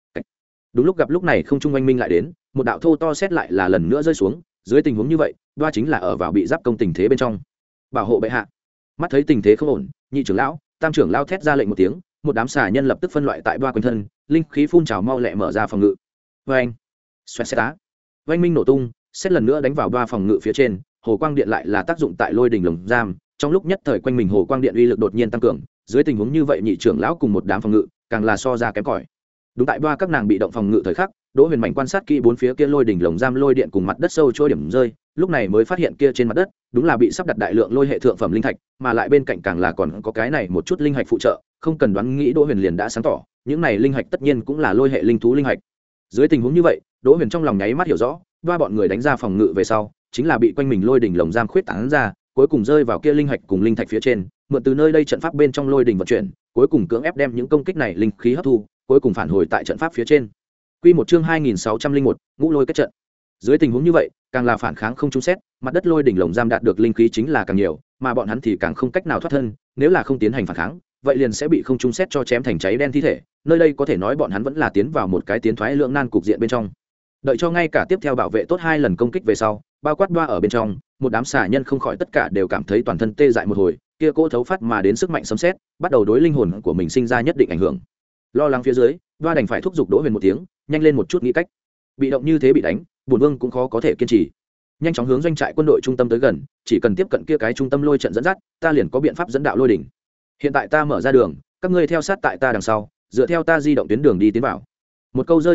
A: Đúng lúc gặp lúc này không trung oanh minh lại đến, một đạo thô to xét lại là lần nữa rơi xuống, dưới tình huống như vậy, đoa chính là ở vào bị giáp công tình thế bên trong. Bảo hộ bệ hạ. Mắt thấy tình thế không ổn, nhị trưởng lão, tam trưởng lão thét ra lệnh một tiếng, một đám xà nhân lập tức phân loại tại đoa quanh thân, linh khí phun trào mau lẹ mở ra phòng ngự. Oeng. Xoẹt xẹt á. Oanh minh nổ tung, xét lần nữa đánh vào đoa phòng ngự phía trên, hồ quang điện lại là tác dụng tại lôi đỉnh lồng giam, trong lúc nhất thời quanh mình hồ quang điện uy lực đột nhiên tăng cường, dưới tình huống như vậy nhị trưởng lão cùng một đám phòng ngự càng là so ra kém cỏi. Đúng tại ba các nàng bị động phòng ngự thời khắc, Đỗ Huyền mạnh quan sát kỹ bốn phía kia lôi đỉnh lồng giam lôi điện cùng mặt đất sâu trôi điểm rơi, lúc này mới phát hiện kia trên mặt đất đúng là bị sắp đặt đại lượng lôi hệ thượng phẩm linh thạch, mà lại bên cạnh càng là còn có cái này một chút linh hạch phụ trợ, không cần đoán nghĩ Đỗ Huyền liền đã sáng tỏ, những này linh hạch tất nhiên cũng là lôi hệ linh thú linh hạch. Dưới tình huống như vậy, Đỗ Huyền trong lòng nháy mắt hiểu rõ, ba bọn người đánh ra phòng ngự về sau, chính là bị quanh mình lôi đỉnh lồng giam khuyết tán ra, cuối cùng rơi vào kia linh hạch cùng linh thạch phía trên, mượn từ nơi đây trận pháp bên trong lôi đỉnh vận chuyển, cuối cùng cưỡng ép đem những công kích này linh khí hấp thu, cuối cùng phản hồi tại trận pháp phía trên. Quy một chương hai nghìn sáu trăm linh một, ngũ lôi kết trận. Dưới tình huống như vậy, càng là phản kháng không trúng xét, mặt đất lôi đỉnh lồng giam đạt được linh khí chính là càng nhiều, mà bọn hắn thì càng không cách nào thoát thân, nếu là không tiến hành phản kháng, vậy liền sẽ bị không trúng xét cho chém thành cháy đen thi thể. Nơi đây có thể nói bọn hắn vẫn là tiến vào một cái tiến thoái lưỡng nan cục diện bên trong. Đợi cho ngay cả tiếp theo bảo vệ tốt hai lần công kích về sau, bao quát đoa ở bên trong, một đám xà nhân không khỏi tất cả đều cảm thấy toàn thân tê dại một hồi, kia cỗ thấu phát mà đến sức mạnh sấm sét, bắt đầu đối linh hồn của mình sinh ra nhất định ảnh hưởng. Lo lắng phía dưới, đoa đành phải thúc giục Đỗ Huyền một tiếng, nhanh lên một chút nghĩ cách. Bị động như thế bị đánh, bổn vương cũng khó có thể kiên trì. Nhanh chóng hướng doanh trại quân đội trung tâm tới gần, chỉ cần tiếp cận kia cái trung tâm lôi trận dẫn dắt, ta liền có biện pháp dẫn đạo lôi đỉnh. Hiện tại ta mở ra đường, các ngươi theo sát tại ta đằng sau, dựa theo ta di động tuyến đường đi tiến vào. Một câu rơi xuống đất,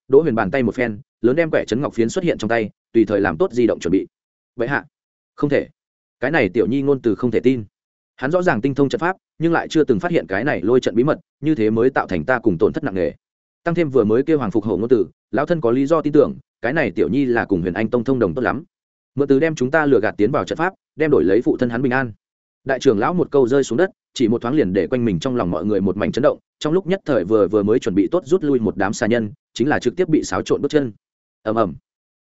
A: đỗ huyền bàn tay một phen lớn đem quẻ chấn ngọc phiến xuất hiện trong tay tùy thời làm tốt di động chuẩn bị. Vậy hạ không thể, cái này tiểu nhi ngôn từ không thể tin. Hắn rõ ràng tinh thông trận pháp nhưng lại chưa từng phát hiện cái này lôi trận bí mật, như thế mới tạo thành ta cùng tổn thất nặng nề. Tăng thêm vừa mới kêu hoàng phục hậu ngôn từ, lão thân có lý do tin tưởng cái này tiểu nhi là cùng Huyền Anh tông thông đồng tốt lắm, mượn từ đem chúng ta lừa gạt tiến vào trận pháp, đem đổi lấy phụ thân hắn bình an. Đại trưởng lão một câu rơi xuống đất, chỉ một thoáng liền để quanh mình trong lòng mọi người một mảnh chấn động. Trong lúc nhất thời vừa vừa mới chuẩn bị tốt rút lui một đám xà nhân, chính là trực tiếp bị xáo trộn bước chân. Ầm ầm.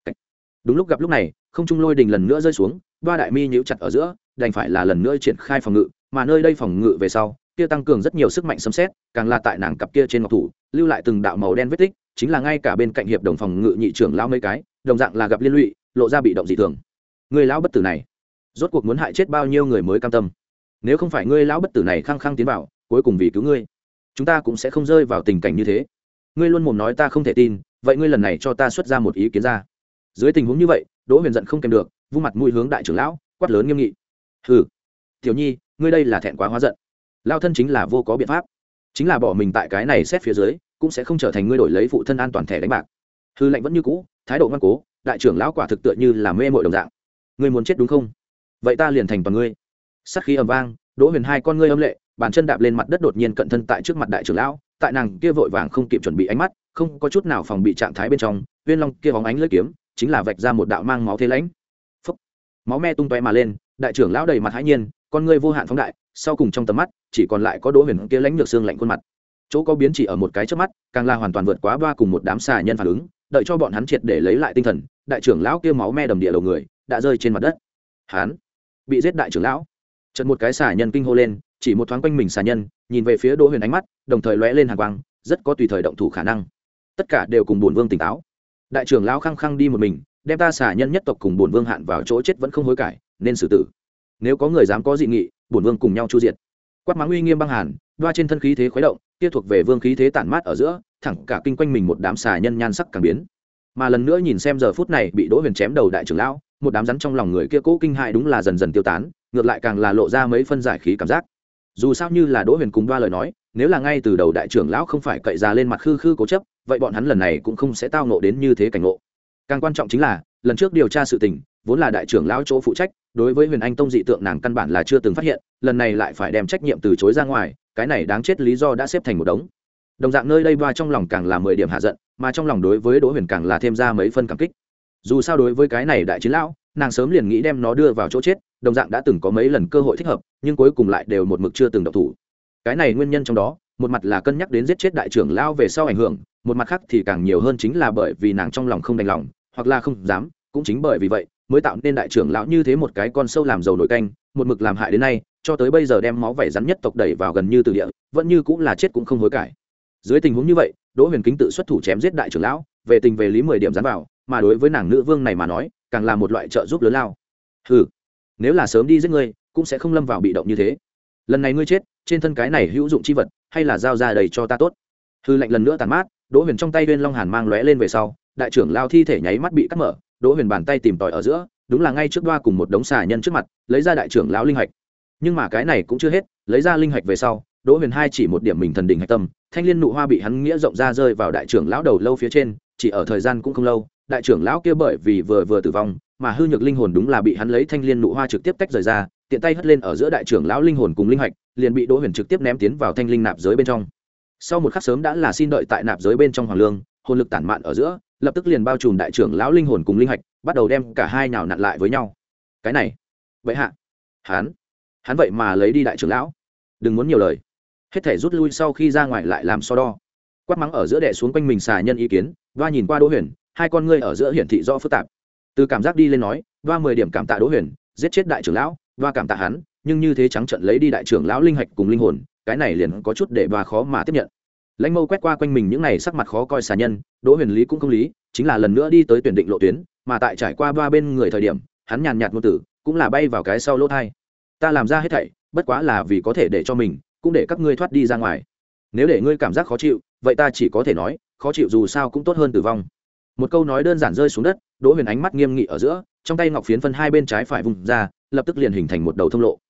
A: Đúng lúc gặp lúc này, không trung lôi đình lần nữa rơi xuống, ba đại mi nhíu chặt ở giữa, đành phải là lần nữa triển khai phòng ngự, mà nơi đây phòng ngự về sau, kia tăng cường rất nhiều sức mạnh sấm sét, càng là tại nàng cặp kia trên ngọc thủ, lưu lại từng đạo màu đen vết tích, chính là ngay cả bên cạnh hiệp đồng phòng ngự nhị trưởng lão mấy cái, đồng dạng là gặp liên lụy, lộ ra bị động dị thường. Người lão bất tử này, rốt cuộc muốn hại chết bao nhiêu người mới cam tâm? Nếu không phải ngươi lão bất tử này khăng khăng tiến vào, cuối cùng vì cứu ngươi, chúng ta cũng sẽ không rơi vào tình cảnh như thế. Ngươi luôn mồm nói ta không thể tin, vậy ngươi lần này cho ta xuất ra một ý kiến ra. Dưới tình huống như vậy, Đỗ Huyền giận không kèm được, vung mặt mũi hướng đại trưởng lão, quát lớn nghiêm nghị. Hừ, tiểu nhi, ngươi đây là thẹn quá hóa giận. Lão thân chính là vô có biện pháp, chính là bỏ mình tại cái này xét phía dưới, cũng sẽ không trở thành ngươi đổi lấy phụ thân an toàn thẻ đánh bạc. Hư lệnh vẫn như cũ, thái độ ngoan cố, đại trưởng lão quả thực tựa như là mê mội đồng dạng. Ngươi muốn chết đúng không? Vậy ta liền thành toàn ngươi. Sát khí ầm vang, Đỗ Huyền hai con ngươi âm lệ, bàn chân đạp lên mặt đất đột nhiên cận thân tại trước mặt đại trưởng lão, tại nàng kia vội vàng không kịp chuẩn bị ánh mắt, không có chút nào phòng bị trạng thái bên trong, Viên Long kia bóng ánh lưỡi kiếm, chính là vạch ra một đạo mang máu thế lãnh. Phốc. Máu me tung tóe mà lên, đại trưởng lão đầy mặt hãi nhiên, con ngươi vô hạn phóng đại, sau cùng trong tầm mắt, chỉ còn lại có Đỗ Huyền kia lãnh nhược xương lạnh khuôn mặt. Chỗ có biến chỉ ở một cái chớp mắt, càng là hoàn toàn vượt quá ba cùng một đám xà nhân phản ứng, đợi cho bọn hắn triệt để lấy lại tinh thần, đại trưởng lão kia máu me đầm địa đầu người, đã rơi trên mặt đất. Hắn bị giết đại trưởng lão. Chợt một cái xà nhân kinh hô lên, chỉ một thoáng quanh mình xà nhân, nhìn về phía Đỗ Huyền ánh mắt, đồng thời lóe lên hàn quang, rất có tùy thời động thủ khả năng. Tất cả đều cùng bổn vương tỉnh táo. Đại trưởng lão khăng khăng đi một mình, đem ta xà nhân nhất tộc cùng bổn vương hạn vào chỗ chết vẫn không hối cải, nên xử tử. Nếu có người dám có dị nghị, bổn vương cùng nhau chu diệt. Quát mắng uy nghiêm băng hàn, đoa trên thân khí thế khuấy động, kia thuộc về vương khí thế tản mát ở giữa, thẳng cả kinh quanh mình một đám xà nhân nhan sắc càng biến. Mà lần nữa nhìn xem giờ phút này bị Đỗ Huyền chém đầu đại trưởng lão, một đám rắn trong lòng người kia cố kinh hại đúng là dần dần tiêu tán, ngược lại càng là lộ ra mấy phân giải khí cảm giác. Dù sao như là Đỗ Huyền cùng đoa lời nói, nếu là ngay từ đầu đại trưởng lão không phải cậy ra lên mặt khư khư cố chấp, vậy bọn hắn lần này cũng không sẽ tao ngộ đến như thế cảnh ngộ. Càng quan trọng chính là, lần trước điều tra sự tình, vốn là đại trưởng lão chỗ phụ trách, đối với Huyền Anh tông dị tượng nàng căn bản là chưa từng phát hiện, lần này lại phải đem trách nhiệm từ chối ra ngoài, cái này đáng chết lý do đã xếp thành một đống. Đồng dạng nơi đây đoa trong lòng càng là mười điểm hạ giận, mà trong lòng đối với Đỗ Huyền càng là thêm ra mấy phân cảm kích. Dù sao đối với cái này đại chiến lão, nàng sớm liền nghĩ đem nó đưa vào chỗ chết, đồng dạng đã từng có mấy lần cơ hội thích hợp, nhưng cuối cùng lại đều một mực chưa từng động thủ. Cái này nguyên nhân trong đó, một mặt là cân nhắc đến giết chết đại trưởng lão về sau ảnh hưởng, một mặt khác thì càng nhiều hơn chính là bởi vì nàng trong lòng không đành lòng, hoặc là không dám, cũng chính bởi vì vậy, mới tạo nên đại trưởng lão như thế một cái con sâu làm dầu nổi canh, một mực làm hại đến nay, cho tới bây giờ đem máu vảy rắn nhất tộc đẩy vào gần như từ địa, vẫn như cũng là chết cũng không hối cải. Dưới tình huống như vậy, Đỗ Huyền Kính tự xuất thủ chém giết đại trưởng lão, về tình về lý mười điểm dán vào, mà đối với nàng nữ vương này mà nói, càng là một loại trợ giúp lớn lao. Hừ, nếu là sớm đi giết ngươi, cũng sẽ không lâm vào bị động như thế. Lần này ngươi chết, trên thân cái này hữu dụng chi vật, hay là giao ra đầy cho ta tốt. Hư lạnh lần nữa tàn mát, Đỗ Huyền trong tay Uyên Long Hàn mang lóe lên về sau, đại trưởng lao thi thể nháy mắt bị cắt mở, Đỗ Huyền bàn tay tìm tòi ở giữa, đúng là ngay trước đoa cùng một đống xà nhân trước mặt, lấy ra đại trưởng lão linh hạch. Nhưng mà cái này cũng chưa hết, lấy ra linh hạch về sau, Đỗ Huyền hai chỉ một điểm mình thần đỉnh hạch tâm, thanh liên nụ hoa bị hắn nghĩa rộng ra rơi vào đại trưởng lão đầu lâu phía trên, chỉ ở thời gian cũng không lâu, đại trưởng lão kia bởi vì vừa vừa tử vong, mà hư nhược linh hồn đúng là bị hắn lấy thanh liên nụ hoa trực tiếp tách rời ra, tiện tay hất lên ở giữa đại trưởng lão linh hồn cùng linh hạch, liền bị Đỗ Huyền trực tiếp ném tiến vào thanh linh nạp giới bên trong. Sau một khắc sớm đã là xin đợi tại nạp giới bên trong hoàng lương, hồn lực tản mạn ở giữa, lập tức liền bao trùm đại trưởng lão linh hồn cùng linh hạch, bắt đầu đem cả hai nhào nặn lại với nhau. Cái này, vậy hạ, hắn, hắn vậy mà lấy đi đại trưởng lão, đừng muốn nhiều lời, hết thể rút lui sau khi ra ngoài lại làm so đo. Quát mắng ở giữa đè xuống quanh mình xà nhân ý kiến, Đoa nhìn qua Đỗ Huyền, hai con ngươi ở giữa hiển thị rõ phức tạp. Từ cảm giác đi lên nói, Đoa mười điểm cảm tạ Đỗ Huyền, giết chết đại trưởng lão, Đoa cảm tạ hắn, nhưng như thế trắng trợn lấy đi đại trưởng lão linh hạch cùng linh hồn, cái này liền có chút để Đoa khó mà tiếp nhận. Lãnh Mâu quét qua quanh mình những này sắc mặt khó coi xà nhân, Đỗ Huyền lý cũng không lý, chính là lần nữa đi tới tuyển định lộ tuyến, mà tại trải qua ba bên người thời điểm, hắn nhàn nhạt ngôn tử, cũng là bay vào cái sau lỗ thai. Ta làm ra hết thảy, bất quá là vì có thể để cho mình, cũng để các ngươi thoát đi ra ngoài. Nếu để ngươi cảm giác khó chịu, vậy ta chỉ có thể nói, khó chịu dù sao cũng tốt hơn tử vong. Một câu nói đơn giản rơi xuống đất, Đỗ Huyền ánh mắt nghiêm nghị ở giữa, trong tay ngọc phiến phân hai bên trái phải vùng ra, lập tức liền hình thành một đầu thông lộ.